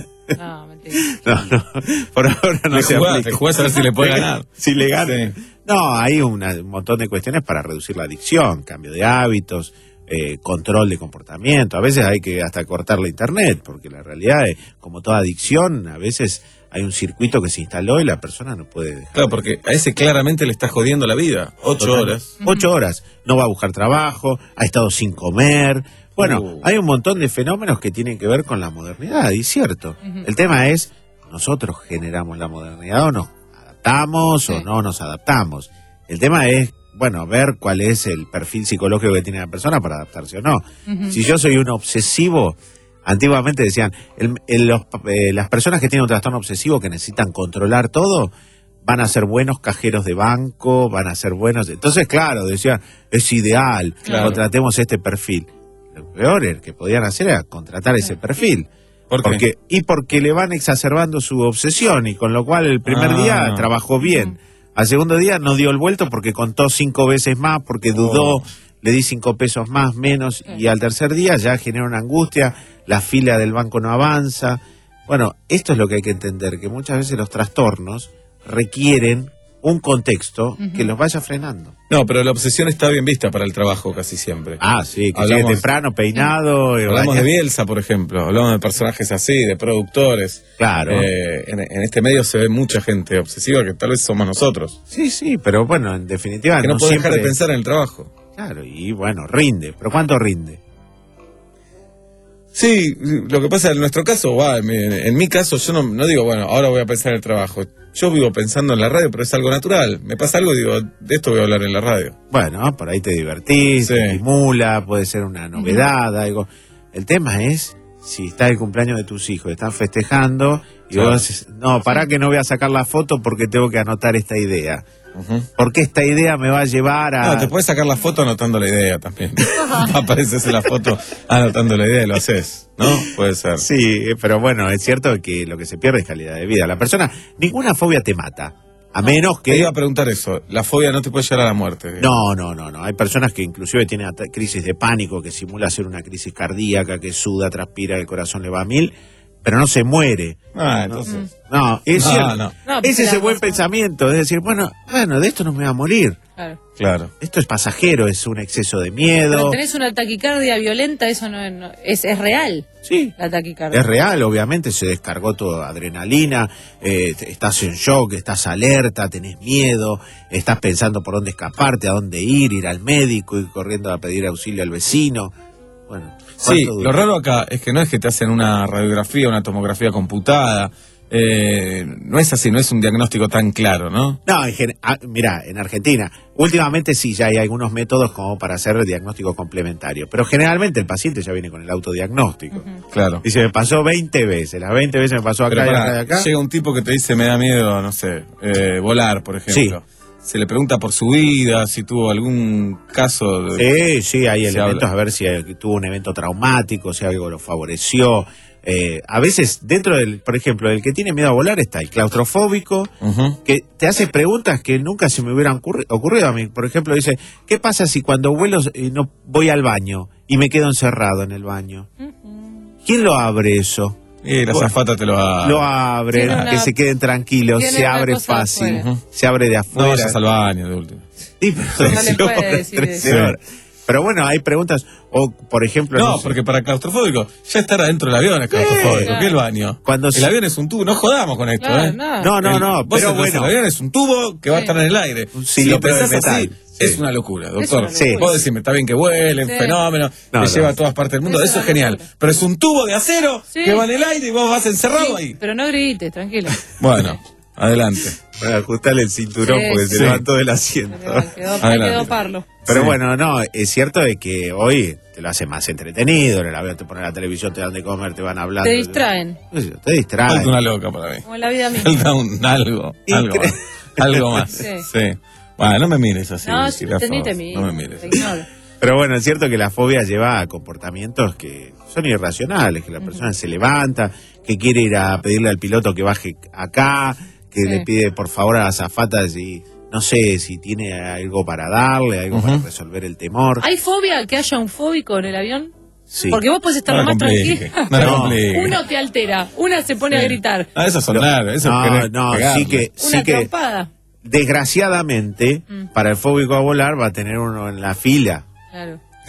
Speaker 18: No, mentira.
Speaker 11: No, no, por ahora no
Speaker 17: te
Speaker 11: se
Speaker 17: jugás,
Speaker 11: aplica.
Speaker 17: Te jugás a ver si le puede ganar.
Speaker 11: Si le gana.
Speaker 17: Sí.
Speaker 11: No, hay una, un montón de cuestiones para reducir la adicción, cambio de hábitos, eh, control de comportamiento. A veces hay que hasta cortar la internet, porque la realidad es, como toda adicción, a veces hay un circuito que se instaló y la persona no puede dejar.
Speaker 17: Claro, porque a ese claramente le está jodiendo la vida. Ocho
Speaker 11: Total.
Speaker 17: horas.
Speaker 11: Ocho horas. No va a buscar trabajo, ha estado sin comer. Bueno,
Speaker 17: Uh.
Speaker 11: hay un montón de fenómenos que tienen que ver con la modernidad, y cierto.
Speaker 18: Ujú.
Speaker 11: El tema es, ¿nosotros generamos la modernidad o nos adaptamos
Speaker 18: Sí.
Speaker 11: o no nos adaptamos? El tema es, bueno, ver cuál es el perfil psicológico que tiene la persona para adaptarse o no.
Speaker 18: Ujú.
Speaker 11: Si yo soy un obsesivo, antiguamente decían, el- el- los- eh, las personas que tienen un trastorno obsesivo que necesitan controlar todo, van a ser buenos cajeros de banco, van a ser buenos... Entonces, claro, decían, es ideal,
Speaker 17: Claro.
Speaker 11: contratemos este perfil. Lo peor es que podían hacer era contratar ese perfil.
Speaker 17: ¿Por qué?
Speaker 11: Porque, y porque le van exacerbando su obsesión, y con lo cual el primer
Speaker 17: Ah.
Speaker 11: día trabajó bien. Al segundo día no dio el vuelto porque contó cinco veces más, porque dudó,
Speaker 17: Oh.
Speaker 11: le di cinco pesos más, menos, y al tercer día ya genera una angustia, la fila del banco no avanza. Bueno, esto es lo que hay que entender, que muchas veces los trastornos requieren un contexto
Speaker 18: Ujú.
Speaker 11: que los vaya frenando.
Speaker 17: No, pero la obsesión está bien vista para el trabajo casi siempre.
Speaker 11: Ah, sí, que
Speaker 17: Hablamos-
Speaker 11: llegue temprano, peinado. y
Speaker 17: Hablamos de
Speaker 11: bañado.
Speaker 17: Bielsa, por ejemplo. Hablamos de personajes así, de productores.
Speaker 11: Claro.
Speaker 17: Eh, en, en este medio se ve mucha gente obsesiva que tal vez somos nosotros.
Speaker 11: Sí, sí, pero bueno, en definitiva
Speaker 17: Que no,
Speaker 11: no
Speaker 17: puede dejar
Speaker 11: siempre...
Speaker 17: de pensar en el trabajo.
Speaker 11: Claro, y bueno, rinde. ¿Pero cuánto rinde?
Speaker 17: Sí, lo que pasa en nuestro caso, va, en, mi, en mi caso, yo no, no digo, bueno, ahora voy a pensar en el trabajo. Yo vivo pensando en la radio, pero es algo natural. Me pasa algo y digo, de esto voy a hablar en la radio.
Speaker 11: Bueno, por ahí te divertís,
Speaker 17: Sí.
Speaker 11: te estimula, puede ser una novedad, algo. El tema es si está el cumpleaños de tus hijos, están festejando y
Speaker 17: Claro.
Speaker 11: vos decís, no, pará que no voy a sacar la foto porque tengo que anotar esta idea.
Speaker 17: Ujú.
Speaker 11: Porque esta idea me va a llevar a...
Speaker 17: No, te puedes sacar la foto anotando la idea también. Apareces en la foto anotando la idea y lo haces, ¿no? Puede ser.
Speaker 11: Sí, pero bueno, es cierto que lo que se pierde es calidad de vida. La persona, ninguna fobia te mata, a menos
Speaker 17: Te
Speaker 11: que...
Speaker 17: iba a preguntar eso. La fobia no te puede llevar a la muerte.
Speaker 11: No, no, no, no. Hay personas que inclusive tienen ata- crisis de pánico, que simula ser una crisis cardíaca, que suda, transpira, el corazón le va a mil, pero no se muere.
Speaker 17: Ah, entonces.
Speaker 11: No, es
Speaker 17: No,
Speaker 11: cierto.
Speaker 17: no.
Speaker 18: No,
Speaker 11: Ese es
Speaker 18: pero-
Speaker 11: el buen pensamiento, es decir, bueno, bueno, de esto no me voy a morir.
Speaker 18: Claro.
Speaker 17: Claro.
Speaker 11: Esto es pasajero, es un exceso de
Speaker 18: Pero
Speaker 11: miedo.
Speaker 18: tenés una taquicardia violenta, eso no, es- no- es, es real.
Speaker 11: Sí.
Speaker 18: La taquicardia.
Speaker 11: Es real, obviamente, se descargó toda adrenalina, eh, estás en shock, estás alerta, tenés miedo, estás pensando por dónde escaparte, a dónde ir, ir al médico, ir corriendo a pedir auxilio al vecino. Bueno,
Speaker 17: Sí,
Speaker 11: ¿cuánto
Speaker 17: lo
Speaker 11: dura?
Speaker 17: raro acá es que no es que te hacen una radiografía, una tomografía computada. Eh, no es así, no es un diagnóstico tan claro, ¿no?
Speaker 11: No, en gen- ah, mirá, en Argentina, últimamente sí, ya hay algunos métodos como para hacer diagnóstico complementario, pero generalmente el paciente ya viene con el autodiagnóstico.
Speaker 17: Claro.
Speaker 11: Dice, me pasó veinte veces, las veinte veces me pasó acá
Speaker 17: Pero
Speaker 11: y
Speaker 17: pará,
Speaker 11: acá y acá.
Speaker 17: llega un tipo que te dice me da miedo, no sé, eh, volar, por ejemplo. Se le pregunta por su vida, si tuvo algún caso de...
Speaker 11: Sí, sí, hay
Speaker 17: Se
Speaker 11: elementos
Speaker 17: habla.
Speaker 11: a ver si eh, tuvo un evento traumático, si algo lo favoreció. Eh, a veces, dentro del, por ejemplo, el que tiene miedo a volar está el claustrofóbico,
Speaker 17: Ujú.
Speaker 11: que te hace preguntas que nunca se me hubieran ocurri- ocurrido a mí. Por ejemplo, dice, ¿qué pasa si cuando vuelo y no voy al baño y me quedo encerrado en el baño? ¿Quién lo abre eso?
Speaker 17: Y la
Speaker 11: Bueno,
Speaker 17: zafata te lo va...
Speaker 11: Lo abre,
Speaker 18: Tiene una-
Speaker 11: que se queden tranquilos,
Speaker 18: tiene
Speaker 11: se
Speaker 18: una
Speaker 11: abre
Speaker 18: cosa
Speaker 11: fácil,
Speaker 18: afuera.
Speaker 11: se abre de
Speaker 17: No
Speaker 11: afuera.
Speaker 17: vayas al baño, de último.
Speaker 11: Sí, pero
Speaker 18: No le
Speaker 11: trece
Speaker 18: puede
Speaker 11: horas,
Speaker 18: decir
Speaker 11: trece
Speaker 18: eso.
Speaker 11: horas. Pero bueno, hay preguntas, o por ejemplo...
Speaker 17: No,
Speaker 11: sé,
Speaker 17: porque para claustrofóbico, ya estar adentro del avión es claustrofóbico.
Speaker 18: claro.
Speaker 17: ¿Qué el baño?
Speaker 11: Cuando
Speaker 17: el
Speaker 11: se-
Speaker 17: avión es un tubo, no jodamos con esto,
Speaker 18: Claro,
Speaker 17: ¿eh?
Speaker 18: no.
Speaker 11: No, no,
Speaker 17: El-
Speaker 11: no,
Speaker 17: vos
Speaker 11: pero
Speaker 17: entras
Speaker 11: bueno.
Speaker 17: al avión es un tubo que va a
Speaker 18: Sí.
Speaker 17: estar en el aire.
Speaker 11: Un
Speaker 17: Si lo
Speaker 11: cilindro de
Speaker 17: pensás así,
Speaker 11: metal. Sí.
Speaker 17: es una locura, doctor.
Speaker 18: una locura.
Speaker 17: Vos decime, está bien que vuelen,
Speaker 18: Sí.
Speaker 17: fenómeno,
Speaker 11: No,
Speaker 17: que
Speaker 11: no.
Speaker 17: lleva a todas partes del mundo,
Speaker 18: Es
Speaker 17: eso es
Speaker 18: una
Speaker 17: genial.
Speaker 18: locura.
Speaker 17: Pero es un tubo de acero
Speaker 18: Sí.
Speaker 17: que va en el aire y vos vas encerrado
Speaker 18: Sí,
Speaker 17: ahí.
Speaker 18: pero no grites, tranquilo.
Speaker 17: Bueno, adelante.
Speaker 11: Para ajustarle el cinturón
Speaker 18: Sí.
Speaker 11: porque se
Speaker 17: Sí.
Speaker 11: levantó del asiento.
Speaker 18: Quedó,
Speaker 17: Adelante.
Speaker 18: quedó parlo.
Speaker 11: Pero
Speaker 17: Sí.
Speaker 11: bueno, no, es cierto de que hoy te lo hace más entretenido, en el avión te ponen la televisión, te dan de comer, te van hablando.
Speaker 18: Te distraen,
Speaker 11: Te distraen.
Speaker 17: Falta una loca para mí.
Speaker 18: como en la vida misma.
Speaker 17: Falta un algo, algo
Speaker 11: Incre-
Speaker 17: más. Algo más.
Speaker 18: Sí.
Speaker 17: Sí. Bueno, no me mires así.
Speaker 18: No,
Speaker 17: jirafa,
Speaker 18: te- ni te mires,
Speaker 17: No me mires.
Speaker 18: te ignoro.
Speaker 11: Pero bueno, es cierto que la fobia lleva a comportamientos que son irracionales, que la persona se levanta, que quiere ir a pedirle al piloto que baje acá, que
Speaker 18: Sí.
Speaker 11: le pide por favor a la azafata si, no sé, si tiene algo para darle, algo para
Speaker 17: Ujú.
Speaker 11: resolver el temor.
Speaker 18: ¿Hay fobia que haya un fóbico en el avión?
Speaker 11: Sí.
Speaker 18: Porque vos podés estar
Speaker 17: No
Speaker 18: lo
Speaker 17: la
Speaker 18: más
Speaker 17: complique,
Speaker 18: tranquila.
Speaker 17: no la
Speaker 11: No.
Speaker 17: complique.
Speaker 18: Uno te altera, una se pone
Speaker 17: Sí.
Speaker 18: a gritar.
Speaker 17: Ah, eso son nada, eso
Speaker 11: No,
Speaker 17: es querer
Speaker 11: no,
Speaker 17: pegarle.
Speaker 11: sí que, sí
Speaker 18: Una
Speaker 11: que
Speaker 18: trompada.
Speaker 11: desgraciadamente,
Speaker 18: Mm.
Speaker 11: para el fóbico a volar va a tener uno en la fila.
Speaker 18: Claro.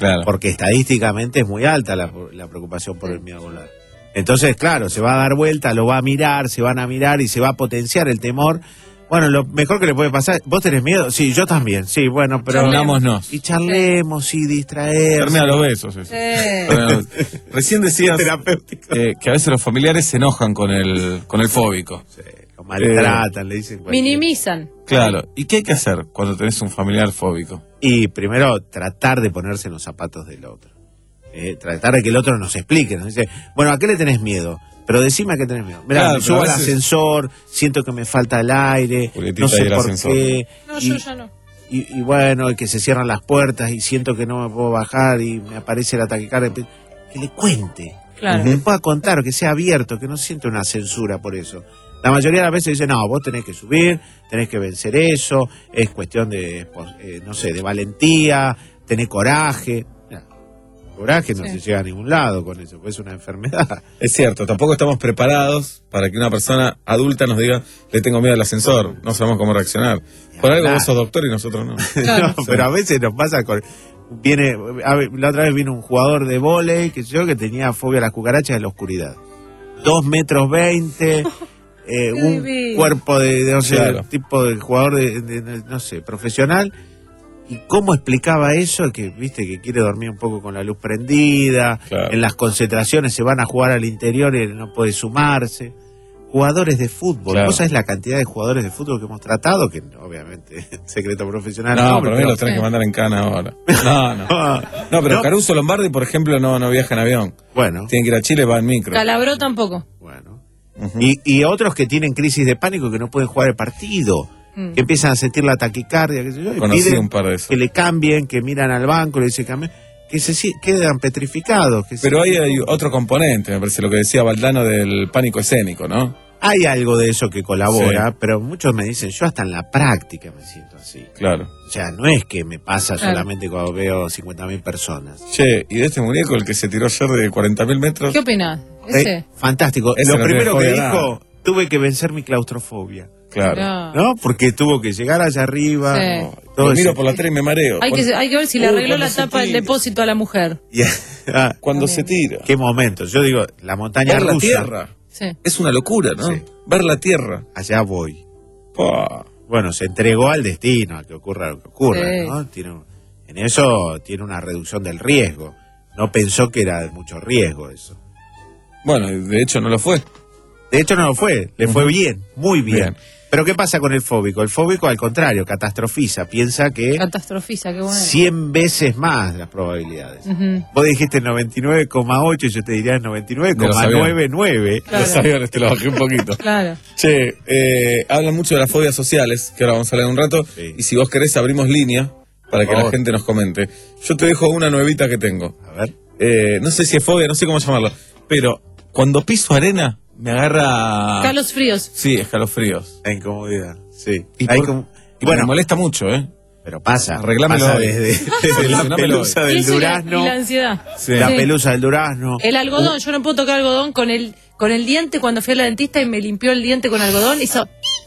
Speaker 17: Claro.
Speaker 11: Porque estadísticamente es muy alta la, la preocupación por el miedo a volar. Entonces, claro, se va a dar vuelta, lo va a mirar, se van a mirar y se va a potenciar el temor. Bueno, lo mejor que le puede pasar, ¿vos tenés miedo? Sí, yo también, sí, bueno, pero...
Speaker 17: Charlémonos.
Speaker 11: Y charlemos y distraer.
Speaker 17: Termina los besos. Eso.
Speaker 18: Sí.
Speaker 17: Bueno, recién decías eh, que a veces los familiares se enojan con el, con el fóbico.
Speaker 11: Sí, lo maltratan, eh, le dicen cualquier...
Speaker 18: Minimizan.
Speaker 17: Claro, ¿y qué hay que hacer cuando tenés un familiar fóbico?
Speaker 11: Y primero, tratar de ponerse en los zapatos del otro. Eh, tratar de que el otro nos explique, nos dice, bueno, ¿a qué le tenés miedo? Pero decime a qué tenés miedo. Mirá,
Speaker 17: Claro,
Speaker 11: me subo al
Speaker 17: pero a veces-
Speaker 11: asensor, siento que me falta el aire,
Speaker 17: Julietita
Speaker 11: no sé
Speaker 17: y el
Speaker 11: por
Speaker 17: ascensor.
Speaker 11: qué.
Speaker 18: No,
Speaker 11: y,
Speaker 18: yo ya no.
Speaker 11: y, y bueno, que se cierran las puertas y siento que no me puedo bajar y me aparece la taquicardia. Que le cuente,
Speaker 18: Claro.
Speaker 11: que le pueda contar, que sea abierto, que no siente una censura por eso. La mayoría de las veces dice, no, vos tenés que subir, tenés que vencer eso, es cuestión de, eh, no sé, de valentía, tener coraje. Nah, coraje no
Speaker 18: Sí.
Speaker 11: se llega a ningún lado con eso, pues es una enfermedad.
Speaker 17: Es cierto, tampoco estamos preparados para que una persona adulta nos diga, le tengo miedo al ascensor, no sabemos cómo reaccionar. Por algo
Speaker 11: Claro.
Speaker 17: vos sos doctor y nosotros no.
Speaker 11: No, pero a veces nos pasa con... Viene, a ver, la otra vez vino un jugador de vóley, que yo, que tenía fobia a las cucarachas en la oscuridad. Dos metros veinte, eh, un
Speaker 18: divino.
Speaker 11: cuerpo de, de, no sé,
Speaker 17: Claro.
Speaker 11: tipo de jugador de, de- de- no sé, profesional. ¿Y cómo explicaba eso? Que, viste, que quiere dormir un poco con la luz prendida,
Speaker 17: Claro.
Speaker 11: en las concentraciones se van a jugar al interior y él no puede sumarse. Jugadores de fútbol,
Speaker 17: Claro.
Speaker 11: ¿vos sabés la cantidad de jugadores de fútbol que hemos tratado? Que obviamente, secreto profesional.
Speaker 17: No,
Speaker 11: hombre,
Speaker 17: pero a mí los tenés que mandar en cana ahora. No, no. No, pero
Speaker 11: No.
Speaker 17: Caruso Lombardi, por ejemplo, no, no viaja en avión.
Speaker 11: Bueno,
Speaker 17: Tienen que ir a Chile, va en micro.
Speaker 18: Calabró tampoco.
Speaker 11: bueno.
Speaker 17: Ujú.
Speaker 11: Y, y otros que tienen crisis de pánico que no pueden jugar el partido,
Speaker 18: Mm.
Speaker 11: que empiezan a sentir la taquicardia, qué sé yo, y
Speaker 17: Conocí
Speaker 11: piden
Speaker 17: un par de esos.
Speaker 11: que le cambien, que miran al banco, le dicen cambien, que se si- quedan petrificados. Que se-
Speaker 17: Pero ahí hay otro componente, me parece, lo que decía Valdano del pánico escénico, ¿no?
Speaker 11: Hay algo de eso que colabora,
Speaker 17: Sí.
Speaker 11: pero muchos me dicen, yo hasta en la práctica me siento así.
Speaker 17: Claro.
Speaker 11: O sea, no es que me pasa
Speaker 18: Claro.
Speaker 11: solamente cuando veo cincuenta mil personas.
Speaker 17: Che, y de este muñeco, el que se tiró ayer de cuarenta mil metros.
Speaker 18: ¿Qué opinás? Ese.
Speaker 11: Eh, fantástico.
Speaker 17: Ese
Speaker 11: Lo
Speaker 17: no
Speaker 11: primero que
Speaker 17: tiene
Speaker 11: dijo,
Speaker 17: fobia nada.
Speaker 11: tuve que vencer mi claustrofobia.
Speaker 17: Claro.
Speaker 18: No.
Speaker 11: ¿No? Porque tuvo que llegar allá arriba.
Speaker 18: Sí.
Speaker 11: no, todo
Speaker 17: Lo miro
Speaker 11: ese-
Speaker 17: por la tele y me mareo.
Speaker 18: Hay que, hay que ver si le
Speaker 17: Uh,
Speaker 18: arregló
Speaker 17: cuando
Speaker 18: la
Speaker 17: se
Speaker 18: tapa del
Speaker 17: tira.
Speaker 18: depósito a la mujer.
Speaker 11: Y- ah,
Speaker 17: Cuando se tira.
Speaker 11: qué momento. Yo digo, la montaña
Speaker 17: Ver la
Speaker 11: rusa.
Speaker 17: tierra.
Speaker 18: Sí.
Speaker 17: Es una locura, ¿no?
Speaker 11: Sí.
Speaker 17: Ver la tierra.
Speaker 11: Allá voy.
Speaker 17: Pa.
Speaker 11: Bueno, se entregó al destino, a que ocurra lo que ocurra,
Speaker 18: Sí.
Speaker 11: ¿no? Tiene, un- en eso tiene una reducción del riesgo. No pensó que era de mucho riesgo eso.
Speaker 17: Bueno, de hecho no lo fue.
Speaker 11: De hecho no lo fue, le fue bien, muy bien.
Speaker 17: Bien.
Speaker 11: Pero ¿qué pasa con el fóbico? El fóbico, al contrario, catastrofiza, piensa que
Speaker 18: Catastrofiza, qué bueno.
Speaker 11: cien veces más las probabilidades.
Speaker 18: Ujú.
Speaker 11: Vos dijiste noventa y nueve coma ocho, yo te diría noventa y nueve coma noventa y nueve.
Speaker 18: Claro.
Speaker 17: Los aviones te lo bajé un poquito.
Speaker 18: Claro.
Speaker 17: Che, eh, hablan mucho de las fobias sociales, que ahora vamos a hablar en un rato.
Speaker 11: Sí.
Speaker 17: Y si vos querés, abrimos línea para que
Speaker 11: Por
Speaker 17: la
Speaker 11: favor.
Speaker 17: gente nos comente. Yo te dejo una nuevita que tengo.
Speaker 11: A ver.
Speaker 17: Eh, no sé si es fobia, no sé cómo llamarlo. Pero cuando piso arena, me agarra.
Speaker 18: Calos fríos.
Speaker 17: Sí, escalofríos.
Speaker 11: La incomodidad, sí.
Speaker 17: Y,
Speaker 11: Hay
Speaker 17: por-
Speaker 11: como-
Speaker 17: y
Speaker 11: bueno,
Speaker 17: me molesta mucho, ¿eh?
Speaker 11: pero pasa.
Speaker 17: Arreglámelo
Speaker 11: pasa
Speaker 17: hoy.
Speaker 11: desde, desde la
Speaker 17: Solucionámelo
Speaker 11: pelusa
Speaker 18: Y
Speaker 11: del
Speaker 18: eso y la-
Speaker 11: durazno.
Speaker 18: y la ansiedad.
Speaker 17: Sí.
Speaker 11: La
Speaker 18: Sí.
Speaker 11: pelusa del durazno.
Speaker 18: El algodón, yo no puedo tocar algodón con el con el diente cuando fui a la dentista y me limpió el diente con algodón. Hizo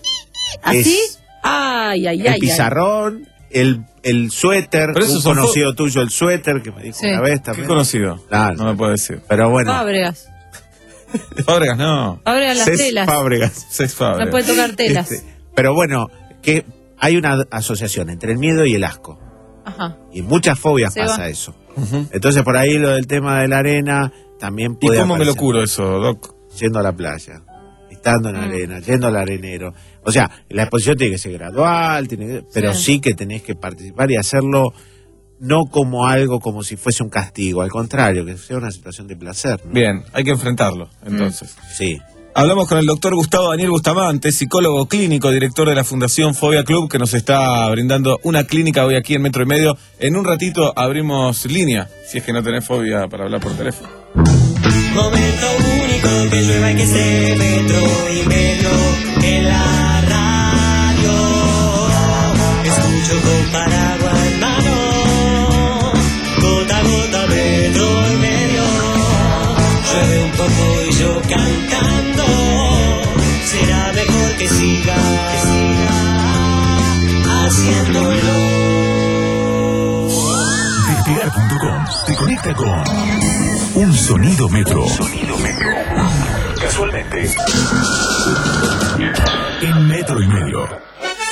Speaker 18: así.
Speaker 11: Es
Speaker 18: Ay, ay, ay.
Speaker 11: el
Speaker 18: ay.
Speaker 11: pizarrón, el, el suéter,
Speaker 17: Pero esos
Speaker 11: un
Speaker 17: son
Speaker 11: conocido tuyo, el suéter, que me dijo
Speaker 18: Sí.
Speaker 11: una vez
Speaker 17: ¿Qué
Speaker 11: también.
Speaker 17: conocido?
Speaker 11: Claro.
Speaker 17: No me puedo decir.
Speaker 11: Pero bueno,
Speaker 18: Fábregas.
Speaker 17: Fábregas, no.
Speaker 18: Fábregas las
Speaker 11: Cés
Speaker 18: telas.
Speaker 11: Fábregas.
Speaker 17: Seis
Speaker 18: No
Speaker 17: Fábregas.
Speaker 18: puede tocar telas.
Speaker 11: Este, pero bueno, que hay una asociación entre el miedo y el asco.
Speaker 18: Ajá.
Speaker 11: Y en muchas fobias
Speaker 18: Se
Speaker 11: pasa
Speaker 18: va.
Speaker 11: eso.
Speaker 17: Ujú.
Speaker 11: Entonces por ahí lo del tema de la arena también
Speaker 17: ¿Y
Speaker 11: puede
Speaker 17: cómo me lo
Speaker 11: aparecer.
Speaker 17: curo eso, Doc?
Speaker 11: Yendo a la playa, estando en la
Speaker 18: Mm.
Speaker 11: arena, yendo al arenero. O sea, la exposición tiene que ser gradual, tiene que- pero
Speaker 18: Sí.
Speaker 11: sí que tenés que participar y hacerlo no como algo como si fuese un castigo, al contrario, que sea una situación de placer, ¿no?
Speaker 17: Bien, hay que enfrentarlo, entonces.
Speaker 11: Sí.
Speaker 17: Hablamos con el doctor Gustavo Daniel Bustamante, psicólogo clínico, director de la Fundación Fobia Club, que nos está brindando una clínica hoy aquí en Metro y Medio. En un ratito abrimos línea, si es que no tenés fobia para hablar por teléfono.
Speaker 1: Momento único que llueva y que esté Metro y Medio en la radio. Escucho con paraguas en mano, gota a gota Metro y Medio. Llueve un poco y yo cantando, será mejor que siga, que siga haciéndolo.
Speaker 3: Despegar punto com te conecta con un sonido metro. Sonido metro. Casualmente. En metro y medio.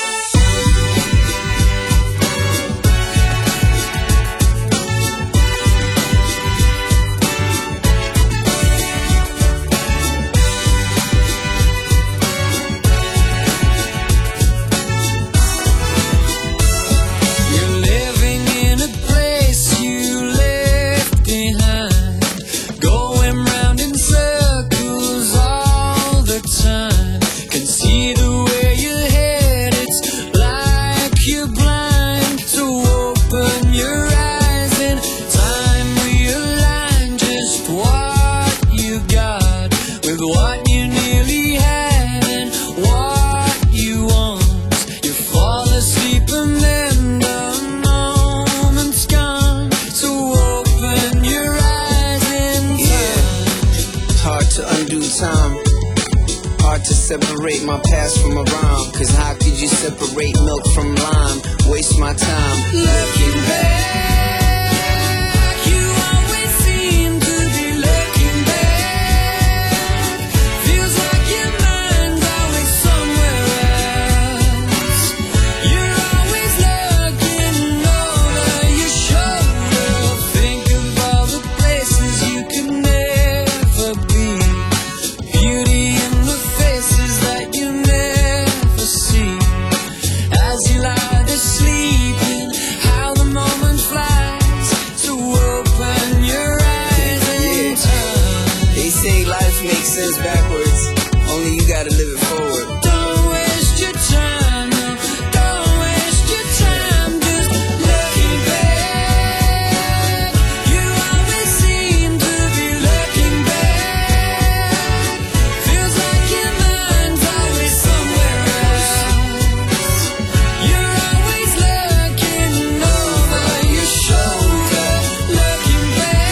Speaker 2: Separate my past from my rhyme, cause how could you separate milk from lime? Waste my time looking back. You always seem to be looking back. Feels like your mind's always somewhere else. You're always looking over your shoulder. Think of all the places you could never be. Beauty in the faces that you never see. As you lie there sleeping, how the moment flies. So open your eyes and turn. They say life makes sense backwards, only you gotta live it forward. Don't waste your time, no, don't waste your time just looking back. You always seem to be looking back. Feels like your mind's always somewhere else. You're always looking over your shoulder, looking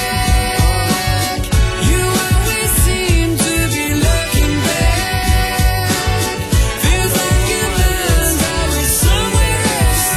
Speaker 2: back. You always seem to be looking back. Feels like your mind's always somewhere else.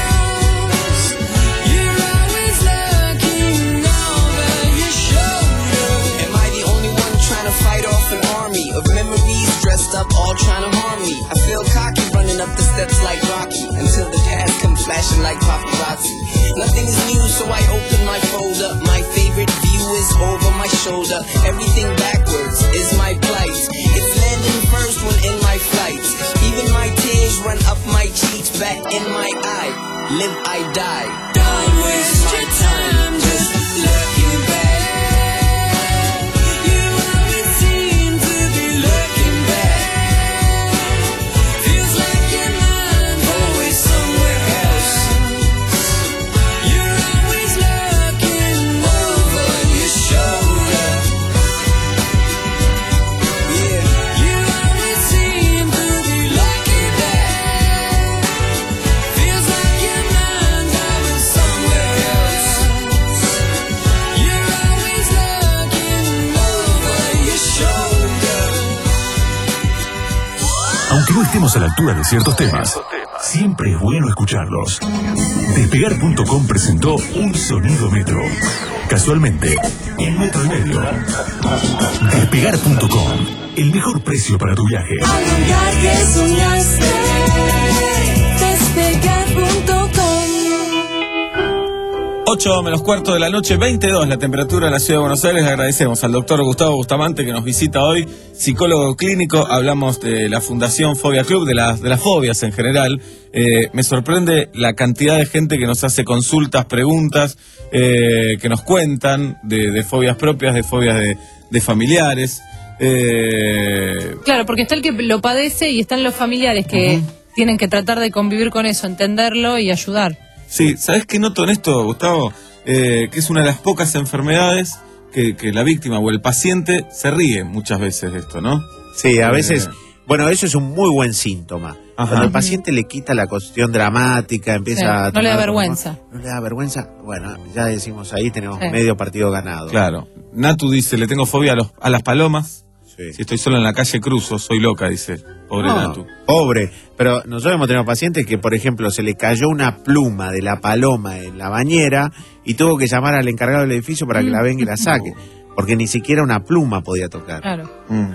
Speaker 2: You're always looking over your shoulder. Am I the only one trying to fight off an army of memories dressed up, all trying to harm me? I feel cocky running up the steps like Rocky until the past comes flashing like paparazzi. Nothing is new, so I open my folder. My favorite view is over my shoulder. Everything backwards is my plight. It's landing first when in my flight. Even my tears run up my cheeks, back in my eye. Live, I die. Don't waste your time just looking back. You always seem to be looking back. Feels like your mind's always somewhere else. You're always looking over your shoulder. Yeah, you always seem to be looking back. Feels like your mind's always somewhere else. You're always looking over your shoulder.
Speaker 3: Aunque no estemos a la altura de ciertos temas, siempre es bueno escucharlos. Despegar punto com presentó un sonido metro. Casualmente, en metro y medio. Despegar punto com, el mejor precio para tu viaje.
Speaker 9: Al lugar que soñaste, despegar punto com.
Speaker 17: ocho menos cuarto de la noche, veintidós la temperatura en la ciudad de Buenos Aires. Le agradecemos al doctor Gustavo Bustamante que nos visita hoy, psicólogo clínico. Hablamos de la Fundación Fobia Club, de, la, de las fobias en general. Eh, me sorprende la cantidad de gente que nos hace consultas, preguntas, eh, que nos cuentan de, de fobias propias, de fobias de, de familiares. Eh...
Speaker 18: Claro, porque está el que lo padece y están los familiares que uh-huh. tienen que tratar de convivir con eso, entenderlo y ayudar.
Speaker 17: Sí, ¿sabes qué noto en esto, Gustavo? Eh, que es una de las pocas enfermedades que, que la víctima o el paciente se ríe muchas veces de esto, ¿no?
Speaker 11: Sí, a veces, eh... bueno, eso es un muy buen síntoma. Ajá. Cuando el paciente le quita la cuestión dramática, empieza sí, a...
Speaker 18: No le da vergüenza.
Speaker 11: No, no le da vergüenza, bueno, ya decimos ahí, tenemos sí. medio partido ganado.
Speaker 17: Claro. Natu dice, le tengo fobia a, los, a las palomas. Si estoy solo en la calle cruzo, soy loca, dice. Pobre
Speaker 11: No,
Speaker 17: Natu.
Speaker 11: pobre. Pero nosotros hemos tenido pacientes que, por ejemplo, se le cayó una pluma de la paloma en la bañera y tuvo que llamar al encargado del edificio para que la venga y la saque. Porque ni siquiera una pluma podía tocar.
Speaker 18: Claro.
Speaker 17: Mm.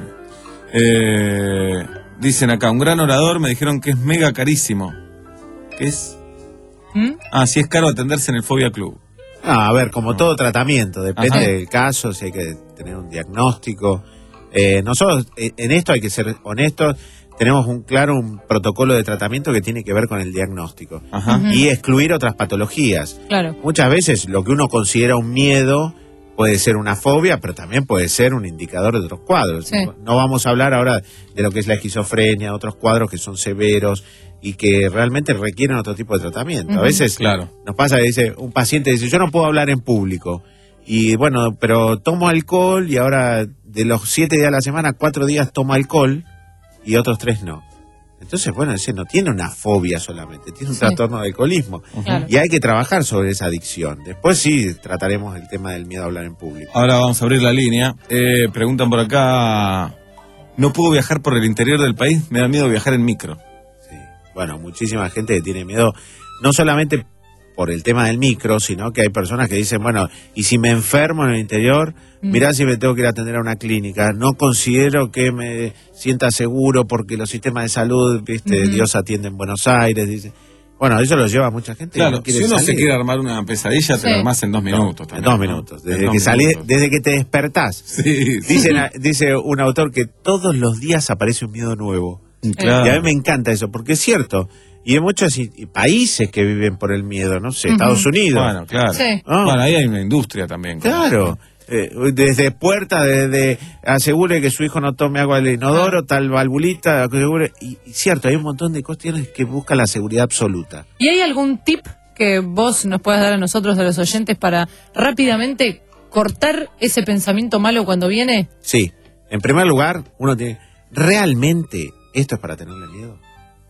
Speaker 17: Eh, dicen acá, un gran orador, me dijeron que es mega carísimo. ¿Qué es?
Speaker 18: ¿Mm?
Speaker 17: Ah, sí es caro atenderse en el Fobia Club.
Speaker 11: Ah, a ver, como todo tratamiento, depende
Speaker 17: Ajá.
Speaker 11: del caso, si hay que tener un diagnóstico. Eh, nosotros, eh, en esto hay que ser honestos, tenemos un claro un protocolo de tratamiento que tiene que ver con el diagnóstico.
Speaker 17: Ajá.
Speaker 18: Ujú.
Speaker 11: Y excluir otras patologías.
Speaker 18: Claro.
Speaker 11: Muchas veces lo que uno considera un miedo puede ser una fobia, pero también puede ser un indicador de otros cuadros.
Speaker 18: Sí.
Speaker 11: No vamos a hablar ahora de lo que es la esquizofrenia, otros cuadros que son severos y que realmente requieren otro tipo de tratamiento.
Speaker 18: Ujú.
Speaker 11: A veces
Speaker 17: Claro.
Speaker 11: nos pasa que dice, un paciente dice, yo no puedo hablar en público. Y bueno, pero tomo alcohol y ahora de los siete días a la semana, cuatro días tomo alcohol y otros tres no. Entonces, bueno, ese no tiene una fobia solamente, tiene un
Speaker 18: Sí.
Speaker 11: trastorno de alcoholismo.
Speaker 18: Claro.
Speaker 11: Y hay que trabajar sobre esa adicción. Después sí trataremos el tema del miedo a hablar en público.
Speaker 17: Ahora vamos a abrir la línea. Eh, preguntan por acá, no puedo viajar por el interior del país, me da miedo viajar en micro.
Speaker 11: Sí. Bueno, muchísima gente que tiene miedo, no solamente por el tema del micro, sino que hay personas que dicen, bueno, y si me enfermo en el interior,
Speaker 18: Mm.
Speaker 11: mirá si me tengo que ir a atender a una clínica, no considero que me sienta seguro porque los sistemas de salud, viste,
Speaker 18: Ujú.
Speaker 11: Dios atiende en Buenos Aires, dice. Bueno, eso lo lleva a mucha gente. que
Speaker 17: Claro,
Speaker 11: no quiere
Speaker 17: si uno se
Speaker 11: salir.
Speaker 17: quiere armar una pesadilla, te
Speaker 18: Sí.
Speaker 17: la armás en dos minutos.
Speaker 11: En
Speaker 17: también,
Speaker 11: dos
Speaker 17: ¿no?
Speaker 11: minutos,
Speaker 17: En
Speaker 11: desde
Speaker 17: dos
Speaker 11: que salí,
Speaker 17: minutos.
Speaker 11: desde que te despertás.
Speaker 17: Sí, sí.
Speaker 11: Dicen a- dice un autor que todos los días aparece un miedo nuevo.
Speaker 17: Claro.
Speaker 11: Y a mí me encanta eso, porque es cierto. Y hay muchos i- y países que viven por el miedo, no sé,
Speaker 18: Ujú.
Speaker 11: Estados Unidos.
Speaker 17: Bueno, claro.
Speaker 18: Sí.
Speaker 11: Ah.
Speaker 17: Bueno, ahí hay una industria también. con
Speaker 11: Claro.
Speaker 17: esto.
Speaker 11: Eh, desde puerta, desde asegure que su hijo no tome agua del inodoro, tal valvulita, asegure, y, y cierto, hay un montón de cuestiones que buscan la seguridad absoluta.
Speaker 18: ¿Y hay algún tip que vos nos puedas dar a nosotros, a los oyentes, para rápidamente cortar ese pensamiento malo cuando viene?
Speaker 11: Sí, en primer lugar, uno tiene, ¿realmente esto es para tenerle miedo?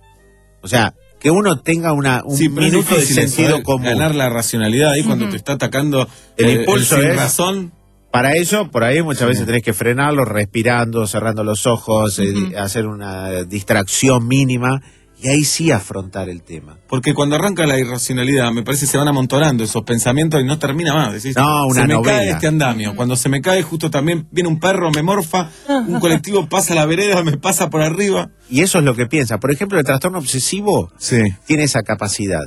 Speaker 11: O sea, que uno tenga una, un
Speaker 17: Sí, pero es
Speaker 11: minuto de
Speaker 17: difícil eso,
Speaker 11: sentido
Speaker 17: ¿eh?
Speaker 11: común.
Speaker 17: Ganar la racionalidad ahí cuando
Speaker 18: Ujú.
Speaker 17: te está atacando
Speaker 11: El
Speaker 17: eh,
Speaker 11: impulso
Speaker 17: sin
Speaker 11: es-
Speaker 17: razón.
Speaker 11: Para eso, por ahí muchas veces tenés que frenarlo, respirando, cerrando los ojos, eh,
Speaker 18: Ujú.
Speaker 11: hacer una distracción mínima y ahí sí afrontar el tema.
Speaker 17: Porque cuando arranca la irracionalidad, me parece que se van amontonando esos pensamientos y no termina más. Decís,
Speaker 11: No, una
Speaker 17: se me
Speaker 11: novela.
Speaker 17: cae este andamio. Cuando se me cae, justo también viene un perro, me morfa, un colectivo pasa la vereda, me pasa por arriba.
Speaker 11: Y eso es lo que piensa. Por ejemplo, el trastorno obsesivo
Speaker 17: Sí.
Speaker 11: tiene esa capacidad.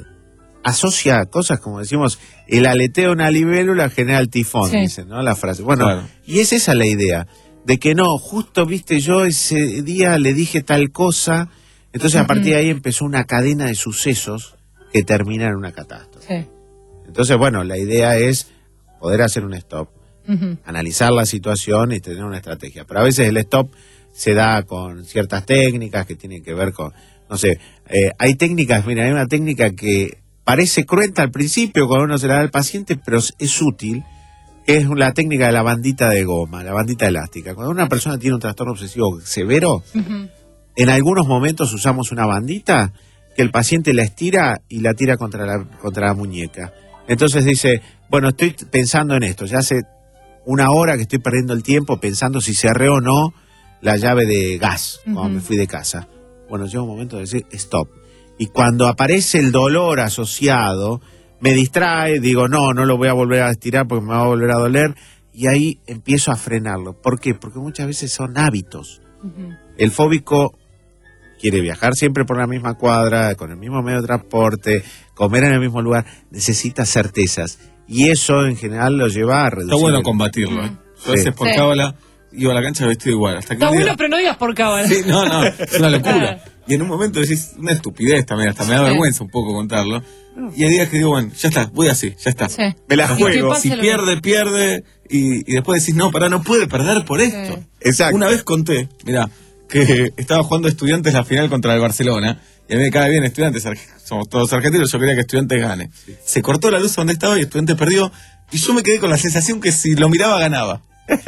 Speaker 11: Asocia cosas como decimos, el aleteo de una libélula genera el tifón,
Speaker 18: Sí.
Speaker 11: dicen, ¿no? La frase. Bueno,
Speaker 17: Claro.
Speaker 11: y es esa la idea, de que no, justo, viste, yo ese día le dije tal cosa, entonces a partir de ahí empezó una cadena de sucesos que termina en una catástrofe.
Speaker 18: Sí.
Speaker 11: Entonces, bueno, la idea es poder hacer un stop,
Speaker 18: Ujú.
Speaker 11: analizar la situación y tener una estrategia. Pero a veces el stop se da con ciertas técnicas que tienen que ver con, no sé, eh, hay técnicas, mira, hay una técnica que parece cruenta al principio cuando uno se la da al paciente, pero es, es útil, que es la técnica de la bandita de goma, la bandita elástica. Cuando una persona tiene un trastorno obsesivo severo,
Speaker 18: Ujú.
Speaker 11: en algunos momentos usamos una bandita que el paciente la estira y la tira contra la, contra la muñeca. Entonces dice, bueno, estoy pensando en esto, ya hace una hora que estoy perdiendo el tiempo pensando si cerré o no la llave de gas cuando
Speaker 18: Ujú.
Speaker 11: me fui de casa. Bueno, llega un momento de decir, stop. Y cuando aparece el dolor asociado, me distrae, digo, no, no lo voy a volver a estirar porque me va a volver a doler, y ahí empiezo a frenarlo. ¿Por qué? Porque muchas veces son hábitos.
Speaker 18: Ujú.
Speaker 11: El fóbico quiere viajar siempre por la misma cuadra, con el mismo medio de transporte, comer en el mismo lugar, necesita certezas. Y eso en general lo lleva a reducir.
Speaker 17: Está bueno
Speaker 11: el-
Speaker 17: combatirlo. ¿eh? Yo a
Speaker 11: Sí.
Speaker 17: veces por
Speaker 18: Sí.
Speaker 17: cábala iba a la cancha vestido igual. Hasta que
Speaker 18: Está
Speaker 17: un día-
Speaker 18: bueno, pero no digas por cábala.
Speaker 17: Sí, no, no, es una locura.
Speaker 18: Claro.
Speaker 17: Y en un momento decís, una estupidez también, hasta me da
Speaker 18: Sí.
Speaker 17: vergüenza un poco contarlo. Y hay días que digo, bueno, ya está, voy así, ya está.
Speaker 18: Sí.
Speaker 11: Me la
Speaker 18: Y que
Speaker 11: juego.
Speaker 18: pase
Speaker 17: Si
Speaker 18: lo que-
Speaker 17: pierde, pierde. Y, y después decís, no, pará, no puede perder por esto.
Speaker 18: Sí.
Speaker 11: Exacto.
Speaker 17: Una vez conté, mirá, que estaba jugando Estudiantes la final contra el Barcelona. Y a mí me cae bien Estudiantes, arg- somos todos argentinos, yo quería que Estudiantes gane. Se cortó la luz donde estaba y Estudiantes perdió. Y yo me quedé con la sensación que si lo miraba ganaba.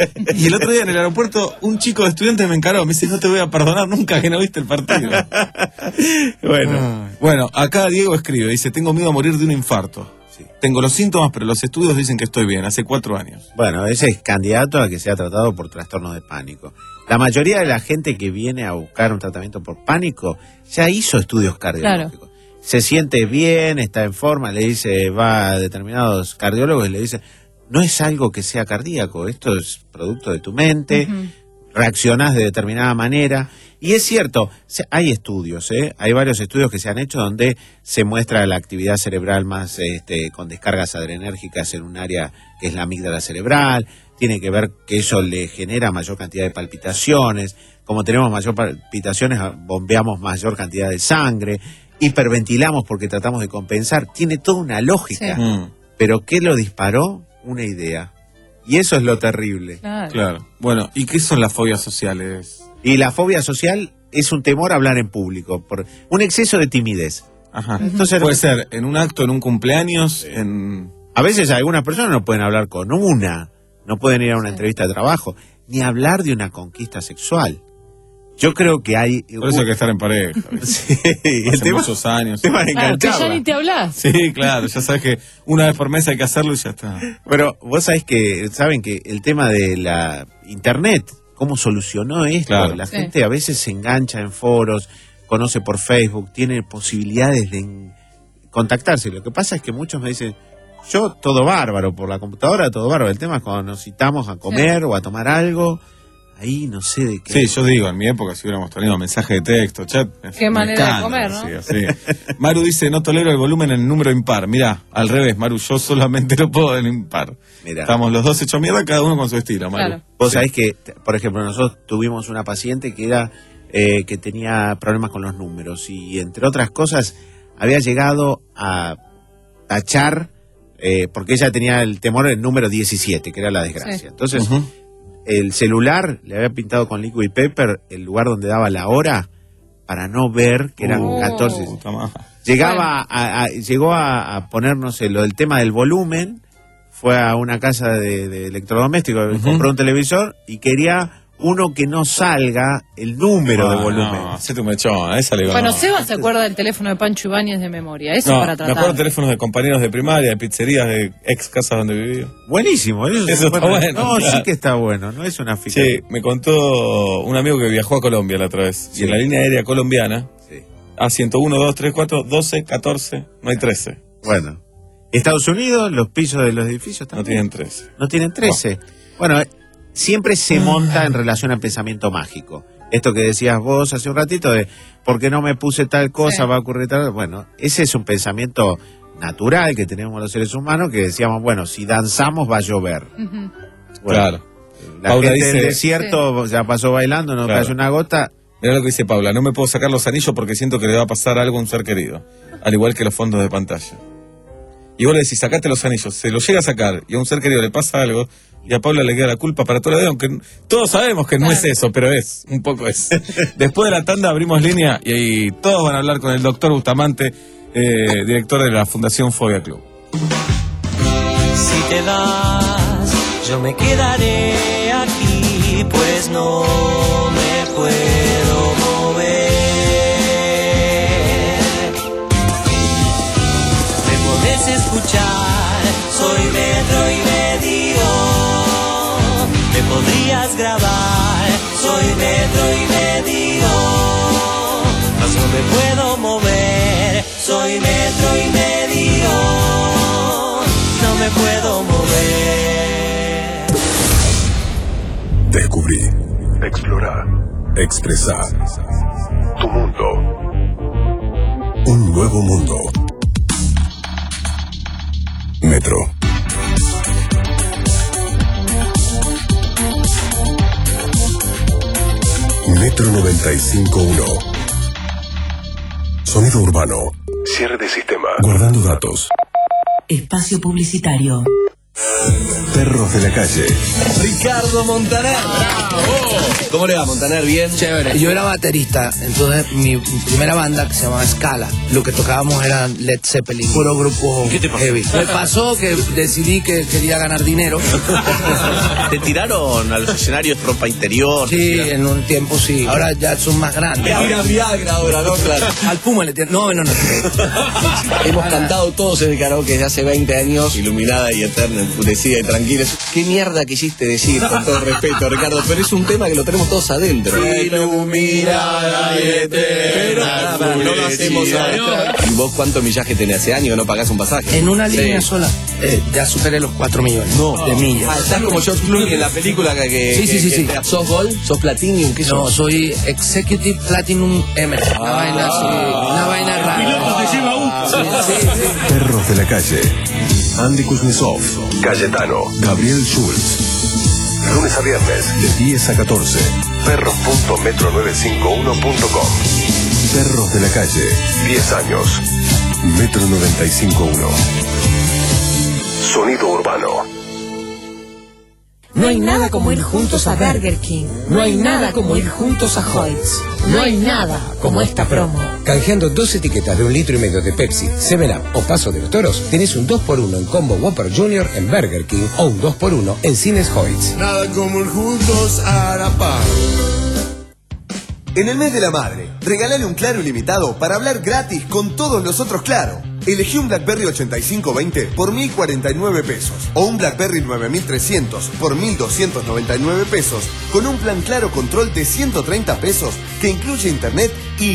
Speaker 17: Y el otro día en el aeropuerto, un chico de Estudiantes me encaró, me dice, no te voy a perdonar nunca que no viste el partido.
Speaker 11: Bueno,
Speaker 17: Ay. Bueno, acá Diego escribe, dice, tengo miedo a morir de un infarto. Tengo los síntomas, pero los estudios dicen que estoy bien, hace cuatro años.
Speaker 11: Bueno, ese es candidato a que sea tratado por trastorno de pánico. La mayoría de la gente que viene a buscar un tratamiento por pánico ya hizo estudios cardiológicos. Claro. Se siente bien, está en forma, le dice, va a determinados cardiólogos y le dice, no es algo que sea cardíaco, esto es producto de tu mente, uh-huh. reaccionás de determinada manera. Y es cierto, hay estudios, ¿eh? Hay varios estudios que se han hecho donde se muestra la actividad cerebral más este, con descargas adrenérgicas en un área que es la amígdala cerebral, tiene que ver que eso le genera mayor cantidad de palpitaciones, como tenemos mayor palpitaciones, bombeamos mayor cantidad de sangre, hiperventilamos porque tratamos de compensar, tiene toda una lógica, sí. mm. pero ¿qué lo disparó? Una idea. Y eso es lo terrible.
Speaker 17: Claro. claro. Bueno, ¿y qué son las fobias sociales?
Speaker 11: Y la fobia social es un temor a hablar en público, por un exceso de timidez.
Speaker 17: Ajá. Entonces, puede ser en un acto, en un cumpleaños, sí. en...
Speaker 11: A veces algunas personas no pueden hablar con una, no pueden ir a una sí. entrevista de trabajo, ni hablar de una conquista sexual. Yo creo que hay...
Speaker 17: Por eso hay que estar en pareja.
Speaker 11: Sí,
Speaker 17: hace
Speaker 11: el tema,
Speaker 17: muchos años.
Speaker 18: Claro, que ya ni te hablas.
Speaker 17: Sí, claro, ya sabes que una vez por mes hay que hacerlo y ya está.
Speaker 11: Pero vos sabés que, saben que el tema de la internet, ¿cómo solucionó esto? Claro. La sí. gente a veces se engancha en foros, conoce por Facebook, tiene posibilidades de contactarse. Lo que pasa es que muchos me dicen, yo todo bárbaro, por la computadora todo bárbaro. El tema es cuando nos citamos a comer sí. o a tomar algo... Ahí no sé de qué.
Speaker 17: Sí, yo digo, en mi época si hubiéramos tenido mensaje de texto, chat.
Speaker 18: Qué manera de comer, ¿no?
Speaker 17: Sí, así. Maru dice, no tolero el volumen en número impar. Mirá, al revés, Maru, yo solamente lo puedo en impar. Mirá. Estamos los dos hechos mierda, cada uno con su estilo, Maru. Claro.
Speaker 11: Vos sí. sabés que, por ejemplo, nosotros tuvimos una paciente que era eh, que tenía problemas con los números y, entre otras cosas, había llegado a tachar, eh, porque ella tenía el temor del número diecisiete, que era la desgracia. Sí. Entonces... Uh-huh. El celular le había pintado con liquid paper el lugar donde daba la hora para no ver que eran oh, catorce. Llegaba a, a, llegó a, a ponernos lo del tema del volumen, fue a una casa de, de electrodomésticos, uh-huh. compró un televisor y quería uno que no salga el número ah, de volumen.
Speaker 17: No, se te mechó, esa le
Speaker 18: Bueno, no. Seba se acuerda del teléfono de Pancho Ibáñez de memoria, eso
Speaker 17: no,
Speaker 18: para tratar.
Speaker 17: Me acuerdo de teléfonos de compañeros de primaria, de pizzerías, de ex casas donde vivía.
Speaker 11: Buenísimo, eso,
Speaker 17: eso está bueno. bueno
Speaker 11: no,
Speaker 17: claro.
Speaker 11: sí que está bueno, no es una ficha.
Speaker 17: Sí, me contó un amigo que viajó a Colombia la otra vez, sí. y en la línea aérea colombiana, sí. a ciento uno, dos, tres, cuatro, doce, catorce, no hay trece.
Speaker 11: Bueno, Estados Unidos, los pisos de los edificios también.
Speaker 17: No tienen trece.
Speaker 11: No tienen trece. No. Bueno, siempre se monta en relación al pensamiento mágico. Esto que decías vos hace un ratito de ¿por qué no me puse tal cosa? Sí. Va a ocurrir tal... Bueno, ese es un pensamiento natural que tenemos los seres humanos, que decíamos, bueno, si danzamos va a llover. Uh-huh. Bueno,
Speaker 17: claro.
Speaker 11: La Paula gente dice, del desierto sí. ya pasó bailando, no claro. cayó una gota.
Speaker 17: Mirá lo que dice Paula, no me puedo sacar los anillos porque siento que le va a pasar algo a un ser querido, al igual que los fondos de pantalla. Y vos le decís, sacate los anillos, se los llega a sacar y a un ser querido le pasa algo... Y a Paula le queda la culpa para toda la vida, aunque todos sabemos que no es eso, pero es, un poco es. Después de la tanda abrimos línea y ahí todos van a hablar con el doctor Bustamante, eh, director de la Fundación Fobia Club.
Speaker 1: Si te vas, yo me quedaré aquí, pues no me puedo mover. Me podés escuchar, soy metro y medio. Me podrías grabar, soy metro y medio, mas no me puedo mover, soy metro y medio, no me puedo mover.
Speaker 25: Descubrí, explorar, expresar tu mundo, un nuevo mundo. Metro. Metro noventa y cinco punto uno. Sonido urbano. Cierre de sistema. Guardando datos.
Speaker 7: Espacio publicitario.
Speaker 3: Perros de la calle.
Speaker 24: Ricardo Montaner. ¿Cómo le va, Montaner? ¿Bien?
Speaker 8: Chévere. Yo era baterista, entonces mi primera banda, que se llamaba Scala, lo que tocábamos era Led Zeppelin, puro grupo heavy. Me pasó que decidí que quería ganar dinero.
Speaker 11: ¿Te tiraron a los escenarios trompa interior?
Speaker 8: Sí, en un tiempo sí. Ahora ya son más grandes.
Speaker 24: Me tiran Viagra ahora, ¿no? Claro.
Speaker 8: Al Puma le tiran. No, no, no.
Speaker 24: Hemos cantado todos en el karaoke desde hace veinte años. Iluminada y eterna, enfurecida y tranquila. ¿Qué mierda quisiste decir? Con todo respeto, Ricardo. Pero es un tema que lo tenemos todos adentro. Iluminada y eterna. No lo hacemos ahora. ¿Y vos cuánto millaje tenés? Hace años no pagás un pasaje.
Speaker 8: En una línea
Speaker 24: Sí.
Speaker 8: sola eh, ya superé los cuatro millones
Speaker 24: No.
Speaker 8: de millas.
Speaker 24: Ah, estás como George Clooney en la película que... que
Speaker 8: Sí, sí, sí,
Speaker 24: que-
Speaker 8: sí.
Speaker 24: que- ¿Sos Gold? ¿Sos Platinum? ¿Qué
Speaker 8: No,
Speaker 24: sos?
Speaker 8: soy Executive Platinum M. Una vaina así, una vaina rara.
Speaker 4: Piloto te lleva un.
Speaker 8: Sí, sí, sí.
Speaker 3: Perros de la calle. Andy Kuznetsov, Cayetano, Gabriel Schultz. Lunes a viernes, de diez a catorce. perros punto metro nueve cinco uno punto com. Perros de la calle, diez años. Metro noventa y cinco punto uno. Sonido urbano.
Speaker 9: No hay nada como ir juntos a Burger King. No hay nada como ir juntos a Hoyts. No hay nada como esta promo.
Speaker 12: Canjeando dos etiquetas de un litro y medio de Pepsi, seven up o Paso de los Toros, tenés un dos por uno en Combo Whopper Junior en Burger King o un dos por uno en Cines Hoyts.
Speaker 6: Nada como ir juntos a la par.
Speaker 14: En el mes de la madre, regálale un Claro ilimitado para hablar gratis con todos los otros Claro. Elegí un BlackBerry ochenta y cinco veinte por mil cuarenta y nueve pesos o un BlackBerry nueve mil trescientos por mil doscientos noventa y nueve pesos con un plan Claro Control de ciento treinta pesos que incluye internet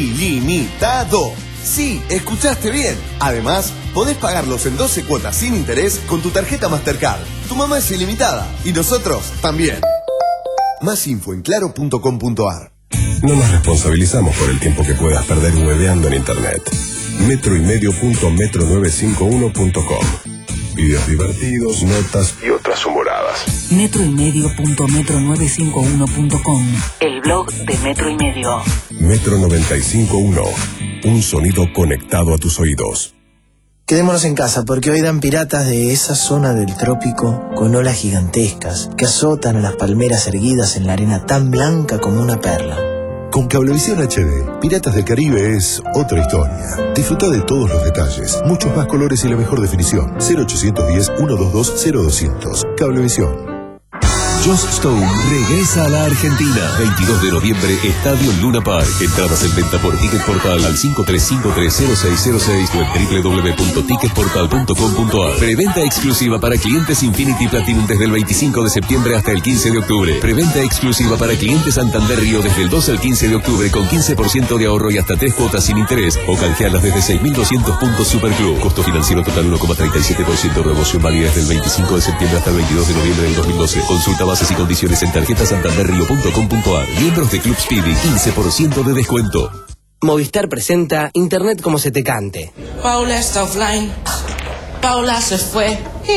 Speaker 14: ilimitado. Sí, escuchaste bien. Además, podés pagarlos en doce cuotas sin interés con tu tarjeta Mastercard. Tu mamá es ilimitada y nosotros también. Más info en claro punto com punto ar.
Speaker 3: No nos responsabilizamos por el tiempo que puedas perder hueveando en internet. Metro y medio punto metro nueve cinco uno punto com. Videos divertidos, notas y otras humoradas.
Speaker 7: Metro y medio punto metro nueve cinco uno punto com. El blog de Metro y Medio.
Speaker 3: Metro noventa y cinco punto uno. Un sonido conectado a tus oídos.
Speaker 8: Quedémonos en casa porque hoy dan piratas de esa zona del trópico con olas gigantescas que azotan a las palmeras erguidas en la arena tan blanca como una perla.
Speaker 25: Con Cablevisión H D, Piratas del Caribe es otra historia. Disfruta de todos los detalles, muchos más colores y la mejor definición. cero ochocientos diez, ciento veintidós, cero doscientos. Cablevisión.
Speaker 3: Joss Stone regresa a la Argentina. veintidós de noviembre, Estadio Luna Park. Entradas en venta por Ticket Portal al cinco tres cinco tres cero seis cero seis o en doble u doble u doble u punto ticket portal punto com punto ar. Preventa exclusiva para clientes Infinity Platinum desde el veinticinco de septiembre hasta el quince de octubre. Preventa exclusiva para clientes Santander Río desde el dos al quince de octubre con quince por ciento de ahorro y hasta tres cuotas sin interés. O canjealas desde seis mil doscientos puntos Superclub. Costo financiero total uno coma treinta y siete por ciento. Promoción válida desde el veinticinco de septiembre hasta el veintidós de noviembre del dos mil doce. Consulta bases y condiciones en tarjeta santanderrio punto com punto ar. Miembros de Club Speedy, quince por ciento de descuento.
Speaker 8: Movistar presenta Internet como se te cante.
Speaker 2: Paula está offline. Paula se fue.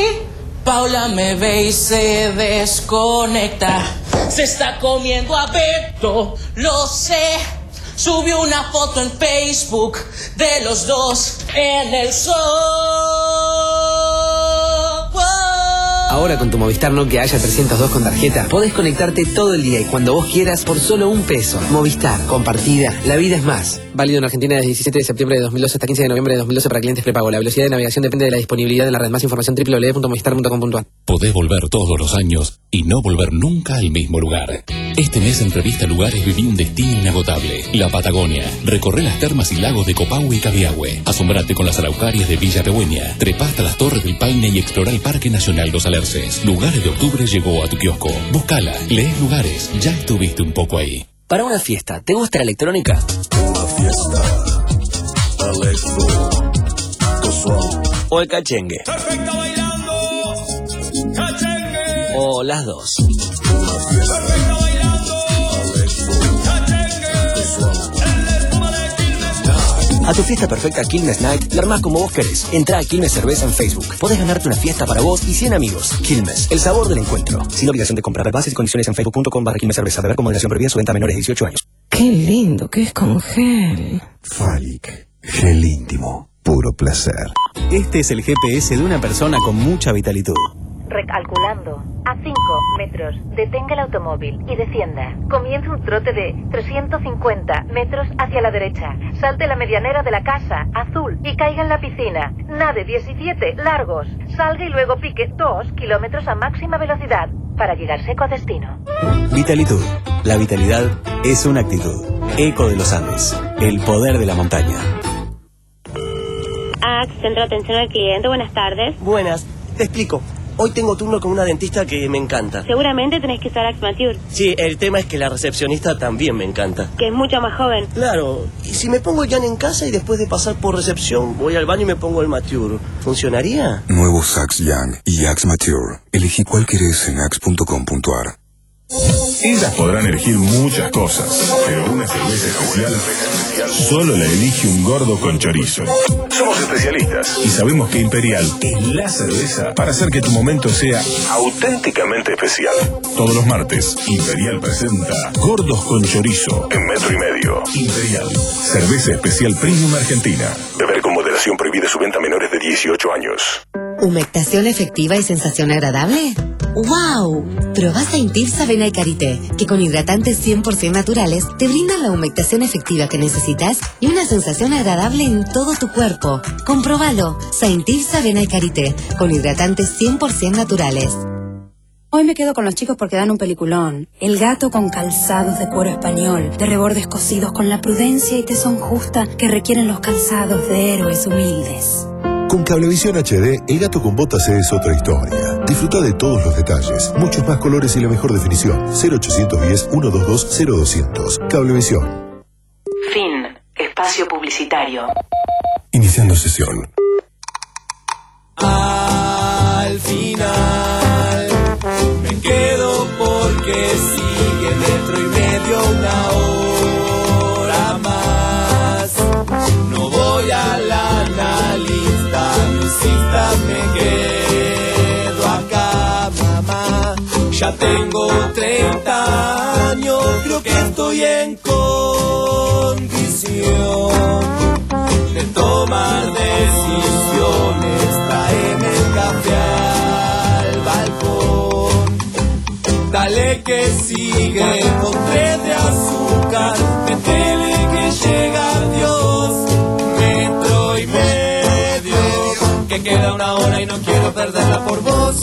Speaker 2: Y Paula me ve y se desconecta. Se está comiendo a Beto, lo sé. Subió una foto en Facebook de los dos en el sol.
Speaker 12: Ahora con tu Movistar Nokia Haya trescientos dos con tarjeta, podés conectarte todo el día y cuando vos quieras por solo un peso. Movistar, compartida, la vida es más. Válido en Argentina desde diecisiete de septiembre de dos mil doce hasta quince de noviembre de dos mil doce para clientes prepago. La velocidad de navegación depende de la disponibilidad de la red. Más información doble u doble u doble u punto movistar punto com punto ar.
Speaker 4: Podés volver todos los años y no volver nunca al mismo lugar. Este mes en Revista Lugares viví un destino inagotable. La Patagonia. Recorré las termas y lagos de Copahue y Cabiahue. Asombrate con las araucarias de Villa Pegüeña. Trepá hasta las Torres del Paine y explorá el Parque Nacional Los Alerces. Lugares de Octubre llegó a tu kiosco. Búscala. Lees Lugares. Ya estuviste un poco ahí.
Speaker 21: Para una fiesta, ¿te gusta la electrónica?
Speaker 25: Una fiesta. Electro.
Speaker 21: ¿O el cachengue?
Speaker 2: Perfecto bailando. Cachengue.
Speaker 21: ¿O las dos?
Speaker 2: Perfecto bailando.
Speaker 21: A tu fiesta perfecta Quilmes Night, la armás como vos querés. Entrá a Quilmes Cerveza en Facebook. Podés ganarte una fiesta para vos y cien amigos. Quilmes, el sabor del encuentro. Sin obligación de comprar. Bases y condiciones en facebook punto com barra Quilmes Cerveza. Beber con moderación prohibida. Su venta a menores de dieciocho años.
Speaker 9: Qué lindo que es con gel.
Speaker 25: Falic. Gel íntimo. Puro placer.
Speaker 16: Este es el G P S de una persona con mucha vitalitud. Recalculando. A cinco metros, detenga el automóvil y descienda. Comience un trote de trescientos cincuenta metros hacia la derecha. Salte la medianera de la casa, azul, y caiga en la piscina. Nade diecisiete largos. Salga y luego pique dos kilómetros a máxima velocidad para llegar seco a destino.
Speaker 21: Vitalitud. La vitalidad es una actitud. Eco de los Andes. El poder de la montaña.
Speaker 19: A X, Centro de Atención al Cliente, buenas tardes.
Speaker 20: Buenas, te explico. Hoy tengo turno con una dentista que me encanta.
Speaker 19: Seguramente tenés que usar Axe Mature.
Speaker 20: Sí, el tema es que la recepcionista también me encanta.
Speaker 19: Que es mucho más joven.
Speaker 20: Claro, y si me pongo el Jan en casa y después de pasar por recepción voy al baño y me pongo el Mature, ¿funcionaría?
Speaker 22: Nuevos Axe Young y Axe Mature. Elegí cuál querés en axe punto com punto a r.
Speaker 4: Ellas podrán elegir muchas cosas, pero una cerveza especial solo la elige un gordo con chorizo. Somos especialistas y sabemos que Imperial es la cerveza para hacer que tu momento sea auténticamente especial. Todos los martes, Imperial presenta Gordos con Chorizo en Metro y Medio. Imperial, cerveza especial premium argentina. Beber con moderación, prohibida su venta a menores de dieciocho años.
Speaker 23: ¿Humectación efectiva y sensación agradable? ¡Wow! Probá Saintips Avena y Karité, que con hidratantes cien por ciento naturales te brindan la humectación efectiva que necesitas y una sensación agradable en todo tu cuerpo. Comprobalo. Saintips Avena y Karité, con hidratantes cien por ciento naturales.
Speaker 26: Hoy me quedo con los chicos porque dan un peliculón. El gato con calzados de cuero español, de rebordes cosidos con la prudencia y tesón justa que requieren los calzados de héroes humildes.
Speaker 25: Con Cablevisión H D, el gato con botas es otra historia. Disfruta de todos los detalles, muchos más colores y la mejor definición. cero ochocientos diez, ciento veintidós, cero doscientos. Cablevisión.
Speaker 15: Fin. Espacio publicitario.
Speaker 25: Iniciando sesión.
Speaker 2: Al final me quedo porque sigue metro y medio una hora más. No voy a la analista, musista, me quedo acá, mamá. Ya tengo treinta años, creo que estoy en condición de tomar decisiones. Tráeme el café al balcón, dale que sigue con tres de azúcar, metele que llega Dios, metro y medio, que queda una hora y no quiero perderla por vos.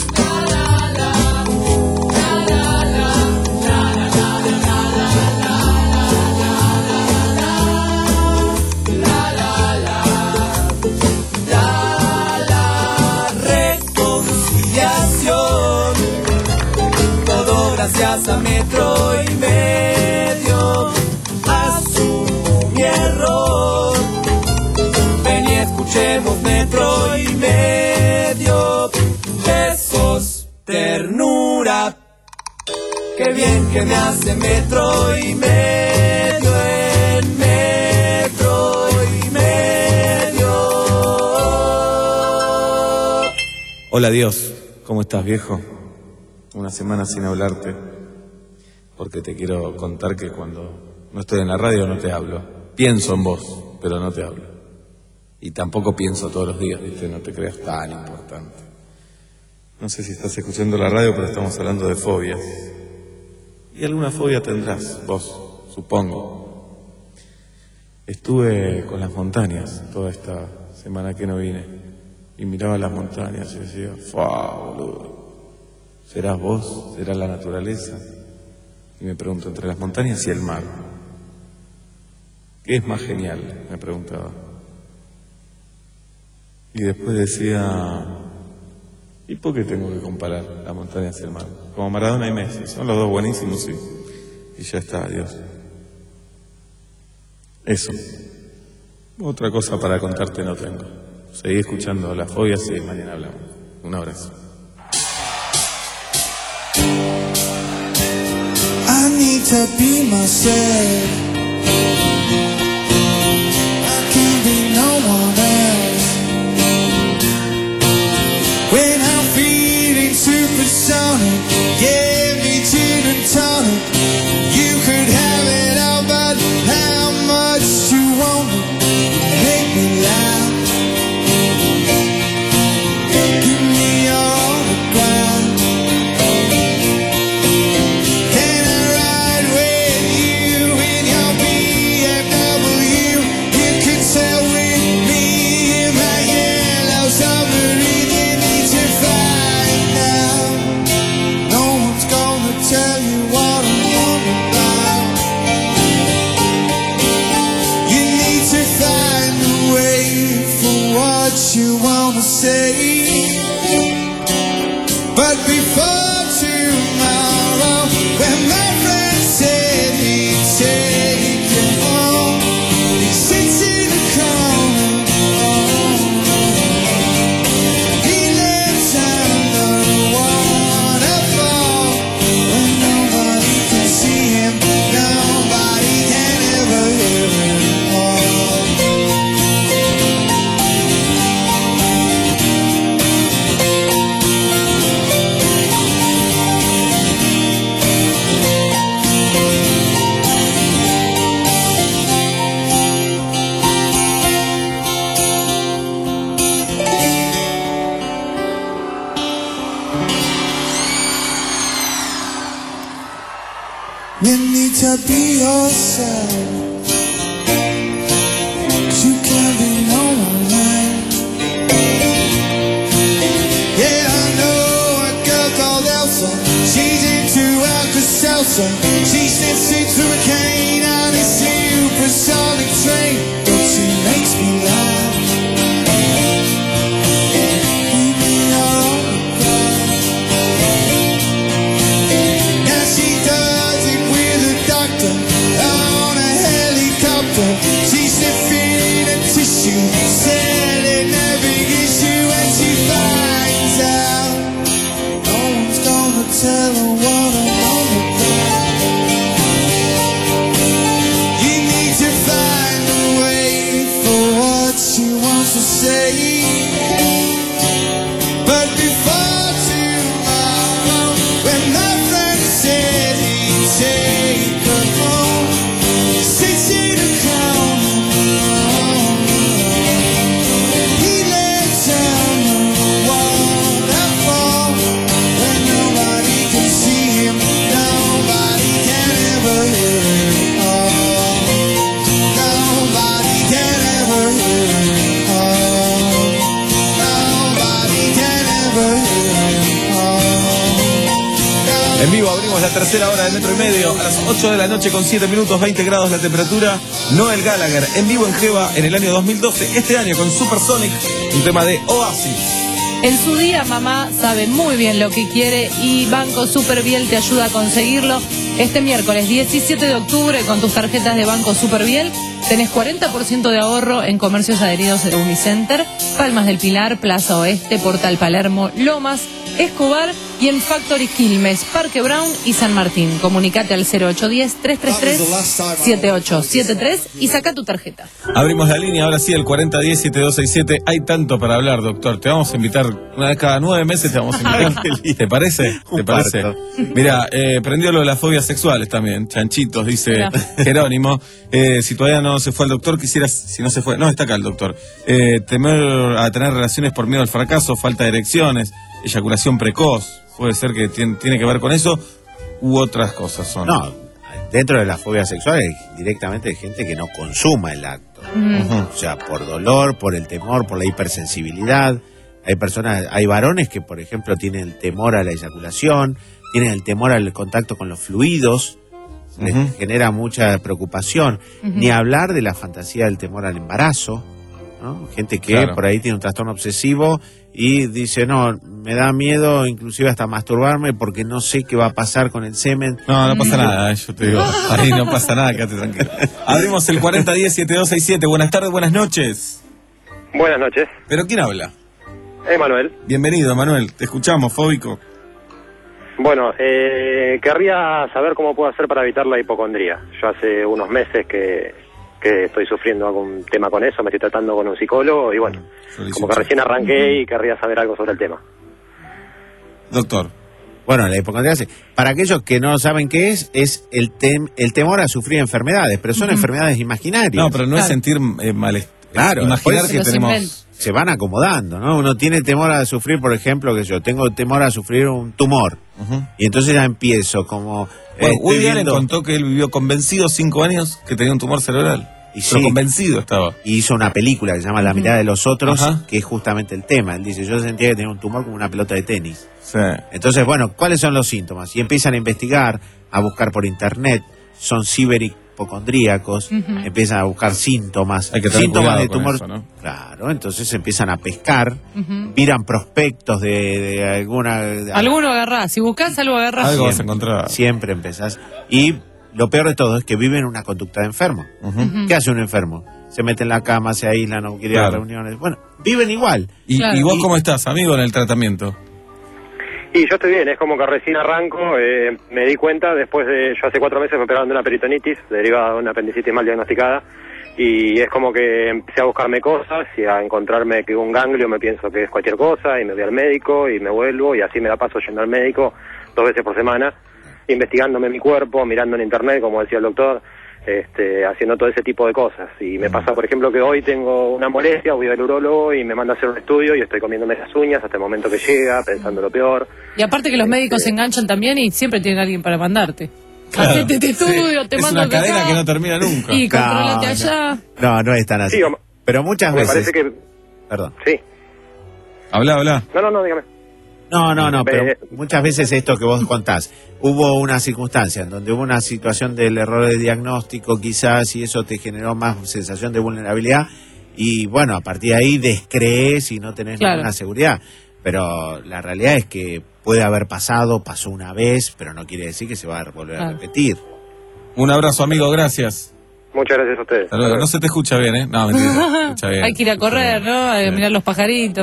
Speaker 2: Gracias a metro y medio, asumo mi error. Ven y escuchemos metro y medio. Besos, ternura. Qué bien que me hace metro y medio en metro y medio.
Speaker 17: Hola Dios, ¿cómo estás, viejo? Una semana sin hablarte, porque te quiero contar que cuando no estoy en la radio no te hablo. Pienso en vos, pero no te hablo. Y tampoco pienso todos los días, ¿viste? No te creas tan importante. No sé si estás escuchando la radio, pero estamos hablando de fobias. Y alguna fobia tendrás, vos, supongo. Estuve con las montañas toda esta semana que no vine, y miraba las montañas y decía, ¡fua, boludo! ¿Serás vos? ¿Será la naturaleza? Y me pregunto, entre las montañas y el mar, ¿qué es más genial? Me preguntaba. Y después decía, ¿y por qué tengo que comparar las montañas y el mar? Como Maradona y Messi, son los dos buenísimos, sí. Y ya está, adiós. Eso. Otra cosa para contarte no tengo. Seguí escuchando las fobias y mañana hablamos. Un abrazo.
Speaker 2: I need to be myself. I can't be no one else. When I'm feeling supersonic, yeah, me gin and tonic. You could have it all, but how much you want it? Make me laugh. Give me your autograph. She said, feed a tissue, said it no big issue when she finds out. No one's gonna tell her what I'm on about. You need to find a way for what she wants to say. But before tomorrow, when my friend said he'd take her home, say she'd have come along. He lay down on the waterfall, where nobody can see him, nobody can ever hear him. Oh, nobody can ever hear him. Oh, nobody can ever hear him. Oh.
Speaker 17: En vivo abrimos la tercera hora de Metro y Medio a las ocho de la noche con siete minutos, veinte grados la temperatura. Noel Gallagher en vivo en Jeva en el año dos mil doce, este año con Supersonic, un tema de Oasis.
Speaker 1: En su día, mamá sabe muy bien lo que quiere y Banco Superviel te ayuda a conseguirlo. Este miércoles diecisiete de octubre, con tus tarjetas de Banco Superviel, tenés cuarenta por ciento de ahorro en comercios adheridos de Unicenter, Palmas del Pilar, Plaza Oeste, Portal Palermo, Lomas, Escobar y en Factory Quilmes, Parque Brown y San Martín. Comunicate al cero ocho uno cero, tres tres tres, siete ocho siete tres y saca tu tarjeta.
Speaker 17: Abrimos la línea, ahora sí, el cuarenta diez, setenta y dos sesenta y siete. Hay tanto para hablar, doctor. Te vamos a invitar, una vez cada nueve meses te vamos a invitar. ¿Te parece? ¿Te parece? Mira, eh, prendió lo de las fobias sexuales también. Chanchitos, dice
Speaker 1: Mira.
Speaker 17: Jerónimo. Eh, si todavía no se fue el doctor, quisieras, si no se fue, no, está acá el doctor. Eh, temer a tener relaciones por miedo al fracaso, falta de erecciones, eyaculación precoz. Puede ser que tiene, tiene que ver con eso u otras cosas son.
Speaker 5: No, dentro de las fobias sexuales directamente hay gente que no consuma el acto.
Speaker 17: Ujú.
Speaker 5: O sea, por dolor, por el temor, por la hipersensibilidad. Hay personas, hay varones que, por ejemplo, tienen el temor a la eyaculación, tienen el temor al contacto con los fluidos, les
Speaker 17: Ujú.
Speaker 5: genera mucha preocupación.
Speaker 1: Ujú.
Speaker 5: Ni hablar de la fantasía del temor al embarazo, ¿no? Gente que
Speaker 17: Claro.
Speaker 5: por ahí tiene un trastorno obsesivo y dice, no, me da miedo inclusive hasta masturbarme porque no sé qué va a pasar con el semen.
Speaker 17: No, no pasa nada, eh, yo te digo. Ahí no pasa nada, quédate tranquilo. Abrimos el cuarenta diez, setenta y dos sesenta y siete. Buenas tardes, buenas noches.
Speaker 10: Buenas noches.
Speaker 17: ¿Pero quién habla?
Speaker 10: Emanuel.
Speaker 17: Bienvenido, Manuel. Te escuchamos, fóbico.
Speaker 10: Bueno, eh, querría saber cómo puedo hacer para evitar la hipocondría. Yo hace unos meses que, que estoy sufriendo algún tema con eso, me estoy tratando con un psicólogo y bueno, como que recién arranqué y querría saber algo sobre el tema.
Speaker 17: Doctor.
Speaker 5: Bueno, la hipocondría, se- para aquellos que no saben qué es, es el, tem- el temor a sufrir enfermedades, pero son
Speaker 17: Ujú.
Speaker 5: enfermedades imaginarias.
Speaker 17: No, pero no es sentir eh, malestar.
Speaker 5: Claro,
Speaker 17: imaginar
Speaker 5: después
Speaker 17: que tenemos.
Speaker 5: se van acomodando, ¿no? Uno tiene temor a sufrir, por ejemplo, que yo tengo temor a sufrir un tumor.
Speaker 17: Ujú.
Speaker 5: Y entonces ya empiezo como... eh,
Speaker 17: Bueno,
Speaker 5: estoy
Speaker 17: Woody Allen
Speaker 5: viendo-
Speaker 17: contó que él vivió convencido cinco años que tenía un tumor cerebral.
Speaker 5: Y
Speaker 17: Pero
Speaker 5: sí.
Speaker 17: convencido estaba.
Speaker 5: Y hizo una película que se llama La mirada de los otros,
Speaker 17: Ajá.
Speaker 5: que es justamente el tema. Él dice, yo sentía que tenía un tumor como una pelota de tenis.
Speaker 17: Sí.
Speaker 5: Entonces, bueno, ¿cuáles son los síntomas? Y empiezan a investigar, a buscar por internet, son ciberhipocondríacos,
Speaker 1: Ujú.
Speaker 5: empiezan a buscar síntomas,
Speaker 17: Hay que tener
Speaker 5: síntomas
Speaker 17: cuidado
Speaker 5: de
Speaker 17: con
Speaker 5: tumor.
Speaker 17: eso, ¿no?
Speaker 5: Claro, entonces empiezan a pescar,
Speaker 1: Ujú.
Speaker 5: miran prospectos de, de alguna... de-
Speaker 1: Alguno agarrás, si buscás algo agarrás.
Speaker 17: Algo vas a
Speaker 5: Siempre,
Speaker 17: encontrar.
Speaker 5: Siempre empezás. Y lo peor de todo es que viven una conducta de enfermo.
Speaker 17: Ujú.
Speaker 5: ¿Qué hace un enfermo? Se mete en la cama, se aísla, no quiere ir a
Speaker 17: Claro.
Speaker 5: reuniones. Bueno, viven igual.
Speaker 17: ¿Y,
Speaker 1: Claro.
Speaker 17: ¿Y vos
Speaker 5: Y-
Speaker 17: cómo estás, amigo, en el tratamiento?
Speaker 10: Y yo estoy bien, es como que recién arranco, eh, me di cuenta después de, yo hace cuatro meses me operaron de una peritonitis, derivada de una apendicitis mal diagnosticada, y es como que empecé a buscarme cosas y a encontrarme que un ganglio me pienso que es cualquier cosa, y me voy al médico y me vuelvo, y así me la paso yendo al médico dos veces por semana, investigándome mi cuerpo, mirando en internet, como decía el doctor, este, haciendo todo ese tipo de cosas. Y me pasa, por ejemplo, que hoy tengo una molestia, voy al urólogo y me manda a hacer un estudio y estoy comiéndome las uñas hasta el momento que llega, pensando lo peor.
Speaker 1: Y aparte que los médicos se enganchan también y siempre tienen alguien para mandarte.
Speaker 17: Claro.
Speaker 1: Hacete este estudio,
Speaker 17: Sí.
Speaker 1: te
Speaker 17: Es
Speaker 1: mando
Speaker 17: una
Speaker 1: acá.
Speaker 17: cadena que no termina nunca.
Speaker 1: Y
Speaker 5: No,
Speaker 1: controlate
Speaker 5: no.
Speaker 1: allá.
Speaker 5: No, no es tan así.
Speaker 10: Sí, o-
Speaker 5: Pero muchas
Speaker 10: me
Speaker 5: veces...
Speaker 10: parece que...
Speaker 5: Perdón.
Speaker 10: Sí.
Speaker 17: Habla, habla.
Speaker 10: No, no, no, dígame.
Speaker 5: No, no, no, pero
Speaker 10: Eh,
Speaker 5: muchas veces esto que vos contás, hubo una circunstancia en donde hubo una situación del error de diagnóstico quizás y eso te generó más sensación de vulnerabilidad y bueno, a partir de ahí descrees y no tenés
Speaker 1: Claro.
Speaker 5: ninguna seguridad. Pero la realidad es que puede haber pasado, pasó una vez, pero no quiere decir que se va a volver a
Speaker 1: Claro.
Speaker 5: repetir.
Speaker 17: Un abrazo, amigo, gracias.
Speaker 10: Muchas gracias a ustedes.
Speaker 17: Hasta luego. No se te escucha bien, ¿eh? No, mentira, se escucha bien.
Speaker 1: Hay que ir a correr, ¿no? A mirar los pajaritos.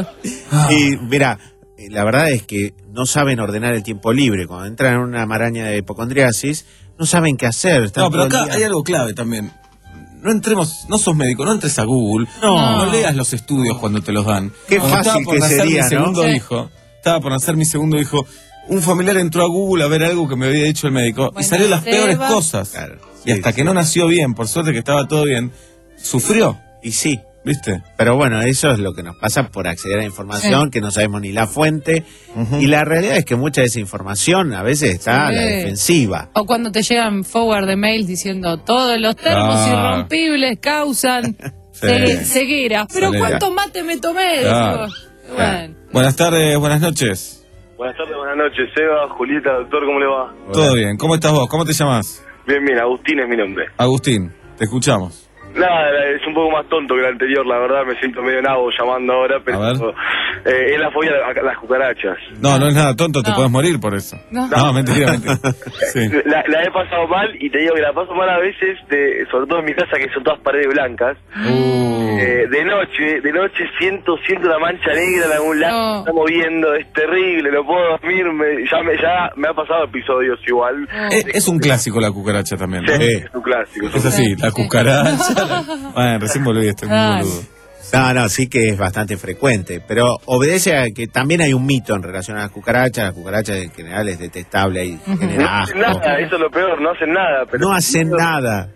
Speaker 5: Y mira, la verdad es que no saben ordenar el tiempo libre. Cuando entran en una maraña de hipocondriasis, no saben qué hacer. Están
Speaker 17: No, pero
Speaker 5: todo el
Speaker 17: acá
Speaker 5: día-
Speaker 17: hay algo clave también. No entremos, no sos médico, no entres a Google,
Speaker 5: No.
Speaker 17: no, leas los estudios cuando te los dan.
Speaker 5: Qué
Speaker 17: Cuando
Speaker 5: fácil
Speaker 17: estaba por
Speaker 5: que
Speaker 17: nacer
Speaker 5: sería,
Speaker 17: mi
Speaker 5: ¿no?
Speaker 17: segundo
Speaker 5: Sí.
Speaker 17: hijo, estaba por nacer mi segundo hijo, un familiar entró a Google a ver algo que me había dicho el médico y salió las
Speaker 1: Seba.
Speaker 17: peores cosas. y hasta que no nació bien, por suerte que estaba todo bien, sufrió.
Speaker 5: Y sí.
Speaker 17: ¿Viste?
Speaker 5: Pero bueno, eso es lo que nos pasa por acceder a información,
Speaker 1: Sí.
Speaker 5: que no sabemos ni la fuente. Y la realidad es que mucha de esa información a veces está a la
Speaker 1: Sí.
Speaker 5: defensiva.
Speaker 1: O cuando te llegan forward de mails diciendo todos los termos
Speaker 5: Ah.
Speaker 1: irrompibles causan
Speaker 17: Sí.
Speaker 1: ce- ceguera. Pero
Speaker 17: Ceguera.
Speaker 1: ¿cuántos mates me tomé?
Speaker 17: Claro.
Speaker 1: Digo, bueno.
Speaker 17: Buenas tardes, buenas noches.
Speaker 6: Buenas tardes, buenas noches, Seba, Julieta, doctor, ¿cómo le va?
Speaker 17: Todo bien, ¿cómo estás vos? ¿Cómo te llamas?
Speaker 6: Bien, bien, Agustín es mi nombre.
Speaker 17: Agustín, te escuchamos.
Speaker 6: Nada, es un poco más tonto que el anterior, la verdad, me siento medio nabo llamando ahora, pero
Speaker 17: A ver.
Speaker 6: eh, es la fobia a la- a las cucarachas.
Speaker 17: No, no es nada tonto, te
Speaker 6: No.
Speaker 17: puedes morir por eso.
Speaker 1: No,
Speaker 17: no mentira, mentira. Sí.
Speaker 6: La, la he pasado mal y te digo que la paso mal a veces, de, sobre todo en mi casa que son todas paredes blancas.
Speaker 17: Uh.
Speaker 6: Eh, de noche, de noche siento siento una mancha negra en algún lado,
Speaker 1: No.
Speaker 6: se está moviendo, es terrible, no puedo dormir, me- ya, me, ya me ha pasado episodios igual.
Speaker 17: Es, es un clásico la cucaracha también, ¿no?
Speaker 6: Sí, es un clásico.
Speaker 17: Es así, la cucaracha. Bueno, recién volví, estoy muy
Speaker 5: Dale.
Speaker 17: boludo.
Speaker 5: No, no, sí que es bastante frecuente, pero obedece a que también hay un mito en relación a las cucarachas. Las cucarachas en general es detestable y
Speaker 6: No
Speaker 5: genera
Speaker 6: hacen
Speaker 5: asco.
Speaker 6: nada, eso es lo peor, no hacen nada. Pero
Speaker 5: No hacen nada.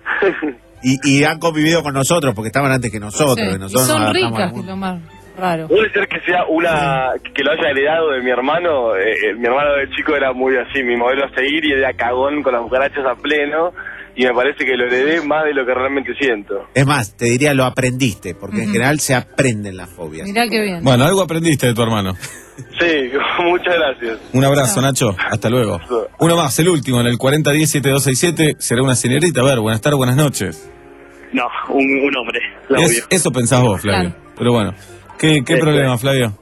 Speaker 5: Y, y han convivido con nosotros porque estaban antes que nosotros.
Speaker 1: Sí.
Speaker 5: que
Speaker 1: Y
Speaker 5: nosotros
Speaker 1: son
Speaker 5: nos adaptamos
Speaker 1: ricas,
Speaker 5: al
Speaker 1: que es
Speaker 5: mundo.
Speaker 1: lo más raro.
Speaker 6: Puede ser que sea una que lo haya heredado de mi hermano. eh, eh, mi hermano de chico era muy así, mi modelo a seguir, y era cagón con las cucarachas a pleno. Y me parece que lo heredé más de lo que realmente siento.
Speaker 5: Es más, te diría lo aprendiste, porque en
Speaker 1: Ujú.
Speaker 5: general se aprenden las fobias.
Speaker 1: Mirá qué bien.
Speaker 17: Bueno, algo aprendiste de tu hermano.
Speaker 6: Sí, muchas gracias.
Speaker 17: Un abrazo, Nacho. Hasta luego. Uno más, el último, en el cuarenta diez siete dos seis siete. Será una señorita. A ver, buenas tardes, buenas noches.
Speaker 11: No, un, un hombre,
Speaker 17: Es- eso pensás vos, Flavio. Pero bueno, ¿qué, qué
Speaker 11: Este.
Speaker 17: problema, Flavio?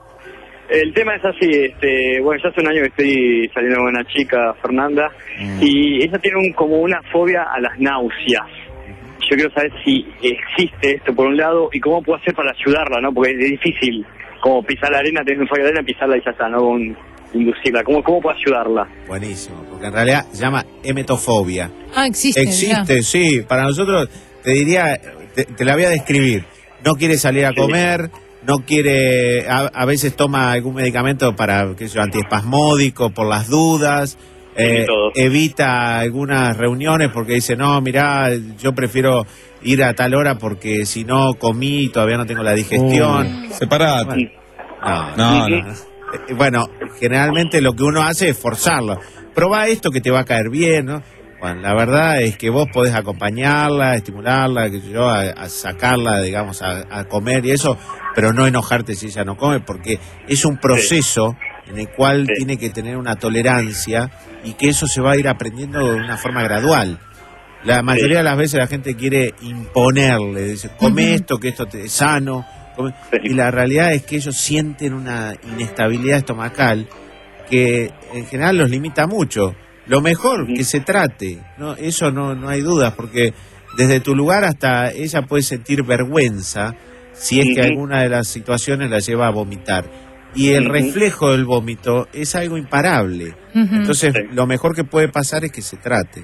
Speaker 11: El tema es así, este, bueno, ya hace un año que estoy saliendo con una chica, Fernanda, y ella tiene un, como una fobia a las náuseas. Yo quiero saber si existe esto por un lado y cómo puedo hacer para ayudarla, ¿no? Porque es difícil, como pisar la arena, tenés un fobia de arena, pisarla y ya está, ¿no? Con inducirla. ¿Cómo, cómo puedo ayudarla?
Speaker 5: Buenísimo, porque en realidad se llama emetofobia.
Speaker 1: Ah, existe.
Speaker 5: Existe,
Speaker 1: mirá.
Speaker 5: sí. Para nosotros, te diría, te, te la voy a describir. No quiere salir a comer, no quiere, a, a veces toma algún medicamento para, qué sé yo, antiespasmódico por las dudas. eh, evita algunas reuniones porque dice, no, mirá, yo prefiero ir a tal hora porque si no comí todavía no tengo la digestión.
Speaker 17: Uh, separate.
Speaker 5: Bueno, no,
Speaker 17: No,
Speaker 5: no.
Speaker 17: no.
Speaker 5: Eh, Bueno, generalmente lo que uno hace es forzarlo. Probá esto que te va a caer bien, ¿no? Bueno, la verdad es que vos podés acompañarla, estimularla, que yo, a, a sacarla, digamos, a, a comer y eso, pero no enojarte si ella no come, porque es un proceso en el cual tiene que tener una tolerancia y que eso se va a ir aprendiendo de una forma gradual. La mayoría de las veces la gente quiere imponerle, dice, come
Speaker 11: Ujú.
Speaker 5: esto, que esto te es sano, come- y la realidad es que ellos sienten una inestabilidad estomacal que en general los limita mucho. Lo mejor que se trate, ¿no? Eso no, no hay dudas, porque desde tu lugar hasta ella puede sentir vergüenza si es que
Speaker 11: Ujú.
Speaker 5: alguna de las situaciones la lleva a vomitar. Y el
Speaker 11: Ujú.
Speaker 5: reflejo del vómito es algo imparable.
Speaker 1: Ujú.
Speaker 5: Entonces, lo mejor que puede pasar es que se trate.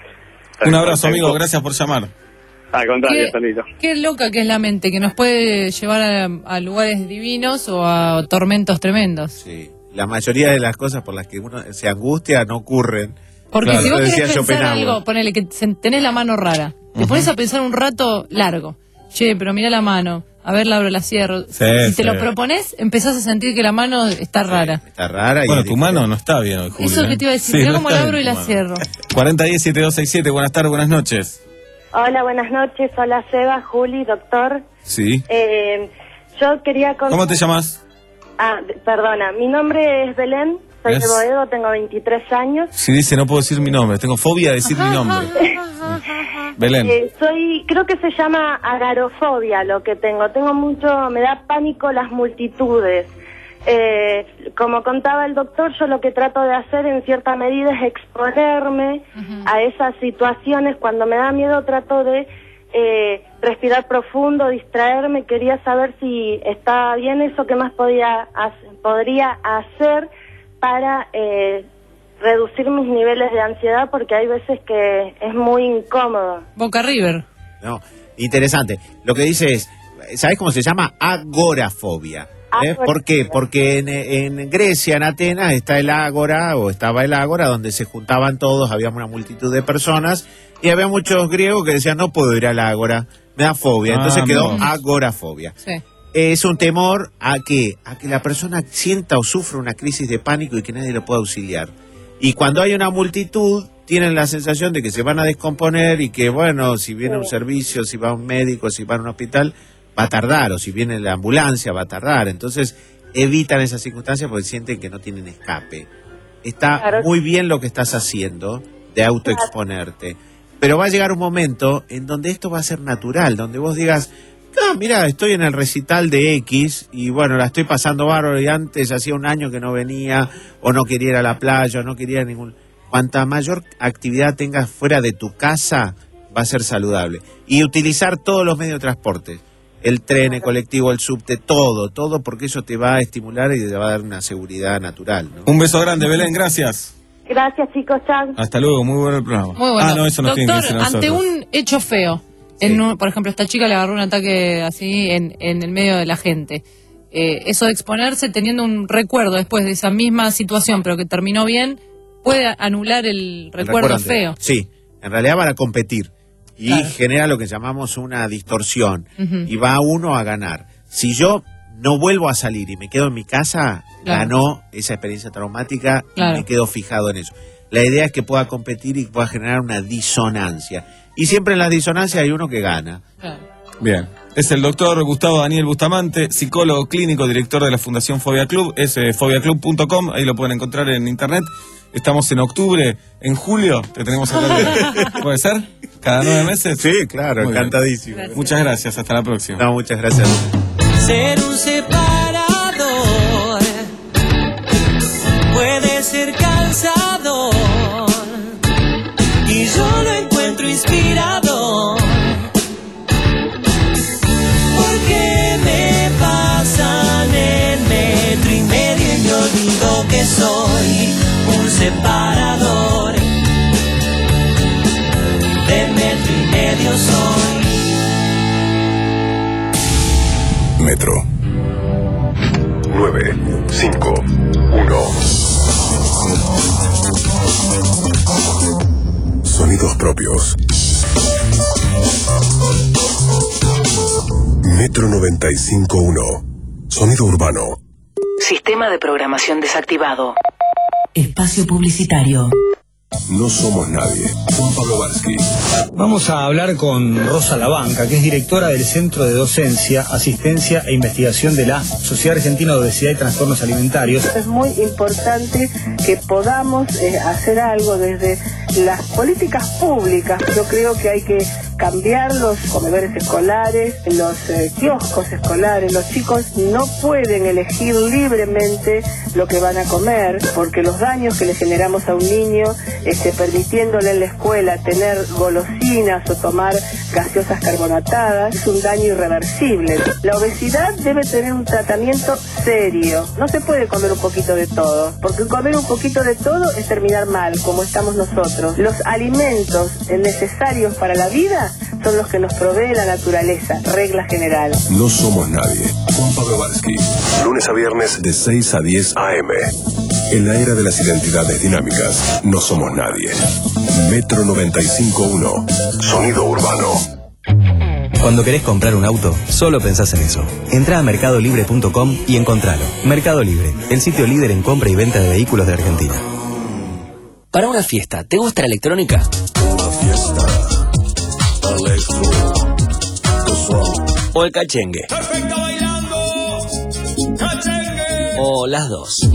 Speaker 17: Un abrazo, amigo. Gracias por llamar.
Speaker 11: Al contrario,
Speaker 1: ¿Qué?
Speaker 11: salito.
Speaker 1: Qué loca que es la mente, que nos puede llevar a, a lugares divinos o a tormentos tremendos.
Speaker 5: Sí. La mayoría de las cosas por las que uno se angustia no ocurren.
Speaker 1: Porque
Speaker 5: Claro,
Speaker 1: si vos
Speaker 5: lo
Speaker 1: querés
Speaker 5: decía
Speaker 1: pensar
Speaker 5: Schopenhauer.
Speaker 1: algo, ponele que se- tenés la mano rara, te pones a pensar un rato largo. Che, pero mira la mano, a ver, la abro, la cierro.
Speaker 17: Sí,
Speaker 1: si te
Speaker 17: sí.
Speaker 1: lo propones, empezás a sentir que la mano está rara.
Speaker 5: Está rara.
Speaker 17: Bueno, tu mano no está bien hoy, Julio.
Speaker 1: Eso es lo
Speaker 17: ¿eh?
Speaker 1: que te iba a decir,
Speaker 17: Sí,
Speaker 1: mirá
Speaker 17: no
Speaker 1: cómo
Speaker 17: está
Speaker 1: la abro y
Speaker 17: bien
Speaker 1: la
Speaker 17: tu
Speaker 1: cierro.
Speaker 17: mano. cuarenta diez siete dos seis siete. Buenas tardes, buenas noches.
Speaker 19: Hola, buenas noches. Hola, Seba, Juli, doctor.
Speaker 17: Sí.
Speaker 19: Eh, yo quería... con-
Speaker 17: ¿Cómo te llamas?
Speaker 19: Ah, d- perdona. Mi nombre es Belén. Soy
Speaker 17: Es-
Speaker 19: de Boedo, tengo veintitrés años.
Speaker 17: Si dice no puedo decir mi nombre, tengo fobia de decir mi nombre. Belén.
Speaker 19: Eh, soy, creo que se llama agorafobia lo que tengo. Tengo mucho, me da pánico las multitudes. Eh, como contaba el doctor, yo lo que trato de hacer en cierta medida es exponerme uh-huh. a esas situaciones. Cuando me da miedo trato de eh, respirar profundo, distraerme. Quería saber si está bien eso, qué más podía, podría hacer para eh, reducir mis niveles de ansiedad, porque hay veces que es muy incómodo.
Speaker 1: Boca River.
Speaker 5: No, interesante. Lo que dice es, ¿sabes cómo se llama? Agorafobia. ¿Eh? ¿Por qué? Porque en, en Grecia, en Atenas, está el ágora, o estaba el ágora, donde se juntaban todos, había una multitud de personas, y había muchos griegos que decían, no puedo ir al ágora, me da fobia, entonces ah, quedó no. agorafobia. Sí. Es un temor a que, a que la persona sienta o sufra una crisis de pánico y que nadie lo pueda auxiliar. Y cuando hay una multitud, tienen la sensación de que se van a descomponer y que, bueno, si viene un servicio, si va un médico, si va a un hospital, va a tardar, o si viene la ambulancia va a tardar. Entonces evitan esas circunstancias porque sienten que no tienen escape. Está claro. Muy bien lo que estás haciendo de autoexponerte, pero va a llegar un momento en donde esto va a ser natural, donde vos digas, ah, mira, estoy en el recital de X y bueno, la estoy pasando bárbaro, y antes hacía un año que no venía, o no quería ir a la playa, o no quería ningún... Cuanta mayor actividad tengas fuera de tu casa, va a ser saludable. Y utilizar todos los medios de transporte. El tren, el colectivo, el subte, todo, todo, porque eso te va a estimular y te va a dar una seguridad natural, ¿no?
Speaker 17: Un beso grande, Belén, gracias.
Speaker 19: Gracias, chicos, chao.
Speaker 17: Hasta luego, muy bueno el programa.
Speaker 1: Muy bueno.
Speaker 17: Ah, no, eso no
Speaker 1: Doctor,
Speaker 17: tiene que ser
Speaker 1: ante
Speaker 17: nosotros.
Speaker 1: un hecho feo, en un, por ejemplo, esta chica le agarró un ataque así en, en el medio de la gente. Eh, eso de exponerse teniendo un recuerdo después de esa misma situación, pero que terminó bien, puede anular el, el recuerdo feo.
Speaker 5: Sí, en realidad van a competir. Y
Speaker 1: claro.
Speaker 5: genera lo que llamamos una distorsión.
Speaker 1: Uh-huh.
Speaker 5: Y va uno a ganar. Si yo no vuelvo a salir y me quedo en mi casa, claro. ganó esa experiencia traumática claro. y me quedo fijado en eso. La idea es que pueda competir y pueda generar una disonancia. Y siempre en las disonancias hay uno que gana.
Speaker 1: Claro.
Speaker 17: Bien. Es el doctor Gustavo Daniel Bustamante, psicólogo clínico, director de la Fundación Fobia Club. Es eh, fobia club punto com, ahí lo pueden encontrar en internet. Estamos en octubre, en julio te tenemos acá. De... ¿Puede ser? ¿Cada nueve meses?
Speaker 5: Sí, claro, muy encantadísimo.
Speaker 17: Gracias. Muchas gracias, hasta la próxima.
Speaker 5: No, muchas gracias.
Speaker 2: Ser un separador puede ser cansador, y yo lo encuentro inspirador, porque me pasan el metro y medio y me olvido que soy un separador. De metro y medio soy.
Speaker 22: Metro. nueve, cinco, uno. Sonidos propios. Metro noventa y cinco punto uno. Sonido urbano.
Speaker 15: Sistema de programación desactivado. Espacio publicitario.
Speaker 22: No somos nadie. Un Pablo Varsky.
Speaker 3: Vamos a hablar con Rosa Labanca, que es directora del Centro de Docencia, Asistencia e Investigación de la Sociedad Argentina de Obesidad y Trastornos Alimentarios.
Speaker 7: Es muy importante que podamos eh, hacer algo desde las políticas públicas. Yo creo que hay que cambiar los comedores escolares, los eh, kioscos escolares. Los chicos no pueden elegir libremente lo que van a comer, porque los daños que le generamos a un niño este, permitiéndole en la escuela tener golosinas o tomar gaseosas carbonatadas es un daño irreversible. La obesidad debe tener un tratamiento serio. No se puede comer un poquito de todo, porque comer un poquito de todo es terminar mal, como estamos nosotros. Los alimentos necesarios para la vida son los que nos provee la naturaleza, regla general.
Speaker 22: No somos nadie. Un Pablo Varsky. Lunes a viernes de seis a diez a eme. En la era de las identidades dinámicas, no somos nadie. Metro noventa y cinco punto uno. Sonido urbano.
Speaker 13: Cuando querés comprar un auto, solo pensás en eso. Entrá a mercado libre punto com y encontralo. Mercado Libre, el sitio líder en compra y venta de vehículos de Argentina.
Speaker 21: Para una fiesta, ¿te gusta la electrónica?
Speaker 22: Una fiesta. Electro.
Speaker 21: ¿O el cachengue? ¿O las dos?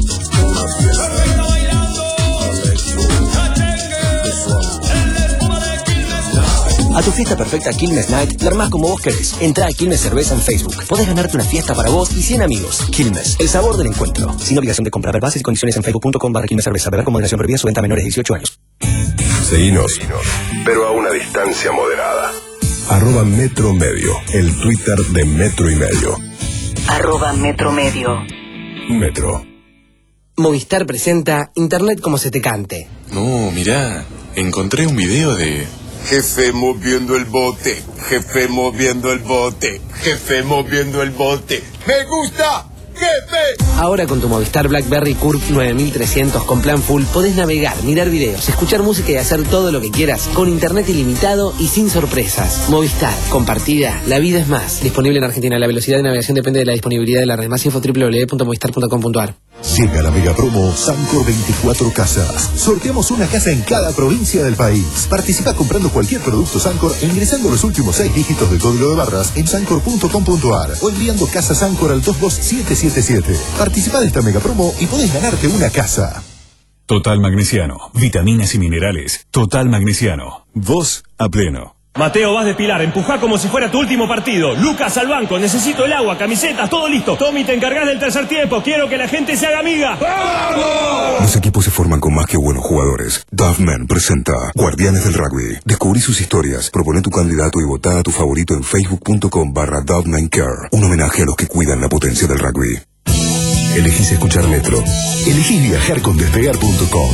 Speaker 21: A tu fiesta perfecta Quilmes Night, la armás como vos querés. Entrá a Quilmes Cerveza en Facebook. Podés ganarte una fiesta para vos y cien amigos. Quilmes, el sabor del encuentro. Sin obligación de compra. Ver bases y condiciones en facebook.com barra Quilmes Cerveza. Beber con moderación, prohibida su venta a menores de dieciocho años.
Speaker 22: Seguinos, pero a una distancia moderada. Arroba Metro Medio, el Twitter de Metro y Medio.
Speaker 15: Arroba Metro Medio.
Speaker 22: Metro.
Speaker 8: Movistar presenta Internet como se te cante.
Speaker 9: No, mirá, encontré un video de...
Speaker 12: Jefe moviendo el bote, jefe moviendo el bote, jefe moviendo el bote. ¡Me gusta! ¡Jefe!
Speaker 8: Ahora con tu Movistar BlackBerry Curve nueve mil trescientos con plan full podés navegar, mirar videos, escuchar música y hacer todo lo que quieras con internet ilimitado y sin sorpresas. Movistar, compartida, la vida es más. Disponible en Argentina. La velocidad de navegación depende de la disponibilidad de la red. Más info doble u doble u doble u punto movistar punto com punto a r.
Speaker 25: Llega la mega promo Sancor veinticuatro Casas. Sorteamos una casa en cada provincia del país. Participa comprando cualquier producto Sancor e ingresando los últimos seis dígitos del código de barras en sancor punto com punto a r o enviando casa Sancor al dos dos siete siete siete. Participa de esta mega promo y podés ganarte una casa.
Speaker 14: Total Magnesiano. Vitaminas y minerales. Total Magnesiano. Vos a pleno.
Speaker 18: Mateo, vas de Pilar, empujá como si fuera tu último partido. Lucas al banco, necesito el agua, camisetas, todo listo. Tommy, te encargás del tercer tiempo, quiero que la gente se haga amiga. ¡Vamos!
Speaker 22: Los equipos se forman con más que buenos jugadores. Duffman presenta Guardianes del Rugby. Descubrí sus historias, propone tu candidato y votá a tu favorito en facebook.com barra Duffman Care. Un homenaje a los que cuidan la potencia del rugby. Elegís escuchar Metro. Elegís viajar con despegar punto com.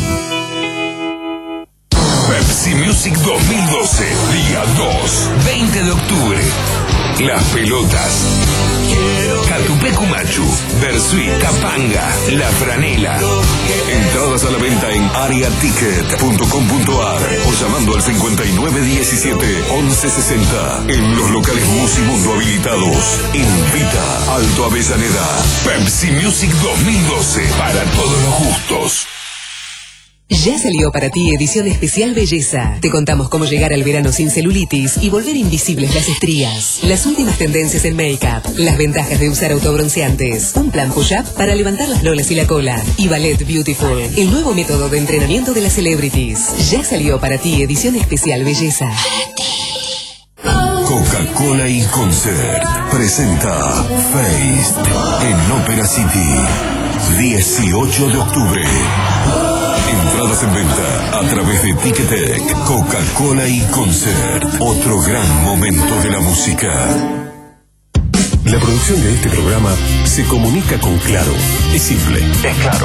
Speaker 4: Pepsi Music dos mil doce, día dos, veinte de octubre. Las pelotas. Catupecu Machu, Bersuit, Capanga, La Franela. Entradas a la venta en ariaticket punto com punto a r o llamando al cincuenta y nueve diecisiete once sesenta. En los locales Musimundo habilitados. Invita Alto Avellaneda. Pepsi Music dos mil doce, para todos los gustos.
Speaker 15: Ya salió para ti edición especial belleza. Te contamos cómo llegar al verano sin celulitis y volver invisibles las estrías. Las últimas tendencias en make-up. Las ventajas de usar autobronceantes. Un plan push-up para levantar las lolas y la cola. Y Ballet Beautiful, el nuevo método de entrenamiento de las celebrities. Ya salió para ti edición especial belleza.
Speaker 4: Coca-Cola y Concert presenta Faced en Ópera City. dieciocho de octubre. Entradas en venta a través de Ticketek. Coca-Cola y Concert. Otro gran momento de la música.
Speaker 22: La producción de este programa se comunica con Claro. Es simple, es claro.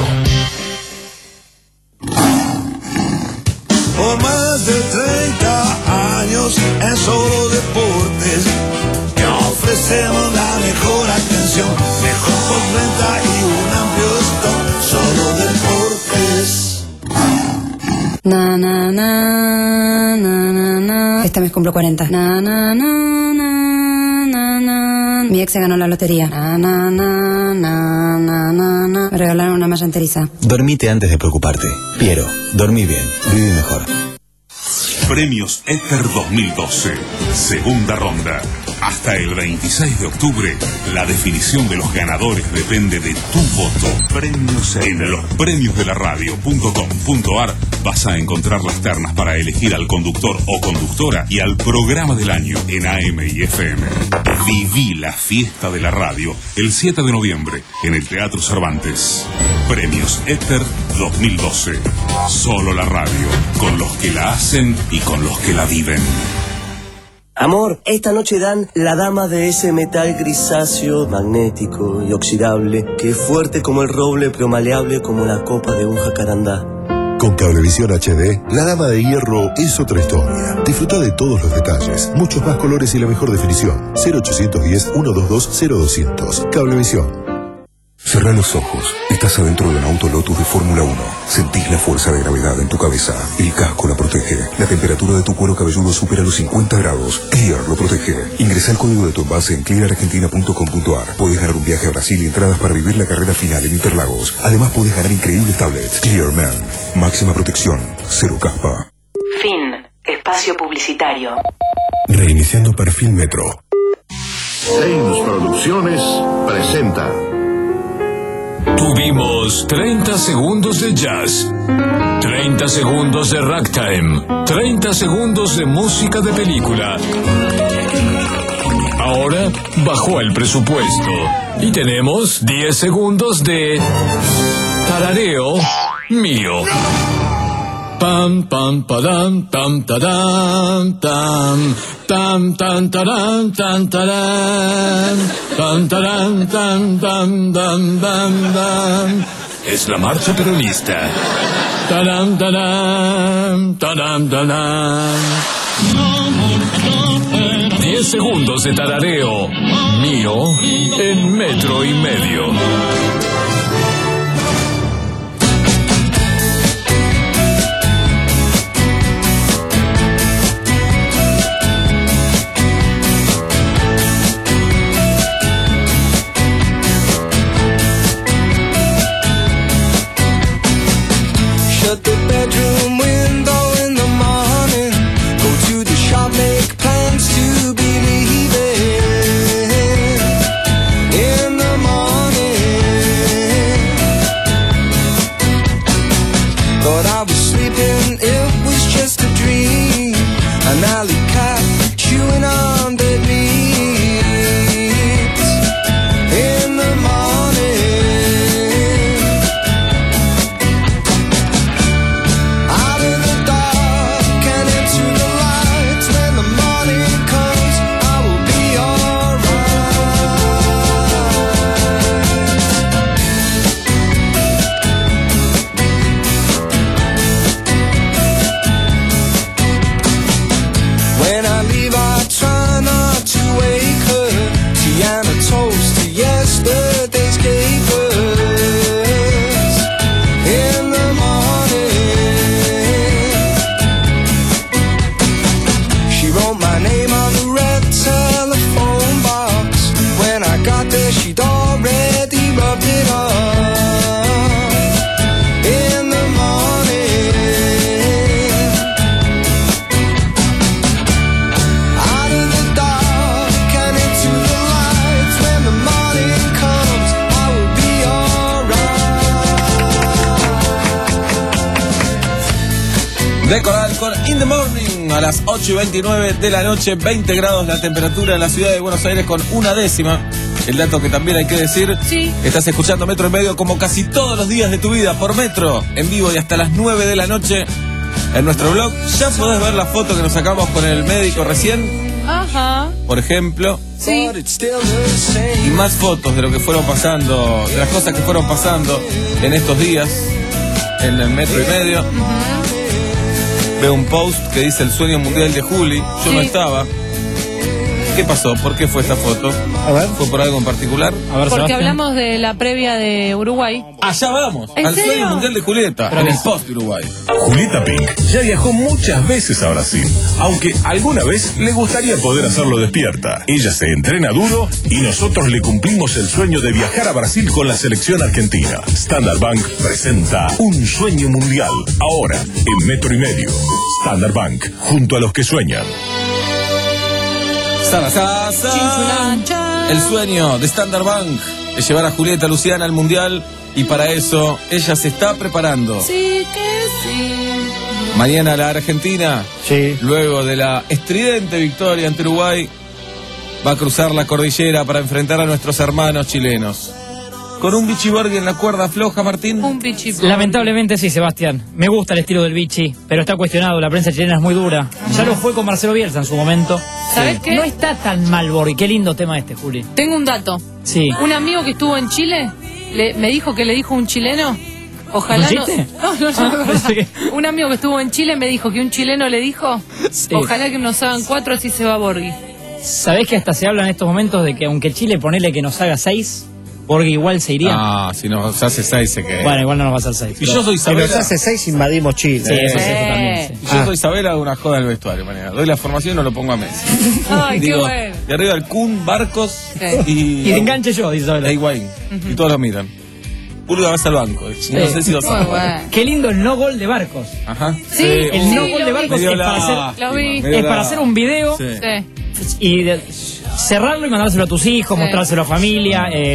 Speaker 2: Por más de treinta años en Solo Deportes, te ofrecemos la mejor atención, mejor postventa y un amplio stock. Solo Deportes.
Speaker 26: Na, na, na, na, na, na. Este mes cumplo cuarenta. Na, na, na, na, na, na. Mi ex se ganó la lotería. Na, na, na, na, na, na, na. Me regalaron una malla enteriza.
Speaker 13: Dormite antes de preocuparte. Piero, dormí bien, viví mejor.
Speaker 4: Premios Éter dos mil doce, segunda ronda. Hasta el veintiséis de octubre, la definición de los ganadores depende de tu voto. Premios Éter. En los premios de la radio punto com punto a r vas a encontrar las ternas para elegir al conductor o conductora y al programa del año en A M y F M. Viví la fiesta de la radio el siete de noviembre en el Teatro Cervantes. Premios Éter dos mil doce. Solo la radio, con los que la hacen y con los que la viven.
Speaker 20: Amor, esta noche dan la dama de ese metal grisáceo, magnético y oxidable, que es fuerte como el roble pero maleable como la copa de un jacarandá.
Speaker 25: Con Cablevisión H D, la dama de hierro es otra historia. Disfruta de todos los detalles, muchos más colores y la mejor definición. cero ochocientos diez, ciento veintidós, cero doscientos. Cablevisión.
Speaker 22: Cerrá los ojos. Estás adentro de un auto Lotus de Fórmula uno. Sentís la fuerza de gravedad en tu cabeza. El casco la protege. La temperatura de tu cuero cabelludo supera los cincuenta grados. Clear lo protege. Ingresa el código de tu envase en clear argentina punto com punto a r. Podés ganar un viaje a Brasil y entradas para vivir la carrera final en Interlagos. Además podés ganar increíbles tablets. Clear Man. Máxima protección. Cero caspa.
Speaker 15: Fin. Espacio publicitario.
Speaker 22: Reiniciando perfil Metro.
Speaker 25: James Producciones presenta
Speaker 6: Tuvimos treinta segundos de jazz, treinta segundos de ragtime, treinta segundos de música de película. Ahora bajó el presupuesto y tenemos diez segundos de tarareo mío. Pam pam padam tam tadam tam tam tam tadam tam tadam tam tadam tam tam tam tam tam. Es la marcha peronista. Tadam tadam tadam tadam. Diez segundos de tarareo mío en metro y medio.
Speaker 2: Shut the bedroom window in the morning. Go to the shop, make plans to be leaving in the morning. Thought I was sleeping, it was just a dream. An alley cat chewing on dead leaves in the morning. Out of the dark and into the lights. When the morning comes, I will be alright. When I leave, I try not to wake her. Tiana toast to yesterday's capers in the morning. She wrote my name on the red telephone box. When I got there, she'd already rubbed it off in the morning. Out of the dark and into the lights. When the morning comes, I will be alright.
Speaker 17: De Coral con In the Morning a las ocho y veintinueve de la noche, veinte grados la temperatura en la ciudad de Buenos Aires con una décima. El dato que también hay que decir,
Speaker 1: Sí.
Speaker 17: estás escuchando Metro y Medio como casi todos los días de tu vida por Metro, en vivo y hasta las nueve de la noche en nuestro blog. Ya podés ver la foto que nos sacamos con el médico recién,
Speaker 1: Ajá.
Speaker 17: por ejemplo,
Speaker 1: Sí.
Speaker 2: But it's still the same.
Speaker 17: y más fotos de lo que fueron pasando, de las cosas que fueron pasando en estos días en el Metro y Medio. Veo un post que dice el sueño mundial de Juli. Yo no
Speaker 1: Sí.
Speaker 17: estaba. ¿Qué pasó? ¿Por qué fue esta foto?
Speaker 3: A ver.
Speaker 17: ¿Fue por algo en particular?
Speaker 3: A ver,
Speaker 1: Porque
Speaker 3: Sebastián.
Speaker 1: hablamos de la previa de Uruguay.
Speaker 17: Allá vamos,
Speaker 1: ¿En
Speaker 17: al
Speaker 1: serio?
Speaker 17: sueño mundial de Julieta, en el post de Uruguay.
Speaker 4: Julieta Pink ya viajó muchas veces a Brasil, aunque alguna vez le gustaría poder hacerlo despierta. Ella se entrena duro y nosotros le cumplimos el sueño de viajar a Brasil con la selección argentina. Standard Bank presenta Un Sueño Mundial, ahora en Metro y Medio. Standard Bank, junto a los que sueñan.
Speaker 17: Sa, sa, sa. El sueño de Standard Bank es llevar a Julieta Luciana al mundial y para eso ella se está preparando.
Speaker 1: Sí que sí.
Speaker 17: Mañana la Argentina,
Speaker 3: Sí.
Speaker 17: luego de la estridente victoria ante Uruguay, va a cruzar la cordillera para enfrentar a nuestros hermanos chilenos. ¿Con un Vichy Borghi en la cuerda floja, Martín?
Speaker 1: Un bichi.
Speaker 10: Lamentablemente sí, Sebastián. Me gusta el estilo del Vichy, pero está cuestionado. La prensa chilena es muy dura. Ya lo fue con Marcelo Bielsa en su momento.
Speaker 1: ¿Sabes qué?
Speaker 10: No está tan mal, Borghi. Qué lindo tema este, Juli.
Speaker 1: Tengo un dato.
Speaker 10: Sí.
Speaker 1: Un amigo que estuvo en Chile le, me dijo que le dijo un chileno. Ojalá
Speaker 10: ¿Un
Speaker 1: no.
Speaker 10: chiste?
Speaker 1: No, no, no.
Speaker 10: Ah, pensé que-
Speaker 1: Un amigo que estuvo en Chile me dijo que un chileno le dijo.
Speaker 10: Sí.
Speaker 1: Ojalá que nos hagan cuatro, así se va Borghi.
Speaker 10: ¿Sabés que hasta se habla en estos momentos de que aunque Chile ponele que nos haga seis, Borghi igual se iría?
Speaker 17: Ah, si nos hace seis se queda.
Speaker 10: Bueno, igual no nos va a hacer seis.
Speaker 17: Y yo soy
Speaker 3: Si nos
Speaker 17: Isabela.
Speaker 3: hace seis, invadimos Chile.
Speaker 10: Sí, eso sí,
Speaker 1: Eh.
Speaker 10: eso también. sí.
Speaker 17: Y yo soy Isabela, hago una joda en el vestuario mañana. Doy la formación y no lo pongo a Messi.
Speaker 1: Ay, qué
Speaker 17: Digo,
Speaker 1: bueno.
Speaker 17: de arriba el Kun, Barcos
Speaker 1: Sí.
Speaker 17: y.
Speaker 10: Y de enganche yo, dice Isabela.
Speaker 17: e Higuaín. Y todos lo miran. Pulga vas al banco. No sé si lo
Speaker 1: Muy
Speaker 17: sabes.
Speaker 1: bueno.
Speaker 10: Qué lindo el no gol de Barcos.
Speaker 17: Ajá.
Speaker 1: Sí,
Speaker 10: El
Speaker 1: sí,
Speaker 10: no
Speaker 1: lo
Speaker 10: gol de
Speaker 1: vi.
Speaker 10: Barcos
Speaker 17: Medio
Speaker 10: es para hacer,
Speaker 17: lástima,
Speaker 1: Lo vi.
Speaker 17: medio
Speaker 10: es para
Speaker 17: la-
Speaker 10: hacer un video
Speaker 17: Sí.
Speaker 1: Sí.
Speaker 10: y de- cerrarlo y mandárselo a tus hijos,
Speaker 1: Sí.
Speaker 10: mostrárselo a familia. Eh,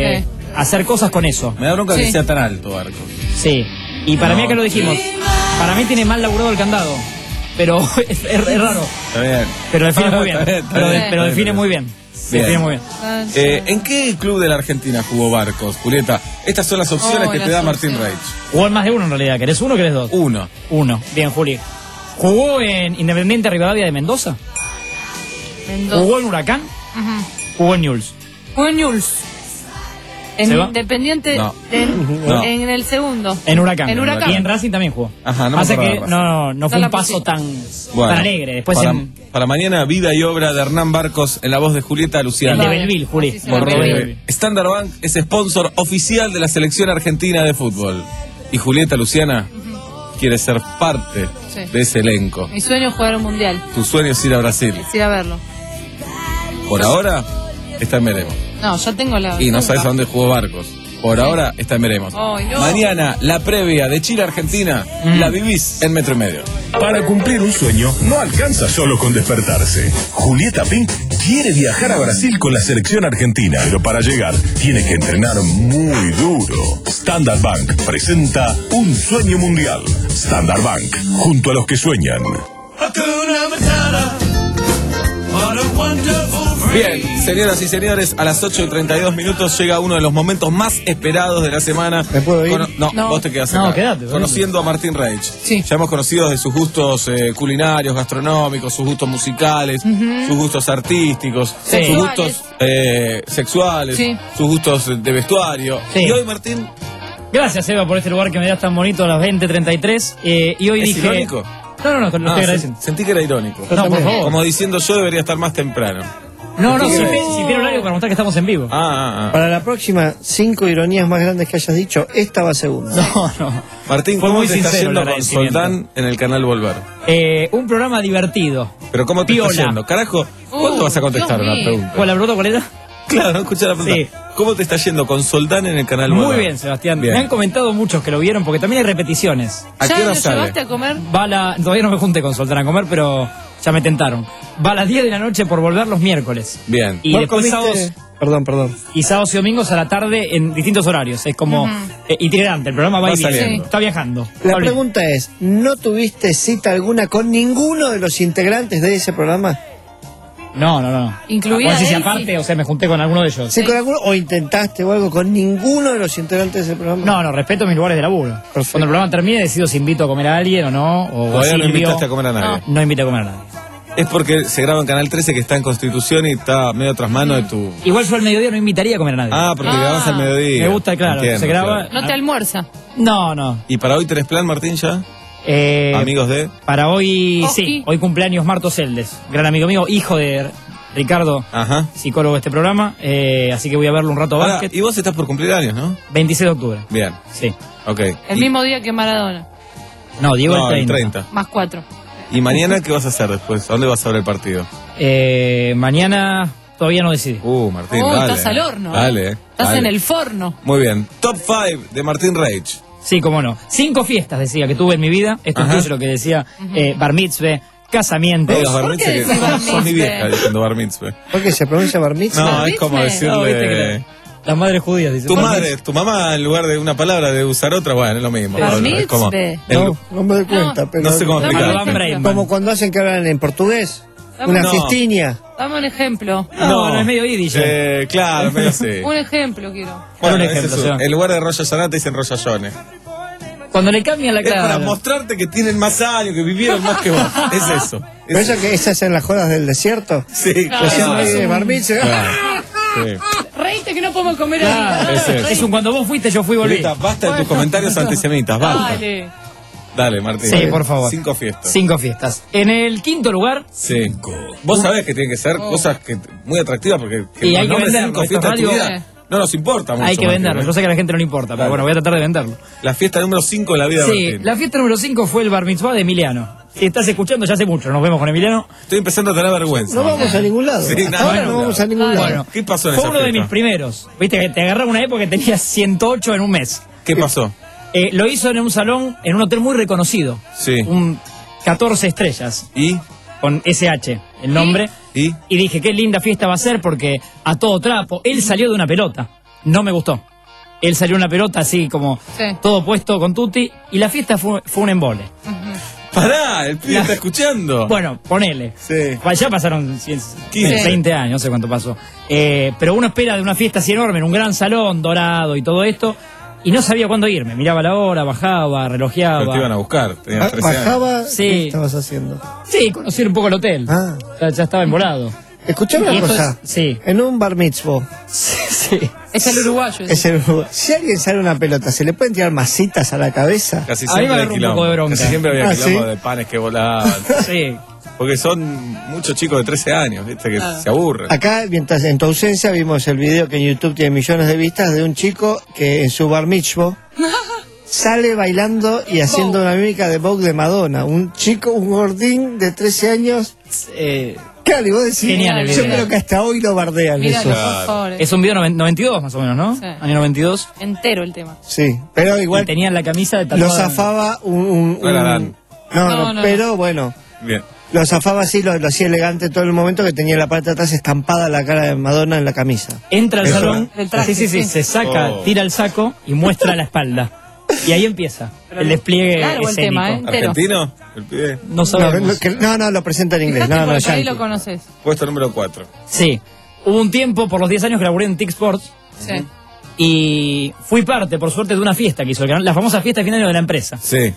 Speaker 10: hacer cosas con eso.
Speaker 17: Me da bronca
Speaker 1: Sí.
Speaker 17: que sea tan alto, Barcos.
Speaker 10: Sí. Y para
Speaker 17: No.
Speaker 10: mí acá lo dijimos. Para mí tiene mal laburado el candado. Pero es, es- es raro.
Speaker 17: Está bien.
Speaker 10: Pero define muy bien.
Speaker 17: Está bien, está
Speaker 10: Pero, de-
Speaker 17: bien,
Speaker 10: pero
Speaker 17: está
Speaker 10: define
Speaker 17: bien.
Speaker 10: muy bien.
Speaker 17: Bien.
Speaker 10: Define muy bien.
Speaker 17: Eh, ¿En qué club de la Argentina jugó Barcos, Julieta? Estas son las opciones
Speaker 1: Oh,
Speaker 17: que te
Speaker 1: las
Speaker 17: da Martín
Speaker 1: opciones.
Speaker 17: Reich.
Speaker 10: Jugó en más de uno en realidad. ¿Querés uno o querés dos?
Speaker 17: Uno.
Speaker 10: Uno. Bien, Juli. ¿Jugó en Independiente Rivadavia de Mendoza?
Speaker 1: Mendoza.
Speaker 10: ¿Jugó en Huracán?
Speaker 1: Ujú.
Speaker 10: ¿Jugó en Newell's?
Speaker 1: Fue en Newell's. En
Speaker 10: ¿Se va?
Speaker 1: Independiente.
Speaker 10: No.
Speaker 1: En,
Speaker 10: No.
Speaker 1: en el segundo.
Speaker 10: En Huracán.
Speaker 1: En Huracán.
Speaker 10: Y en Racing también jugó.
Speaker 17: Ajá, no me
Speaker 10: Pasa
Speaker 17: acordaba
Speaker 10: que
Speaker 17: de
Speaker 10: no, no, no fue
Speaker 1: No la
Speaker 10: un paso
Speaker 1: pusiste.
Speaker 10: tan,
Speaker 17: Bueno,
Speaker 10: tan alegre. Después
Speaker 17: para,
Speaker 10: en,
Speaker 17: para mañana, vida y obra de Hernán Barcos en la voz de Julieta
Speaker 10: en
Speaker 17: Luciano.
Speaker 10: de Belleville, Juli.
Speaker 1: Sí, sí,
Speaker 10: Por
Speaker 1: sí.
Speaker 10: Belleville.
Speaker 17: Porque Standard Bank es sponsor oficial de la selección argentina de fútbol. Y Julieta Luciana quiere ser parte
Speaker 1: Sí.
Speaker 17: de ese elenco.
Speaker 1: Mi sueño es jugar un mundial.
Speaker 17: Tu sueño es ir a Brasil.
Speaker 1: Es ir a verlo.
Speaker 17: Por ahora, está en veremos.
Speaker 1: No, ya tengo la.
Speaker 17: Y no
Speaker 1: nunca.
Speaker 17: sabes a dónde jugó Barcos. Por ahora, está en veremos.
Speaker 1: Ay, no.
Speaker 17: Mañana, la previa de Chile-Argentina, la vivís en Metro y Medio.
Speaker 4: Para cumplir un sueño, no alcanza solo con despertarse. Julieta Pink quiere viajar a Brasil con la selección argentina, pero para llegar tiene que entrenar muy duro. Standard Bank presenta Un Sueño Mundial. Standard Bank, junto a los que sueñan.
Speaker 17: Bien, señoras y señores, a las ocho y treinta y dos minutos llega uno de los momentos más esperados de la semana.
Speaker 5: ¿Me puedo ir?
Speaker 17: Cono- no,
Speaker 1: No.
Speaker 17: vos te quedás
Speaker 10: No,
Speaker 17: acá.
Speaker 10: quedate, quedate.
Speaker 17: Conociendo a Martín Reich.
Speaker 1: Sí.
Speaker 17: Ya hemos conocido de sus gustos eh, culinarios, gastronómicos, sus gustos musicales, sus gustos artísticos,
Speaker 10: Sí.
Speaker 17: sus
Speaker 1: Sexuales.
Speaker 17: gustos eh, sexuales,
Speaker 1: Sí.
Speaker 17: sus gustos de vestuario.
Speaker 10: Sí.
Speaker 17: Y hoy, Martín,
Speaker 10: Gracias, Eva, por este lugar que me das tan bonito a las veinte treinta y tres. Eh, y hoy
Speaker 17: ¿es
Speaker 10: dije.
Speaker 17: irónico?
Speaker 10: No, no, no, lo
Speaker 17: Ah,
Speaker 10: estoy
Speaker 17: sen-
Speaker 10: agradeciendo.
Speaker 17: sentí que era irónico.
Speaker 10: No, por favor.
Speaker 17: Como diciendo yo debería estar más temprano.
Speaker 10: No, no,
Speaker 17: ¿Qué
Speaker 10: si,
Speaker 17: querés?
Speaker 10: si tiene horario para mostrar que estamos en vivo.
Speaker 17: Ah, ah, ah.
Speaker 5: Para la próxima, cinco ironías más grandes que hayas dicho, esta va segunda.
Speaker 10: No, no.
Speaker 17: Martín,
Speaker 10: Fue
Speaker 17: ¿cómo
Speaker 10: muy
Speaker 17: te está
Speaker 10: sincero el
Speaker 17: yendo con
Speaker 10: agradecimiento.
Speaker 17: Soldán en el canal Volver?
Speaker 10: Eh, un programa divertido.
Speaker 17: Pero ¿cómo te
Speaker 10: Piola.
Speaker 17: está yendo? Carajo, ¿cuándo
Speaker 1: Uh,
Speaker 17: vas a contestar
Speaker 1: Dios
Speaker 17: una
Speaker 1: mío.
Speaker 17: pregunta?
Speaker 10: ¿Cuál la pregunta cuál era?
Speaker 17: Claro, escucha la pregunta.
Speaker 10: Sí.
Speaker 17: ¿Cómo te está yendo con Soldán en el canal Volver?
Speaker 10: Muy bien, Sebastián.
Speaker 17: Bien.
Speaker 10: Me han comentado muchos que lo vieron porque también hay repeticiones.
Speaker 17: ¿A
Speaker 1: ¿Ya
Speaker 17: qué hora
Speaker 1: lo
Speaker 17: sale?
Speaker 1: llevaste a comer?
Speaker 10: Va a la, todavía no me junté con Soltán a comer, pero ya me tentaron. Va a las diez de la noche por volver los miércoles.
Speaker 17: Bien.
Speaker 10: Y
Speaker 5: ¿Vos
Speaker 10: después
Speaker 5: comiste?
Speaker 10: sábados,
Speaker 5: Perdón, perdón.
Speaker 10: y sábados y domingos a la tarde en distintos horarios. Es como eh, itinerante, el programa va,
Speaker 17: Va
Speaker 10: y viene.
Speaker 17: saliendo.
Speaker 10: Está viajando.
Speaker 5: La
Speaker 10: Pablo,
Speaker 5: pregunta es, ¿no tuviste cita alguna con ninguno de los integrantes de ese programa?
Speaker 10: No, no, no.
Speaker 1: Incluida
Speaker 10: No sé si
Speaker 1: Delphi.
Speaker 10: aparte, o sea, me junté con alguno de ellos.
Speaker 5: ¿Sí, con alguno? ¿O intentaste o algo con ninguno de los integrantes de ese programa?
Speaker 10: No, no, respeto mis lugares de laburo. Cuando el programa termine, decido si invito a comer a alguien o no. O
Speaker 17: Todavía no
Speaker 10: Silvio.
Speaker 17: invitaste a comer a nadie.
Speaker 10: No, no invité a comer a nadie.
Speaker 17: Es porque se graba en Canal trece que está en Constitución y está medio tras mano de tu...
Speaker 10: Igual yo al mediodía no invitaría a comer a nadie.
Speaker 17: Ah, porque grabas al mediodía.
Speaker 10: Me gusta, claro,
Speaker 17: Entiendo,
Speaker 10: se graba.
Speaker 17: claro.
Speaker 1: No te almuerza.
Speaker 10: No, no.
Speaker 17: ¿Y para hoy tenés plan, Martín, ya?
Speaker 10: Eh,
Speaker 17: Amigos de...
Speaker 10: Para hoy,
Speaker 1: Oski.
Speaker 10: sí, hoy cumpleaños Marto Celdes, gran amigo mío, hijo de Ricardo,
Speaker 17: Ajá.
Speaker 10: psicólogo de este programa, eh, así que voy a verlo un rato a
Speaker 17: Ahora,
Speaker 10: básquet.
Speaker 17: y vos estás por cumplir años, ¿no?
Speaker 10: veintiséis de octubre,
Speaker 17: Bien,
Speaker 10: sí.
Speaker 17: ok.
Speaker 1: El
Speaker 17: Y-
Speaker 1: mismo día que Maradona.
Speaker 10: No, Diego
Speaker 17: no,
Speaker 10: el
Speaker 17: el
Speaker 10: treinta.
Speaker 17: treinta.
Speaker 1: Más cuatro.
Speaker 17: ¿Y mañana qué vas a hacer después? ¿A dónde vas a ver el partido?
Speaker 10: Eh, mañana todavía no decidí.
Speaker 17: Uh, Martín,
Speaker 1: Oh,
Speaker 17: dale.
Speaker 1: estás al horno.
Speaker 17: Dale,
Speaker 1: Estás
Speaker 17: dale.
Speaker 1: en el forno.
Speaker 17: Muy bien. Top cinco de Martín Reich.
Speaker 10: Sí, cómo no. Cinco fiestas, decía, que tuve en mi vida. Esto
Speaker 17: Ajá.
Speaker 10: incluye lo que decía eh, bar mitzvah, casamientos.
Speaker 17: No digas bar mitzvah,
Speaker 1: qué
Speaker 17: que
Speaker 1: decís bar
Speaker 17: sos mi
Speaker 1: mitzvah?
Speaker 17: vieja diciendo bar mitzvah.
Speaker 5: ¿Por qué se pronuncia bar mitzvah?
Speaker 17: No,
Speaker 1: ¿Bar
Speaker 17: es como
Speaker 1: mitzvah?
Speaker 10: No, viste
Speaker 17: decirle...
Speaker 10: que las madres judías dicen.
Speaker 17: Tu
Speaker 10: bar
Speaker 17: madre,
Speaker 10: mitzvah.
Speaker 17: tu mamá, en lugar de una palabra de usar otra, bueno, es lo mismo.
Speaker 1: Bar
Speaker 17: Es como-
Speaker 1: mitzvah.
Speaker 17: el-
Speaker 5: No, no me doy cuenta,
Speaker 1: No,
Speaker 5: pero...
Speaker 17: no sé cómo
Speaker 1: Dame
Speaker 17: explicar.
Speaker 1: un
Speaker 10: Van
Speaker 1: ejemplo.
Speaker 10: Breitman.
Speaker 5: Como cuando hacen que hablan en portugués.
Speaker 1: Dame
Speaker 5: Una
Speaker 17: No.
Speaker 5: fiestiña.
Speaker 1: Dame un ejemplo.
Speaker 10: No, no es medio yiddish.
Speaker 17: Eh, claro, medio así.
Speaker 1: Un ejemplo quiero.
Speaker 17: Bueno,
Speaker 10: un
Speaker 17: ese
Speaker 10: ejemplo,
Speaker 17: es un-
Speaker 10: Seba.
Speaker 17: en lugar de Rosh Hashanah te dicen Rosh Hashanah.
Speaker 10: Cuando le cambian la
Speaker 17: Es para
Speaker 10: cara.
Speaker 17: mostrarte que tienen más años, que vivieron más que vos. Es eso.
Speaker 5: ¿Pero
Speaker 17: Es-
Speaker 5: eso que esas en las jodas del desierto?
Speaker 17: Sí,
Speaker 1: No,
Speaker 5: Decían
Speaker 1: eso
Speaker 5: ahí
Speaker 1: es
Speaker 5: de
Speaker 1: un-
Speaker 5: bar mitzvah.
Speaker 17: claro. Sí.
Speaker 1: Reíste que no podemos comer
Speaker 10: Claro,
Speaker 1: ahí.
Speaker 17: Ese es.
Speaker 10: Es un cuando vos fuiste, yo fui y volví.
Speaker 17: Julieta, basta de tus comentarios antisemitas, basta.
Speaker 1: Dale.
Speaker 17: Dale, Martín.
Speaker 10: Sí, por favor.
Speaker 17: Cinco fiestas.
Speaker 10: Cinco fiestas. En el quinto lugar,
Speaker 17: Sí. Vos sabés que tienen que ser cosas que, muy atractivas porque que
Speaker 10: Y
Speaker 17: los
Speaker 10: hay que
Speaker 17: nombres de
Speaker 10: venderlo,
Speaker 17: cinco
Speaker 10: esto es
Speaker 17: fiestas de tu
Speaker 10: radio.
Speaker 17: vida no nos importa mucho.
Speaker 10: hay que
Speaker 17: Martín,
Speaker 10: venderlo.
Speaker 17: ¿eh?
Speaker 10: Yo sé que a la gente no le importa, pero
Speaker 17: Claro.
Speaker 10: bueno, voy a tratar de venderlo.
Speaker 17: La fiesta número cinco de la vida de
Speaker 10: Sí,
Speaker 17: Martín.
Speaker 10: la fiesta número cinco fue el bar mitzvah de Emiliano. Si estás escuchando, ya hace mucho, nos vemos con Emiliano.
Speaker 17: Estoy empezando a tener vergüenza.
Speaker 5: No vamos a ningún lado.
Speaker 17: Sí,
Speaker 5: Hasta
Speaker 17: nada,
Speaker 5: ahora
Speaker 17: nada.
Speaker 5: no vamos a ningún lado.
Speaker 10: Bueno,
Speaker 17: ¿Qué pasó en
Speaker 10: fue
Speaker 17: esa
Speaker 10: uno de
Speaker 17: fiesta?
Speaker 10: mis primeros. Viste que te agarraba una época que tenía ciento ocho en un mes.
Speaker 17: ¿Qué pasó?
Speaker 10: Eh, lo hizo en un salón, en un hotel muy reconocido.
Speaker 17: Sí.
Speaker 10: Un catorce estrellas.
Speaker 17: ¿Y?
Speaker 10: Con S H, el nombre.
Speaker 17: ¿Y?
Speaker 10: Y dije, qué linda fiesta va a ser porque a todo trapo. Él salió de una pelota. No me gustó. Él salió en una pelota así como
Speaker 1: Sí.
Speaker 10: todo puesto con tutti y la fiesta fue, fue un embole.
Speaker 17: Pará, el pibe está escuchando.
Speaker 10: Bueno, ponele.
Speaker 17: Sí.
Speaker 10: Ya pasaron cien,
Speaker 17: quince.
Speaker 10: veinte años, no sé cuánto pasó. Eh, pero uno espera de una fiesta así enorme, en un gran salón, dorado y todo esto, y no sabía cuándo irme. Miraba la hora, bajaba, relojeaba.
Speaker 17: Pero te iban a buscar, tenías trece años.
Speaker 5: Bajaba,
Speaker 10: Sí.
Speaker 5: ¿qué estabas haciendo?
Speaker 10: Sí, conocí un poco el hotel.
Speaker 5: Ah.
Speaker 10: Ya, ya estaba embolado.
Speaker 5: Escuchame
Speaker 10: Y
Speaker 5: una
Speaker 10: esto
Speaker 5: cosa.
Speaker 10: es- sí.
Speaker 5: En un bar mitzvah,
Speaker 10: Sí.
Speaker 1: Es el uruguayo. ese.
Speaker 5: es el Uruguay. Si alguien sale una pelota, ¿se le pueden tirar masitas a la cabeza?
Speaker 17: Casi
Speaker 10: A mí me
Speaker 17: siempre hay
Speaker 10: agarró un poco de
Speaker 17: quilombo.
Speaker 10: bronca.
Speaker 17: Casi siempre había
Speaker 5: Ah,
Speaker 17: quilombo
Speaker 5: ¿sí?
Speaker 17: de panes que volaban.
Speaker 10: Sí.
Speaker 17: Porque son muchos chicos de trece años, ¿viste? Que
Speaker 1: Claro.
Speaker 17: se aburren.
Speaker 5: Acá, mientras en tu ausencia, vimos el video que en YouTube tiene millones de vistas de un chico que en su bar mitzvah sale bailando y haciendo una mímica de Vogue de Madonna. Un chico, un gordín de trece años.
Speaker 10: Eh,
Speaker 5: Claro, y vos decís,
Speaker 10: Genial el
Speaker 5: yo
Speaker 10: video.
Speaker 5: creo que hasta hoy lo bardean
Speaker 1: Míralo,
Speaker 5: eso.
Speaker 1: por favor.
Speaker 10: es un video noven- noventa y dos más o menos, ¿no?
Speaker 1: Sí.
Speaker 10: Año noventa y dos.
Speaker 1: Entero el tema.
Speaker 5: Sí, pero
Speaker 10: Y
Speaker 5: igual
Speaker 10: tenían la camisa de
Speaker 5: lo
Speaker 10: tatuada.
Speaker 5: zafaba un... un-
Speaker 17: No era
Speaker 5: un-
Speaker 17: Dan.
Speaker 5: no,
Speaker 1: No,
Speaker 5: no,
Speaker 1: no,
Speaker 5: pero bueno,
Speaker 17: Bien.
Speaker 5: lo zafaba así, lo, lo hacía elegante todo el momento que tenía la parte de atrás estampada la cara de Madonna en la camisa.
Speaker 10: Entra al
Speaker 5: Eso.
Speaker 10: salón,
Speaker 1: El traje,
Speaker 10: sí, sí, sí,
Speaker 1: sí.
Speaker 10: se saca,
Speaker 17: Oh.
Speaker 10: tira el saco y muestra la espalda. Y ahí empieza el despliegue
Speaker 1: Largo el
Speaker 10: escénico.
Speaker 1: tema, ¿eh? Entero.
Speaker 17: ¿Argentino? El pibe.
Speaker 10: No
Speaker 5: No,
Speaker 10: sabemos.
Speaker 5: no, que- no, no, lo presenta en inglés.
Speaker 1: Fíjate
Speaker 5: No, no,
Speaker 1: porque ahí
Speaker 5: yankee.
Speaker 1: lo conoces.
Speaker 17: Puesto número cuatro.
Speaker 10: Sí. Hubo un tiempo, por los diez años que laburé en T I C Sports,
Speaker 1: Sí.
Speaker 10: y fui parte, por suerte, de una fiesta que hizo el canal, la famosa fiesta de fin de año de la empresa.
Speaker 17: Sí.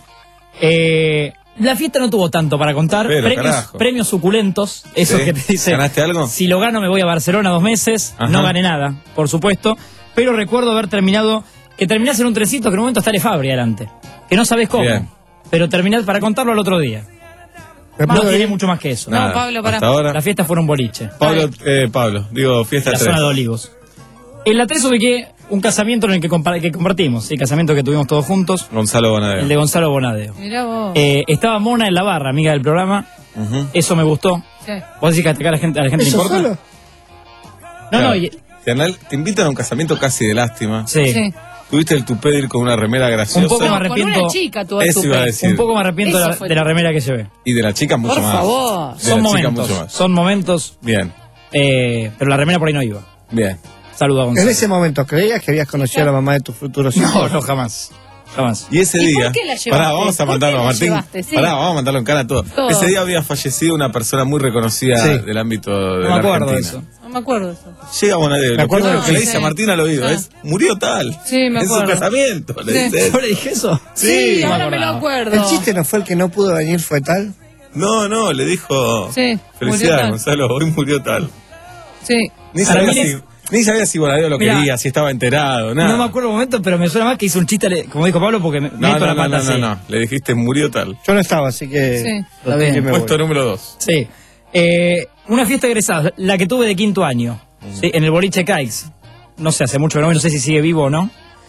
Speaker 10: Eh, la fiesta no tuvo tanto para contar.
Speaker 17: Pero,
Speaker 10: premios,
Speaker 17: carajo.
Speaker 10: premios suculentos, esos
Speaker 17: Sí.
Speaker 10: que te dicen.
Speaker 17: ¿Ganaste algo?
Speaker 10: Si lo gano me voy a Barcelona dos meses.
Speaker 17: Ajá.
Speaker 10: No gané nada, por supuesto. Pero recuerdo haber terminado, que terminás en un trencito que en un momento está Le Fabri adelante. Que no sabes cómo.
Speaker 17: Bien.
Speaker 10: Pero terminás para contarlo al otro día.
Speaker 5: ¿Me
Speaker 10: No
Speaker 5: puedo
Speaker 10: tiene
Speaker 5: ir?
Speaker 10: mucho más que eso.
Speaker 17: Nada.
Speaker 1: No, Pablo, pará.
Speaker 17: Hasta ahora.
Speaker 10: La fiesta fue un boliche.
Speaker 17: Pablo, eh, Pablo, digo, fiesta
Speaker 10: La
Speaker 17: tres.
Speaker 10: zona de Olivos. En la tres ubiqué un casamiento en el que, compa- que compartimos. Sí, casamiento que tuvimos todos juntos.
Speaker 17: Gonzalo Bonadeo.
Speaker 10: El de Gonzalo Bonadeo.
Speaker 1: Mirá vos.
Speaker 10: Eh, estaba Mona en la barra, amiga del programa.
Speaker 17: Ujú.
Speaker 10: Eso me gustó.
Speaker 1: Sí.
Speaker 10: ¿Vos decís que acá a la gente, a la gente le
Speaker 5: ¿Eso
Speaker 10: importa?
Speaker 5: solo?
Speaker 10: No,
Speaker 17: Claro.
Speaker 10: no, y-
Speaker 17: Te, anal- te invitan a un casamiento casi de lástima.
Speaker 10: sí.
Speaker 1: Sí.
Speaker 17: Tuviste el tupé de ir con una remera graciosa.
Speaker 10: Un poco me
Speaker 1: No, con
Speaker 10: arrepiento.
Speaker 1: una chica tú
Speaker 17: Eso iba a
Speaker 1: tu
Speaker 17: decir.
Speaker 10: Un poco me arrepiento de
Speaker 1: Eso
Speaker 10: la,
Speaker 1: fue
Speaker 10: de la
Speaker 1: todo.
Speaker 10: remera que llevé.
Speaker 17: Y de la chica mucho
Speaker 1: Por
Speaker 17: más.
Speaker 1: favor.
Speaker 17: De
Speaker 10: Son
Speaker 17: la chica
Speaker 10: momentos,
Speaker 17: mucho más.
Speaker 10: son momentos,
Speaker 17: Bien,
Speaker 10: eh, pero la remera por ahí no iba.
Speaker 17: bien.
Speaker 10: Saludo a
Speaker 5: En
Speaker 10: Gonzalo.
Speaker 5: ese momento, ¿creías que habías conocido a la mamá de tu futuro
Speaker 10: No,
Speaker 5: hijo?
Speaker 10: no, jamás. Jamás.
Speaker 17: Y ese
Speaker 1: ¿Y
Speaker 17: día.
Speaker 1: por qué la llevaste?
Speaker 17: Pará, vamos a
Speaker 1: ¿Por
Speaker 17: mandarlo
Speaker 1: qué
Speaker 17: a
Speaker 1: la
Speaker 17: Martín.
Speaker 1: llevaste? Sí.
Speaker 17: Pará, vamos a mandarlo en cara a todo.
Speaker 1: Todo.
Speaker 17: Ese día había fallecido una persona muy reconocida
Speaker 5: Sí.
Speaker 17: del ámbito de
Speaker 10: No
Speaker 17: la
Speaker 10: me acuerdo de
Speaker 17: Argentina.
Speaker 10: eso.
Speaker 1: No me acuerdo de eso.
Speaker 17: Llega Bonadeo.
Speaker 5: Me
Speaker 17: Lo
Speaker 5: acuerdo
Speaker 17: primero
Speaker 5: de-
Speaker 17: que le
Speaker 1: sí.
Speaker 17: dice a Martín al oído
Speaker 1: Ah.
Speaker 17: es: murió tal.
Speaker 1: Sí, me
Speaker 17: En su
Speaker 1: acuerdo.
Speaker 17: casamiento. Le
Speaker 1: Sí.
Speaker 17: dice.
Speaker 10: ¿Yo le dije eso?
Speaker 1: Sí,
Speaker 10: no me
Speaker 1: ahora me lo
Speaker 10: acordaba.
Speaker 1: acuerdo.
Speaker 5: ¿El chiste no fue el que no pudo venir fue tal?
Speaker 17: No, no, le dijo.
Speaker 1: Sí, murió
Speaker 17: Felicidades,
Speaker 1: tal.
Speaker 17: Gonzalo, hoy murió tal.
Speaker 1: Sí.
Speaker 17: Ni
Speaker 10: Para
Speaker 17: sabía,
Speaker 10: mí
Speaker 17: si,
Speaker 10: es-
Speaker 17: ni sabía si Bonadeo lo
Speaker 10: Mirá,
Speaker 17: quería, si estaba enterado, nada.
Speaker 10: No me acuerdo el momento, pero me suena más que hizo un chiste, le- como dijo Pablo, porque me
Speaker 17: No,
Speaker 10: meto
Speaker 17: no,
Speaker 10: la
Speaker 17: no,
Speaker 10: pata
Speaker 17: no,
Speaker 10: así.
Speaker 17: no, no. Le dijiste murió tal.
Speaker 5: Yo no estaba, así que...
Speaker 1: Sí.
Speaker 5: lo
Speaker 10: Está bien.
Speaker 5: que me voy.
Speaker 17: Puesto número dos.
Speaker 10: Sí. Eh, una fiesta de egresados, la que tuve de quinto año, ¿sí? En el boliche Caix. No sé, hace mucho que no, voy, no sé si sigue vivo o no.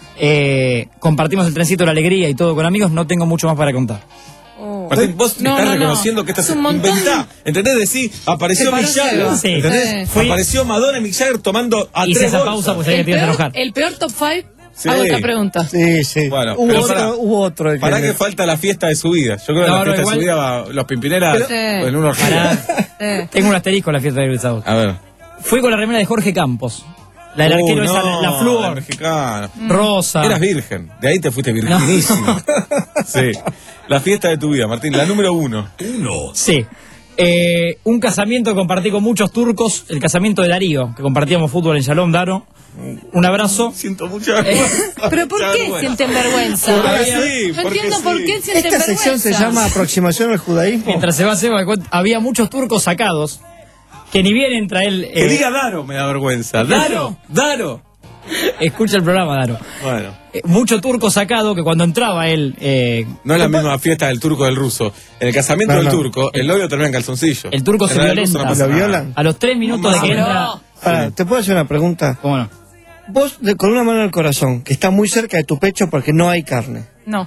Speaker 10: Eh, compartimos el trencito de la alegría y todo con amigos, no tengo mucho más para contar.
Speaker 1: Oh.
Speaker 17: Martín, vos
Speaker 1: No,
Speaker 17: estás
Speaker 1: no, no.
Speaker 17: reconociendo que estás
Speaker 1: Es un montón.
Speaker 17: inventá. ¿Entendés? Decís, apareció
Speaker 1: Se paró
Speaker 17: Mick Jagger.
Speaker 1: Seba.
Speaker 10: Sí.
Speaker 17: ¿Entendés?
Speaker 10: Fui-
Speaker 17: Apareció Madonna y Mick Jagger tomando a
Speaker 10: Hice
Speaker 17: tres
Speaker 10: esa
Speaker 17: bolsas.
Speaker 10: pausa porque sabía que
Speaker 1: El
Speaker 10: te ibas a
Speaker 1: peor,
Speaker 10: enojar.
Speaker 1: el peor top cinco.
Speaker 17: Sí.
Speaker 1: Hago esta pregunta.
Speaker 5: Sí, sí.
Speaker 17: Bueno,
Speaker 5: hubo,
Speaker 17: pero
Speaker 5: otro,
Speaker 17: pará.
Speaker 5: hubo otro. de
Speaker 17: Para
Speaker 5: que-
Speaker 17: que falta la fiesta de su vida. Yo creo que
Speaker 10: No,
Speaker 17: la
Speaker 10: no,
Speaker 17: fiesta
Speaker 10: igual-
Speaker 17: de su vida va, los Pimpineras
Speaker 1: Sí.
Speaker 17: en unos
Speaker 10: Pará.
Speaker 1: Sí.
Speaker 10: Tengo un asterisco en la fiesta de egresados.
Speaker 17: A ver.
Speaker 10: Fui con la remera de Jorge Campos. La del
Speaker 17: Uh,
Speaker 10: arquero esa,
Speaker 17: no,
Speaker 10: la
Speaker 17: la
Speaker 10: flúor,
Speaker 17: mexicana.
Speaker 10: rosa.
Speaker 17: Eras virgen. De ahí te fuiste virginísimo. Sí. La fiesta de tu vida, Martín. La número uno.
Speaker 10: Sí. Eh, un casamiento que compartí con muchos turcos, el casamiento de Darío, que compartíamos fútbol en Shalom Daro. Un abrazo.
Speaker 17: Siento mucha vergüenza.
Speaker 1: ¿Pero por
Speaker 17: Mucha
Speaker 1: qué
Speaker 17: vergüenza.
Speaker 1: sienten vergüenza?
Speaker 17: Porque sí,
Speaker 1: no
Speaker 17: porque
Speaker 1: entiendo
Speaker 17: sí.
Speaker 1: por qué sienten
Speaker 5: Esta
Speaker 1: vergüenza.
Speaker 5: sección se llama Aproximación al Judaísmo.
Speaker 10: Mientras se va a hacer, había muchos turcos sacados, que ni bien entra él...
Speaker 17: Que
Speaker 10: eh,
Speaker 17: diga Daro me da vergüenza. Daro, Daro.
Speaker 10: escucha el programa, Daro.
Speaker 17: Bueno.
Speaker 10: Eh, mucho turco sacado que cuando entraba él... eh,
Speaker 17: No es la misma fiesta del turco del ruso. En el casamiento
Speaker 5: No,
Speaker 17: del
Speaker 5: no.
Speaker 17: turco, el novio termina en calzoncillo.
Speaker 10: El turco
Speaker 17: En
Speaker 10: se
Speaker 17: la del ruso
Speaker 10: violenta.
Speaker 17: no pasa
Speaker 5: ¿Lo
Speaker 17: nada.
Speaker 5: violan?
Speaker 10: a los tres minutos de que
Speaker 1: Pero-
Speaker 10: entra...
Speaker 5: Pará, ¿te puedo hacer una pregunta?
Speaker 10: ¿Cómo no?
Speaker 5: Vos, de- con una mano en el corazón, que está muy cerca de tu pecho porque no hay carne.
Speaker 1: No.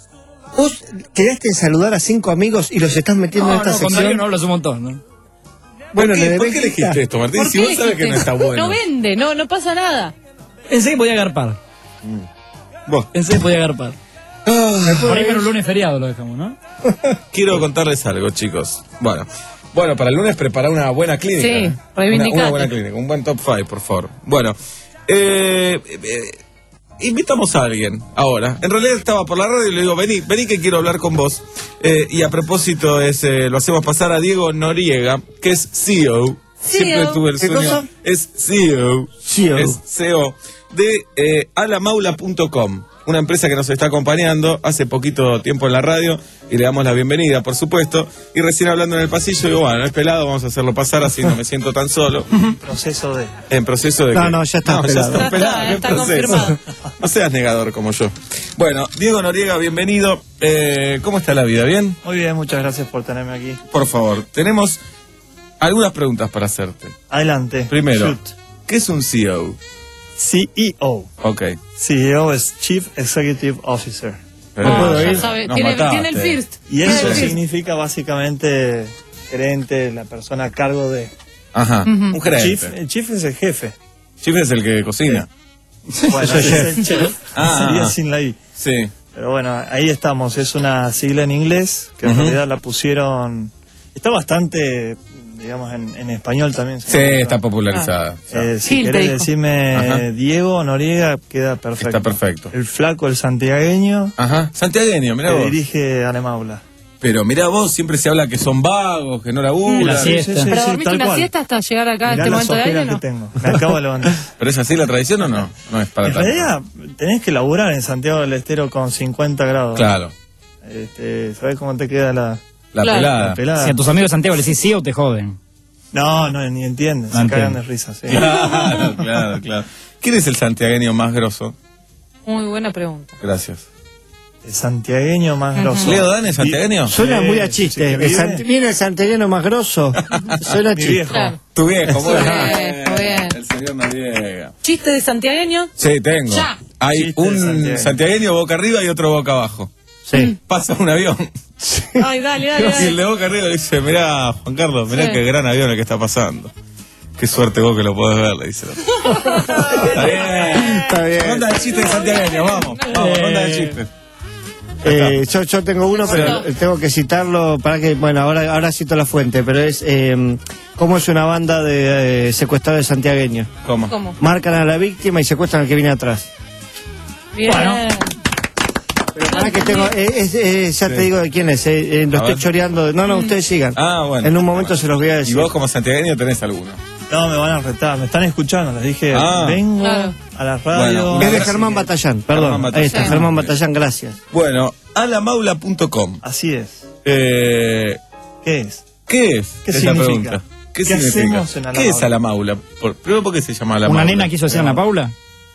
Speaker 5: Vos quedaste en saludar a cinco amigos y los estás metiendo
Speaker 10: No,
Speaker 5: en esta
Speaker 10: no, con
Speaker 5: sección.
Speaker 10: Darío no hablas un montón, ¿no?
Speaker 5: Bueno,
Speaker 17: ¿Por
Speaker 5: le
Speaker 17: qué, ¿por
Speaker 5: debés
Speaker 17: qué
Speaker 5: guita.
Speaker 17: elegiste esto, Martín?
Speaker 1: ¿Por
Speaker 17: Si
Speaker 1: qué
Speaker 17: vos sabés que no
Speaker 1: dijiste?
Speaker 17: está bueno.
Speaker 1: No vende, no, no pasa nada.
Speaker 10: Pensé que podía agarpar.
Speaker 17: Vos.
Speaker 10: Pensé que podía agarpar.
Speaker 17: Ah,
Speaker 10: Por ahí para un lunes feriado lo dejamos, ¿no?
Speaker 17: quiero contarles algo, chicos. Bueno. Bueno, para el lunes preparar una buena clínica.
Speaker 1: Sí,
Speaker 17: ¿eh? una,
Speaker 1: reivindicate.
Speaker 17: una buena clínica, un buen top five, por favor. Bueno, eh, eh, invitamos a alguien ahora. En realidad estaba por la radio y le digo, vení, vení que quiero hablar con vos. Eh, y a propósito, es, eh, lo hacemos pasar a Diego Noriega, que es C E O. Siempre tuve el
Speaker 5: ¿Qué
Speaker 17: sueño.
Speaker 5: cosa?
Speaker 17: Es C E O.
Speaker 5: C E O.
Speaker 17: Es C E O de eh, alamaula punto com. Una empresa que nos está acompañando hace poquito tiempo en la radio y le damos la bienvenida, por supuesto. Y recién hablando en el pasillo, digo, bueno, no es pelado, vamos a hacerlo pasar así no me siento tan solo.
Speaker 5: Proceso de...
Speaker 17: En proceso de
Speaker 5: No,
Speaker 17: que-
Speaker 5: no, ya está
Speaker 17: no,
Speaker 5: pelado.
Speaker 17: Ya está pelado,
Speaker 1: Ya
Speaker 17: ¿qué
Speaker 1: está
Speaker 17: proceso?
Speaker 1: confirmado.
Speaker 17: No seas negador como yo. Bueno, Diego Noriega, bienvenido. Eh, ¿Cómo está la vida? ¿Bien?
Speaker 7: Muy bien, muchas gracias por tenerme aquí.
Speaker 17: Por favor, tenemos algunas preguntas para hacerte.
Speaker 7: Adelante.
Speaker 17: Primero,
Speaker 7: Shoot.
Speaker 17: ¿qué es un C E O?
Speaker 7: C E O.
Speaker 17: Ok.
Speaker 7: C E O es Chief Executive Officer.
Speaker 17: Pero-
Speaker 1: Ah,
Speaker 17: ¿puedo
Speaker 1: ya
Speaker 17: ir?
Speaker 1: sabe.
Speaker 17: Nos
Speaker 1: Tiene,
Speaker 17: mataste.
Speaker 1: tiene el first.
Speaker 7: Y
Speaker 1: Tiene
Speaker 7: eso
Speaker 1: el first.
Speaker 7: significa básicamente gerente, la persona a cargo de...
Speaker 17: Ajá,
Speaker 1: Ujú.
Speaker 17: un gerente.
Speaker 7: Chief, el chief es el jefe.
Speaker 17: Chief es el que cocina.
Speaker 7: Bueno,
Speaker 5: Eso es
Speaker 7: ese
Speaker 5: chef.
Speaker 7: es el chef.
Speaker 17: Ah.
Speaker 7: Sería sin la I.
Speaker 17: Sí.
Speaker 7: Pero bueno, ahí estamos. Es una sigla en inglés que en
Speaker 17: Ujú.
Speaker 7: realidad la pusieron... Está bastante, digamos, en, en español también. se
Speaker 17: Sí,
Speaker 7: encuentra.
Speaker 17: está popularizada.
Speaker 7: Eh, si
Speaker 1: Gil te
Speaker 7: querés
Speaker 1: dijo.
Speaker 7: decirme
Speaker 17: Ajá.
Speaker 7: Diego Noriega, queda perfecto.
Speaker 17: Está perfecto.
Speaker 7: El flaco, el santiagueño,
Speaker 17: Ajá, santiagueño, mirá
Speaker 7: que
Speaker 17: vos.
Speaker 7: dirige Alemaula.
Speaker 17: Pero mirá vos, siempre se habla que son vagos, que no laburan.
Speaker 10: La siesta.
Speaker 1: ¿Pero
Speaker 7: sí,
Speaker 1: dormiste
Speaker 7: tal
Speaker 1: una
Speaker 7: cual.
Speaker 1: siesta hasta llegar acá a
Speaker 7: Mirá
Speaker 1: este
Speaker 7: las
Speaker 1: momento de aire,
Speaker 7: ojeras
Speaker 1: no?
Speaker 7: que tengo. Me acabo de levantar.
Speaker 17: ¿Pero es así la tradición o no? No es para
Speaker 7: En
Speaker 17: tanto.
Speaker 7: realidad, tenés que laburar en Santiago del Estero con cincuenta grados.
Speaker 17: Claro,
Speaker 7: Este, ¿Sabés cómo te queda la,
Speaker 17: la
Speaker 1: Claro.
Speaker 17: pelada.
Speaker 7: la pelada?
Speaker 10: Si a tus amigos de Santiago le decís sí o te joden.
Speaker 7: No, no, ni entienden.
Speaker 10: No
Speaker 7: se cagan
Speaker 10: entiendo.
Speaker 7: de risa. Sí.
Speaker 17: Claro, claro, claro. ¿Quién es el santiagueño más grosso?
Speaker 1: Muy buena pregunta.
Speaker 17: Gracias.
Speaker 7: El santiagueño más grosso.
Speaker 17: ¿Leo Dan es santiagueño?
Speaker 5: Suena
Speaker 7: Sí,
Speaker 5: muy a
Speaker 7: sí,
Speaker 5: chiste.
Speaker 7: sí, que
Speaker 5: El
Speaker 7: vive.
Speaker 5: sant- Viene el santiagueño más grosso. Suena a
Speaker 7: Mi
Speaker 5: chiste.
Speaker 7: viejo.
Speaker 1: Claro.
Speaker 17: Tu viejo, muy
Speaker 1: Muy
Speaker 17: bien.
Speaker 1: bien, muy bien.
Speaker 17: El señor Noriega.
Speaker 1: ¿Chiste de santiagueño?
Speaker 17: Sí, tengo.
Speaker 1: Ya.
Speaker 17: Hay
Speaker 7: Chiste de
Speaker 17: un
Speaker 7: santiagueño.
Speaker 17: santiagueño boca arriba y otro boca abajo.
Speaker 5: Sí.
Speaker 17: Pasa un avión.
Speaker 1: Ay, dale, dale,
Speaker 17: Y el
Speaker 1: dale.
Speaker 17: de boca arriba le dice, mirá, Juan Carlos, mirá
Speaker 1: Sí.
Speaker 17: qué gran avión el que está pasando. Qué suerte vos que lo podés ver, le dice. el otro. Está bien.
Speaker 5: Está bien.
Speaker 17: Ronda de chistes santiagueños, vamos. Vamos, ronda de chistes.
Speaker 5: Eh, yo, yo tengo uno, pero
Speaker 1: Bueno.
Speaker 5: tengo que citarlo para que, bueno, ahora, ahora cito la fuente, pero es eh, cómo es una banda de eh, secuestradores santiagueños.
Speaker 17: ¿Cómo?
Speaker 1: ¿Cómo?
Speaker 5: Marcan a la víctima y secuestran al que viene atrás.
Speaker 1: Bien.
Speaker 5: Pero para que tengo, eh, es- eh, ya
Speaker 17: Sí.
Speaker 5: te digo de quién es, eh, eh, lo
Speaker 17: A
Speaker 5: estoy
Speaker 17: ver.
Speaker 5: choreando. No, no, ustedes sigan.
Speaker 17: Ah, bueno.
Speaker 5: En un momento se los voy a
Speaker 17: Y
Speaker 5: decir.
Speaker 17: vos como santiagueño tenés alguno.
Speaker 7: No, me van a retar. Me están escuchando. Les dije,
Speaker 17: Ah.
Speaker 7: vengo
Speaker 1: Claro.
Speaker 7: a la radio.
Speaker 17: Bueno,
Speaker 5: Es de Germán Batallán, perdón.
Speaker 17: Germán Batallán.
Speaker 5: Ahí está,
Speaker 1: Sí.
Speaker 5: Germán Batallán, gracias.
Speaker 17: Bueno, alamaula punto com.
Speaker 7: Así es.
Speaker 17: Eh,
Speaker 7: ¿Qué es?
Speaker 17: ¿Qué es?
Speaker 7: ¿Qué
Speaker 17: es la
Speaker 7: significa?
Speaker 17: pregunta. ¿Qué,
Speaker 7: ¿Qué
Speaker 17: significa?
Speaker 7: hacemos en
Speaker 17: ¿Qué
Speaker 7: Alamaula?
Speaker 17: es alamaula? Por, primero, ¿por qué se llama alamaula?
Speaker 10: ¿Una nena quiso decir Ana Paula?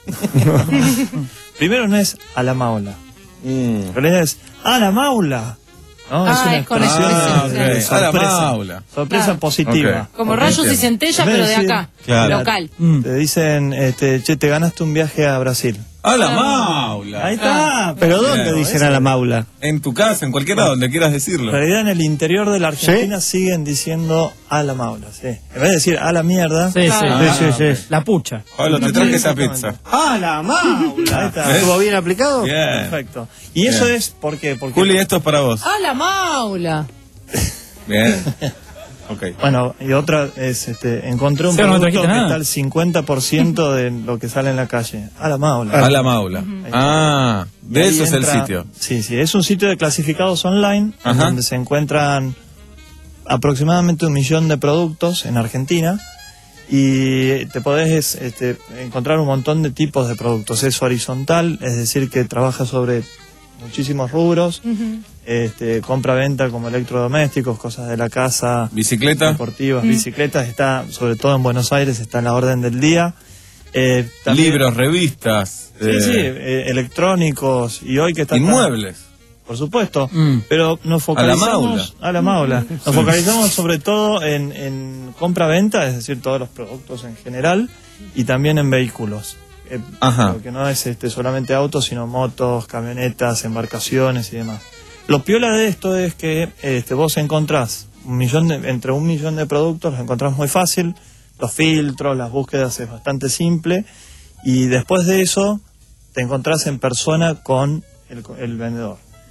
Speaker 7: Primero no es a la maula.
Speaker 17: Mm.
Speaker 7: En realidad es a la maula. ¿no?
Speaker 1: Ah,
Speaker 7: es una
Speaker 1: es con
Speaker 7: expresión
Speaker 17: Ah,
Speaker 7: de-
Speaker 17: ok.
Speaker 7: de
Speaker 17: A la
Speaker 7: sorpresa.
Speaker 17: maula.
Speaker 7: Sorpresa
Speaker 1: Claro.
Speaker 7: positiva.
Speaker 17: Ok.
Speaker 1: Como
Speaker 17: Ok,
Speaker 1: rayos y
Speaker 17: entiendo.
Speaker 1: centellas,
Speaker 7: En vez
Speaker 1: pero de
Speaker 7: decir-
Speaker 1: acá.
Speaker 17: Claro.
Speaker 1: Local.
Speaker 7: Te dicen, este, che, te ganaste un viaje a Brasil.
Speaker 17: A la maula.
Speaker 7: Ahí está.
Speaker 5: ¿Pero dónde
Speaker 17: Claro,
Speaker 5: dicen
Speaker 7: eso-
Speaker 5: a la maula?
Speaker 17: En tu casa, en cualquier lado, donde quieras decirlo.
Speaker 7: En realidad en el interior de la Argentina siguen diciendo a la maula, sí. En vez de decir a la mierda,
Speaker 10: Sí, sí.
Speaker 17: Ah,
Speaker 5: Sí, sí, sí.
Speaker 10: La pucha.
Speaker 17: Pablo, te traje esa
Speaker 7: Exactamente.
Speaker 17: pizza.
Speaker 5: ¡Ah, la maula!
Speaker 7: Ahí está.
Speaker 17: ¿Ves?
Speaker 5: ¿Estuvo bien aplicado?
Speaker 17: Bien.
Speaker 7: Perfecto. Y eso
Speaker 17: Bien.
Speaker 7: es ¿por qué? Porque
Speaker 17: Juli, esto es para vos.
Speaker 1: ¡A la maula!
Speaker 17: Bien. Ok.
Speaker 7: bueno, y otra es este, encontré un
Speaker 10: Seba, no me
Speaker 7: producto
Speaker 10: trajiste
Speaker 7: que
Speaker 10: nada.
Speaker 7: está al cincuenta por ciento de lo que sale en la calle. A la maula.
Speaker 17: A la maula. Ah,
Speaker 7: Y
Speaker 17: de
Speaker 7: ahí
Speaker 17: eso es el
Speaker 7: entra-
Speaker 17: sitio.
Speaker 7: Sí, sí, es un sitio de clasificados online en
Speaker 17: Ajá.
Speaker 7: donde se encuentran aproximadamente un millón de productos en Argentina y te podés este, encontrar un montón de tipos de productos. Es horizontal, es decir, que trabaja sobre muchísimos rubros, este, compra-venta como electrodomésticos, cosas de la casa,
Speaker 17: ¿Bicicleta?
Speaker 7: deportivas, bicicletas, está sobre todo en Buenos Aires, está en la orden del día. Eh, también-
Speaker 17: Libros, revistas.
Speaker 7: Sí,
Speaker 17: eh,
Speaker 7: sí, eh, electrónicos y hoy que está tan-
Speaker 17: Inmuebles.
Speaker 7: por supuesto,
Speaker 10: Mm.
Speaker 7: pero nos
Speaker 17: A la
Speaker 7: focalizamos
Speaker 17: maula.
Speaker 7: a la maula. Nos focalizamos sobre todo en, en compra-venta, es decir, todos los productos en general y también en vehículos. Eh,
Speaker 17: Ajá.
Speaker 7: Porque no es este, solamente autos, sino motos, camionetas, embarcaciones y demás. Lo piola de esto es que este, vos encontrás un millón de, entre un millón de productos, los encontrás muy fácil, los filtros, las búsquedas es bastante simple y después de eso te encontrás en persona con el, el vendedor.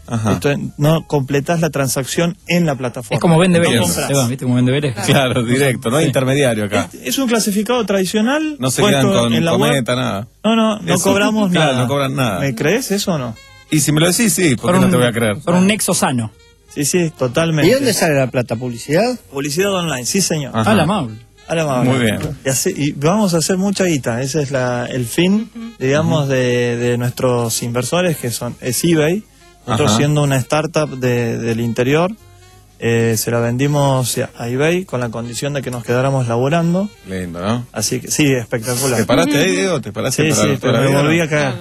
Speaker 17: Ajá.
Speaker 7: Esto es, no completás la transacción en la plataforma.
Speaker 10: Es como vende
Speaker 7: No
Speaker 10: veres,
Speaker 7: compras.
Speaker 10: Esteban, ¿viste? Como vende veres.
Speaker 17: Claro, directo, no hay intermediario acá.
Speaker 7: Es, es un clasificado tradicional.
Speaker 17: No se
Speaker 7: puesto
Speaker 17: quedan con
Speaker 7: en la
Speaker 17: cometa,
Speaker 7: web.
Speaker 17: nada.
Speaker 7: No, no, no
Speaker 17: Eso,
Speaker 7: cobramos
Speaker 17: claro,
Speaker 7: nada.
Speaker 17: no cobran nada.
Speaker 7: ¿Me crees eso o no?
Speaker 17: Y si me lo decís, sí, ¿por qué
Speaker 10: Son
Speaker 17: no
Speaker 10: un-
Speaker 17: te voy a creer?
Speaker 10: Son un nexo sano.
Speaker 7: Sí, sí, totalmente.
Speaker 5: ¿Y dónde sale la plata? ¿Publicidad?
Speaker 7: Publicidad online, sí señor.
Speaker 17: Ajá.
Speaker 10: A la Maul.
Speaker 7: A la mano.
Speaker 17: Muy bien.
Speaker 7: Y, así- y vamos a hacer mucha guita. Ese es la, el fin, digamos, de, de nuestros inversores, que son es eBay. Nosotros
Speaker 17: Ajá.
Speaker 7: siendo una startup de- del interior, eh, se la vendimos a eBay con la condición de que nos quedáramos laburando.
Speaker 17: Lindo, ¿no?
Speaker 7: Así que sí, espectacular.
Speaker 17: ¿Te paraste ahí, Diego? ¿Te paraste
Speaker 7: Sí,
Speaker 17: para
Speaker 7: sí,
Speaker 17: toda
Speaker 7: pero
Speaker 17: la
Speaker 7: me
Speaker 17: vida,
Speaker 7: volví
Speaker 17: no?
Speaker 7: a caer.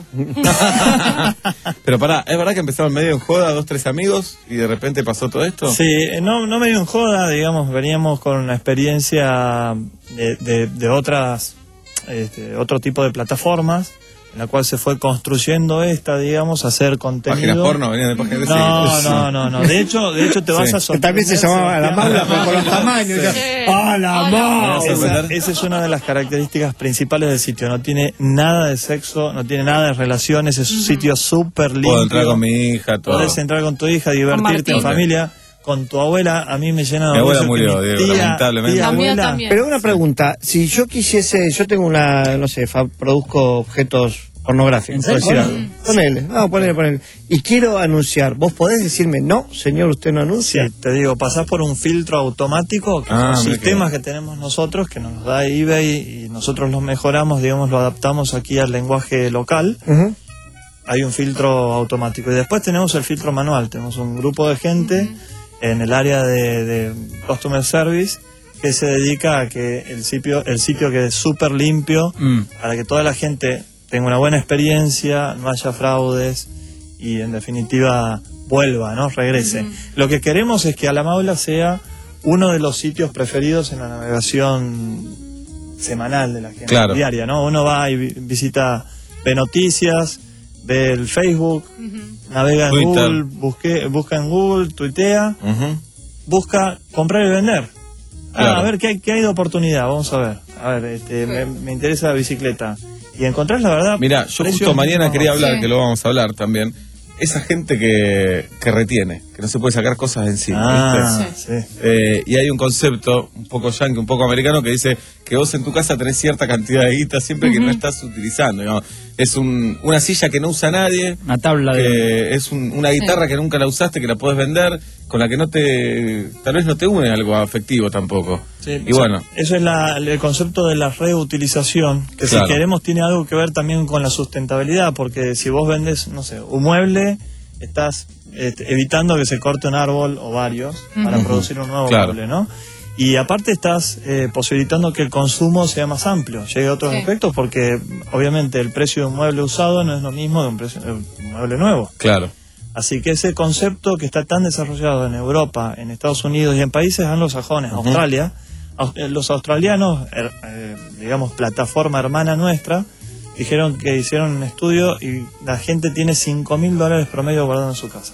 Speaker 17: Pero pará, ¿es verdad que empezaron medio en joda dos, tres amigos y de repente pasó todo esto?
Speaker 7: Sí, eh, no, no me dio en joda, digamos, veníamos con una experiencia de, de, de otras, este, otro tipo de plataformas, en la cual se fue construyendo esta, digamos, hacer contenido.
Speaker 17: ¿Páginas porno? ¿Venían de páginas de
Speaker 7: No,
Speaker 17: sí.
Speaker 7: no, no, no. De hecho, de hecho te vas
Speaker 17: Sí.
Speaker 7: a
Speaker 5: Que
Speaker 7: sorprender.
Speaker 5: también se llamaba la
Speaker 7: Sebastián.
Speaker 5: maula, pero con los tamaños. ya. ¡Ah, la maula!
Speaker 7: Esa, esa es una de las características principales del sitio. No tiene nada de sexo, no tiene nada de relaciones. Es un sitio súper limpio.
Speaker 17: Puedo entrar con mi hija, todo.
Speaker 7: Podés entrar con tu hija, divertirte en
Speaker 1: Martín.
Speaker 7: familia. Con tu abuela, a mí me llena de
Speaker 17: Mi abuela
Speaker 7: orgullo que
Speaker 17: murió,
Speaker 7: mi
Speaker 17: Diego,
Speaker 7: tía-
Speaker 17: lamentablemente.
Speaker 7: tía
Speaker 1: La mía
Speaker 7: abuela-
Speaker 1: también.
Speaker 5: Pero una pregunta, si yo quisiese, yo tengo una, no sé, fa- produzco objetos pornográficos,
Speaker 10: ¿En
Speaker 5: por
Speaker 10: serio?
Speaker 5: decir algo. Ponele, no, ponele, ponele. Y quiero anunciar, ¿vos podés decirme, no, señor, usted no anuncia?
Speaker 7: Sí, te digo, pasás por un filtro automático, que
Speaker 17: Ah,
Speaker 7: son
Speaker 17: mira
Speaker 7: sistemas que tenemos nosotros, que nos da eBay y nosotros los mejoramos, digamos, lo adaptamos aquí al lenguaje local.
Speaker 5: Ujú.
Speaker 7: Hay un filtro automático. Y después tenemos el filtro manual. Tenemos un grupo de gente en el área de, de Customer Service que se dedica a que el sitio, el sitio quede súper limpio
Speaker 10: Mm.
Speaker 7: para que toda la gente tenga una buena experiencia, no haya fraudes y en definitiva vuelva, ¿no? Regrese. Lo que queremos es que Alamaula sea uno de los sitios preferidos en la navegación semanal de la gente,
Speaker 17: Claro.
Speaker 7: diaria, ¿no? Uno va y vi- visita, ve noticias, ve el Facebook, navega en
Speaker 17: Twitter.
Speaker 7: Google, busque, busca en Google, tuitea,
Speaker 17: Ujú.
Speaker 7: busca comprar y vender. Ah,
Speaker 17: Claro.
Speaker 7: a ver, ¿qué hay, qué hay de oportunidad? Vamos a ver. A ver, este, me, me interesa la bicicleta. Y encontrás la verdad.
Speaker 17: Mira, yo
Speaker 7: precios
Speaker 17: justo mañana
Speaker 7: mínimos.
Speaker 17: quería hablar,
Speaker 1: Sí.
Speaker 17: que lo vamos a hablar también. Esa gente que, que retiene, que no se puede sacar cosas de encima.
Speaker 7: Ah,
Speaker 17: ¿viste?
Speaker 7: sí.
Speaker 17: Eh, y hay un concepto un poco yankee, un poco americano, que dice que vos en tu casa tenés cierta cantidad de guita siempre que no estás utilizando. Digamos. Es un, una silla que no usa nadie,
Speaker 10: Una tabla de.
Speaker 17: que es un- una guitarra que nunca la usaste, que la podés vender, con la que no te, tal vez no te une algo afectivo tampoco.
Speaker 7: Sí,
Speaker 17: y bueno,
Speaker 7: eso es la- el concepto de la reutilización, que
Speaker 17: Claro.
Speaker 7: si queremos tiene algo que ver también con la sustentabilidad, porque si vos vendes, no sé, un mueble, estás este, evitando que se corte un árbol o varios para
Speaker 17: Ujú.
Speaker 7: producir un nuevo
Speaker 17: Claro.
Speaker 7: mueble, ¿no? Y aparte estás eh, posibilitando que el consumo sea más amplio, llegue a otros
Speaker 1: Sí.
Speaker 7: aspectos, porque obviamente el precio de un mueble usado no es lo mismo de un, precio, de un mueble nuevo.
Speaker 17: claro.
Speaker 7: Así que ese concepto que está tan desarrollado en Europa, en Estados Unidos y en países anglosajones,
Speaker 17: Ujú.
Speaker 7: Australia, aus- eh, los australianos, er- eh, digamos, plataforma hermana nuestra, dijeron que hicieron un estudio y la gente tiene cinco mil dólares promedio guardado en su casa.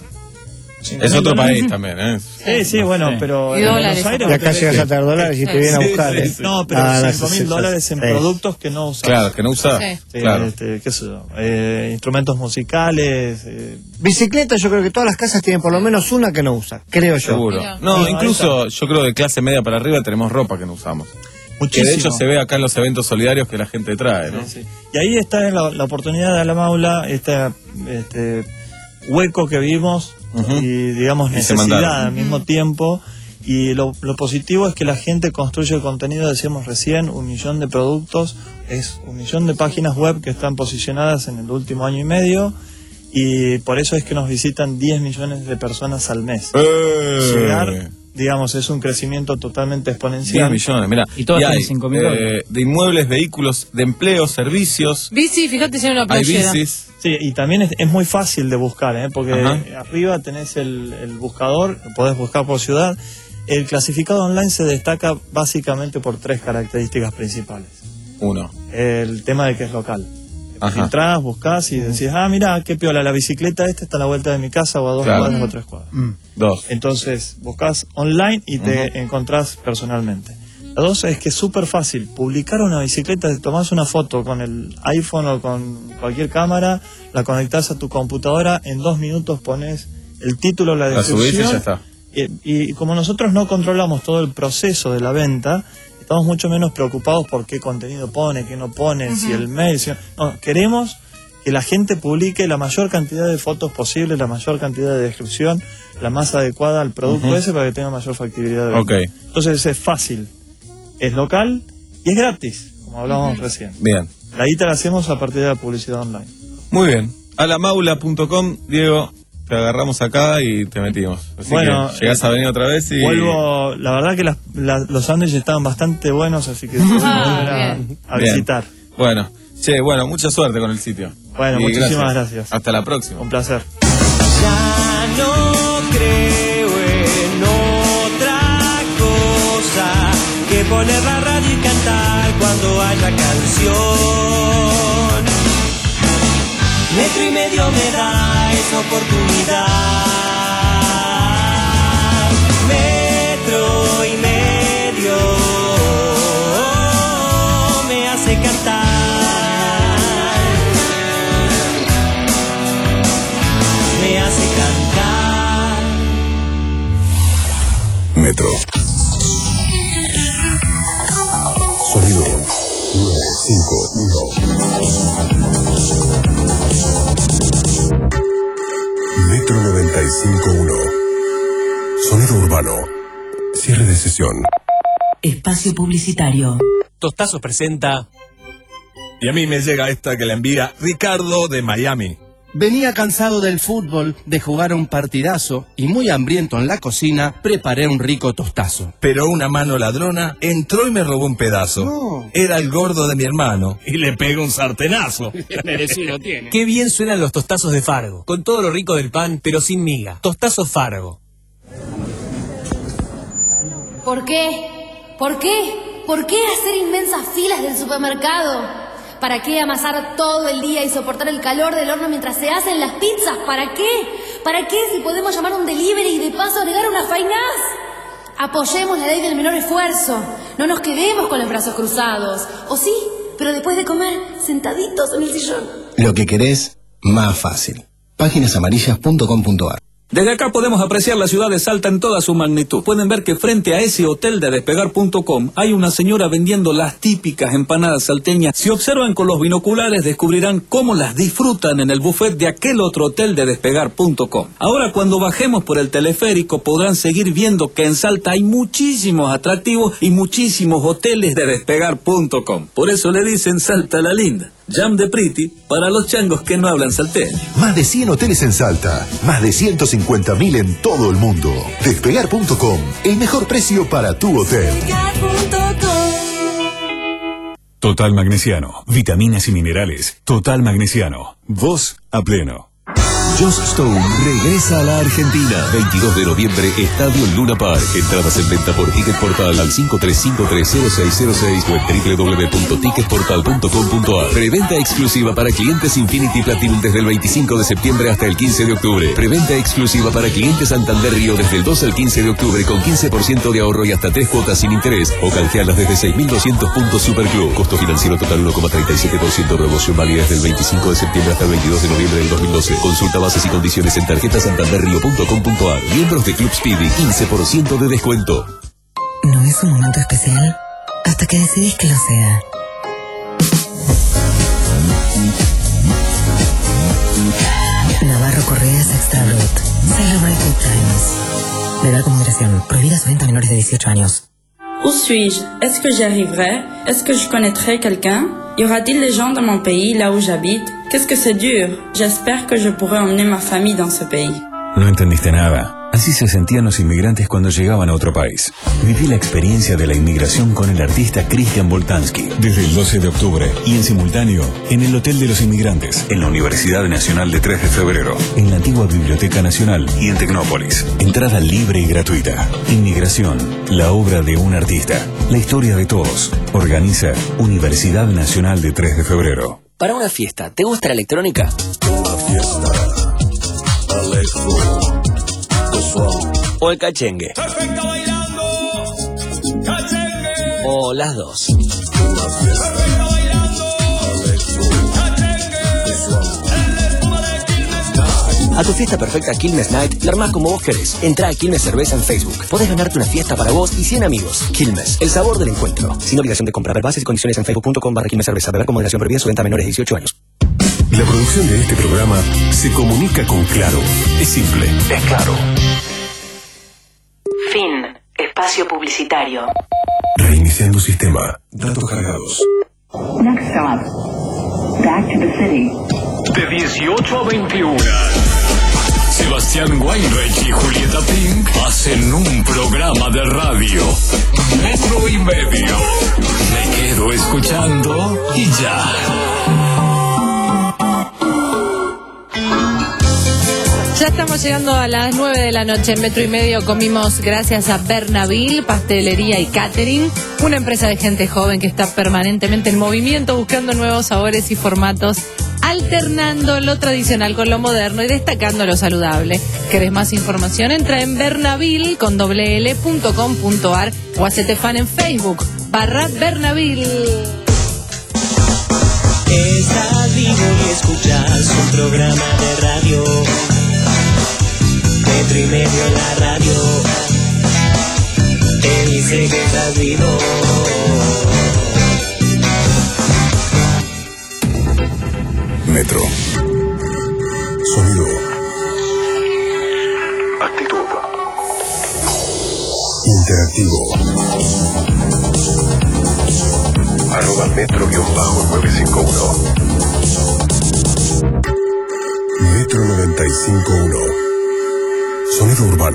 Speaker 17: Es otro país también, ¿eh?
Speaker 7: Sí, sí, bueno,
Speaker 10: Sí.
Speaker 7: pero
Speaker 1: Y
Speaker 7: en
Speaker 1: dólares,
Speaker 7: Buenos Aires...
Speaker 5: Y acá llegas a tener dólares y te vienen a
Speaker 7: Sí,
Speaker 5: buscar.
Speaker 7: sí,
Speaker 5: ¿eh?
Speaker 7: sí. No, pero
Speaker 5: Ah, no,
Speaker 7: cinco
Speaker 5: sí,
Speaker 7: mil
Speaker 5: sí,
Speaker 7: dólares
Speaker 5: sí.
Speaker 7: en productos que no usas.
Speaker 17: Claro, que no usa.
Speaker 1: Sí.
Speaker 7: Sí,
Speaker 17: Claro.
Speaker 7: este, qué sé yo, eh, instrumentos musicales... eh,
Speaker 5: Bicicleta, yo creo que todas las casas tienen por lo menos una que no usa, creo yo.
Speaker 17: Seguro.
Speaker 1: Mira.
Speaker 17: No,
Speaker 7: Sí,
Speaker 17: incluso yo creo de clase media para arriba tenemos ropa que no usamos. Que
Speaker 7: muchísimo.
Speaker 17: de hecho se ve acá en los eventos solidarios que la gente trae, ¿no?
Speaker 7: Sí, sí. Y ahí está la, la oportunidad de Alamaula, este, este hueco que vimos
Speaker 17: Ujú.
Speaker 7: y digamos
Speaker 17: Y se
Speaker 7: necesidad
Speaker 17: mandaron.
Speaker 7: al mismo tiempo. Y lo, lo positivo es que la gente construye el contenido, decíamos recién, un millón de productos, es un millón de páginas web que están posicionadas en el último año y medio. Y por eso es que nos visitan diez millones de personas al mes.
Speaker 17: Eh.
Speaker 7: Llegar, digamos, es un crecimiento totalmente exponencial.
Speaker 17: diez millones, mira.
Speaker 10: Y todas tienen
Speaker 17: hay
Speaker 10: cinco mil
Speaker 17: eh,
Speaker 10: dólares.
Speaker 17: de inmuebles, vehículos, de empleo, servicios,
Speaker 1: Bici, fíjate si hay una
Speaker 17: hay
Speaker 1: playera.
Speaker 17: bicis.
Speaker 7: Sí, y también es, es muy fácil de buscar, ¿eh? Porque
Speaker 17: Ajá.
Speaker 7: arriba tenés el, el buscador, podés buscar por ciudad. El clasificado online se destaca básicamente por tres características principales.
Speaker 17: Uno.
Speaker 7: El tema de que es local.
Speaker 17: Ajá.
Speaker 7: Entrás, buscás y decís, ah, mira, qué piola, la bicicleta esta está a la vuelta de mi casa o a dos
Speaker 17: Claro.
Speaker 7: cuadras o tres cuadras.
Speaker 10: Mm.
Speaker 17: Dos.
Speaker 7: Entonces, buscas online y te
Speaker 17: Ujú.
Speaker 7: encontrás personalmente. La dos es que es súper fácil. Publicar una bicicleta, te tomás una foto con el iPhone o con cualquier cámara, la conectás a tu computadora, en dos minutos pones el título, la
Speaker 17: La subís y
Speaker 7: descripción.
Speaker 17: ya está.
Speaker 7: Y, y como nosotros no controlamos todo el proceso de la venta, estamos mucho menos preocupados por qué contenido pone, qué no pone, uh-huh. si el mail... Si... No, queremos que la gente publique la mayor cantidad de fotos posible, la mayor cantidad de descripción, la más adecuada al producto uh-huh. ese para que tenga mayor factibilidad de venta.
Speaker 17: Okay.
Speaker 7: Entonces es fácil, es local y es gratis, como hablábamos uh-huh. recién.
Speaker 17: Bien.
Speaker 7: La guita la hacemos a partir de la publicidad online.
Speaker 17: Muy bien. alamaula punto com, Diego, te agarramos acá y te metimos. Así
Speaker 7: bueno,
Speaker 17: que llegás a venir otra vez y...
Speaker 7: Vuelvo, la verdad que las, la, los sándwiches estaban bastante buenos, así que voy a, a visitar.
Speaker 17: Bueno, che, bueno, mucha suerte con el sitio.
Speaker 7: Bueno,
Speaker 17: y
Speaker 7: muchísimas gracias.
Speaker 17: gracias. Hasta la próxima.
Speaker 7: Un placer.
Speaker 2: Ya no creo en otra cosa que poner la radio y cantar cuando haya canción. Metro y medio me da esa oportunidad. Metro y medio me hace cantar. Me hace cantar.
Speaker 22: Metro. Sonido nueve cinco uno. Metro noventa y cinco punto uno. Sonido urbano. Cierre de sesión.
Speaker 15: Espacio publicitario.
Speaker 11: Tostazos presenta. Y a mí me llega esta que la envía Ricardo de Miami.
Speaker 16: Venía cansado del fútbol, de jugar un partidazo, y muy hambriento en la cocina, preparé un rico tostazo.
Speaker 11: Pero una mano ladrona entró y me robó un pedazo.
Speaker 16: No.
Speaker 11: Era el gordo de mi hermano y le pegó un sartenazo.
Speaker 16: Merecido tiene.
Speaker 11: Qué bien suenan los tostazos de Fargo, con todo lo rico del pan, pero sin miga. Tostazos Fargo.
Speaker 19: ¿Por qué? ¿Por qué? ¿Por qué hacer inmensas filas del supermercado? ¿Para qué amasar todo el día y soportar el calor del horno mientras se hacen las pizzas? ¿Para qué? ¿Para qué si podemos llamar un delivery y de paso agregar unas fainas? Apoyemos la ley del menor esfuerzo. No nos quedemos con los brazos cruzados. ¿O sí? Pero después de comer, sentaditos en el sillón.
Speaker 21: Lo que querés, más fácil. páginas amarillas punto com punto a r.
Speaker 23: Desde acá podemos apreciar la ciudad de Salta en toda su magnitud. Pueden ver que frente a ese hotel de despegar punto com hay una señora vendiendo las típicas empanadas salteñas. Si observan con los binoculares descubrirán cómo las disfrutan en el buffet de aquel otro hotel de despegar punto com. Ahora cuando bajemos por el teleférico podrán seguir viendo que en Salta hay muchísimos atractivos y muchísimos hoteles de despegar punto com. Por eso le dicen Salta la linda. Jam de Pretty para los changos que no hablan salteño.
Speaker 25: Más de cien hoteles en Salta, más de ciento cincuenta mil en todo el mundo. Despegar punto com, el mejor precio para tu hotel.
Speaker 14: Total Magnesiano, vitaminas y minerales. Total Magnesiano, vos a pleno.
Speaker 22: Joss Stone regresa a la Argentina. veintidós de noviembre, Estadio Luna Park. Entradas en venta por Ticket Portal al cinco tres cinco tres cero seis cero seis o en doble u doble u doble u punto ticket portal punto com punto a r. Preventa exclusiva para clientes Infinity Platinum desde el veinticinco de septiembre hasta el quince de octubre. Preventa exclusiva para clientes Santander Río desde el dos al quince de octubre con quince por ciento de ahorro y hasta tres cuotas sin interés. O canjealas desde seis mil doscientos puntos Superclub. Costo financiero total uno coma treinta y siete por ciento. Promoción válida desde el veinticinco de septiembre hasta el veintidós de noviembre del dos mil doce. Consulta bases y condiciones en tarjeta santander río punto com punto a r. Miembros de Club Speedy, quince por ciento de descuento.
Speaker 15: ¿No es un momento especial? Hasta que decidís que lo sea. Navarro Correas Extra Brut. Celebrate good times. Beber con moderación. Prohibida su venta a menores de dieciocho años.
Speaker 24: Où suis-je? Est-ce que j'y arriverai? Est-ce que je connaîtrai quelqu'un? Y aura-t-il des gens dans mon pays, là où j'habite? Qu'est-ce que c'est dur? J'espère que je pourrai emmener ma famille dans ce pays.
Speaker 14: No entendiste nada. Así se sentían los inmigrantes cuando llegaban a otro país. Viví la experiencia de la inmigración con el artista Cristian Boltanski desde el doce de octubre y en simultáneo en el Hotel de los Inmigrantes, en la Universidad Nacional de tres de febrero, en la antigua Biblioteca Nacional y en Tecnópolis. Entrada libre y gratuita. Inmigración, la obra de un artista. La historia de todos. Organiza Universidad Nacional de tres de febrero.
Speaker 8: Para una fiesta, ¿te gusta la electrónica?
Speaker 22: Una fiesta. Electro.
Speaker 8: ¿O el cachengue? ¿O las dos?
Speaker 9: A tu fiesta perfecta Quilmes Night la armás como vos querés. Entrá a Quilmes Cerveza en Facebook. Podés ganarte una fiesta para vos y cien amigos. Quilmes, el sabor del encuentro. Sin obligación de compra. Ver bases y condiciones en facebook punto com barra Quilmes Cerveza. Beber con moderación prohibida. Su venta a menores de dieciocho años.
Speaker 22: La producción de este programa se comunica con Claro. Es simple, es claro.
Speaker 15: Fin. Espacio publicitario.
Speaker 22: Reiniciando sistema. Datos cargados.
Speaker 15: Next stop. Back to the city.
Speaker 6: De dieciocho a veintiuno. Sebastián Weinreich y Julieta Pink hacen un programa de radio. Metro y medio. Me quedo escuchando y ya.
Speaker 1: Ya estamos llegando a las nueve de la noche. En Metro y Medio comimos gracias a Bernaville, pastelería y catering, una empresa de gente joven que está permanentemente en movimiento buscando nuevos sabores y formatos, alternando lo tradicional con lo moderno y destacando lo saludable. ¿Querés más información? Entra en bernaville con doble l punto com punto ar o hacete fan en Facebook barra Bernaville.
Speaker 2: Estás vivo y escuchas un programa de radio. Metro y medio en la radio. Te dice que estás vivo.
Speaker 22: Metro. Sonido. Actitud. Interactivo. Arroba metro nueve cinco uno. Metro noventa y cinco uno. Sonido urbano.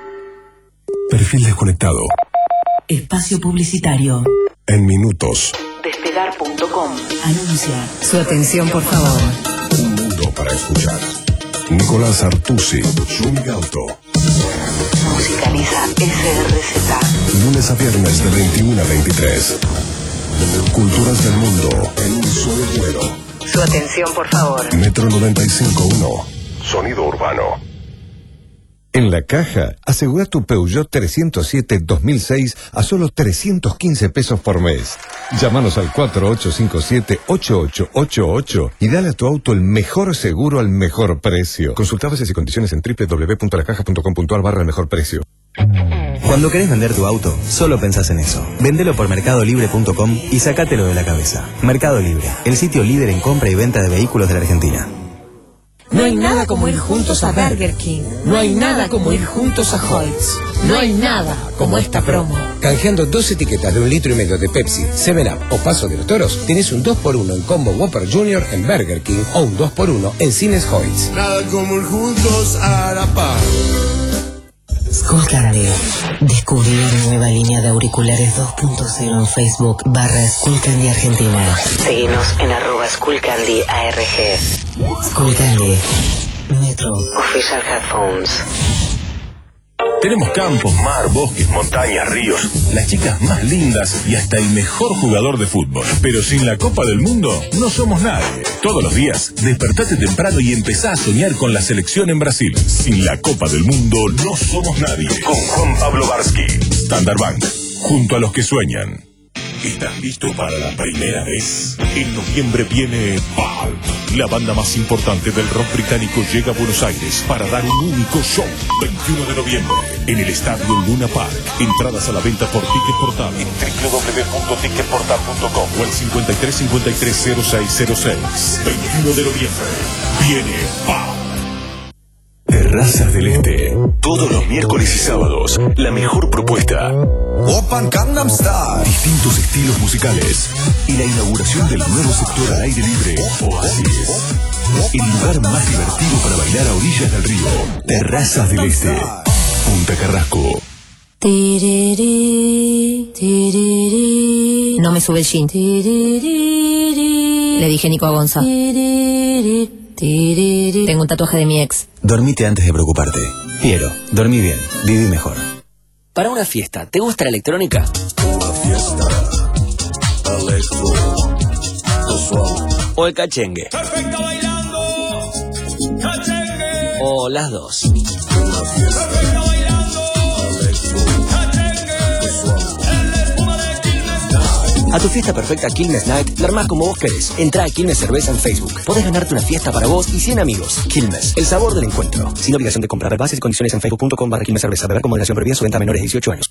Speaker 22: Perfil desconectado.
Speaker 15: Espacio publicitario.
Speaker 22: En minutos.
Speaker 15: Despegar punto com. Anuncia. Su atención, por favor.
Speaker 22: Un mundo para escuchar. Nicolás Artusi. Schwing Auto.
Speaker 15: Musicaliza S R Z.
Speaker 22: Lunes a viernes de veintiuno a veintitrés. Culturas del mundo en un solo vuelo.
Speaker 15: Su atención, por favor.
Speaker 22: Metro noventa y cinco uno. Sonido urbano.
Speaker 12: En La Caja, asegura tu Peugeot trescientos siete dos mil seis a solo trescientos quince pesos por mes. Llámanos al cuatro ocho cinco siete ocho ocho ocho ocho y dale a tu auto el mejor seguro al mejor precio. Consulta bases y condiciones en doble u doble u doble u punto la caja punto com punto ar barra el mejor precio.
Speaker 13: Cuando querés vender tu auto, solo pensás en eso. Vendelo por mercado libre punto com y sacátelo de la cabeza. Mercado Libre, el sitio líder en compra y venta de vehículos de la Argentina.
Speaker 18: No hay nada como ir juntos a Burger King. No hay nada como ir juntos a Hoyts. No hay nada como esta promo.
Speaker 20: Canjeando dos etiquetas de un litro y medio de Pepsi, seven up o Paso de los Toros, tenés un dos por uno en Combo Whopper Junior en Burger King o un dos por uno en Cines Hoyts.
Speaker 2: Nada como ir juntos a la par.
Speaker 15: Skullcandy. Descubrí la nueva línea de auriculares dos punto cero en Facebook barra Skullcandy Argentina. Seguinos en arroba Skullcandy A R G. Skullcandy. Metro. Official Headphones.
Speaker 22: Tenemos campos, mar, bosques, montañas, ríos, las chicas más lindas y hasta el mejor jugador de fútbol. Pero sin la Copa del Mundo no somos nadie. Todos los días, despertate temprano y empezá a soñar con la selección en Brasil. Sin la Copa del Mundo no somos nadie. Con Juan Pablo Barsky. Standard Bank. Junto a los que sueñan. ¿Estás listo para la primera vez? En noviembre viene Pulp. La banda más importante del rock británico llega a Buenos Aires para dar un único show. veintiuno de noviembre en el estadio Luna Park. Entradas a la venta por Ticket Portal en doble u doble u doble u punto ticket portal punto com o el cincuenta y tres cincuenta y tres cero seis cero seis. veintiuno de noviembre viene Pulp. Terrazas del Este. Todos los miércoles y sábados. La mejor propuesta. Open Gangnam Style. Distintos estilos musicales. Y la inauguración del nuevo sector al aire libre. Oasis. El lugar más divertido para bailar a orillas del río. Terrazas del Este. Punta Carrasco.
Speaker 26: No me sube el jean. Le dije Nico a Gonza. Tengo un tatuaje de mi ex.
Speaker 13: Dormite antes de preocuparte. Piero, dormí bien, viví mejor.
Speaker 8: Para una fiesta, ¿te gusta la electrónica?
Speaker 22: Una fiesta. Electro.
Speaker 8: ¿O el cachengue?
Speaker 2: Perfecto bailando. Cachengue.
Speaker 8: ¿O las dos?
Speaker 22: Una fiesta.
Speaker 2: Perfecto bailando.
Speaker 22: Electro.
Speaker 2: Cachengue. En la espuma de Quilmes.
Speaker 9: A tu fiesta perfecta Quilmes Night, la armás como vos querés. Entrá a Quilmes Cerveza en Facebook. Podés ganarte una fiesta para vos y cien amigos. Quilmes, el sabor del encuentro. Sin obligación de comprar. Bases y condiciones en facebook.com barra Quilmes Cerveza. Beber con moderación, previa su venta a menores de dieciocho años.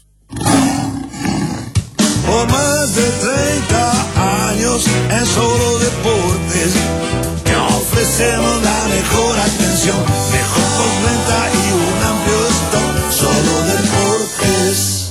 Speaker 2: Por más de treinta años en Solo Deportes te ofrecemos la mejor atención, mejor postventa y un amplio stock. Solo Deportes.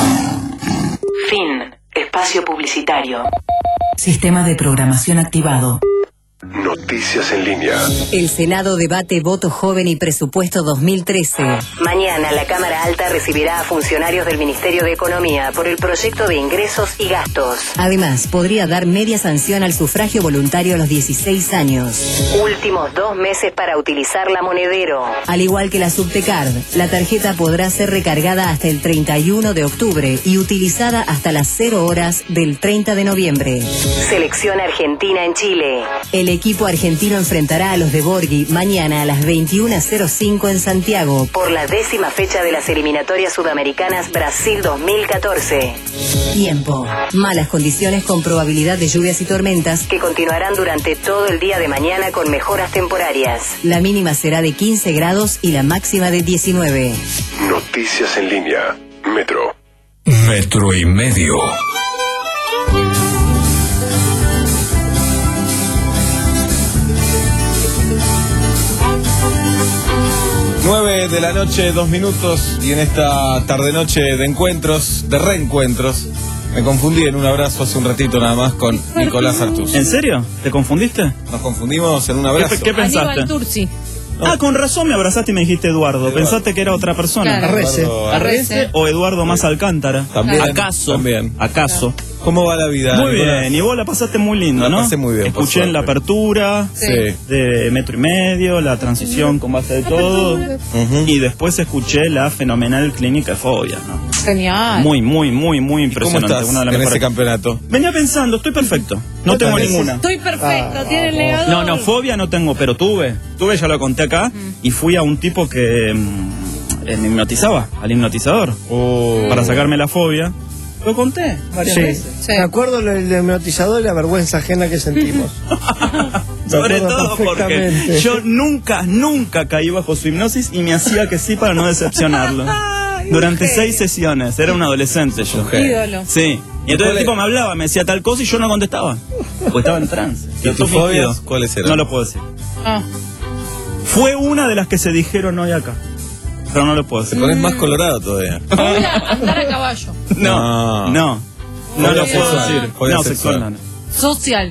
Speaker 15: Fin. Espacio publicitario. Sistema de programación activado.
Speaker 22: Noticias en línea.
Speaker 15: El Senado debate voto joven y presupuesto dos mil trece. Mañana la Cámara Alta recibirá a funcionarios del Ministerio de Economía por el proyecto de ingresos y gastos. Además, podría dar media sanción al sufragio voluntario a los dieciséis años. Últimos dos meses para utilizar la Monedero. Al igual que la Subtecard, la tarjeta podrá ser recargada hasta el treinta y uno de octubre y utilizada hasta las cero horas del treinta de noviembre. Selección Argentina en Chile. El equipo argentino enfrentará a los de Borghi mañana a las veintiuna cero cinco en Santiago por la décima fecha de las eliminatorias sudamericanas Brasil dos mil catorce. Tiempo. Malas condiciones con probabilidad de lluvias y tormentas que continuarán durante todo el día de mañana con mejoras temporarias. La mínima será de quince grados y la máxima de diecinueve.
Speaker 22: Noticias en línea. Metro.
Speaker 6: Metro y medio.
Speaker 11: nueve de la noche, dos minutos, y en esta tarde-noche de encuentros, de reencuentros, me confundí en un abrazo hace un ratito nada más con Nicolás Artus.
Speaker 3: ¿En serio? ¿Te confundiste?
Speaker 11: Nos confundimos en un abrazo.
Speaker 3: ¿Qué, qué pensaste?
Speaker 1: Aníbal Turci.
Speaker 11: No.
Speaker 3: Ah, con razón me abrazaste y me dijiste Eduardo.
Speaker 11: Eduardo.
Speaker 3: Pensaste que era otra persona.
Speaker 1: Claro.
Speaker 3: Arrece.
Speaker 11: Eduardo
Speaker 3: Arrece o Eduardo más Alcántara.
Speaker 11: También.
Speaker 3: ¿Acaso?
Speaker 11: También.
Speaker 3: ¿Acaso?
Speaker 11: ¿Cómo va la vida?
Speaker 3: Muy
Speaker 11: Nicolás?
Speaker 3: bien, y vos la pasaste muy lindo,
Speaker 11: La
Speaker 3: ¿no?
Speaker 11: pasé muy bien, por
Speaker 3: Escuché en la
Speaker 11: suerte.
Speaker 3: apertura
Speaker 11: Sí.
Speaker 3: de Metro y Medio, la transición con base de todo,
Speaker 11: Ujú.
Speaker 3: y después escuché la fenomenal clínica de fobia, ¿no?
Speaker 1: Genial.
Speaker 3: Muy, muy, muy, muy
Speaker 11: ¿Cómo
Speaker 3: impresionante.
Speaker 11: estás
Speaker 3: Una de las
Speaker 11: en
Speaker 3: mejores.
Speaker 11: ese campeonato?
Speaker 3: Venía pensando, estoy perfecto, no tengo
Speaker 11: tenés?
Speaker 3: ninguna.
Speaker 1: Estoy perfecto, tiene el legador.
Speaker 3: No, no, fobia no tengo, pero tuve. Tuve, ya lo conté acá, y fui a un tipo que mm, eh, me hipnotizaba, al hipnotizador,
Speaker 11: Oh.
Speaker 3: para sacarme la fobia. Lo conté varias
Speaker 4: Sí.
Speaker 3: veces.
Speaker 4: Me acuerdo del hipnotizador y la vergüenza ajena que sentimos.
Speaker 3: Sobre
Speaker 4: acuerdo
Speaker 3: todo porque
Speaker 4: perfectamente.
Speaker 3: yo nunca, nunca caí bajo su hipnosis y me hacía que sí para no decepcionarlo. Durante seis sesiones, era un adolescente yo.
Speaker 1: Ídolo.
Speaker 3: Sí. Y entonces el tipo me hablaba, me decía tal cosa y yo no contestaba. Porque estaba en trance.
Speaker 11: ¿Y tus fobias cuáles eran?
Speaker 3: No lo puedo decir.
Speaker 1: Ah.
Speaker 3: Fue una de las que se dijeron hoy acá. Pero no lo puedo decir.
Speaker 11: Te pones más colorado todavía.
Speaker 1: Fobia, andar a caballo.
Speaker 3: No, no. No, no lo puedo
Speaker 11: sexual,
Speaker 3: decir.
Speaker 11: fobia
Speaker 3: No,
Speaker 11: sexual.
Speaker 3: sexual no, no.
Speaker 1: Social.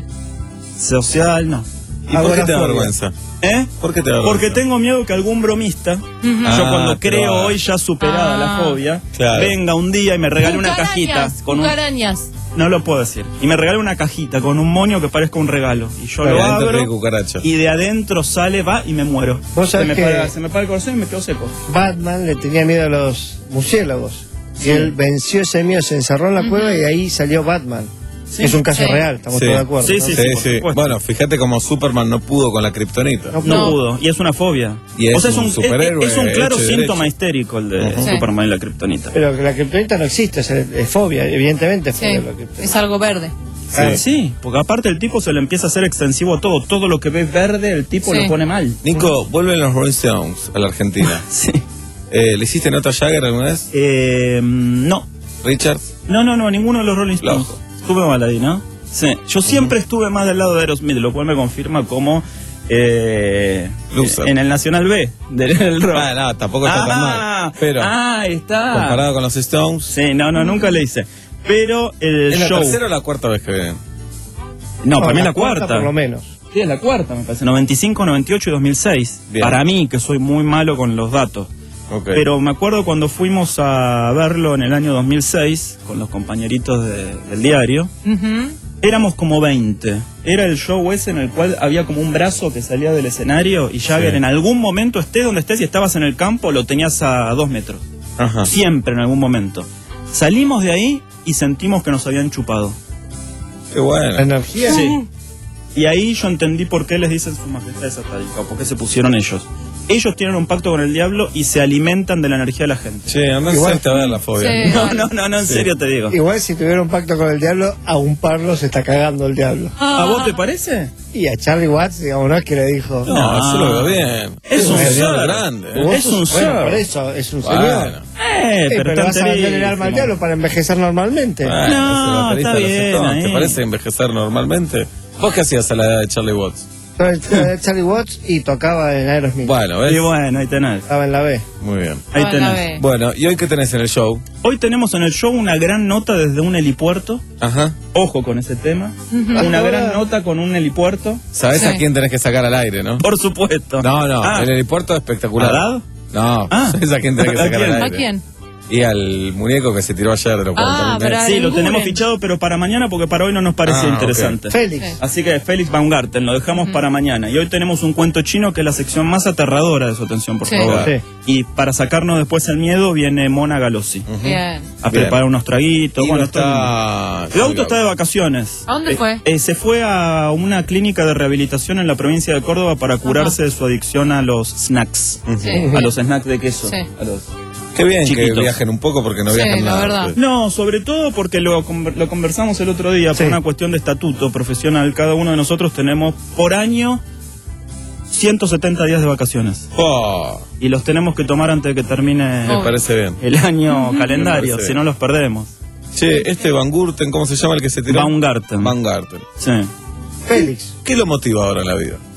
Speaker 3: Social no.
Speaker 11: ¿Y por qué te da
Speaker 4: Agorafobia.
Speaker 11: vergüenza?
Speaker 3: ¿Eh?
Speaker 11: ¿Por qué te da
Speaker 3: Porque
Speaker 11: vergüenza?
Speaker 3: tengo miedo que algún bromista,
Speaker 1: Ujú.
Speaker 3: yo
Speaker 11: Ah,
Speaker 3: cuando
Speaker 11: pero-
Speaker 3: creo hoy ya superada
Speaker 1: Ah.
Speaker 3: la fobia,
Speaker 11: Claro.
Speaker 3: venga un día y me regale una cajita
Speaker 1: Cucarañas,
Speaker 3: con un...
Speaker 1: cucarañas.
Speaker 3: No lo puedo decir. Y me regale una cajita con un moño que parezca un regalo. Y yo
Speaker 11: Claro,
Speaker 3: lo
Speaker 11: adentro
Speaker 3: abro
Speaker 11: tiene cucaracha.
Speaker 3: y de adentro sale, va y me muero.
Speaker 4: Vos
Speaker 3: Se
Speaker 4: sabés
Speaker 3: me,
Speaker 4: que-
Speaker 3: para, se me para el corazón y me quedo seco.
Speaker 4: Batman le tenía miedo a los murciélagos. Y él venció ese miedo, se encerró en la cueva y ahí salió Batman.
Speaker 3: Sí.
Speaker 4: Es un caso
Speaker 1: Sí.
Speaker 4: real, estamos
Speaker 11: Sí.
Speaker 4: todos de acuerdo.
Speaker 3: Sí,
Speaker 4: ¿no?
Speaker 3: sí,
Speaker 11: Sí,
Speaker 3: por
Speaker 11: sí.
Speaker 3: supuesto.
Speaker 11: Bueno, fíjate cómo Superman no pudo con la kriptonita.
Speaker 4: No,
Speaker 3: No
Speaker 1: No.
Speaker 3: pudo. Y es una fobia.
Speaker 11: Y es
Speaker 3: o sea, es
Speaker 11: un
Speaker 3: un,
Speaker 11: superhéroe
Speaker 3: es, es un claro
Speaker 11: hecho y
Speaker 3: síntoma
Speaker 11: derecho.
Speaker 3: histérico el de
Speaker 11: Ujú.
Speaker 1: Sí.
Speaker 3: Superman y la kriptonita.
Speaker 4: Pero que la kriptonita no existe, es, es fobia, evidentemente es
Speaker 1: Sí,
Speaker 4: fobia la kriptonita.
Speaker 1: es algo verde.
Speaker 3: Sí. sí, porque aparte el tipo se le empieza a hacer extensivo a todo. Todo lo que ve verde, el tipo
Speaker 1: Sí.
Speaker 3: lo pone mal.
Speaker 11: Nico, vuelven los Rolling Stones a la Argentina.
Speaker 3: Sí.
Speaker 11: Eh, ¿Le hiciste nota a Jagger alguna vez?
Speaker 3: Eh, no.
Speaker 11: ¿Richard?
Speaker 3: No, no, no, ninguno de los Rolling Stones.
Speaker 11: Loco.
Speaker 3: Estuve mal ahí, ¿no? Sí. Yo siempre estuve más del lado de Aerosmith, lo cual me confirma como eh,
Speaker 11: Loser.
Speaker 3: en el Nacional B del, del rock.
Speaker 11: Ah, no, tampoco está tan
Speaker 3: Ah,
Speaker 11: mal. Pero,
Speaker 3: ah, ahí está.
Speaker 11: comparado con los Stones,
Speaker 3: Sí, no, no, nunca le hice. Pero el
Speaker 11: ¿es la
Speaker 3: show.
Speaker 11: tercera o la cuarta vez que vienen?
Speaker 3: No, para mí es la cuarta.
Speaker 4: Por lo menos.
Speaker 3: Sí, es la cuarta, me parece. noventa y cinco, noventa y ocho y dos mil seis.
Speaker 11: Bien.
Speaker 3: Para mí, que soy muy malo con los datos.
Speaker 11: Ok.
Speaker 3: Pero me acuerdo cuando fuimos a verlo en el año dos mil seis, con los compañeritos de- del diario,
Speaker 1: Ujú.
Speaker 3: éramos como veinte. Era el show ese en el cual había como un brazo que salía del escenario y Jagger
Speaker 11: Sí.
Speaker 3: en algún momento, estés donde estés, si estabas en el campo, lo tenías a dos metros.
Speaker 11: Ajá.
Speaker 3: Siempre en algún momento. Salimos de ahí y sentimos que nos habían chupado.
Speaker 11: Qué bueno.
Speaker 4: La energía.
Speaker 3: Sí. Y ahí yo entendí por qué les dicen su majestad satánica, o por qué se pusieron ellos. ellos tienen un pacto con el diablo y se alimentan de la energía de la gente.
Speaker 11: Che, andá
Speaker 4: Igual-
Speaker 11: a ver la fobia.
Speaker 1: Sí.
Speaker 3: No, no, no, no, en
Speaker 11: Sí.
Speaker 3: serio te digo.
Speaker 4: Igual si tuviera un pacto con el diablo, a un parlo se está cagando el diablo.
Speaker 3: ¿A vos te parece?
Speaker 4: Y a Charlie Watts, digamos, no es que le dijo.
Speaker 11: No, eso lo veo bien.
Speaker 3: Es un
Speaker 11: señor
Speaker 3: ser.
Speaker 11: grande. ¿eh?
Speaker 4: Vos
Speaker 3: Es un
Speaker 4: sos- bueno,
Speaker 3: ser.
Speaker 4: por eso, es un
Speaker 11: Bueno.
Speaker 4: señor.
Speaker 3: Eh,
Speaker 4: Eh,
Speaker 3: pero,
Speaker 4: pero vas a vender el
Speaker 3: tanterísimo.
Speaker 4: alma al diablo para envejecer normalmente.
Speaker 11: Bueno,
Speaker 3: No,
Speaker 11: ese baterista
Speaker 3: está
Speaker 11: lo
Speaker 3: bien,
Speaker 11: aceptó.
Speaker 3: ahí.
Speaker 11: ¿Te parece envejecer normalmente? ¿Vos qué hacías a la edad de Charlie Watts?
Speaker 4: Yo era Charlie Watts y tocaba en Aerosmith.
Speaker 11: Bueno, ¿ves?
Speaker 3: Y bueno, ahí tenés.
Speaker 4: Estaba en la B.
Speaker 11: Muy bien.
Speaker 3: Ahí
Speaker 1: Ah, la
Speaker 3: tenés.
Speaker 1: ve.
Speaker 11: Bueno, ¿y hoy qué tenés en el show?
Speaker 3: Hoy tenemos en el show una gran nota desde un helipuerto.
Speaker 11: Ajá.
Speaker 3: Ojo con ese tema. Una gran nota con un helipuerto.
Speaker 11: ¿Sabés
Speaker 1: Sí.
Speaker 11: a quién tenés que sacar al aire, no?
Speaker 3: Por supuesto.
Speaker 11: No, no,
Speaker 3: Ah.
Speaker 11: el helipuerto es espectacular.
Speaker 3: ¿A Dado?
Speaker 11: No,
Speaker 3: Ah.
Speaker 11: ¿sabés a quién tenés que
Speaker 3: ¿A
Speaker 11: sacar
Speaker 3: quién?
Speaker 11: al
Speaker 1: ¿A
Speaker 11: aire?
Speaker 1: quién?
Speaker 11: Y al muñeco que se tiró ayer de los
Speaker 1: Ah,
Speaker 11: cuarenta
Speaker 1: pero-
Speaker 3: Sí, lo
Speaker 1: Arenguren.
Speaker 3: tenemos fichado, pero para mañana, porque para hoy no nos parecía
Speaker 11: Ah, ok.
Speaker 3: interesante.
Speaker 4: Félix.
Speaker 1: Sí.
Speaker 3: Así que Félix Baumgarten, lo dejamos para mañana. Y hoy tenemos un cuento chino que es la sección más aterradora de su atención, por
Speaker 1: Sí.
Speaker 3: favor.
Speaker 4: Sí.
Speaker 3: Y para sacarnos después el miedo viene Mona Galossi.
Speaker 1: Bien.
Speaker 3: A
Speaker 11: Bien.
Speaker 3: preparar unos traguitos.
Speaker 11: Y
Speaker 3: Bueno,
Speaker 11: no
Speaker 3: está...
Speaker 11: está...
Speaker 3: El auto está de vacaciones.
Speaker 1: ¿A dónde
Speaker 3: Eh,
Speaker 1: fue?
Speaker 3: eh, se fue a una clínica de rehabilitación en la provincia de Córdoba para curarse de su adicción a los snacks.
Speaker 1: Sí.
Speaker 3: A los snacks de queso.
Speaker 1: Sí.
Speaker 3: A los...
Speaker 11: Qué bien
Speaker 3: Chiquitos.
Speaker 11: que viajen un poco porque no
Speaker 1: Sí,
Speaker 11: viajan
Speaker 1: la
Speaker 11: nada.
Speaker 1: verdad.
Speaker 11: pues.
Speaker 3: No, sobre todo porque lo, conver- lo conversamos el otro día
Speaker 4: Sí.
Speaker 3: por una cuestión de estatuto profesional. Cada uno de nosotros tenemos por año ciento setenta días de vacaciones.
Speaker 11: Oh,
Speaker 3: Y los tenemos que tomar antes de que termine
Speaker 11: me parece bien.
Speaker 3: el año
Speaker 11: Me
Speaker 3: calendario,
Speaker 11: parece
Speaker 3: si
Speaker 11: bien.
Speaker 3: no los perdemos.
Speaker 11: Che, este Van Gurten, ¿cómo se llama el que se tiró?
Speaker 3: Baumgarten.
Speaker 11: Van Garten.
Speaker 3: Sí.
Speaker 4: Félix.
Speaker 11: ¿Qué lo motiva ahora en la vida?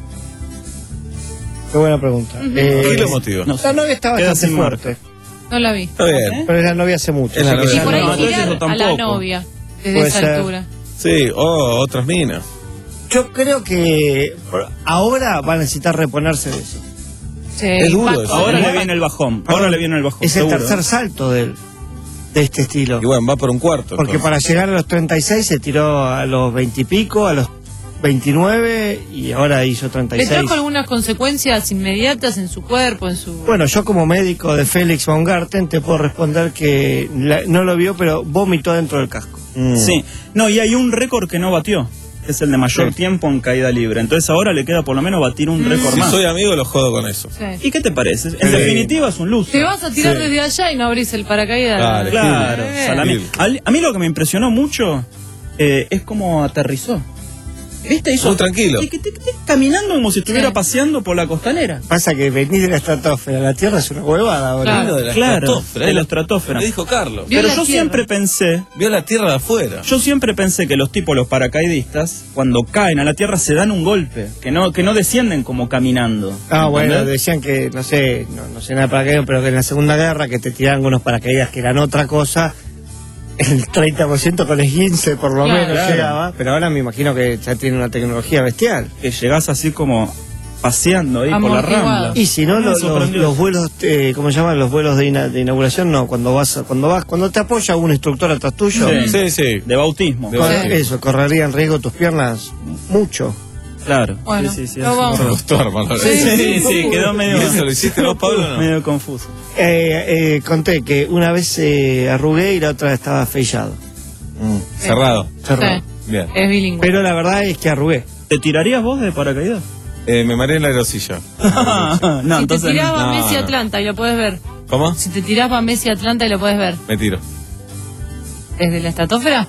Speaker 4: Qué buena pregunta. Eh,
Speaker 11: ¿Qué lo motiva?
Speaker 3: No sé.
Speaker 4: la novia está
Speaker 3: Queda
Speaker 4: bastante
Speaker 3: sin
Speaker 4: fuerte.
Speaker 1: No la vi.
Speaker 11: Está bien.
Speaker 4: Pero es la novia hace mucho.
Speaker 11: Es la
Speaker 4: así que
Speaker 11: novia.
Speaker 1: Y
Speaker 4: ya
Speaker 1: por ahí
Speaker 4: no-
Speaker 3: no, entonces
Speaker 1: tirar
Speaker 3: eso
Speaker 1: a la
Speaker 3: tampoco.
Speaker 1: novia desde
Speaker 4: Puede
Speaker 1: esa
Speaker 4: ser.
Speaker 1: altura.
Speaker 11: Sí, oh, otras minas.
Speaker 4: Yo creo que por- ahora va a necesitar reponerse de eso.
Speaker 1: Sí,
Speaker 11: Es duro
Speaker 1: Paco,
Speaker 11: eso.
Speaker 3: Ahora
Speaker 1: ¿no?
Speaker 3: le viene el bajón. Ahora le viene el bajón.
Speaker 4: Es el
Speaker 3: seguro.
Speaker 4: tercer salto del, de este estilo.
Speaker 11: Y bueno, va por un cuarto.
Speaker 4: Porque
Speaker 11: entonces.
Speaker 4: para llegar a los treinta y seis se tiró a los veinte y pico, a los veintinueve y ahora hizo treinta y
Speaker 1: ¿Le
Speaker 4: seis.
Speaker 1: trajo algunas consecuencias inmediatas en su cuerpo, en su...
Speaker 4: Bueno, yo como médico de Félix Baumgarten te puedo responder que la- no lo vio, pero vomitó dentro del casco.
Speaker 11: Mm.
Speaker 3: Sí. No, y hay un récord que no batió, que es el de mayor
Speaker 4: Sí.
Speaker 3: tiempo en caída libre. Entonces ahora le queda por lo menos batir un récord
Speaker 11: Si
Speaker 3: más.
Speaker 11: soy amigo, lo jodo con eso.
Speaker 1: Sí.
Speaker 3: ¿Y qué te parece? En
Speaker 11: Sí.
Speaker 3: definitiva es un luz.
Speaker 1: Te vas a tirar
Speaker 11: Sí.
Speaker 1: desde allá y no abrís el paracaídas.
Speaker 11: Dale,
Speaker 3: Claro,
Speaker 1: Bien.
Speaker 3: salami.
Speaker 11: Sí.
Speaker 3: Al- A mí lo que me impresionó mucho eh, es cómo aterrizó. ¿Viste? Hizo
Speaker 11: Muy tranquilo.
Speaker 3: y que te- te- caminando como si estuviera
Speaker 1: Sí.
Speaker 3: paseando por la costanera.
Speaker 4: Pasa que venís de la estratosfera, la Tierra es una huevada, boludo.
Speaker 1: Claro.
Speaker 11: De la
Speaker 3: Claro,
Speaker 11: estratosfera.
Speaker 3: de la estratosfera.
Speaker 11: Me dijo Carlos.
Speaker 1: Vio
Speaker 3: Pero
Speaker 1: la
Speaker 3: yo
Speaker 1: tierra.
Speaker 3: siempre pensé,
Speaker 11: Vio la tierra de afuera.
Speaker 3: yo siempre pensé que los tipos, los paracaidistas, cuando caen a la tierra se dan un golpe, que no, que no descienden como caminando.
Speaker 4: Ah, bueno,
Speaker 3: ¿entendés?
Speaker 4: decían que, no sé, no, no sé nada de paracaídas, pero que en la Segunda Guerra que te tiraban unos paracaídas que eran otra cosa, el treinta por ciento con esguince por lo
Speaker 1: Claro.
Speaker 4: menos
Speaker 3: Claro.
Speaker 4: llegaba, pero ahora me imagino que ya tiene una tecnología bestial.
Speaker 3: Que llegás así como paseando ahí por la
Speaker 1: Amortiguado.
Speaker 3: rambla.
Speaker 4: Y si no,
Speaker 3: Me
Speaker 4: lo- los,
Speaker 3: sorprendió.
Speaker 4: los vuelos, eh, ¿cómo se llaman? Los vuelos de, ina- de inauguración, no, cuando vas, a- cuando vas, cuando te apoya un instructor atrás tuyo,
Speaker 3: Sí.
Speaker 11: Sí, sí.
Speaker 3: De bautismo.
Speaker 11: De
Speaker 4: con-
Speaker 11: bautismo.
Speaker 4: eso, correría en riesgo tus piernas mucho.
Speaker 3: Claro.
Speaker 1: Bueno,
Speaker 3: sí, sí, sí,
Speaker 1: lo
Speaker 3: es
Speaker 1: vamos.
Speaker 11: Me
Speaker 3: horror.
Speaker 11: gustó, hermano.
Speaker 3: Sí, sí, sí, quedó medio.
Speaker 11: ¿Y eso lo hiciste vos, Pablo, no?
Speaker 3: Medio confuso.
Speaker 4: Eh, eh, conté que una vez eh, arrugué y la otra estaba fechado.
Speaker 11: Mm, Cerrado.
Speaker 4: Cerrado.
Speaker 1: Sí.
Speaker 11: Bien.
Speaker 1: Es bilingüe.
Speaker 4: Pero la verdad es que arrugué.
Speaker 3: ¿Te tirarías vos de paracaídas?
Speaker 11: Eh, me mareé en la aerosilla.
Speaker 3: no,
Speaker 1: si
Speaker 3: entonces.
Speaker 1: te tiraba
Speaker 11: no,
Speaker 1: Messi
Speaker 11: no.
Speaker 1: Atlanta y lo puedes ver.
Speaker 11: ¿Cómo?
Speaker 1: Si te tiraba Messi Atlanta y lo puedes ver.
Speaker 11: Me tiro.
Speaker 1: ¿Desde la estratosfera?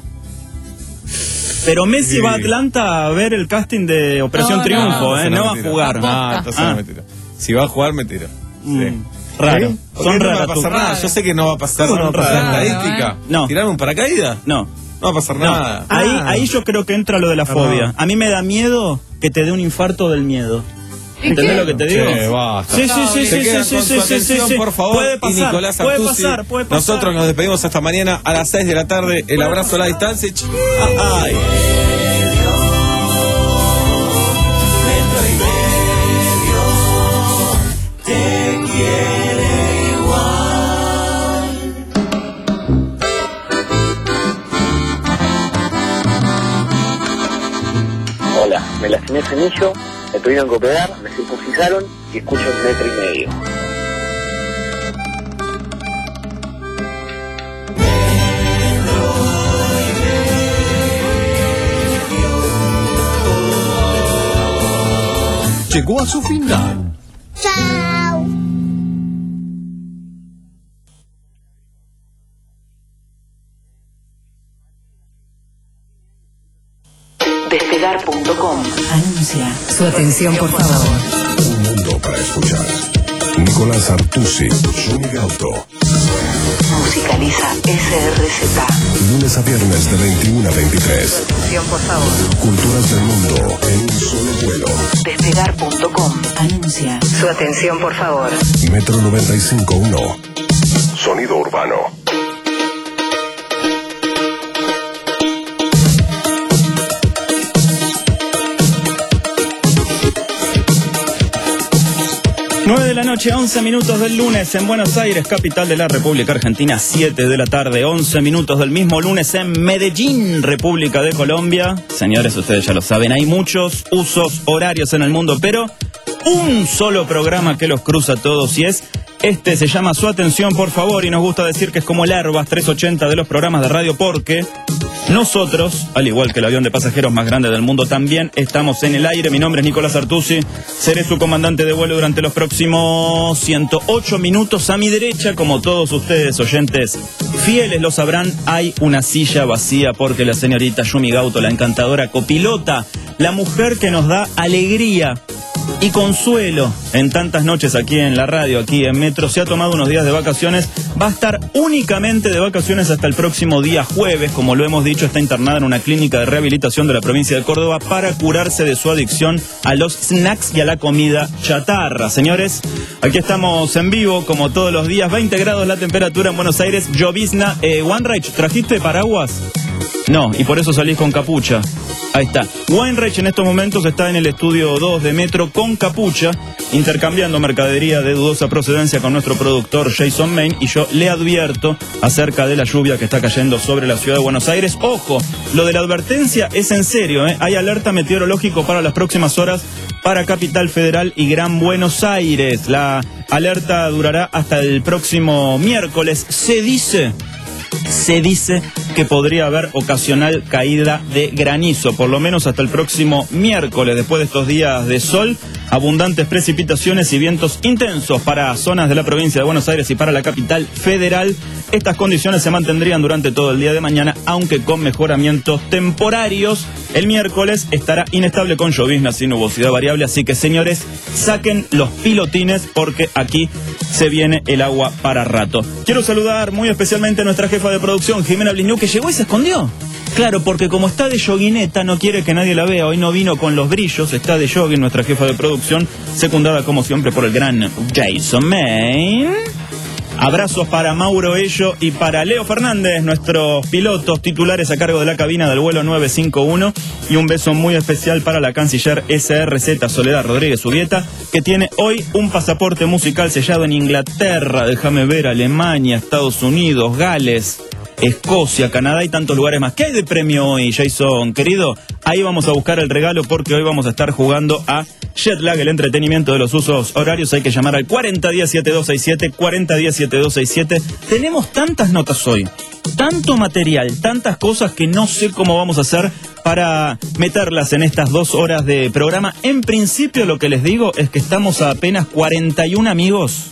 Speaker 3: Pero Messi
Speaker 11: Sí.
Speaker 3: va a Atlanta a ver el casting de Operación
Speaker 1: No, no,
Speaker 3: Triunfo,
Speaker 1: no.
Speaker 3: ¿eh?
Speaker 11: Entonces
Speaker 3: No,
Speaker 11: me
Speaker 3: va a
Speaker 11: tiro.
Speaker 3: jugar.
Speaker 11: No, entonces
Speaker 3: Ah.
Speaker 11: no me tiro. Si va a jugar, me tiro.
Speaker 3: Mm,
Speaker 11: Sí.
Speaker 3: Raro.
Speaker 4: ¿Sí?
Speaker 11: Porque
Speaker 3: Son
Speaker 11: no va a
Speaker 3: raras
Speaker 11: pasar
Speaker 3: tus-
Speaker 11: nada. Yo sé que no va a pasar
Speaker 4: ¿Cómo no va a
Speaker 11: nada.
Speaker 4: pasar
Speaker 1: nada,
Speaker 11: Estadística.
Speaker 1: eh?
Speaker 3: No.
Speaker 11: ¿Tirarme un paracaídas?
Speaker 3: No.
Speaker 11: No va a pasar
Speaker 3: No.
Speaker 11: nada.
Speaker 3: Ahí,
Speaker 4: Ah.
Speaker 3: ahí yo creo que entra lo de la
Speaker 4: Perdón.
Speaker 3: fobia. A mí me da miedo que te dé un infarto del miedo.
Speaker 1: ¿Y
Speaker 3: ¿Entendés
Speaker 1: qué?
Speaker 3: lo que te digo?
Speaker 11: Che, basta.
Speaker 3: Sí, sí, sí,
Speaker 11: Se
Speaker 3: sí,
Speaker 11: quedan
Speaker 3: sí,
Speaker 11: con
Speaker 3: sí,
Speaker 11: su
Speaker 3: sí, sí,
Speaker 11: atención,
Speaker 3: sí.
Speaker 11: por favor.
Speaker 3: Puede pasar,
Speaker 11: y Nicolás
Speaker 3: puede
Speaker 11: Artusi.
Speaker 3: pasar, puede pasar.
Speaker 11: Nosotros nos despedimos hasta mañana a las seis de la tarde. El abrazo a la distancia. Ch- Ay.
Speaker 5: Hola, me lastimé el cenillo, me tuvieron que operar, me circuncisaron y escucho un metro y medio.
Speaker 7: Llegó a su final Chao.
Speaker 15: Despegar punto com anuncia. Su atención, por favor.
Speaker 22: Un mundo para escuchar. Nicolás Artusi, Johnny Gauto.
Speaker 15: Musicaliza S R Z.
Speaker 22: Lunes a viernes de veintiuno a veintitrés.
Speaker 15: Atención, por favor.
Speaker 22: Culturas del mundo en un solo vuelo.
Speaker 15: Despegar punto com anuncia. Su atención, por favor.
Speaker 22: Metro noventa y cinco punto uno. Sonido urbano.
Speaker 3: nueve de la noche, once minutos del lunes en Buenos Aires, capital de la República Argentina. siete de la tarde, once minutos del mismo lunes en Medellín, República de Colombia. Señores, ustedes ya lo saben, hay muchos usos horarios en el mundo, pero un solo programa que los cruza a todos y es este. Se llama Su Atención, por favor, y nos gusta decir que es como el Airbus trescientos ochenta de los programas de radio, porque nosotros, al igual que el avión de pasajeros más grande del mundo, también estamos en el aire. Mi nombre es Nicolás Artusi, seré su comandante de vuelo durante los próximos ciento ocho minutos. A mi derecha, como todos ustedes oyentes fieles lo sabrán, hay una silla vacía porque la señorita Yumi Gauto, la encantadora copilota, la mujer que nos da alegría y consuelo en tantas noches aquí en la radio, aquí en Metro, se ha tomado unos días de vacaciones. Va a estar únicamente de vacaciones hasta el próximo día jueves. Como lo hemos dicho, está internada en una clínica de rehabilitación de la provincia de Córdoba para curarse de su adicción a los snacks y a la comida chatarra. Señores, aquí estamos en vivo como todos los días. veinte grados la temperatura en Buenos Aires, llovizna. eh, Weinreich, ¿trajiste paraguas? No, y por eso salís con capucha. Ahí está. Weinreich en estos momentos está en el estudio dos de Metro con capucha, intercambiando mercadería de dudosa procedencia con nuestro productor Jason Main, y yo le advierto acerca de la lluvia que está cayendo sobre la ciudad de Buenos Aires. Ojo, lo de la advertencia es en serio, ¿eh? Hay alerta meteorológico para las próximas horas para Capital Federal y Gran Buenos Aires. La alerta durará hasta el próximo miércoles. Se dice... Se dice que podría haber ocasional caída de granizo, por lo menos hasta el próximo miércoles. Después de estos días de sol, abundantes precipitaciones y vientos intensos para zonas de la provincia de Buenos Aires y para la capital federal. Estas condiciones se mantendrían durante todo el día de mañana, aunque con mejoramientos temporarios. El miércoles estará inestable con lloviznas y nubosidad variable, así que, señores, saquen los pilotines porque aquí se viene el agua para rato. Quiero saludar muy especialmente a nuestra jefa de producción, Jimena Blisniuk, que llegó y se escondió. Claro, porque como está de yoguineta, no quiere que nadie la vea. Hoy no vino con los brillos, está de jogging nuestra jefa de producción, secundada como siempre por el gran Jason Main. Abrazos para Mauro Ello y para Leo Fernández, nuestros pilotos titulares a cargo de la cabina del vuelo nueve cinco uno. Y un beso muy especial para la canciller S R Z Soledad Rodríguez Ubieta, que tiene hoy un pasaporte musical sellado en Inglaterra, déjame ver, Alemania, Estados Unidos, Gales, Escocia, Canadá y tantos lugares más. ¿Qué hay de premio hoy, Jason, querido? Ahí vamos a buscar el regalo porque hoy vamos a estar jugando a Jetlag, el entretenimiento de los usos horarios. Hay que llamar al cuarenta diez setenta y dos sesenta y siete, cuarenta diez setenta y dos sesenta y siete. Tenemos tantas notas hoy, tanto material, tantas cosas que no sé cómo vamos a hacer para meterlas en estas dos horas de programa. En principio, lo que les digo es que estamos a apenas cuarenta y un amigos.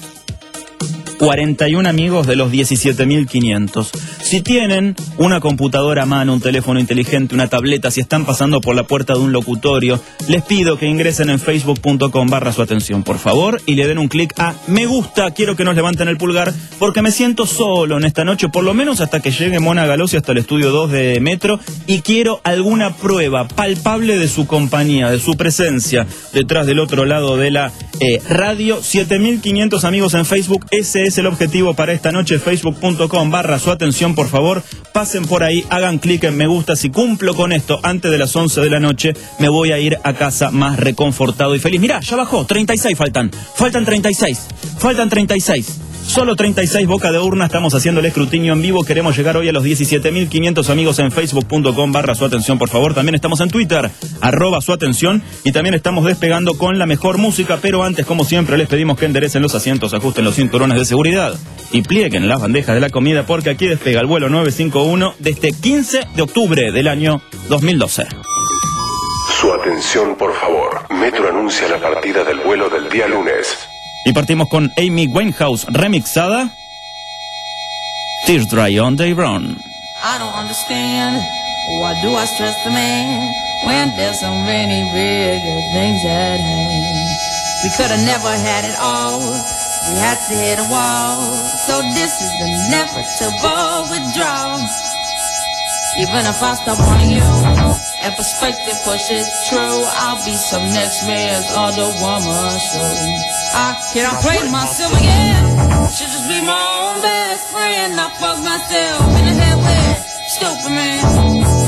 Speaker 3: cuarenta y un amigos de los diecisiete mil quinientos. Si tienen una computadora a mano, un teléfono inteligente, una tableta, si están pasando por la puerta de un locutorio, les pido que ingresen en facebook punto com barra su atención, por favor, y le den un clic a me gusta. Quiero que nos levanten el pulgar porque me siento solo en esta noche, por lo menos hasta que llegue Mona Galosi hasta el estudio dos de Metro, y quiero alguna prueba palpable de su compañía, de su presencia detrás del otro lado de la eh, radio. siete mil quinientos amigos en Facebook, ese es el objetivo para esta noche. facebook punto com barra su atención, por favor, pasen por ahí, hagan clic en me gusta. Si cumplo con esto antes de las once de la noche, me voy a ir a casa más reconfortado y feliz. Mirá, ya bajó, treinta y seis faltan, faltan treinta y seis, faltan treinta y seis. Solo treinta y seis boca de urna, estamos haciendo el escrutinio en vivo. Queremos llegar hoy a los diecisiete mil quinientos amigos en facebook punto com barra su atención, por favor. También estamos en Twitter, arroba su atención, y también estamos despegando con la mejor música. Pero antes, como siempre, les pedimos que enderecen los asientos, ajusten los cinturones de seguridad y plieguen las bandejas de la comida, porque aquí despega el vuelo nueve cinco uno de este quince de octubre del año dos mil doce.
Speaker 22: Su atención, por favor. Metro anuncia la partida del vuelo del día lunes.
Speaker 3: Y partimos con Amy Winehouse remixada Tears Dry on Their Own.
Speaker 2: I don't understand. Why do I stress the man when there's so many bigger things at hand? We could have never had it all. We had to hit a wall. So this is inevitable withdrawal. Even if I stop wanting you and perspective push it true, I'll be some next man's other woman. So I can I play myself again? Should just be my own best friend. I fuck myself in the head with stupid man.